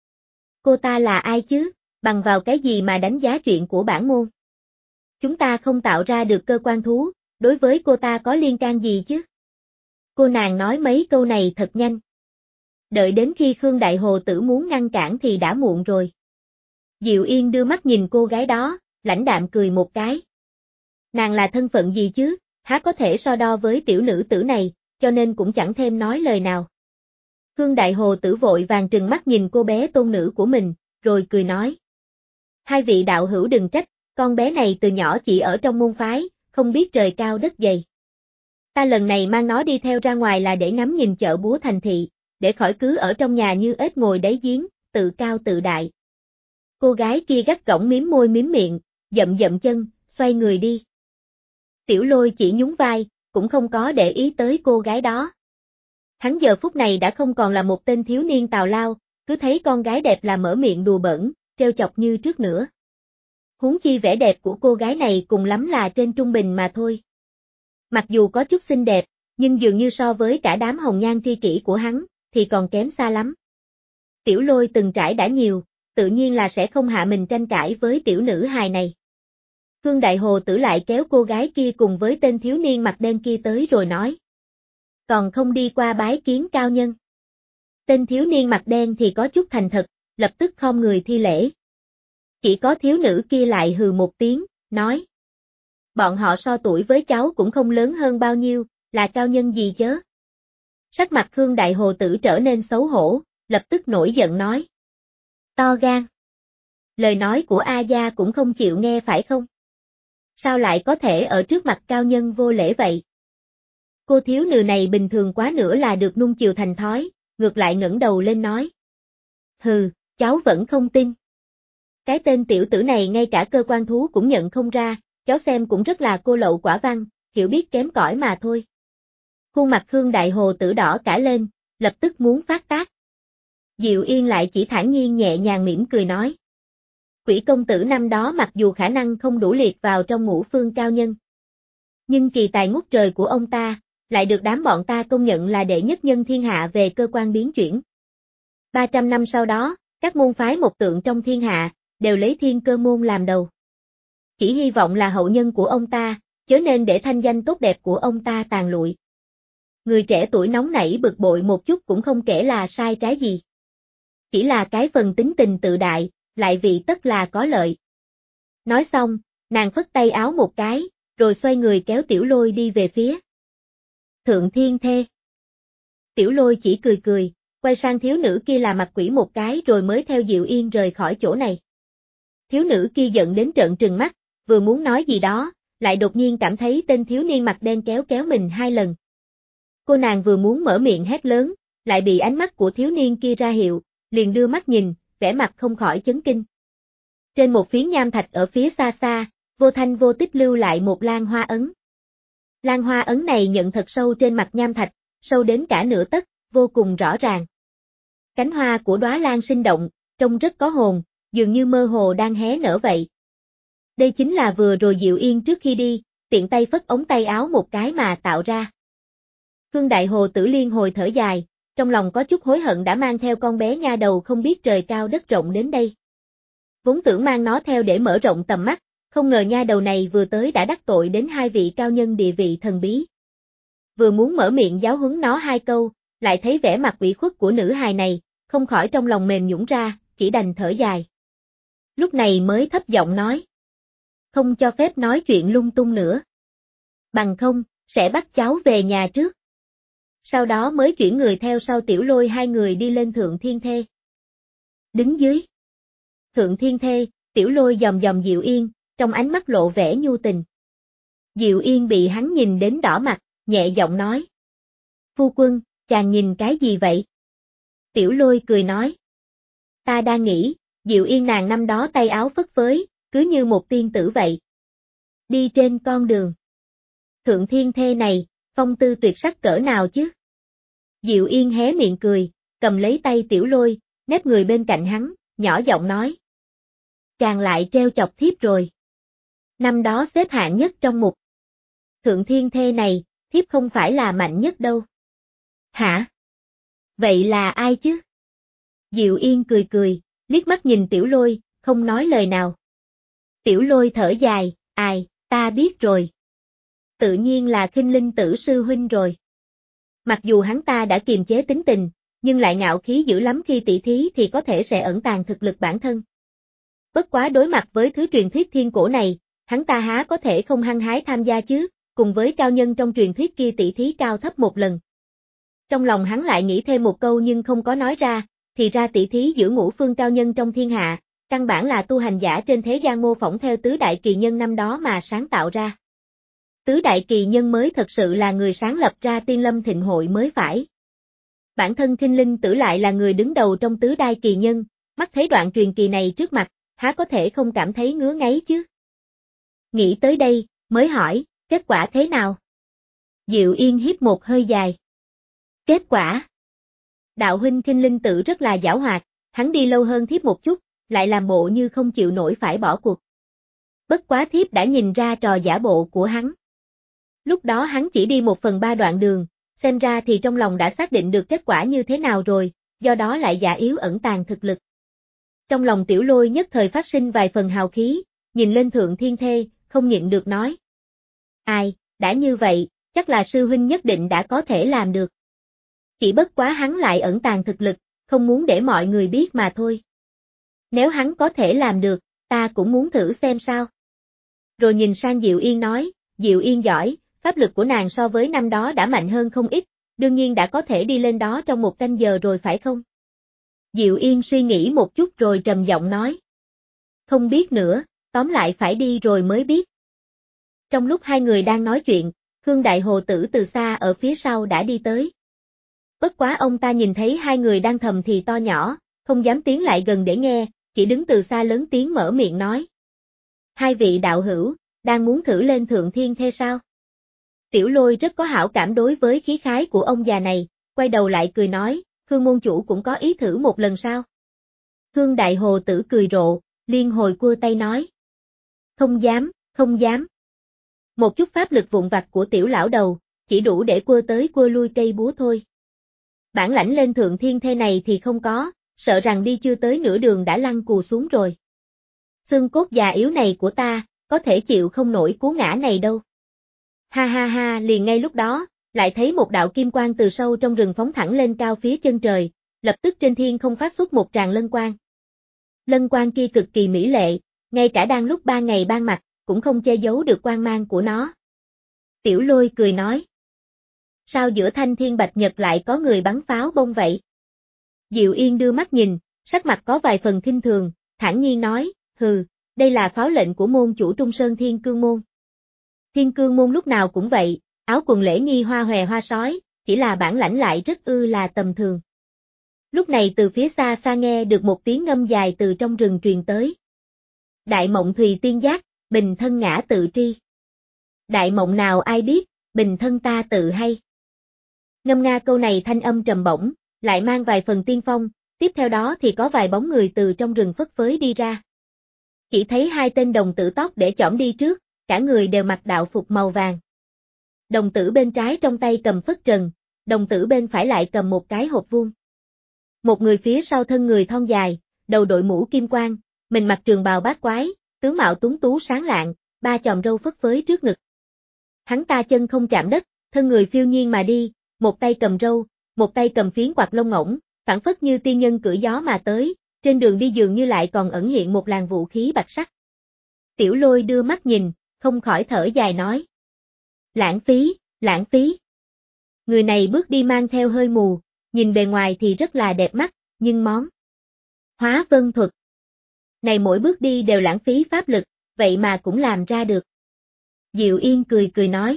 Cô ta là ai chứ, bằng vào cái gì mà đánh giá chuyện của bản môn? Chúng ta không tạo ra được cơ quan thú, đối với cô ta có liên can gì chứ? Cô nàng nói mấy câu này thật nhanh. Đợi đến khi Khương đại hồ tử muốn ngăn cản thì đã muộn rồi. Diệu Yên đưa mắt nhìn cô gái đó, lãnh đạm cười một cái. Nàng là thân phận gì chứ, há có thể so đo với tiểu nữ tử này, cho nên cũng chẳng thêm nói lời nào. Khương đại hồ tử vội vàng trừng mắt nhìn cô bé tôn nữ của mình, rồi cười nói. Hai vị đạo hữu đừng trách, con bé này từ nhỏ chỉ ở trong môn phái, không biết trời cao đất dày. Ta lần này mang nó đi theo ra ngoài là để ngắm nhìn chợ búa thành thị, để khỏi cứ ở trong nhà như ếch ngồi đáy giếng, tự cao tự đại. Cô gái kia gắt gỏng miếm môi miếm miệng, dậm dậm chân, xoay người đi. Tiểu Lôi chỉ nhún vai, cũng không có để ý tới cô gái đó. Hắn giờ phút này đã không còn là một tên thiếu niên tào lao, cứ thấy con gái đẹp là mở miệng đùa bỡn, trêu chọc như trước nữa. Huống chi vẻ đẹp của cô gái này cùng lắm là trên trung bình mà thôi. Mặc dù có chút xinh đẹp, nhưng dường như so với cả đám hồng nhan tri kỷ của hắn, thì còn kém xa lắm. Tiểu Lôi từng trải đã nhiều, tự nhiên là sẽ không hạ mình tranh cãi với tiểu nữ hài này. Khương đại hồ tử lại kéo cô gái kia cùng với tên thiếu niên mặt đen kia tới rồi nói. Còn không đi qua bái kiến cao nhân. Tên thiếu niên mặt đen thì có chút thành thật, lập tức khom người thi lễ. Chỉ có thiếu nữ kia lại hừ một tiếng, nói. Bọn họ so tuổi với cháu cũng không lớn hơn bao nhiêu, là cao nhân gì chớ. Sắc mặt Khương đại hồ tử trở nên xấu hổ, lập tức nổi giận nói. To gan. Lời nói của A Gia cũng không chịu nghe phải không? Sao lại có thể ở trước mặt cao nhân vô lễ vậy? Cô thiếu nữ này bình thường quá nữa là được nuông chiều thành thói, ngược lại ngẩng đầu lên nói. Hừ, cháu vẫn không tin. Cái tên tiểu tử này ngay cả cơ quan thú cũng nhận không ra, cháu xem cũng rất là cô lậu quả văn, hiểu biết kém cỏi mà thôi. Khuôn mặt Khương đại hồ tử đỏ cả lên, lập tức muốn phát tác. Diệu Yên lại chỉ thản nhiên nhẹ nhàng mỉm cười nói. Quỷ công tử năm đó mặc dù khả năng không đủ liệt vào trong ngũ phương cao nhân. Nhưng kỳ tài ngút trời của ông ta, lại được đám bọn ta công nhận là đệ nhất nhân thiên hạ về cơ quan biến chuyển. ba trăm năm sau đó, các môn phái một tượng trong thiên hạ, đều lấy thiên cơ môn làm đầu. Chỉ hy vọng là hậu nhân của ông ta, chớ nên để thanh danh tốt đẹp của ông ta tàn lụi. Người trẻ tuổi nóng nảy bực bội một chút cũng không kể là sai trái gì. Chỉ là cái phần tính tình tự đại, lại vị tất là có lợi. Nói xong, nàng phất tay áo một cái, rồi xoay người kéo Tiểu Lôi đi về phía Thượng Thiên Thê. Tiểu Lôi chỉ cười cười, quay sang thiếu nữ kia là mặt quỷ một cái rồi mới theo Diệu Yên rời khỏi chỗ này. thiếu nữ kia giận đến trợn trừng mắt, vừa muốn nói gì đó, lại đột nhiên cảm thấy tên thiếu niên mặt đen kéo kéo mình hai lần. Cô nàng vừa muốn mở miệng hét lớn, lại bị ánh mắt của thiếu niên kia ra hiệu, liền đưa mắt nhìn, vẻ mặt không khỏi chấn kinh. Trên một phiến nham thạch ở phía xa xa, vô thanh vô tích lưu lại một lan hoa ấn. Lan hoa ấn này nhận thật sâu trên mặt nham thạch, sâu đến cả nửa tấc, vô cùng rõ ràng. Cánh hoa của đóa lan sinh động, trông rất có hồn, dường như mơ hồ đang hé nở vậy. Đây chính là vừa rồi Diệu Yên trước khi đi, tiện tay phất ống tay áo một cái mà tạo ra. Khương Đại Hồ Tử liên hồi thở dài, trong lòng có chút hối hận đã mang theo con bé nha đầu không biết trời cao đất rộng đến đây. Vốn tưởng mang nó theo để mở rộng tầm mắt, không ngờ nha đầu này vừa tới đã đắc tội đến hai vị cao nhân địa vị thần bí. Vừa muốn mở miệng giáo huấn nó hai câu, lại thấy vẻ mặt ủy khuất của nữ hài này, không khỏi trong lòng mềm nhũn ra, chỉ đành thở dài. Lúc này mới thấp giọng nói. Không cho phép nói chuyện lung tung nữa. Bằng không, sẽ bắt cháu về nhà trước. Sau đó mới chuyển người theo sau Tiểu Lôi hai người đi lên Thượng Thiên Thê. Đứng dưới Thượng Thiên Thê, Tiểu Lôi dòm dòm Diệu Yên, trong ánh mắt lộ vẻ nhu tình. Diệu Yên bị hắn nhìn đến đỏ mặt, nhẹ giọng nói. Phu quân, chàng nhìn cái gì vậy? Tiểu Lôi cười nói. Ta đang nghĩ, Diệu Yên nàng năm đó tay áo phất phới, cứ như một tiên tử vậy. Đi trên con đường Thượng Thiên Thê này, phong tư tuyệt sắc cỡ nào chứ? Diệu Yên hé miệng cười, cầm lấy tay Tiểu Lôi, nép người bên cạnh hắn, nhỏ giọng nói. Chàng lại treo chọc thiếp rồi. Năm đó xếp hạng nhất trong mục Thượng Thiên Thê này, thiếp không phải là mạnh nhất đâu. Hả? Vậy là ai chứ? Diệu Yên cười cười, liếc mắt nhìn Tiểu Lôi, không nói lời nào. Tiểu Lôi thở dài, ai, ta biết rồi. Tự nhiên là Khinh Linh Tử sư huynh rồi. Mặc dù hắn ta đã kiềm chế tính tình, nhưng lại ngạo khí dữ lắm khi tỷ thí thì có thể sẽ ẩn tàng thực lực bản thân. Bất quá đối mặt với thứ truyền thuyết thiên cổ này, hắn ta há có thể không hăng hái tham gia chứ, cùng với cao nhân trong truyền thuyết kia tỷ thí cao thấp một lần. Trong lòng hắn lại nghĩ thêm một câu nhưng không có nói ra, thì ra tỷ thí giữa ngũ phương cao nhân trong thiên hạ, căn bản là tu hành giả trên thế gian mô phỏng theo tứ đại kỳ nhân năm đó mà sáng tạo ra. Tứ đại kỳ nhân mới thật sự là người sáng lập ra Tiên Lâm Thịnh Hội mới phải. Bản thân Khinh Linh Tử lại là người đứng đầu trong tứ đại kỳ nhân, mắt thấy đoạn truyền kỳ này trước mặt, há có thể không cảm thấy ngứa ngáy chứ. Nghĩ tới đây, mới hỏi, kết quả thế nào? Diệu Yên hít một hơi dài. Kết quả? Đạo huynh Khinh Linh Tử rất là giảo hoạt, hắn đi lâu hơn thiếp một chút, lại làm bộ như không chịu nổi phải bỏ cuộc. Bất quá thiếp đã nhìn ra trò giả bộ của hắn. Lúc đó hắn chỉ đi một phần ba đoạn đường, xem ra thì trong lòng đã xác định được kết quả như thế nào rồi, do đó lại giả yếu ẩn tàng thực lực. Trong lòng Tiểu Lôi nhất thời phát sinh vài phần hào khí, nhìn lên Thượng Thiên Thê, không nhịn được nói. Ai, đã như vậy, chắc là sư huynh nhất định đã có thể làm được. Chỉ bất quá hắn lại ẩn tàng thực lực, không muốn để mọi người biết mà thôi. Nếu hắn có thể làm được, ta cũng muốn thử xem sao. Rồi nhìn sang Diệu Yên nói, Diệu Yên giỏi, pháp lực của nàng so với năm đó đã mạnh hơn không ít, đương nhiên đã có thể đi lên đó trong một canh giờ rồi phải không? Diệu Yên suy nghĩ một chút rồi trầm giọng nói. Không biết nữa, tóm lại phải đi rồi mới biết. Trong lúc hai người đang nói chuyện, Khương Đại Hồ Tử từ xa ở phía sau đã đi tới. Bất quá ông ta nhìn thấy hai người đang thầm thì to nhỏ, không dám tiến lại gần để nghe, chỉ đứng từ xa lớn tiếng mở miệng nói. Hai vị đạo hữu, đang muốn thử lên Thượng Thiên Thê sao? Tiểu Lôi rất có hảo cảm đối với khí khái của ông già này, quay đầu lại cười nói, Khương môn chủ cũng có ý thử một lần sao? Khương Đại Hồ Tử cười rộ, liên hồi cua tay nói. Không dám, không dám. Một chút pháp lực vụn vặt của tiểu lão đầu, chỉ đủ để cua tới cua lui cây búa thôi. Bản lãnh lên Thượng Thiên Thê này thì không có, sợ rằng đi chưa tới nửa đường đã lăn cù xuống rồi. Xương cốt già yếu này của ta, có thể chịu không nổi cú ngã này đâu. Ha ha ha, liền ngay lúc đó, lại thấy một đạo kim quang từ sâu trong rừng phóng thẳng lên cao phía chân trời, lập tức trên thiên không phát xuất một tràng lân quang. Lân quang kia cực kỳ mỹ lệ, ngay cả đang lúc ba ngày ban mặt, cũng không che giấu được quang mang của nó. Tiểu Lôi cười nói. Sao giữa thanh thiên bạch nhật lại có người bắn pháo bông vậy? Diệu Yên đưa mắt nhìn, sắc mặt có vài phần khinh thường, thản nhiên nói, hừ, Đây là pháo lệnh của môn chủ Trung Sơn Thiên Cương Môn. Thiên Cương Môn lúc nào cũng vậy, áo quần lễ nghi hoa hòe hoa sói, chỉ là bản lãnh lại rất ư là tầm thường. Lúc này từ phía xa xa nghe được một tiếng ngâm dài từ trong rừng truyền tới. Đại mộng thùy tiên giác, bình thân ngã tự tri. Đại mộng nào ai biết, bình thân ta tự hay. Ngâm nga câu này thanh âm trầm bổng, lại mang vài phần tiên phong, tiếp theo đó thì có vài bóng người từ trong rừng phất phới đi ra. Chỉ thấy hai tên đồng tử tóc để chỏm đi trước, cả người đều mặc đạo phục màu vàng. Đồng tử bên trái trong tay cầm phất trần, đồng tử bên phải lại cầm một cái hộp vuông. Một người phía sau thân người thon dài, đầu đội mũ kim quang, mình mặc trường bào bát quái, tướng mạo tuấn tú sáng lạng, ba chòm râu phất phới trước ngực. Hắn ta chân không chạm đất, thân người phiêu nhiên mà đi, một tay cầm râu, một tay cầm phiến quạt lông ngỗng, phảng phất như tiên nhân cưỡi gió mà tới, trên đường đi dường như lại còn ẩn hiện một làn vũ khí bạch sắc. Tiểu Lôi đưa mắt nhìn, không khỏi thở dài nói. Lãng phí, lãng phí. Người này bước đi mang theo hơi mù, nhìn bề ngoài thì rất là đẹp mắt, nhưng món hóa vân thuật này mỗi bước đi đều lãng phí pháp lực, vậy mà cũng làm ra được. Diệu Yên cười cười nói.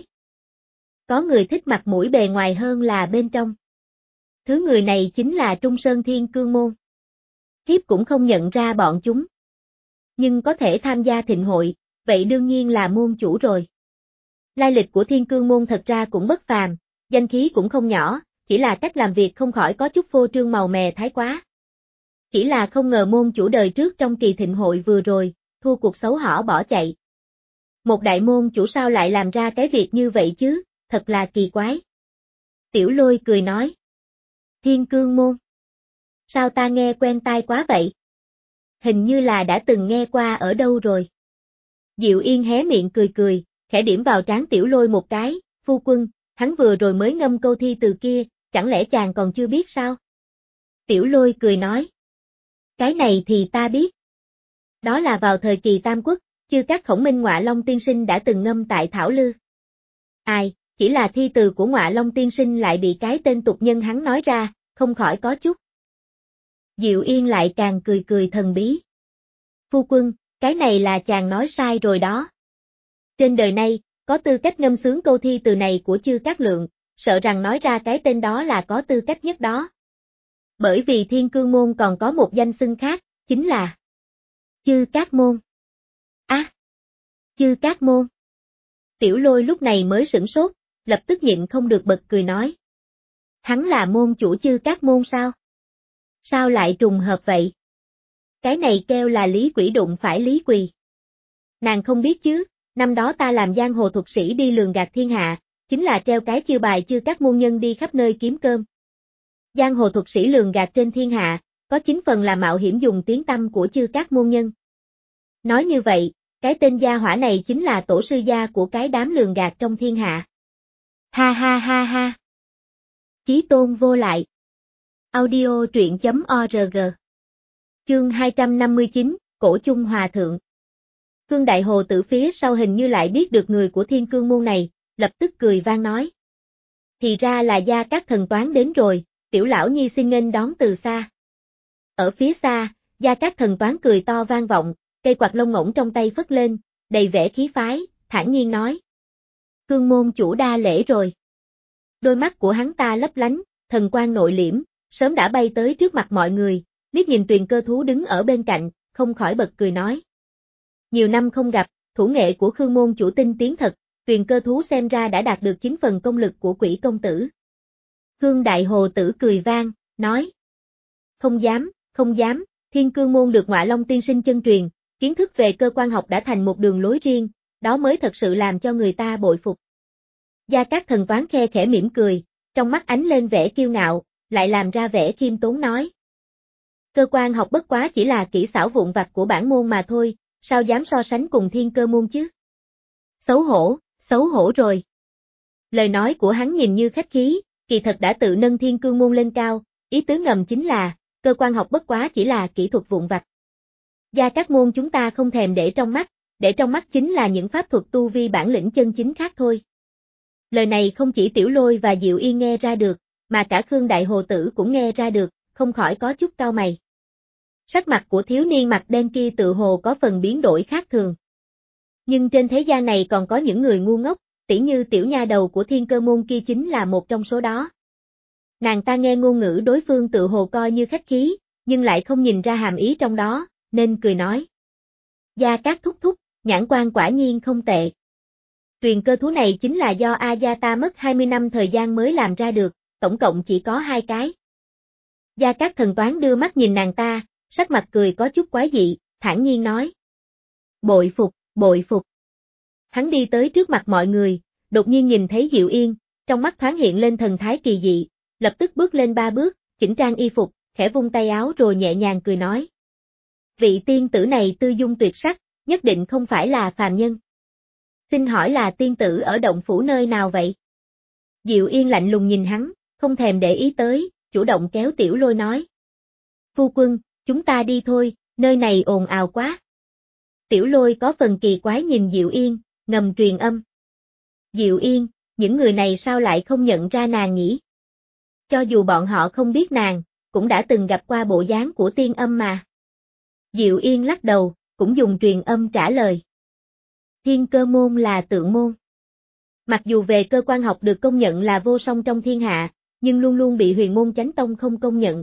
Có người thích mặt mũi bề ngoài hơn là bên trong. Thứ người này chính là Trung Sơn Thiên Cương Môn. Thiếp cũng không nhận ra bọn chúng. Nhưng có thể tham gia thịnh hội, vậy đương nhiên là môn chủ rồi. Lai lịch của Thiên Cương Môn thật ra cũng bất phàm, danh khí cũng không nhỏ, chỉ là cách làm việc không khỏi có chút phô trương màu mè thái quá. Chỉ là không ngờ môn chủ đời trước trong kỳ thịnh hội vừa rồi, thua cuộc xấu hổ bỏ chạy. Một đại môn chủ sao lại làm ra cái việc như vậy chứ, thật là kỳ quái. Tiểu Lôi cười nói. Thiên Cương Môn. Sao ta nghe quen tai quá vậy? Hình như là đã từng nghe qua ở đâu rồi. Diệu Yên hé miệng cười cười, khẽ điểm vào trán Tiểu Lôi một cái, phu quân, hắn vừa rồi mới ngâm câu thi từ kia, chẳng lẽ chàng còn chưa biết sao? Tiểu Lôi cười nói. Cái này thì ta biết. Đó là vào thời kỳ Tam Quốc, chư các Khổng Minh Ngọa Long tiên sinh đã từng ngâm tại Thảo Lư. Ai, chỉ là thi từ của Ngọa Long tiên sinh lại bị cái tên tục nhân hắn nói ra, không khỏi có chút. Diệu Yên lại càng cười cười thần bí. Phu quân, cái này là chàng nói sai rồi đó. Trên đời này, có tư cách ngâm sướng câu thi từ này của chư các lượng, sợ rằng nói ra cái tên đó là có tư cách nhất đó. Bởi vì Thiên Cương Môn còn có một danh xưng khác, chính là Chư Các Môn. À, Chư Các Môn. Tiểu Lôi lúc này mới sửng sốt, lập tức nhịn không được bật cười nói. Hắn là môn chủ Chư Các Môn sao? Sao lại trùng hợp vậy? Cái này kêu là lý quỷ đụng phải lý quỳ. Nàng không biết chứ, năm đó ta làm giang hồ thuật sĩ đi lường gạt thiên hạ, chính là treo cái chiêu bài Chư Các Môn nhân đi khắp nơi kiếm cơm. Giang hồ thuật sĩ lường gạt trên thiên hạ, có chín phần là mạo hiểm dùng tiếng tăm của Chư Các Môn nhân. Nói như vậy, cái tên gia hỏa này chính là tổ sư gia của cái đám lường gạt trong thiên hạ. Ha ha ha ha. Chí tôn vô lại. Audio truyện chấm org. Chương hai trăm năm mươi chín, Cổ Chung Hòa Thượng. Cương Đại Hồ Tử phía sau hình như lại biết được người của Thiên Cương Môn này, lập tức cười vang nói. Thì ra là Gia Các Thần Toán đến rồi, Tiểu Lão Nhi xin nghênh đón từ xa. Ở phía xa, Gia Các Thần Toán cười to vang vọng, cây quạt lông ngỗng trong tay phất lên, đầy vẻ khí phái, thản nhiên nói. Cương Môn chủ đa lễ rồi. Đôi mắt của hắn ta lấp lánh, thần quang nội liễm, sớm đã bay tới trước mặt mọi người, liếc nhìn Tuyền Cơ Thú đứng ở bên cạnh, không khỏi bật cười nói. Nhiều năm không gặp, thủ nghệ của Khương Môn chủ tinh tiến thật, Tuyền Cơ Thú xem ra đã đạt được chín phần công lực của Quỷ công tử. Khương Đại Hồ Tử cười vang, nói. Không dám, không dám, Thiên Cương Môn được Ngọa Long tiên sinh chân truyền, kiến thức về cơ quan học đã thành một đường lối riêng, đó mới thật sự làm cho người ta bội phục. Gia Các Thần Toán khe khẽ mỉm cười, trong mắt ánh lên vẻ kiêu ngạo, lại làm ra vẻ khiêm tốn nói. Cơ quan học bất quá chỉ là kỹ xảo vụn vặt của bản môn mà thôi, sao dám so sánh cùng Thiên Cơ Môn chứ? Xấu hổ, xấu hổ rồi. Lời nói của hắn nhìn như khách khí, kỳ thật đã tự nâng Thiên Cương Môn lên cao, ý tứ ngầm chính là, cơ quan học bất quá chỉ là kỹ thuật vụn vặt. Gia Các môn chúng ta không thèm để trong mắt, để trong mắt chính là những pháp thuật tu vi bản lĩnh chân chính khác thôi. Lời này không chỉ Tiểu Lôi và Diệu Yên nghe ra được, mà cả Khương Đại Hồ Tử cũng nghe ra được, không khỏi có chút cau mày. Sắc mặt của thiếu niên mặt đen kia tự hồ có phần biến đổi khác thường. Nhưng trên thế gian này còn có những người ngu ngốc, tỉ như tiểu nha đầu của Thiên Cơ môn kia chính là một trong số đó. Nàng ta nghe ngôn ngữ đối phương tự hồ coi như khách khí, nhưng lại không nhìn ra hàm ý trong đó, nên cười nói. Gia Cát thúc thúc, nhãn quan quả nhiên không tệ. Tuyền cơ thú này chính là do A Gia ta mất hai mươi năm thời gian mới làm ra được, tổng cộng chỉ có hai cái. Gia Cát thần toán đưa mắt nhìn nàng ta, sắc mặt cười có chút quái dị, thản nhiên nói. Bội phục, bội phục. Hắn đi tới trước mặt mọi người, đột nhiên nhìn thấy Diệu Yên, trong mắt thoáng hiện lên thần thái kỳ dị, lập tức bước lên ba bước, chỉnh trang y phục, khẽ vung tay áo rồi nhẹ nhàng cười nói. Vị tiên tử này tư dung tuyệt sắc, nhất định không phải là phàm nhân. Xin hỏi là tiên tử ở động phủ nơi nào vậy? Diệu Yên lạnh lùng nhìn hắn, không thèm để ý tới, chủ động kéo Tiểu Lôi nói. Phu quân, chúng ta đi thôi, nơi này ồn ào quá. Tiểu Lôi có phần kỳ quái nhìn Diệu Yên, ngầm truyền âm. Diệu Yên, những người này sao lại không nhận ra nàng nhỉ? Cho dù bọn họ không biết nàng, cũng đã từng gặp qua bộ dáng của tiên âm mà. Diệu Yên lắc đầu, cũng dùng truyền âm trả lời. Thiên Cơ môn là tượng môn. Mặc dù về cơ quan học được công nhận là vô song trong thiên hạ, nhưng luôn luôn bị huyền môn chánh tông không công nhận.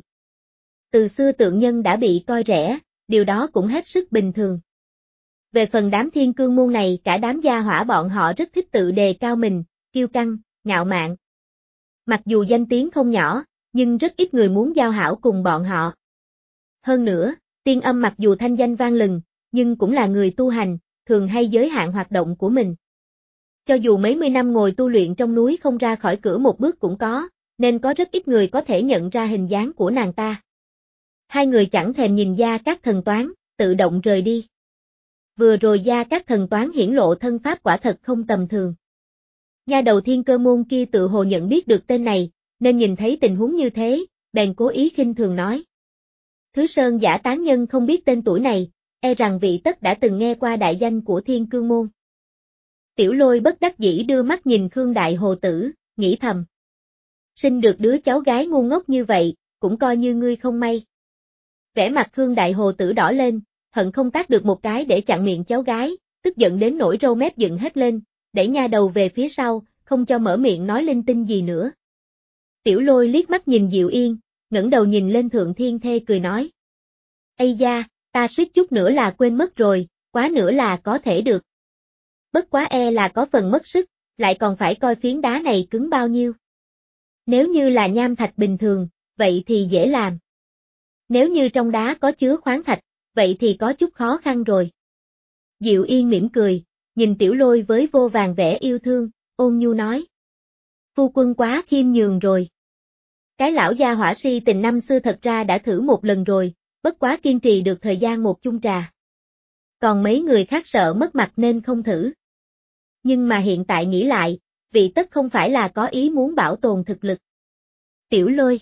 Từ xưa tượng nhân đã bị coi rẻ, điều đó cũng hết sức bình thường. Về phần đám thiên cương môn này, cả đám gia hỏa bọn họ rất thích tự đề cao mình, kiêu căng, ngạo mạn. Mặc dù danh tiếng không nhỏ, nhưng rất ít người muốn giao hảo cùng bọn họ. Hơn nữa, tiên âm mặc dù thanh danh vang lừng, nhưng cũng là người tu hành, thường hay giới hạn hoạt động của mình. Cho dù mấy mươi năm ngồi tu luyện trong núi không ra khỏi cửa một bước cũng có, nên có rất ít người có thể nhận ra hình dáng của nàng ta. Hai người chẳng thèm nhìn Gia Cát thần toán, tự động rời đi. Vừa rồi Gia Cát thần toán hiển lộ thân pháp quả thật không tầm thường. Nha đầu Thiên Cơ môn kia tự hồ nhận biết được tên này, nên nhìn thấy tình huống như thế, bèn cố ý khinh thường nói. Thứ Sơn giả tán nhân không biết tên tuổi này, e rằng vị tất đã từng nghe qua đại danh của Thiên Cương môn. Tiểu Lôi bất đắc dĩ đưa mắt nhìn Khương Đại Hồ Tử, nghĩ thầm. Sinh được đứa cháu gái ngu ngốc như vậy, cũng coi như ngươi không may. Vẻ mặt Khương Đại Hồ Tử đỏ lên, hận không tát được một cái để chặn miệng cháu gái, tức giận đến nỗi râu mép dựng hết lên, đẩy nha đầu về phía sau, không cho mở miệng nói linh tinh gì nữa. Tiểu Lôi liếc mắt nhìn Diệu Yên, ngẩng đầu nhìn lên Thượng Thiên Thê cười nói. Ây da, ta suýt chút nữa là quên mất rồi, quá nữa là có thể được. Bất quá e là có phần mất sức, lại còn phải coi phiến đá này cứng bao nhiêu. Nếu như là nham thạch bình thường, vậy thì dễ làm. Nếu như trong đá có chứa khoáng thạch, vậy thì có chút khó khăn rồi. Diệu Yên mỉm cười, nhìn Tiểu Lôi với vô vàn vẻ yêu thương, ôn nhu nói. Phu quân quá khiêm nhường rồi. Cái lão gia hỏa si tình năm xưa thật ra đã thử một lần rồi, bất quá kiên trì được thời gian một chung trà. Còn mấy người khác sợ mất mặt nên không thử. Nhưng mà hiện tại nghĩ lại, vị tất không phải là có ý muốn bảo tồn thực lực. Tiểu Lôi.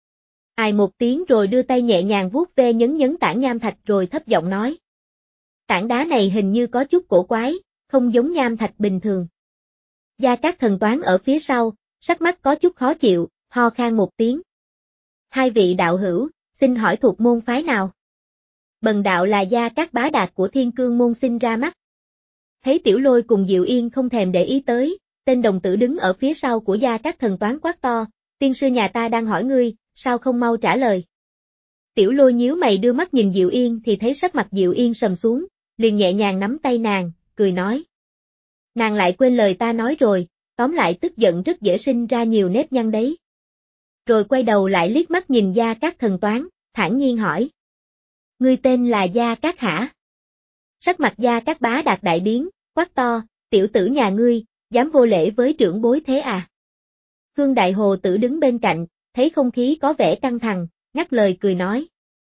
Ai một tiếng rồi đưa tay nhẹ nhàng vuốt ve nhấn nhấn tảng nham thạch rồi thấp giọng nói. Tảng đá này hình như có chút cổ quái, không giống nham thạch bình thường. Gia Cát thần toán ở phía sau, sắc mắt có chút khó chịu, ho khan một tiếng. Hai vị đạo hữu, xin hỏi thuộc môn phái nào? Bần đạo là Gia Cát bá đạt của Thiên Cương môn xin ra mắt. Thấy Tiểu Lôi cùng Diệu Yên không thèm để ý tới, tên đồng tử đứng ở phía sau của Gia Cát thần toán quát to, tiên sư nhà ta đang hỏi ngươi, sao không mau trả lời. Tiểu Lôi nhíu mày đưa mắt nhìn Diệu Yên thì thấy sắc mặt Diệu Yên sầm xuống, liền nhẹ nhàng nắm tay nàng, cười nói. Nàng lại quên lời ta nói rồi, tóm lại tức giận rất dễ sinh ra nhiều nếp nhăn đấy. Rồi quay đầu lại liếc mắt nhìn Gia Cát thần toán, thản nhiên hỏi. Ngươi tên là Gia Cát hả? Sắc mặt Gia Cát bá đạt đại biến, quát to, tiểu tử nhà ngươi, dám vô lễ với trưởng bối thế à? Khương Đại Hồ Tử đứng bên cạnh, thấy không khí có vẻ căng thẳng, ngắt lời cười nói.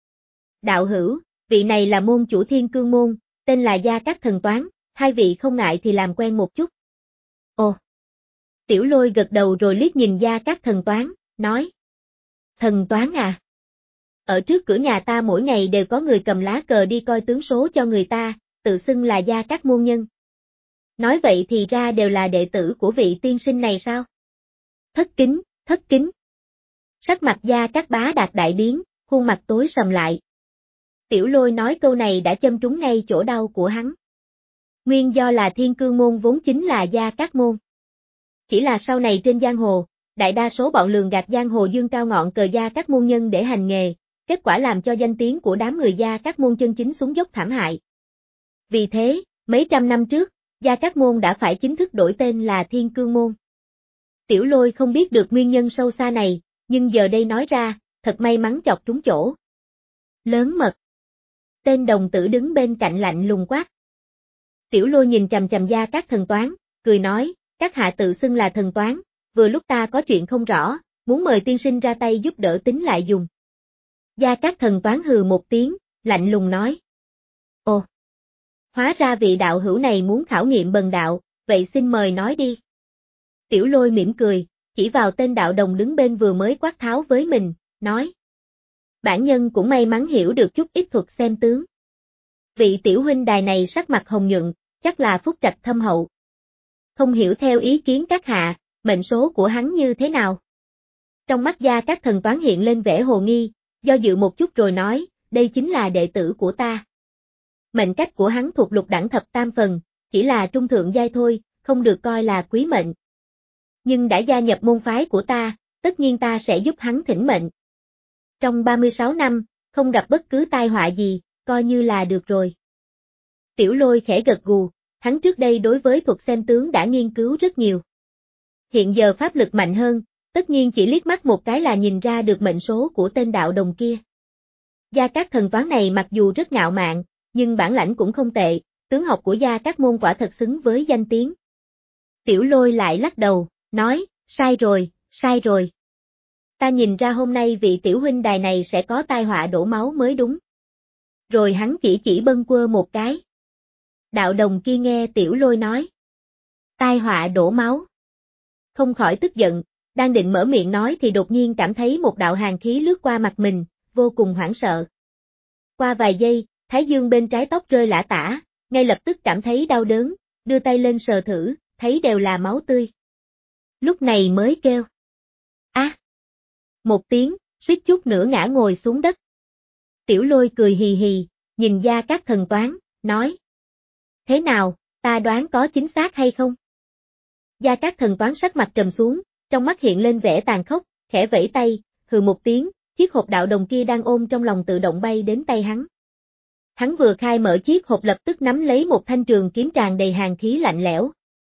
Đạo hữu, vị này là môn chủ Thiên Cương môn, tên là Gia Cát thần toán, hai vị không ngại thì làm quen một chút. Ồ! Tiểu Lôi gật đầu rồi liếc nhìn Gia Cát thần toán, nói. Thần toán à? Ở trước cửa nhà ta mỗi ngày đều có người cầm lá cờ đi coi tướng số cho người ta, tự xưng là Gia Cát môn nhân. Nói vậy thì ra đều là đệ tử của vị tiên sinh này sao? Thất kính, thất kính. Sắc mặt Gia Cát bá đạt đại biến, khuôn mặt tối sầm lại. Tiểu Lôi nói câu này đã châm trúng ngay chỗ đau của hắn. Nguyên do là Thiên Cương môn vốn chính là Gia Cát môn. Chỉ là sau này trên giang hồ, đại đa số bọn lường gạt giang hồ dương cao ngọn cờ Gia Cát môn nhân để hành nghề, kết quả làm cho danh tiếng của đám người Gia Cát môn chân chính xuống dốc thảm hại. Vì thế, mấy trăm năm trước, Gia Cát môn đã phải chính thức đổi tên là Thiên Cương môn. Tiểu Lôi không biết được nguyên nhân sâu xa này, nhưng giờ đây nói ra, thật may mắn chọc trúng chỗ. Lớn mật. Tên đồng tử đứng bên cạnh lạnh lùng quát. Tiểu Lôi nhìn chằm chằm Gia Cát Thần Toán, cười nói, các hạ tự xưng là thần toán, vừa lúc ta có chuyện không rõ, muốn mời tiên sinh ra tay giúp đỡ tính lại dùng. Gia Cát Thần Toán hừ một tiếng, lạnh lùng nói. Ồ, hóa ra vị đạo hữu này muốn khảo nghiệm bần đạo, vậy xin mời nói đi. Tiểu Lôi mỉm cười, chỉ vào tên đạo đồng đứng bên vừa mới quát tháo với mình, nói. Bản nhân cũng may mắn hiểu được chút ít thuật xem tướng. Vị tiểu huynh đài này sắc mặt hồng nhuận, chắc là phúc trạch thâm hậu. Không hiểu theo ý kiến các hạ, mệnh số của hắn như thế nào? Trong mắt Gia Cát Thần Toán hiện lên vẻ hồ nghi, do dự một chút rồi nói, đây chính là đệ tử của ta. Mệnh cách của hắn thuộc lục đẳng thập tam phần, chỉ là trung thượng giai thôi, không được coi là quý mệnh. Nhưng đã gia nhập môn phái của ta, tất nhiên ta sẽ giúp hắn thỉnh mệnh. Trong ba mươi sáu năm, không gặp bất cứ tai họa gì, coi như là được rồi. Tiểu Lôi khẽ gật gù, hắn trước đây đối với thuật xem tướng đã nghiên cứu rất nhiều. Hiện giờ pháp lực mạnh hơn, tất nhiên chỉ liếc mắt một cái là nhìn ra được mệnh số của tên đạo đồng kia. Gia Cát Thần Toán này mặc dù rất ngạo mạn, nhưng bản lãnh cũng không tệ, tướng học của Gia Cát môn quả thật xứng với danh tiếng. Tiểu Lôi lại lắc đầu, nói, sai rồi, sai rồi. Ta nhìn ra hôm nay vị tiểu huynh đài này sẽ có tai họa đổ máu mới đúng. Rồi hắn chỉ chỉ bâng quơ một cái. Đạo đồng kia nghe Tiểu Lôi nói. Tai họa đổ máu. Không khỏi tức giận, đang định mở miệng nói thì đột nhiên cảm thấy một đạo hàn khí lướt qua mặt mình, vô cùng hoảng sợ. Qua vài giây, thái dương bên trái tóc rơi lả tả, ngay lập tức cảm thấy đau đớn, đưa tay lên sờ thử, thấy đều là máu tươi. Lúc này mới kêu. Á! À! Một tiếng, suýt chút nữa ngã ngồi xuống đất. Tiểu Lôi cười hì hì, nhìn Gia Cát Thần Toán, nói. Thế nào, ta đoán có chính xác hay không? Gia Cát Thần Toán sắc mặt trầm xuống, trong mắt hiện lên vẻ tàn khốc, khẽ vẫy tay, hừ một tiếng, chiếc hộp đạo đồng kia đang ôm trong lòng tự động bay đến tay hắn. Hắn vừa khai mở chiếc hộp lập tức nắm lấy một thanh trường kiếm tràn đầy hàn khí lạnh lẽo.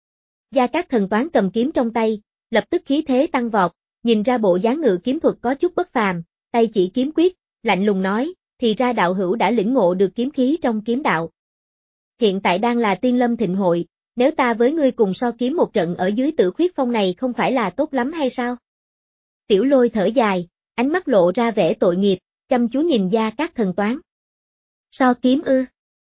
Gia Cát Thần Toán cầm kiếm trong tay, lập tức khí thế tăng vọt, nhìn ra bộ dáng ngự kiếm thuật có chút bất phàm, tay chỉ kiếm quyết, lạnh lùng nói, thì ra đạo hữu đã lĩnh ngộ được kiếm khí trong kiếm đạo. Hiện tại đang là tiên lâm thịnh hội, nếu ta với ngươi cùng so kiếm một trận ở dưới Tử Khuyết Phong này không phải là tốt lắm hay sao? Tiểu Lôi thở dài, ánh mắt lộ ra vẻ tội nghiệp, chăm chú nhìn Gia Cát Thần Toán. So kiếm ư?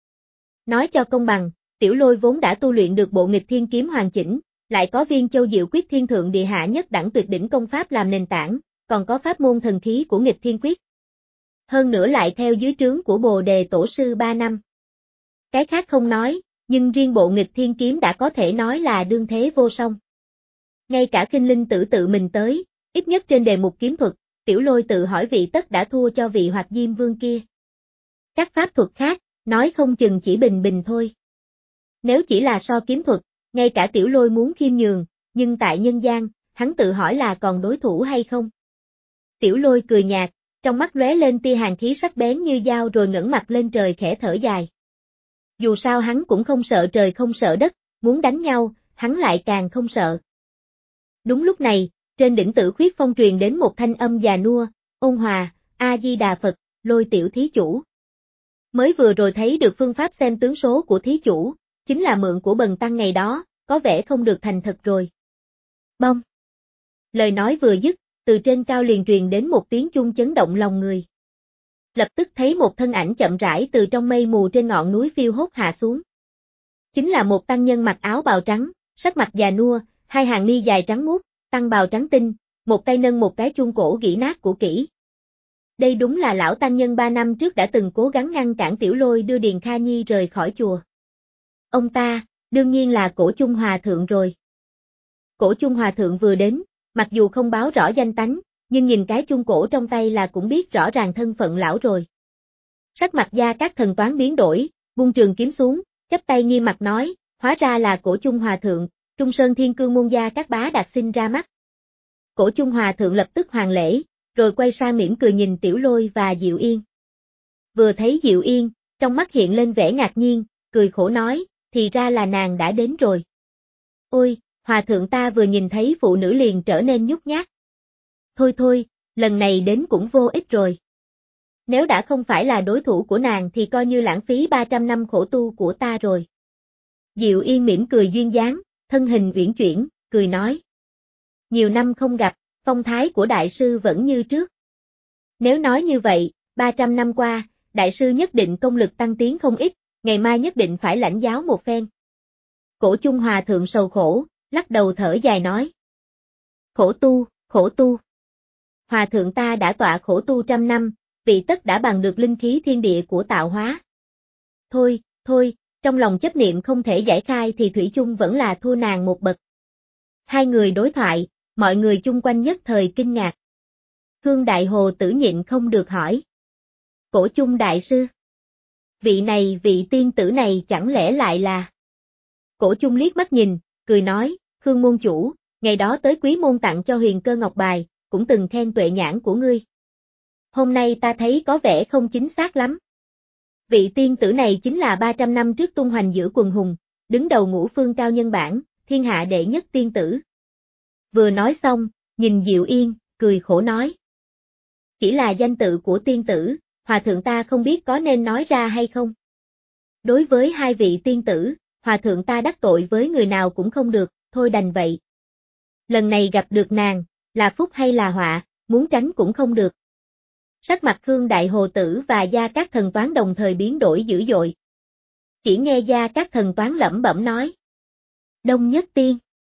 Nói cho công bằng, Tiểu Lôi vốn đã tu luyện được bộ nghịch thiên kiếm hoàn chỉnh, lại có viên châu diệu quyết thiên thượng địa hạ nhất đẳng tuyệt đỉnh công pháp làm nền tảng, còn có pháp môn thần khí của nghịch thiên quyết. Hơn nữa lại theo dưới trướng của Bồ Đề Tổ sư ba năm. Cái khác không nói, nhưng riêng bộ nghịch thiên kiếm đã có thể nói là đương thế vô song. Ngay cả Kinh Linh Tử tự mình tới, ít nhất trên đề mục kiếm thuật, Tiểu Lôi tự hỏi vị tất đã thua cho vị Hoạt Diêm Vương kia. Các pháp thuật khác, nói không chừng chỉ bình bình thôi. Nếu chỉ là so kiếm thuật, ngay cả Tiểu Lôi muốn khiêm nhường, nhưng tại nhân gian, hắn tự hỏi là còn đối thủ hay không. Tiểu Lôi cười nhạt, trong mắt lóe lên tia hàn khí sắc bén như dao rồi ngẩng mặt lên trời khẽ thở dài. Dù sao hắn cũng không sợ trời không sợ đất, muốn đánh nhau, hắn lại càng không sợ. Đúng lúc này, trên đỉnh Tử Khuyết Phong truyền đến một thanh âm già nua, ôn hòa, A-di-đà Phật, Lôi tiểu thí chủ. Mới vừa rồi thấy được phương pháp xem tướng số của thí chủ, chính là mượn của bần tăng ngày đó, có vẻ không được thành thật rồi. Bông! Lời nói vừa dứt, từ trên cao liền truyền đến một tiếng chuông chấn động lòng người. Lập tức thấy một thân ảnh chậm rãi từ trong mây mù trên ngọn núi phiêu hốt hạ xuống. Chính là một tăng nhân mặc áo bào trắng, sắc mặt già nua, hai hàng mi dài trắng muốt, tăng bào trắng tinh, một tay nâng một cái chuông cổ gỉ nát của kỹ. Đây đúng là lão tăng nhân ba năm trước đã từng cố gắng ngăn cản Tiểu Lôi đưa Điền Kha Nhi rời khỏi chùa. Ông ta, đương nhiên là Cổ Chung Hòa Thượng rồi. Cổ Chung Hòa Thượng vừa đến, mặc dù không báo rõ danh tánh, nhưng nhìn cái chuông cổ trong tay là cũng biết rõ ràng thân phận lão rồi. Sắc mặt Gia Cát Thần Toán biến đổi, buông trường kiếm xuống, chắp tay nghiêm mặt nói, hóa ra là Cổ Chung Hòa Thượng, Trung Sơn Thiên Cương môn Gia Cát Bá Đạt xin ra mắt. Cổ Chung Hòa Thượng lập tức hoàn lễ, rồi quay sang mỉm cười nhìn Tiểu Lôi và Diệu Yên. Vừa thấy Diệu Yên, trong mắt hiện lên vẻ ngạc nhiên, cười khổ nói, thì ra là nàng đã đến rồi. Ôi, Hòa Thượng ta vừa nhìn thấy phụ nữ liền trở nên nhút nhát. Thôi thôi, lần này đến cũng vô ích rồi. Nếu đã không phải là đối thủ của nàng thì coi như lãng phí ba trăm năm khổ tu của ta rồi. Diệu Yên mỉm cười duyên dáng, thân hình uyển chuyển, cười nói. Nhiều năm không gặp, phong thái của đại sư vẫn như trước. Nếu nói như vậy, ba trăm năm qua, đại sư nhất định công lực tăng tiến không ít, ngày mai nhất định phải lãnh giáo một phen. Cổ Chung Hòa Thượng sầu khổ, lắc đầu thở dài nói. Khổ tu, khổ tu. Hòa Thượng ta đã tọa khổ tu trăm năm, vị tất đã bằng được linh khí thiên địa của tạo hóa. Thôi, thôi, trong lòng chấp niệm không thể giải khai thì thủy chung vẫn là thua nàng một bậc. Hai người đối thoại, mọi người chung quanh nhất thời kinh ngạc. Khương Đại Hồ Tử nhịn không được hỏi. Cổ Chung đại sư. Vị này vị tiên tử này chẳng lẽ lại là... Cổ Chung liếc mắt nhìn, cười nói, Khương môn chủ, ngày đó tới Quý môn tặng cho Huyền Cơ ngọc bài, cũng từng khen tuệ nhãn của ngươi. Hôm nay ta thấy có vẻ không chính xác lắm. Vị tiên tử này chính là ba trăm năm trước tung hoành giữa quần hùng, đứng đầu ngũ phương cao nhân bảng, thiên hạ đệ nhất tiên tử. Vừa nói xong, nhìn Diệu Yên, cười khổ nói. Chỉ là danh tự của tiên tử, Hòa Thượng ta không biết có nên nói ra hay không. Đối với hai vị tiên tử, Hòa Thượng ta đắc tội với người nào cũng không được, thôi đành vậy. Lần này gặp được nàng, là phúc hay là họa, muốn tránh cũng không được. Sắc mặt Khương Đại Hồ Tử và Gia Cát Thần Toán đồng thời biến đổi dữ dội. Chỉ nghe Gia Cát Thần Toán lẩm bẩm nói. Đông Nhất Tiên.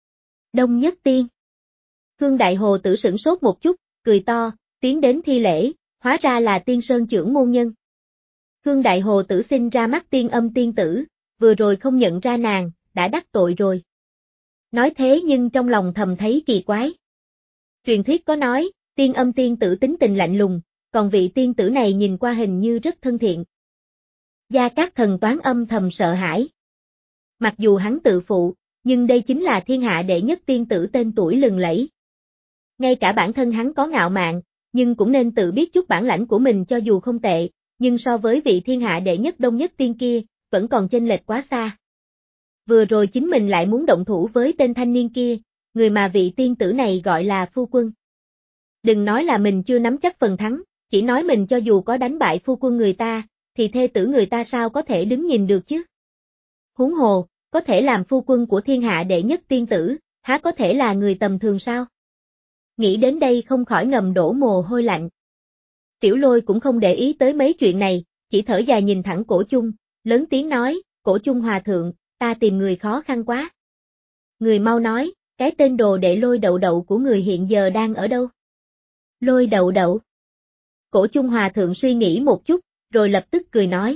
Đông Nhất Tiên. Khương Đại Hồ Tử sửng sốt một chút, cười to, tiến đến thi lễ, hóa ra là Tiên Sơn trưởng môn nhân. Khương Đại Hồ Tử sinh ra mắt Tiên Âm tiên tử, vừa rồi không nhận ra nàng, đã đắc tội rồi. Nói thế nhưng trong lòng thầm thấy kỳ quái. Truyền thuyết có nói, Tiên Âm tiên tử tính tình lạnh lùng, còn vị tiên tử này nhìn qua hình như rất thân thiện. Gia Cát Thần Toán âm thầm sợ hãi. Mặc dù hắn tự phụ, nhưng đây chính là thiên hạ đệ nhất tiên tử tên tuổi lừng lẫy. Ngay cả bản thân hắn có ngạo mạn, nhưng cũng nên tự biết chút bản lãnh của mình cho dù không tệ, nhưng so với vị thiên hạ đệ nhất Đông Nhất Tiên kia, vẫn còn chênh lệch quá xa. Vừa rồi chính mình lại muốn động thủ với tên thanh niên kia, người mà vị tiên tử này gọi là phu quân. Đừng nói là mình chưa nắm chắc phần thắng, chỉ nói mình cho dù có đánh bại phu quân người ta, thì thê tử người ta sao có thể đứng nhìn được chứ? Huống hồ, có thể làm phu quân của thiên hạ đệ nhất tiên tử, há có thể là người tầm thường sao? Nghĩ đến đây không khỏi ngầm đổ mồ hôi lạnh. Tiểu Lôi cũng không để ý tới mấy chuyện này, chỉ thở dài nhìn thẳng Cổ Chung, lớn tiếng nói, Cổ Chung Hòa Thượng, ta tìm người khó khăn quá. Người mau nói, cái tên đồ đệ Lôi Đậu Đậu của người hiện giờ đang ở đâu? Lôi Đậu Đậu. Cổ Chung Hòa Thượng suy nghĩ một chút, rồi lập tức cười nói.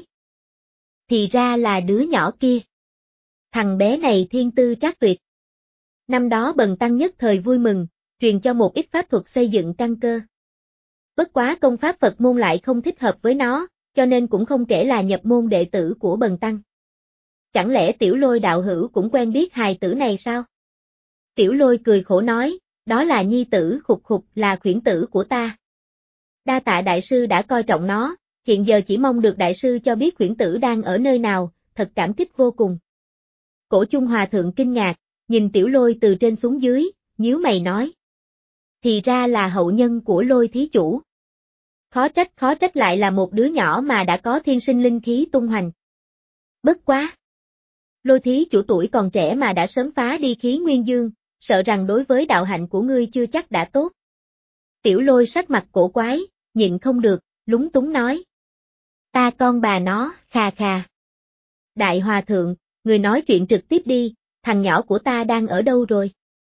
Thì ra là đứa nhỏ kia. Thằng bé này thiên tư trác tuyệt. Năm đó Bần Tăng nhất thời vui mừng, truyền cho một ít pháp thuật xây dựng căn cơ. Bất quá công pháp Phật môn lại không thích hợp với nó, cho nên cũng không kể là nhập môn đệ tử của Bần Tăng. Chẳng lẽ Tiểu Lôi đạo hữu cũng quen biết hài tử này sao? Tiểu Lôi cười khổ nói, đó là nhi tử Khục Khục, là khuyển tử của ta. Đa tạ đại sư đã coi trọng nó, hiện giờ chỉ mong được đại sư cho biết khuyển tử đang ở nơi nào, thật cảm kích vô cùng. Cổ Chung Hòa Thượng kinh ngạc, nhìn Tiểu Lôi từ trên xuống dưới, nhíu mày nói. Thì ra là hậu nhân của Lôi thí chủ. Khó trách khó trách lại là một đứa nhỏ mà đã có thiên sinh linh khí tung hoành. Bất quá. Lôi thí chủ tuổi còn trẻ mà đã sớm phá đi khí nguyên dương, sợ rằng đối với đạo hạnh của ngươi chưa chắc đã tốt. Tiểu Lôi sắc mặt cổ quái, nhịn không được, lúng túng nói. Ta con bà nó, khà khà. Đại Hòa Thượng, người nói chuyện trực tiếp đi, thằng nhỏ của ta đang ở đâu rồi?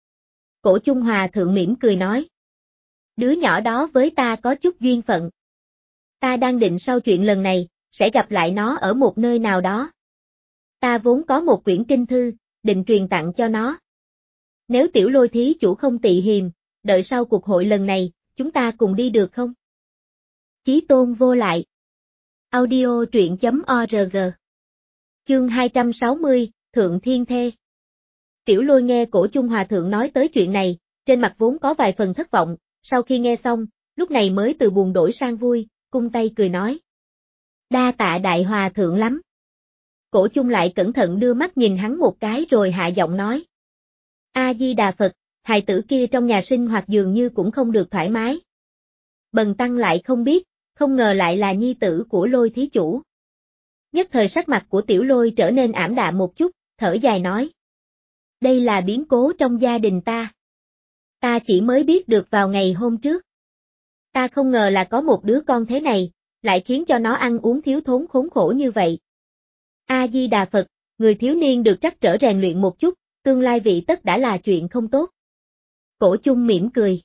Cổ Chung Hòa Thượng mỉm cười nói. Đứa nhỏ đó với ta có chút duyên phận. Ta đang định sau chuyện lần này, sẽ gặp lại nó ở một nơi nào đó. Ta vốn có một quyển kinh thư, định truyền tặng cho nó. Nếu Tiểu Lôi thí chủ không tị hiềm, đợi sau cuộc hội lần này, chúng ta cùng đi được không? Chí tôn vô lại. Audio truyện chấm org. Chương hai trăm sáu mươi, Thượng Thiên Thê. Tiểu Lôi nghe Cổ Chung Hòa Thượng nói tới chuyện này, trên mặt vốn có vài phần thất vọng, sau khi nghe xong, lúc này mới từ buồn đổi sang vui, cung tay cười nói. Đa tạ Đại Hòa Thượng lắm. Cổ Chung lại cẩn thận đưa mắt nhìn hắn một cái rồi hạ giọng nói. A-di-đà Phật, hài tử kia trong nhà sinh hoạt dường như cũng không được thoải mái. Bần tăng lại không biết, không ngờ lại là nhi tử của Lôi thí chủ. Nhất thời sắc mặt của Tiểu Lôi trở nên ảm đạm một chút, thở dài nói. Đây là biến cố trong gia đình ta. Ta chỉ mới biết được vào ngày hôm trước. Ta không ngờ là có một đứa con thế này, lại khiến cho nó ăn uống thiếu thốn khốn khổ như vậy. A-di-đà Phật, người thiếu niên được trắc trở rèn luyện một chút, tương lai vị tất đã là chuyện không tốt. Cổ Chung mỉm cười.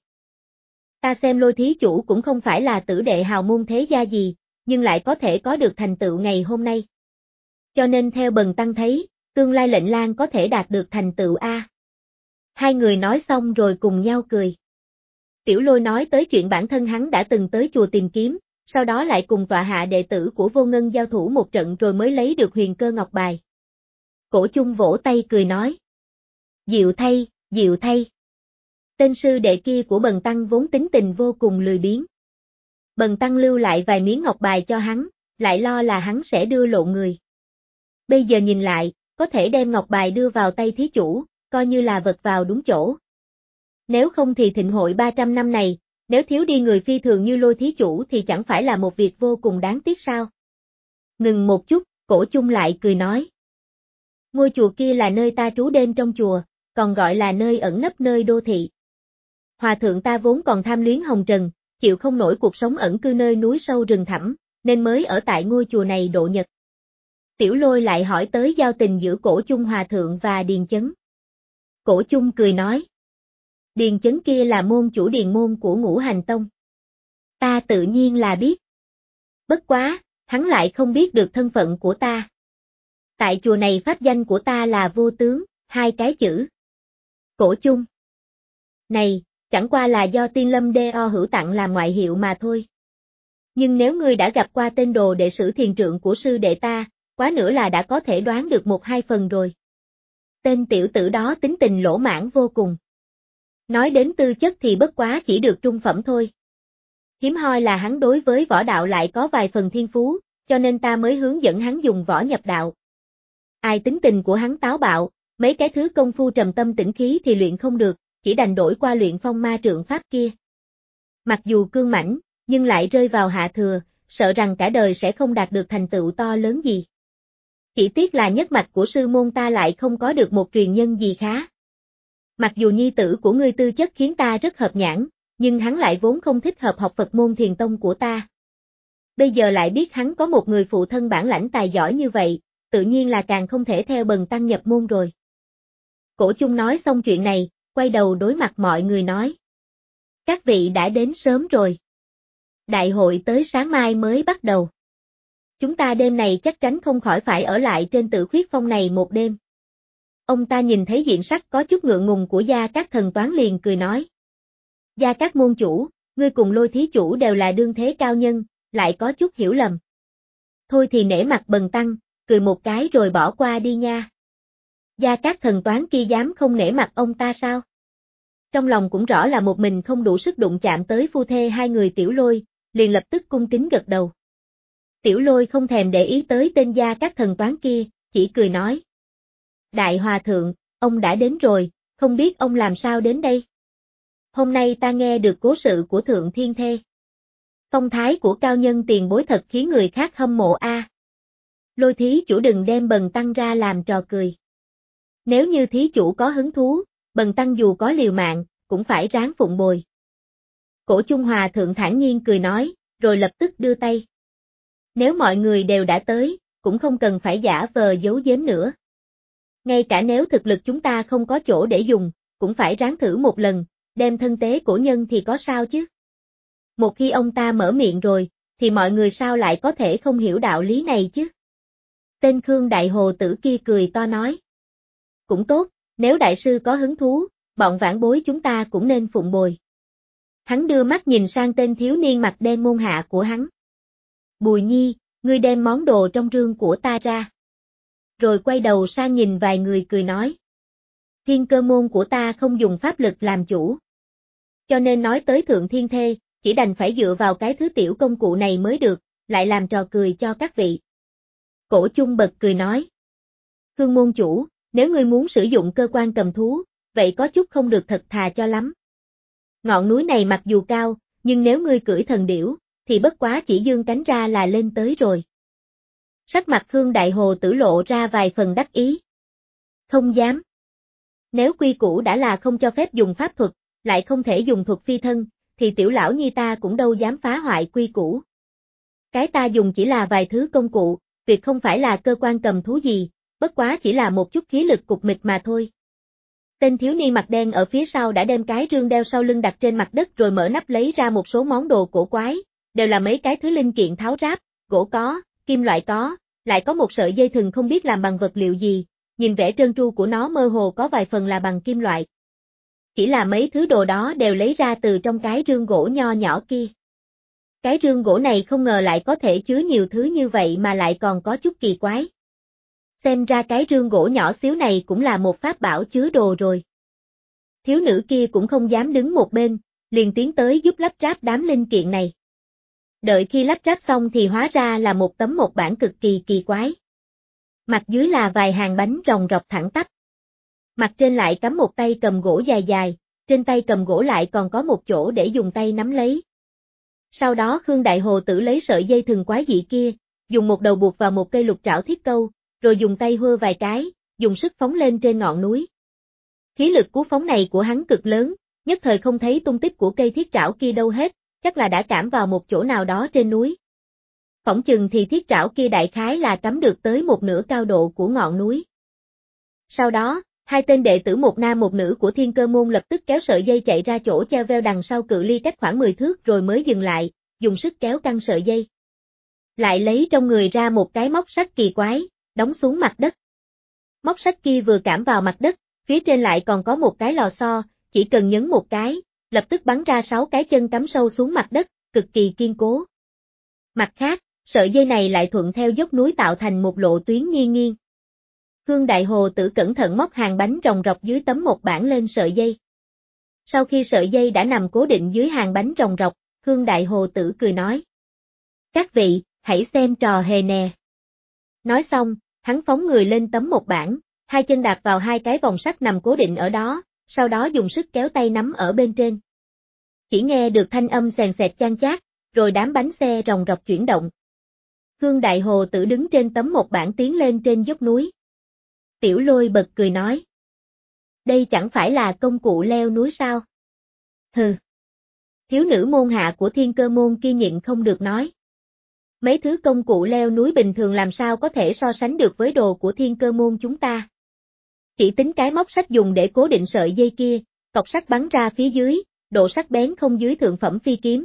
Ta xem Lôi thí chủ cũng không phải là tử đệ hào môn thế gia gì, nhưng lại có thể có được thành tựu ngày hôm nay. Cho nên theo bần tăng thấy, tương lai lệnh lang có thể đạt được thành tựu A. Hai người nói xong rồi cùng nhau cười. Tiểu Lôi nói tới chuyện bản thân hắn đã từng tới chùa tìm kiếm, sau đó lại cùng tọa hạ đệ tử của Vô Ngân giao thủ một trận rồi mới lấy được huyền cơ ngọc bài. Cổ Chung vỗ tay cười nói. Diệu thay, diệu thay. Tên sư đệ kia của bần tăng vốn tính tình vô cùng lười biếng. Bần tăng lưu lại vài miếng ngọc bài cho hắn, lại lo là hắn sẽ đưa lộ người. Bây giờ nhìn lại, có thể đem ngọc bài đưa vào tay thí chủ, coi như là vật vào đúng chỗ. Nếu không thì thịnh hội ba trăm năm này, nếu thiếu đi người phi thường như Lôi thí chủ thì chẳng phải là một việc vô cùng đáng tiếc sao? Ngừng một chút, Cổ Chung lại cười nói. Ngôi chùa kia là nơi ta trú đêm trong chùa, còn gọi là nơi ẩn nấp nơi đô thị. Hòa thượng ta vốn còn tham luyến hồng trần, chịu không nổi cuộc sống ẩn cư nơi núi sâu rừng thẳm, nên mới ở tại ngôi chùa này độ nhật. Tiểu Lôi lại hỏi tới giao tình giữa Cổ Chung Hòa Thượng và Điền Chấn. Cổ Chung cười nói. Điền Chấn kia là môn chủ điền môn của Ngũ Hành Tông. Ta tự nhiên là biết. Bất quá, hắn lại không biết được thân phận của ta. Tại chùa này pháp danh của ta là Vô Tướng, hai cái chữ. Cổ Chung. Này, chẳng qua là do Tiên Lâm Đê O Hữu tặng làm ngoại hiệu mà thôi. Nhưng nếu ngươi đã gặp qua tên đồ đệ sử thiền trượng của sư đệ ta, quá nữa là đã có thể đoán được một hai phần rồi. Tên tiểu tử đó tính tình lỗ mãng vô cùng. Nói đến tư chất thì bất quá chỉ được trung phẩm thôi. Hiếm hoi là hắn đối với võ đạo lại có vài phần thiên phú, cho nên ta mới hướng dẫn hắn dùng võ nhập đạo. Ai tính tình của hắn táo bạo, mấy cái thứ công phu trầm tâm tĩnh khí thì luyện không được, chỉ đành đổi qua luyện phong ma trượng pháp kia. Mặc dù cương mãnh, nhưng lại rơi vào hạ thừa, sợ rằng cả đời sẽ không đạt được thành tựu to lớn gì. Chỉ tiếc là nhất mạch của sư môn ta lại không có được một truyền nhân gì khá. Mặc dù nhi tử của ngươi tư chất khiến ta rất hợp nhãn, nhưng hắn lại vốn không thích hợp học Phật môn thiền tông của ta. Bây giờ lại biết hắn có một người phụ thân bản lãnh tài giỏi như vậy, tự nhiên là càng không thể theo bần tăng nhập môn rồi. Cổ Chung nói xong chuyện này, quay đầu đối mặt mọi người nói. Các vị đã đến sớm rồi. Đại hội tới sáng mai mới bắt đầu. Chúng ta đêm này chắc chắn không khỏi phải ở lại trên Tử Khuyết Phong này một đêm. Ông ta nhìn thấy diện sắc có chút ngượng ngùng của Gia Cát Thần Toán liền cười nói. Gia Cát môn chủ, ngươi cùng Lôi thí chủ đều là đương thế cao nhân, lại có chút hiểu lầm. Thôi thì nể mặt bần tăng, cười một cái rồi bỏ qua đi nha. Gia Cát Thần Toán kia dám không nể mặt ông ta sao? Trong lòng cũng rõ là một mình không đủ sức đụng chạm tới phu thê hai người Tiểu Lôi, liền lập tức cung kính gật đầu. Tiểu Lôi không thèm để ý tới tên Gia Cát Thần Toán kia, chỉ cười nói. Đại Hòa Thượng, ông đã đến rồi, không biết ông làm sao đến đây? Hôm nay ta nghe được cố sự của Thượng Thiên Thê. Phong thái của cao nhân tiền bối thật khiến người khác hâm mộ a. À. Lôi thí chủ đừng đem bần tăng ra làm trò cười. Nếu như thí chủ có hứng thú, bần tăng dù có liều mạng, cũng phải ráng phụng bồi. Cổ Chung Hòa Thượng thản nhiên cười nói, rồi lập tức đưa tay. Nếu mọi người đều đã tới, cũng không cần phải giả vờ giấu giếm nữa. Ngay cả nếu thực lực chúng ta không có chỗ để dùng, cũng phải ráng thử một lần, đem thân tế cổ nhân thì có sao chứ. Một khi ông ta mở miệng rồi, thì mọi người sao lại có thể không hiểu đạo lý này chứ. Tên Khương Đại Hồ Tử kia cười to nói. Cũng tốt, nếu đại sư có hứng thú, bọn vãn bối chúng ta cũng nên phụng bồi. Hắn đưa mắt nhìn sang tên thiếu niên mặt đen môn hạ của hắn. Bùi Nhi, ngươi đem món đồ trong rương của ta ra. Rồi quay đầu sang nhìn vài người cười nói. Thiên cơ môn của ta không dùng pháp lực làm chủ. Cho nên nói tới thượng thiên thê, chỉ đành phải dựa vào cái thứ tiểu công cụ này mới được, lại làm trò cười cho các vị. Cổ Chung bật cười nói. Khương môn chủ, nếu ngươi muốn sử dụng cơ quan cầm thú, vậy có chút không được thật thà cho lắm. Ngọn núi này mặc dù cao, nhưng nếu ngươi cưỡi thần điểu, thì bất quá chỉ dương cánh ra là lên tới rồi. Sắc mặt Khương Đại Hồ Tử lộ ra vài phần đắc ý. Không dám. Nếu quy củ đã là không cho phép dùng pháp thuật, lại không thể dùng thuật phi thân, thì tiểu lão nhi ta cũng đâu dám phá hoại quy củ. Cái ta dùng chỉ là vài thứ công cụ, việc không phải là cơ quan cầm thú gì, bất quá chỉ là một chút khí lực cục mịch mà thôi. Tên thiếu niên mặt đen ở phía sau đã đem cái rương đeo sau lưng đặt trên mặt đất rồi mở nắp lấy ra một số món đồ cổ quái, đều là mấy cái thứ linh kiện tháo ráp, gỗ có, kim loại có, lại có một sợi dây thừng không biết làm bằng vật liệu gì, nhìn vẻ trơn tru của nó mơ hồ có vài phần là bằng kim loại. Chỉ là mấy thứ đồ đó đều lấy ra từ trong cái rương gỗ nho nhỏ kia. Cái rương gỗ này không ngờ lại có thể chứa nhiều thứ như vậy mà lại còn có chút kỳ quái. Xem ra cái rương gỗ nhỏ xíu này cũng là một pháp bảo chứa đồ rồi. Thiếu nữ kia cũng không dám đứng một bên, liền tiến tới giúp lắp ráp đám linh kiện này. Đợi khi lắp ráp xong thì hóa ra là một tấm mộc bản cực kỳ kỳ quái. Mặt dưới là vài hàng bánh ròng rọc thẳng tắp. Mặt trên lại cắm một tay cầm gỗ dài dài, trên tay cầm gỗ lại còn có một chỗ để dùng tay nắm lấy. Sau đó Khương Đại Hồ Tử lấy sợi dây thừng quái dị kia, dùng một đầu buộc vào một cây lục trảo thiết câu, rồi dùng tay hơ vài cái, dùng sức phóng lên trên ngọn núi. Khí lực cú phóng này của hắn cực lớn, nhất thời không thấy tung tích của cây thiết trảo kia đâu hết, chắc là đã cảm vào một chỗ nào đó trên núi. Phỏng chừng thì thiết trảo kia đại khái là cắm được tới một nửa cao độ của ngọn núi. Sau đó, hai tên đệ tử một nam một nữ của Thiên Cơ môn lập tức kéo sợi dây chạy ra chỗ treo veo đằng sau cự ly cách khoảng mười thước rồi mới dừng lại, dùng sức kéo căng sợi dây. Lại lấy trong người ra một cái móc sắt kỳ quái, đóng xuống mặt đất. Móc sắt kia vừa cảm vào mặt đất, phía trên lại còn có một cái lò xo, chỉ cần nhấn một cái, lập tức bắn ra sáu cái chân cắm sâu xuống mặt đất, cực kỳ kiên cố. Mặt khác, sợi dây này lại thuận theo dốc núi tạo thành một lộ tuyến nghiêng nghiêng. Khương Đại Hồ Tử cẩn thận móc hàng bánh ròng rọc dưới tấm một bản lên sợi dây. Sau khi sợi dây đã nằm cố định dưới hàng bánh ròng rọc, Khương Đại Hồ Tử cười nói. Các vị, hãy xem trò hề nè. Nói xong, hắn phóng người lên tấm một bản, hai chân đạp vào hai cái vòng sắt nằm cố định ở đó, sau đó dùng sức kéo tay nắm ở bên trên. Chỉ nghe được thanh âm xèn xẹt chan chát, rồi đám bánh xe ròng rọc chuyển động. Khương Đại Hồ Tử đứng trên tấm một bản tiến lên trên dốc núi. Tiểu Lôi bật cười nói. Đây chẳng phải là công cụ leo núi sao? Hừ. Thiếu nữ môn hạ của Thiên Cơ môn kia nhịn không được nói. Mấy thứ công cụ leo núi bình thường làm sao có thể so sánh được với đồ của Thiên Cơ môn chúng ta. Chỉ tính cái móc sắt dùng để cố định sợi dây kia, cọc sắt bắn ra phía dưới, độ sắc bén không dưới thượng phẩm phi kiếm.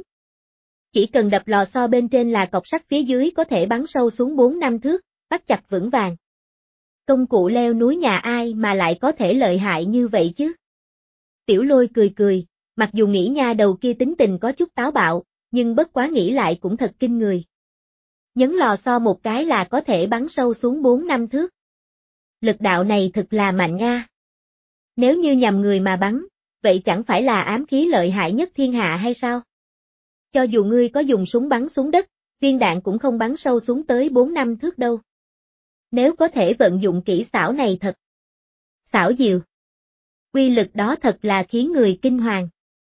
Chỉ cần đập lò xo bên trên là cọc sắt phía dưới có thể bắn sâu xuống bốn năm thước, bắt chặt vững vàng. Công cụ leo núi nhà ai mà lại có thể lợi hại như vậy chứ? Tiểu Lôi cười cười, mặc dù nghĩ nha đầu kia tính tình có chút táo bạo, nhưng bất quá nghĩ lại cũng thật kinh người. Nhấn lò xo một cái là có thể bắn sâu xuống bốn năm thước. Lực đạo này thực là mạnh nga. Nếu như nhằm người mà bắn, vậy chẳng phải là ám khí lợi hại nhất thiên hạ hay sao? Cho dù ngươi có dùng súng bắn xuống đất, viên đạn cũng không bắn sâu xuống tới bốn năm thước đâu. Nếu có thể vận dụng kỹ xảo này thật xảo diệu. Quy lực đó thật là khiến người kinh hoàng.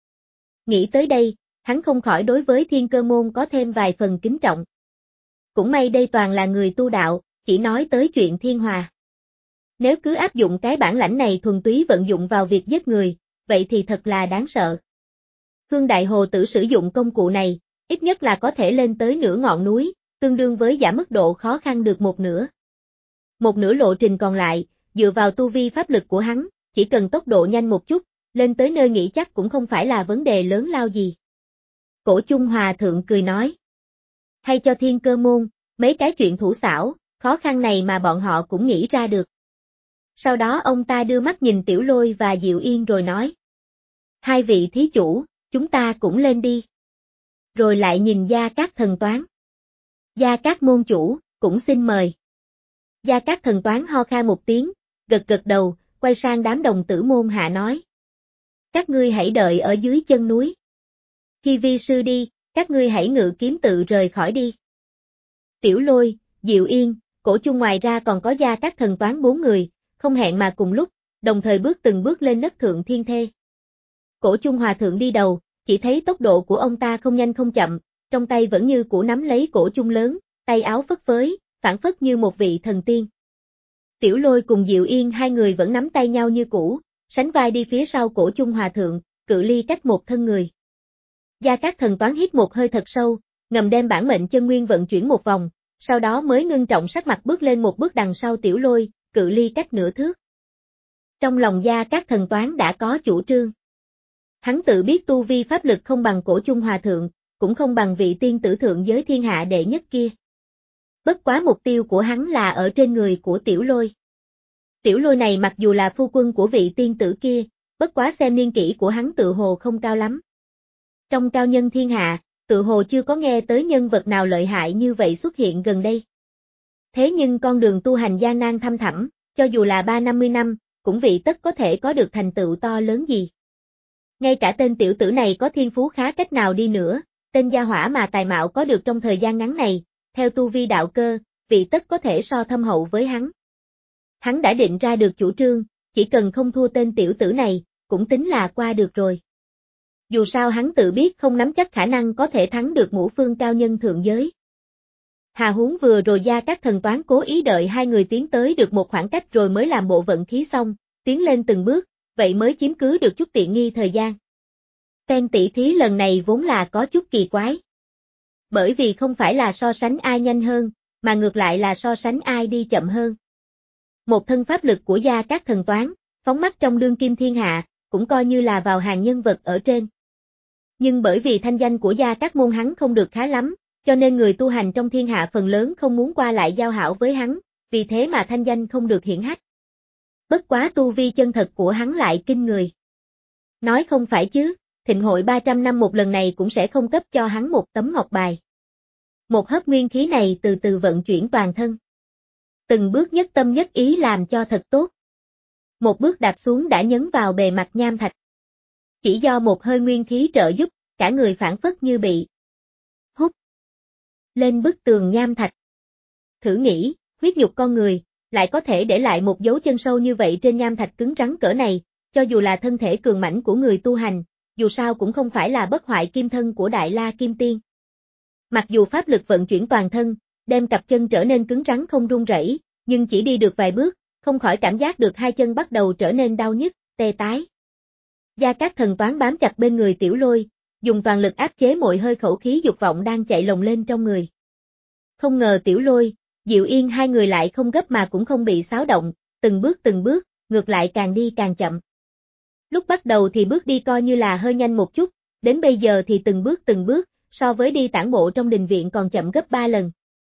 Nghĩ tới đây, hắn không khỏi đối với Thiên Cơ môn có thêm vài phần kính trọng. Cũng may đây toàn là người tu đạo, chỉ nói tới chuyện thiên hòa. Nếu cứ áp dụng cái bản lãnh này thuần túy vận dụng vào việc giết người, vậy thì thật là đáng sợ. Khương Đại Hồ Tử sử dụng công cụ này, ít nhất là có thể lên tới nửa ngọn núi, tương đương với giảm mức độ khó khăn được một nửa. Một nửa lộ trình còn lại, dựa vào tu vi pháp lực của hắn, chỉ cần tốc độ nhanh một chút, lên tới nơi nghỉ chắc cũng không phải là vấn đề lớn lao gì. Cổ Chung Hòa Thượng cười nói. Hay cho Thiên Cơ môn, mấy cái chuyện thủ xảo, khó khăn này mà bọn họ cũng nghĩ ra được. Sau đó ông ta đưa mắt nhìn Tiểu Lôi và Diệu Yên rồi nói. Hai vị thí chủ, chúng ta cũng lên đi. Rồi lại nhìn Gia Cát Thần Toán. Gia Cát môn chủ, cũng xin mời. Gia Cát thần toán ho kha một tiếng, gật gật đầu, quay sang đám đồng tử môn hạ nói. Các ngươi hãy đợi ở dưới chân núi. Khi vi sư đi, các ngươi hãy ngự kiếm tự rời khỏi đi. Tiểu Lôi, Diệu Yên, Cổ Chung ngoài ra còn có Gia Cát thần toán bốn người, không hẹn mà cùng lúc, đồng thời bước từng bước lên nấc thượng thiên thê. Cổ Chung hòa thượng đi đầu, chỉ thấy tốc độ của ông ta không nhanh không chậm, trong tay vẫn như cũ nắm lấy cổ chung lớn, tay áo phất phới, phảng phất như một vị thần tiên. Tiểu Lôi cùng Diệu Yên hai người vẫn nắm tay nhau như cũ, sánh vai đi phía sau Cổ Chung hòa thượng, cự ly cách một thân người. Gia Cát thần toán hít một hơi thật sâu, ngầm đem bản mệnh chân nguyên vận chuyển một vòng, sau đó mới ngưng trọng sắc mặt bước lên một bước đằng sau Tiểu Lôi, cự ly cách nửa thước. Trong lòng Gia Cát thần toán đã có chủ trương. Hắn tự biết tu vi pháp lực không bằng Cổ Chung hòa thượng, cũng không bằng vị tiên tử thượng giới thiên hạ đệ nhất kia. Bất quá mục tiêu của hắn là ở trên người của Tiểu Lôi. Tiểu Lôi này mặc dù là phu quân của vị tiên tử kia, bất quá xem niên kỷ của hắn tự hồ không cao lắm. Trong cao nhân thiên hạ, tự hồ chưa có nghe tới nhân vật nào lợi hại như vậy xuất hiện gần đây. Thế nhưng con đường tu hành gian nan thăm thẳm, cho dù là ba năm mươi năm, cũng vị tất có thể có được thành tựu to lớn gì. Ngay cả tên tiểu tử này có thiên phú khá cách nào đi nữa, tên gia hỏa mà tài mạo có được trong thời gian ngắn này, theo tu vi đạo cơ, vị tất có thể so thâm hậu với hắn. Hắn đã định ra được chủ trương, chỉ cần không thua tên tiểu tử này, cũng tính là qua được rồi. Dù sao hắn tự biết không nắm chắc khả năng có thể thắng được ngũ phương cao nhân thượng giới. Hà huống vừa rồi Gia Cát thần toán cố ý đợi hai người tiến tới được một khoảng cách rồi mới làm bộ vận khí xong, tiến lên từng bước, vậy mới chiếm cứ được chút tiện nghi thời gian. Phen tỷ thí lần này vốn là có chút kỳ quái. Bởi vì không phải là so sánh ai nhanh hơn, mà ngược lại là so sánh ai đi chậm hơn. Một thân pháp lực của Gia Cát thần toán, phóng mắt trong đương kim thiên hạ, cũng coi như là vào hàng nhân vật ở trên. Nhưng bởi vì thanh danh của Gia Cát môn hắn không được khá lắm, cho nên người tu hành trong thiên hạ phần lớn không muốn qua lại giao hảo với hắn, vì thế mà thanh danh không được hiển hách. Bất quá tu vi chân thật của hắn lại kinh người. Nói không phải chứ, thịnh hội ba trăm năm một lần này cũng sẽ không cấp cho hắn một tấm ngọc bài. Một hớp nguyên khí này từ từ vận chuyển toàn thân. Từng bước nhất tâm nhất ý làm cho thật tốt. Một bước đạp xuống đã nhấn vào bề mặt nham thạch. Chỉ do một hơi nguyên khí trợ giúp, cả người phản phất như bị hút lên bức tường nham thạch. Thử nghĩ, huyết nhục con người, lại có thể để lại một dấu chân sâu như vậy trên nham thạch cứng rắn cỡ này, cho dù là thân thể cường mãnh của người tu hành, dù sao cũng không phải là bất hoại kim thân của Đại La Kim Tiên. Mặc dù pháp lực vận chuyển toàn thân, đem cặp chân trở nên cứng rắn không rung rẩy, nhưng chỉ đi được vài bước, không khỏi cảm giác được hai chân bắt đầu trở nên đau nhức, tê tái. Gia Cát thần toán bám chặt bên người Tiểu Lôi, dùng toàn lực áp chế mọi hơi khẩu khí dục vọng đang chạy lồng lên trong người. Không ngờ Tiểu Lôi, Diệu Yên hai người lại không gấp mà cũng không bị xáo động, từng bước từng bước, ngược lại càng đi càng chậm. Lúc bắt đầu thì bước đi coi như là hơi nhanh một chút, đến bây giờ thì từng bước từng bước, so với đi tản bộ trong đình viện còn chậm gấp ba lần.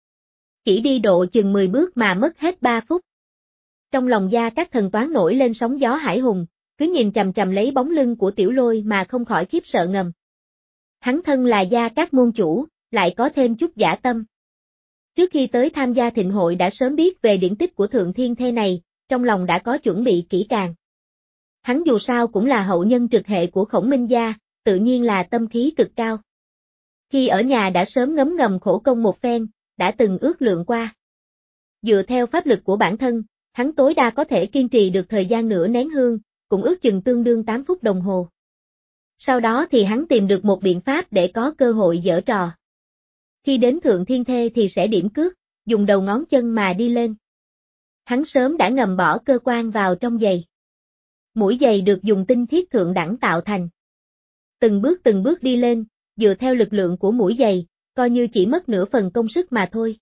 Chỉ đi độ chừng mười bước mà mất hết ba phút. Trong lòng Gia Cát thần toán nổi lên sóng gió hải hùng, cứ nhìn chằm chằm lấy bóng lưng của Tiểu Lôi mà không khỏi khiếp sợ ngầm. Hắn thân là Gia Cát môn chủ, lại có thêm chút dã tâm. Trước khi tới tham gia thịnh hội đã sớm biết về điển tích của thượng thiên thê này, trong lòng đã có chuẩn bị kỹ càng. Hắn dù sao cũng là hậu nhân trực hệ của Khổng Minh gia, tự nhiên là tâm khí cực cao. Khi ở nhà đã sớm ngấm ngầm khổ công một phen, đã từng ước lượng qua. Dựa theo pháp lực của bản thân, hắn tối đa có thể kiên trì được thời gian nửa nén hương, cũng ước chừng tương đương tám phút đồng hồ. Sau đó thì hắn tìm được một biện pháp để có cơ hội giở trò. Khi đến thượng thiên thê thì sẽ điểm cước, dùng đầu ngón chân mà đi lên. Hắn sớm đã ngầm bỏ cơ quan vào trong giày. Mũi giày được dùng tinh thiết thượng đẳng tạo thành. Từng bước từng bước đi lên, dựa theo lực lượng của mũi giày, coi như chỉ mất nửa phần công sức mà thôi.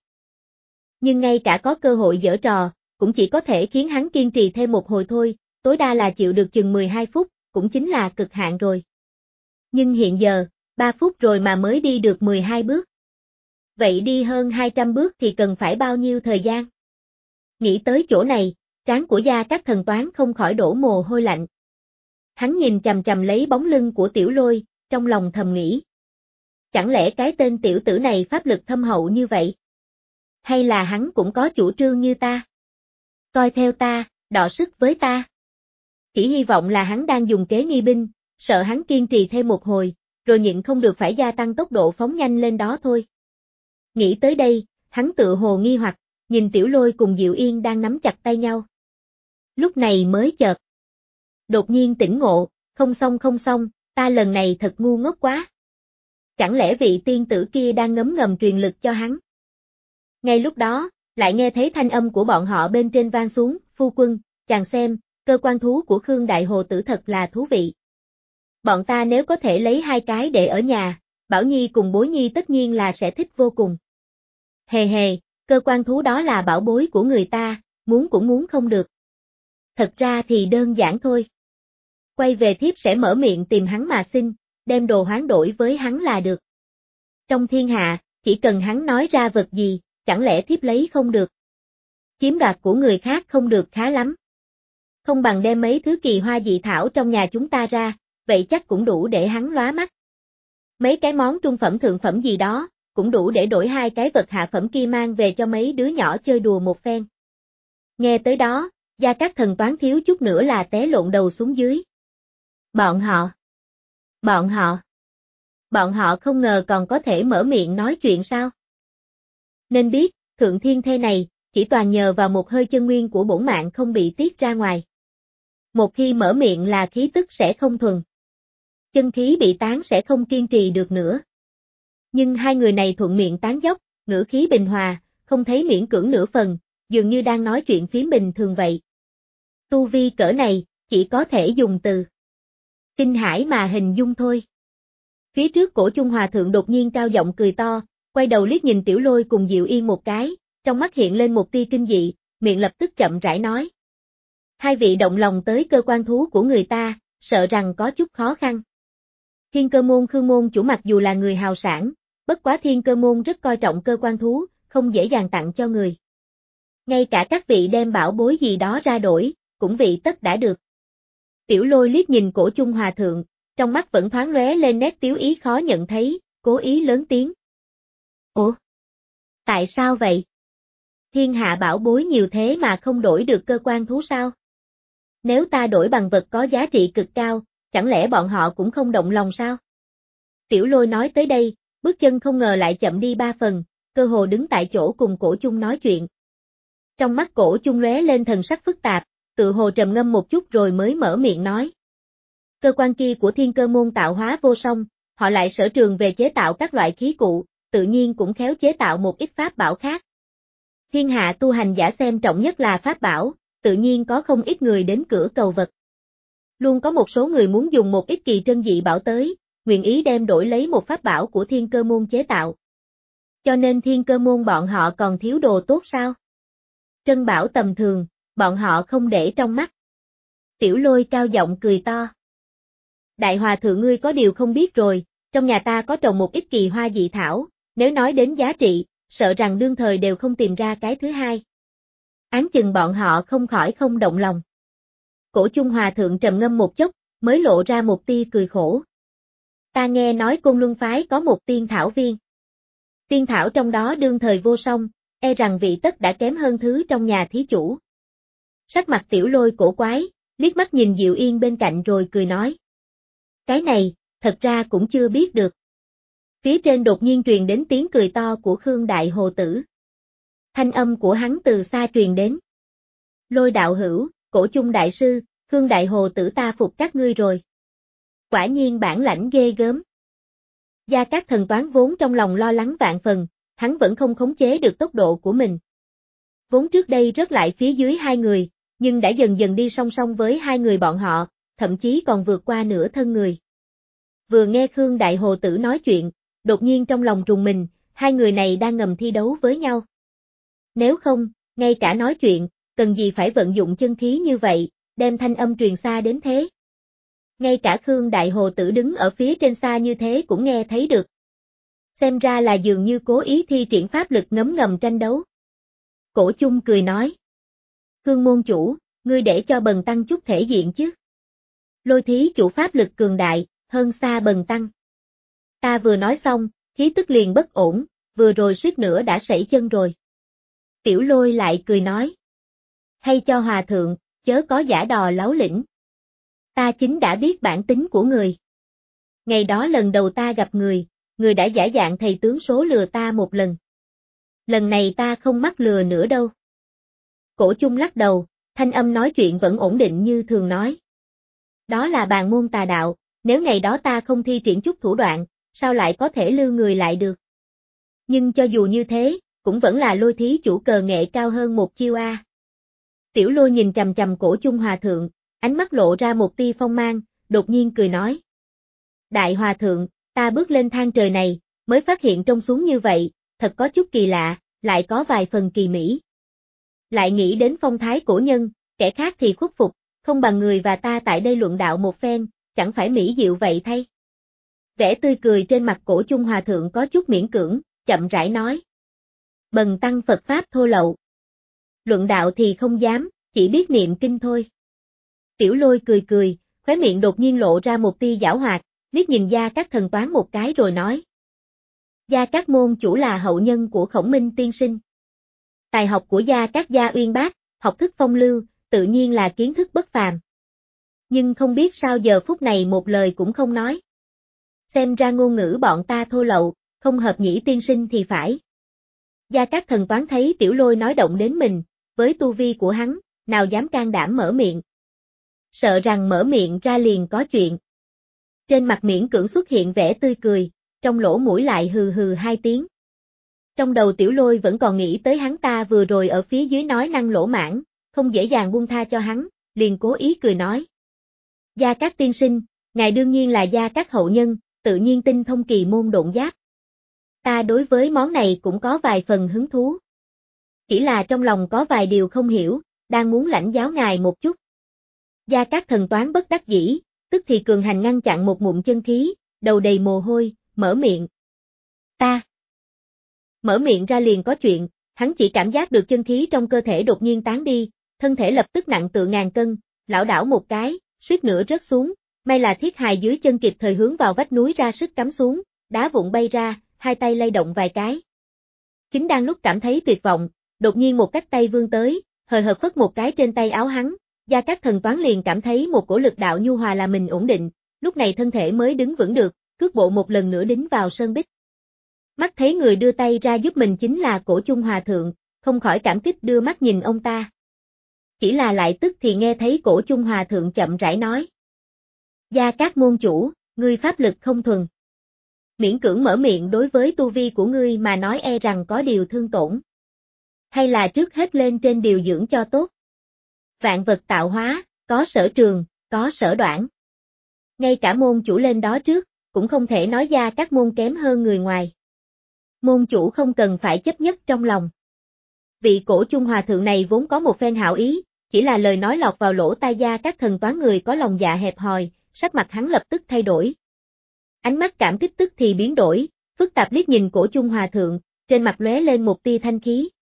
Nhưng ngay cả có cơ hội giở trò, cũng chỉ có thể khiến hắn kiên trì thêm một hồi thôi, tối đa là chịu được chừng mười hai phút, cũng chính là cực hạn rồi. Nhưng hiện giờ, ba phút rồi mà mới đi được mười hai bước. Vậy đi hơn hai trăm bước thì cần phải bao nhiêu thời gian? Nghĩ tới chỗ này, trán của Gia Cát thần toán không khỏi đổ mồ hôi lạnh. Hắn nhìn chằm chằm lấy bóng lưng của Tiểu Lôi, trong lòng thầm nghĩ. Chẳng lẽ cái tên tiểu tử này pháp lực thâm hậu như vậy? Hay là hắn cũng có chủ trương như ta? Coi theo ta, đọ sức với ta. Chỉ hy vọng là hắn đang dùng kế nghi binh, sợ hắn kiên trì thêm một hồi, rồi nhịn không được phải gia tăng tốc độ phóng nhanh lên đó thôi. Nghĩ tới đây, hắn tự hồ nghi hoặc, nhìn Tiểu Lôi cùng Diệu Yên đang nắm chặt tay nhau. Lúc này mới chợt. Đột nhiên tỉnh ngộ, không xong không xong, ta lần này thật ngu ngốc quá. Chẳng lẽ vị tiên tử kia đang ngấm ngầm truyền lực cho hắn? Ngay lúc đó, lại nghe thấy thanh âm của bọn họ bên trên vang xuống, phu quân, chàng xem, cơ quan thú của Khương Đại Hồ Tử thật là thú vị. Bọn ta nếu có thể lấy hai cái để ở nhà, Bảo Nhi cùng Bối Nhi tất nhiên là sẽ thích vô cùng. Hề hề, cơ quan thú đó là bảo bối của người ta, muốn cũng muốn không được. Thật ra thì đơn giản thôi. Quay về thiếp sẽ mở miệng tìm hắn mà xin, đem đồ hoán đổi với hắn là được. Trong thiên hạ, chỉ cần hắn nói ra vật gì, chẳng lẽ thiếp lấy không được. Chiếm đoạt của người khác không được khá lắm. Không bằng đem mấy thứ kỳ hoa dị thảo trong nhà chúng ta ra, vậy chắc cũng đủ để hắn lóa mắt. Mấy cái món trung phẩm thượng phẩm gì đó, cũng đủ để đổi hai cái vật hạ phẩm kia mang về cho mấy đứa nhỏ chơi đùa một phen. Nghe tới đó, Gia Cát Thần Toán thiếu chút nữa là té lộn đầu xuống dưới. Bọn họ. Bọn họ. Bọn họ không ngờ còn có thể mở miệng nói chuyện sao? Nên biết, thượng thiên thế này, chỉ toàn nhờ vào một hơi chân nguyên của bổn mạng không bị tiết ra ngoài. Một khi mở miệng là khí tức sẽ không thuần. Chân khí bị tán sẽ không kiên trì được nữa. Nhưng hai người này thuận miệng tán dốc, ngữ khí bình hòa, không thấy miễn cưỡng nửa phần, dường như đang nói chuyện phím bình thường vậy. Tu vi cỡ này, chỉ có thể dùng từ kinh hãi mà hình dung thôi. Phía trước Cổ Chung Hòa Thượng đột nhiên cao giọng cười to, quay đầu liếc nhìn Tiểu Lôi cùng Diệu Yên một cái, trong mắt hiện lên một tia kinh dị, miệng lập tức chậm rãi nói. Hai vị động lòng tới cơ quan thú của người ta, sợ rằng có chút khó khăn. Thiên Cơ Môn Khương Môn chủ mặc dù là người hào sản, bất quá Thiên Cơ Môn rất coi trọng cơ quan thú, không dễ dàng tặng cho người. Ngay cả các vị đem bảo bối gì đó ra đổi, cũng vị tất đã được. Tiểu Lôi liếc nhìn Cổ Chung Hòa Thượng, trong mắt vẫn thoáng lóe lên nét tiếu ý khó nhận thấy, cố ý lớn tiếng. Ủa? Tại sao vậy? Thiên hạ bảo bối nhiều thế mà không đổi được cơ quan thú sao? Nếu ta đổi bằng vật có giá trị cực cao, chẳng lẽ bọn họ cũng không động lòng sao? Tiểu Lôi nói tới đây, bước chân không ngờ lại chậm đi ba phần, cơ hồ đứng tại chỗ cùng Cổ Chung nói chuyện. Trong mắt Cổ Chung lóe lên thần sắc phức tạp, tự hồ trầm ngâm một chút rồi mới mở miệng nói. Cơ quan kia của Thiên Cơ Môn tạo hóa vô song, họ lại sở trường về chế tạo các loại khí cụ, tự nhiên cũng khéo chế tạo một ít pháp bảo khác. Thiên hạ tu hành giả xem trọng nhất là pháp bảo, tự nhiên có không ít người đến cửa cầu vật. Luôn có một số người muốn dùng một ít kỳ trân dị bảo tới, nguyện ý đem đổi lấy một pháp bảo của Thiên Cơ Môn chế tạo. Cho nên Thiên Cơ Môn bọn họ còn thiếu đồ tốt sao? Trân bảo tầm thường, bọn họ không để trong mắt. Tiểu Lôi cao giọng cười to. Đại Hòa Thượng ngươi có điều không biết rồi, trong nhà ta có trồng một ít kỳ hoa dị thảo, nếu nói đến giá trị, sợ rằng đương thời đều không tìm ra cái thứ hai. Án chừng bọn họ không khỏi không động lòng. Cổ Chung Hòa Thượng trầm ngâm một chốc, mới lộ ra một tia cười khổ. Ta nghe nói Côn Luân Phái có một tiên thảo viên. Tiên thảo trong đó đương thời vô song, e rằng vị tất đã kém hơn thứ trong nhà thí chủ. Sắc mặt Tiểu Lôi cổ quái, liếc mắt nhìn Diệu Yên bên cạnh rồi cười nói. Cái này, thật ra cũng chưa biết được. Phía trên đột nhiên truyền đến tiếng cười to của Khương Đại Hồ Tử. Thanh âm của hắn từ xa truyền đến. Lôi đạo hữu, Cổ Chung đại sư, Khương Đại Hồ Tử ta phục các ngươi rồi. Quả nhiên bản lãnh ghê gớm. Gia Cát Thần Toán vốn trong lòng lo lắng vạn phần, hắn vẫn không khống chế được tốc độ của mình. Vốn trước đây rất lại phía dưới hai người, nhưng đã dần dần đi song song với hai người bọn họ, thậm chí còn vượt qua nửa thân người. Vừa nghe Khương Đại Hồ Tử nói chuyện, đột nhiên trong lòng rùng mình, hai người này đang ngầm thi đấu với nhau. Nếu không, ngay cả nói chuyện, cần gì phải vận dụng chân khí như vậy, đem thanh âm truyền xa đến thế. Ngay cả Khương Đại Hồ Tử đứng ở phía trên xa như thế cũng nghe thấy được. Xem ra là dường như cố ý thi triển pháp lực ngấm ngầm tranh đấu. Cổ Chung cười nói. Khương môn chủ, ngươi để cho bần tăng chút thể diện chứ. Lôi thí chủ pháp lực cường đại, hơn xa bần tăng. Ta vừa nói xong, khí tức liền bất ổn, vừa rồi suýt nữa đã sẩy chân rồi. Tiểu Lôi lại cười nói. Hay cho hòa thượng, chớ có giả đò láo lĩnh. Ta chính đã biết bản tính của người. Ngày đó lần đầu ta gặp người, người đã giả dạng thầy tướng số lừa ta một lần. Lần này ta không mắc lừa nữa đâu. Cổ Chung lắc đầu, thanh âm nói chuyện vẫn ổn định như thường nói. Đó là bàn môn tà đạo, nếu ngày đó ta không thi triển chút thủ đoạn, sao lại có thể lưu người lại được. Nhưng cho dù như thế, cũng vẫn là Lôi thí chủ cờ nghệ cao hơn một chiêu a. Tiểu Lôi nhìn chằm chằm Cổ Chung hòa thượng, ánh mắt lộ ra một tia phong mang, đột nhiên cười nói. Đại hòa thượng, ta bước lên thang trời này, mới phát hiện trông xuống như vậy, thật có chút kỳ lạ, lại có vài phần kỳ mỹ. Lại nghĩ đến phong thái cổ nhân, kẻ khác thì khuất phục, không bằng người và ta tại đây luận đạo một phen, chẳng phải mỹ diệu vậy thay. Vẻ tươi cười trên mặt Cổ Chung hòa thượng có chút miễn cưỡng, chậm rãi nói. Bần tăng Phật Pháp thô lậu. Luận đạo thì không dám, chỉ biết niệm kinh thôi. Tiểu Lôi cười cười, khóe miệng đột nhiên lộ ra một tia giảo hoạt, liếc nhìn Gia Cát Thần Toán một cái rồi nói. Gia Cát môn chủ là hậu nhân của Khổng Minh tiên sinh. Tài học của Gia Cát gia uyên bác, học thức phong lưu, tự nhiên là kiến thức bất phàm. Nhưng không biết sao giờ phút này một lời cũng không nói. Xem ra ngôn ngữ bọn ta thô lậu, không hợp nhĩ tiên sinh thì phải. Gia Cát Thần Toán thấy Tiểu Lôi nói động đến mình, với tu vi của hắn, nào dám can đảm mở miệng. Sợ rằng mở miệng ra liền có chuyện. Trên mặt miễn cưỡng xuất hiện vẻ tươi cười, trong lỗ mũi lại hừ hừ hai tiếng. Trong đầu Tiểu Lôi vẫn còn nghĩ tới hắn ta vừa rồi ở phía dưới nói năng lỗ mãng, không dễ dàng buông tha cho hắn, liền cố ý cười nói. Gia Cát tiên sinh, ngài đương nhiên là Gia Cát hậu nhân, tự nhiên tinh thông kỳ môn độn giáp. Ta đối với món này cũng có vài phần hứng thú. Chỉ là trong lòng có vài điều không hiểu, đang muốn lãnh giáo ngài một chút. Gia Cát Thần Toán bất đắc dĩ, tức thì cường hành ngăn chặn một ngụm chân khí, đầu đầy mồ hôi, mở miệng. Ta. Mở miệng ra liền có chuyện, hắn chỉ cảm giác được chân khí trong cơ thể đột nhiên tán đi, thân thể lập tức nặng tựa ngàn cân, lảo đảo một cái, suýt nữa rớt xuống, may là thiết hài dưới chân kịp thời hướng vào vách núi ra sức cắm xuống, đá vụn bay ra, hai tay lay động vài cái. Chính đang lúc cảm thấy tuyệt vọng, đột nhiên một cách tay vươn tới, hời hợt phất một cái trên tay áo hắn, Gia Cát Thần Toán liền cảm thấy một cổ lực đạo nhu hòa là mình ổn định, lúc này thân thể mới đứng vững được, cước bộ một lần nữa đính vào sơn bích. Mắt thấy người đưa tay ra giúp mình chính là Cổ Chung hòa thượng, không khỏi cảm kích đưa mắt nhìn ông ta. Chỉ là lại tức thì nghe thấy Cổ Chung hòa thượng chậm rãi nói. Gia Cát môn chủ, ngươi pháp lực không thuần. Miễn cưỡng mở miệng đối với tu vi của ngươi mà nói e rằng có điều thương tổn. Hay là trước hết lên trên điều dưỡng cho tốt. Vạn vật tạo hóa, có sở trường, có sở đoạn. Ngay cả môn chủ lên đó trước, cũng không thể nói Gia Cát môn kém hơn người ngoài. Môn chủ không cần phải chấp nhất trong lòng. Vị Cổ Chung hòa thượng này vốn có một phen hảo ý, chỉ là lời nói lọt vào lỗ tai Gia Cát Thần Toán người có lòng dạ hẹp hòi, sắc mặt hắn lập tức thay đổi. Ánh mắt cảm kích tức thì biến đổi, phức tạp liếc nhìn Cổ Chung hòa thượng, trên mặt lóe lên một tia thanh khí.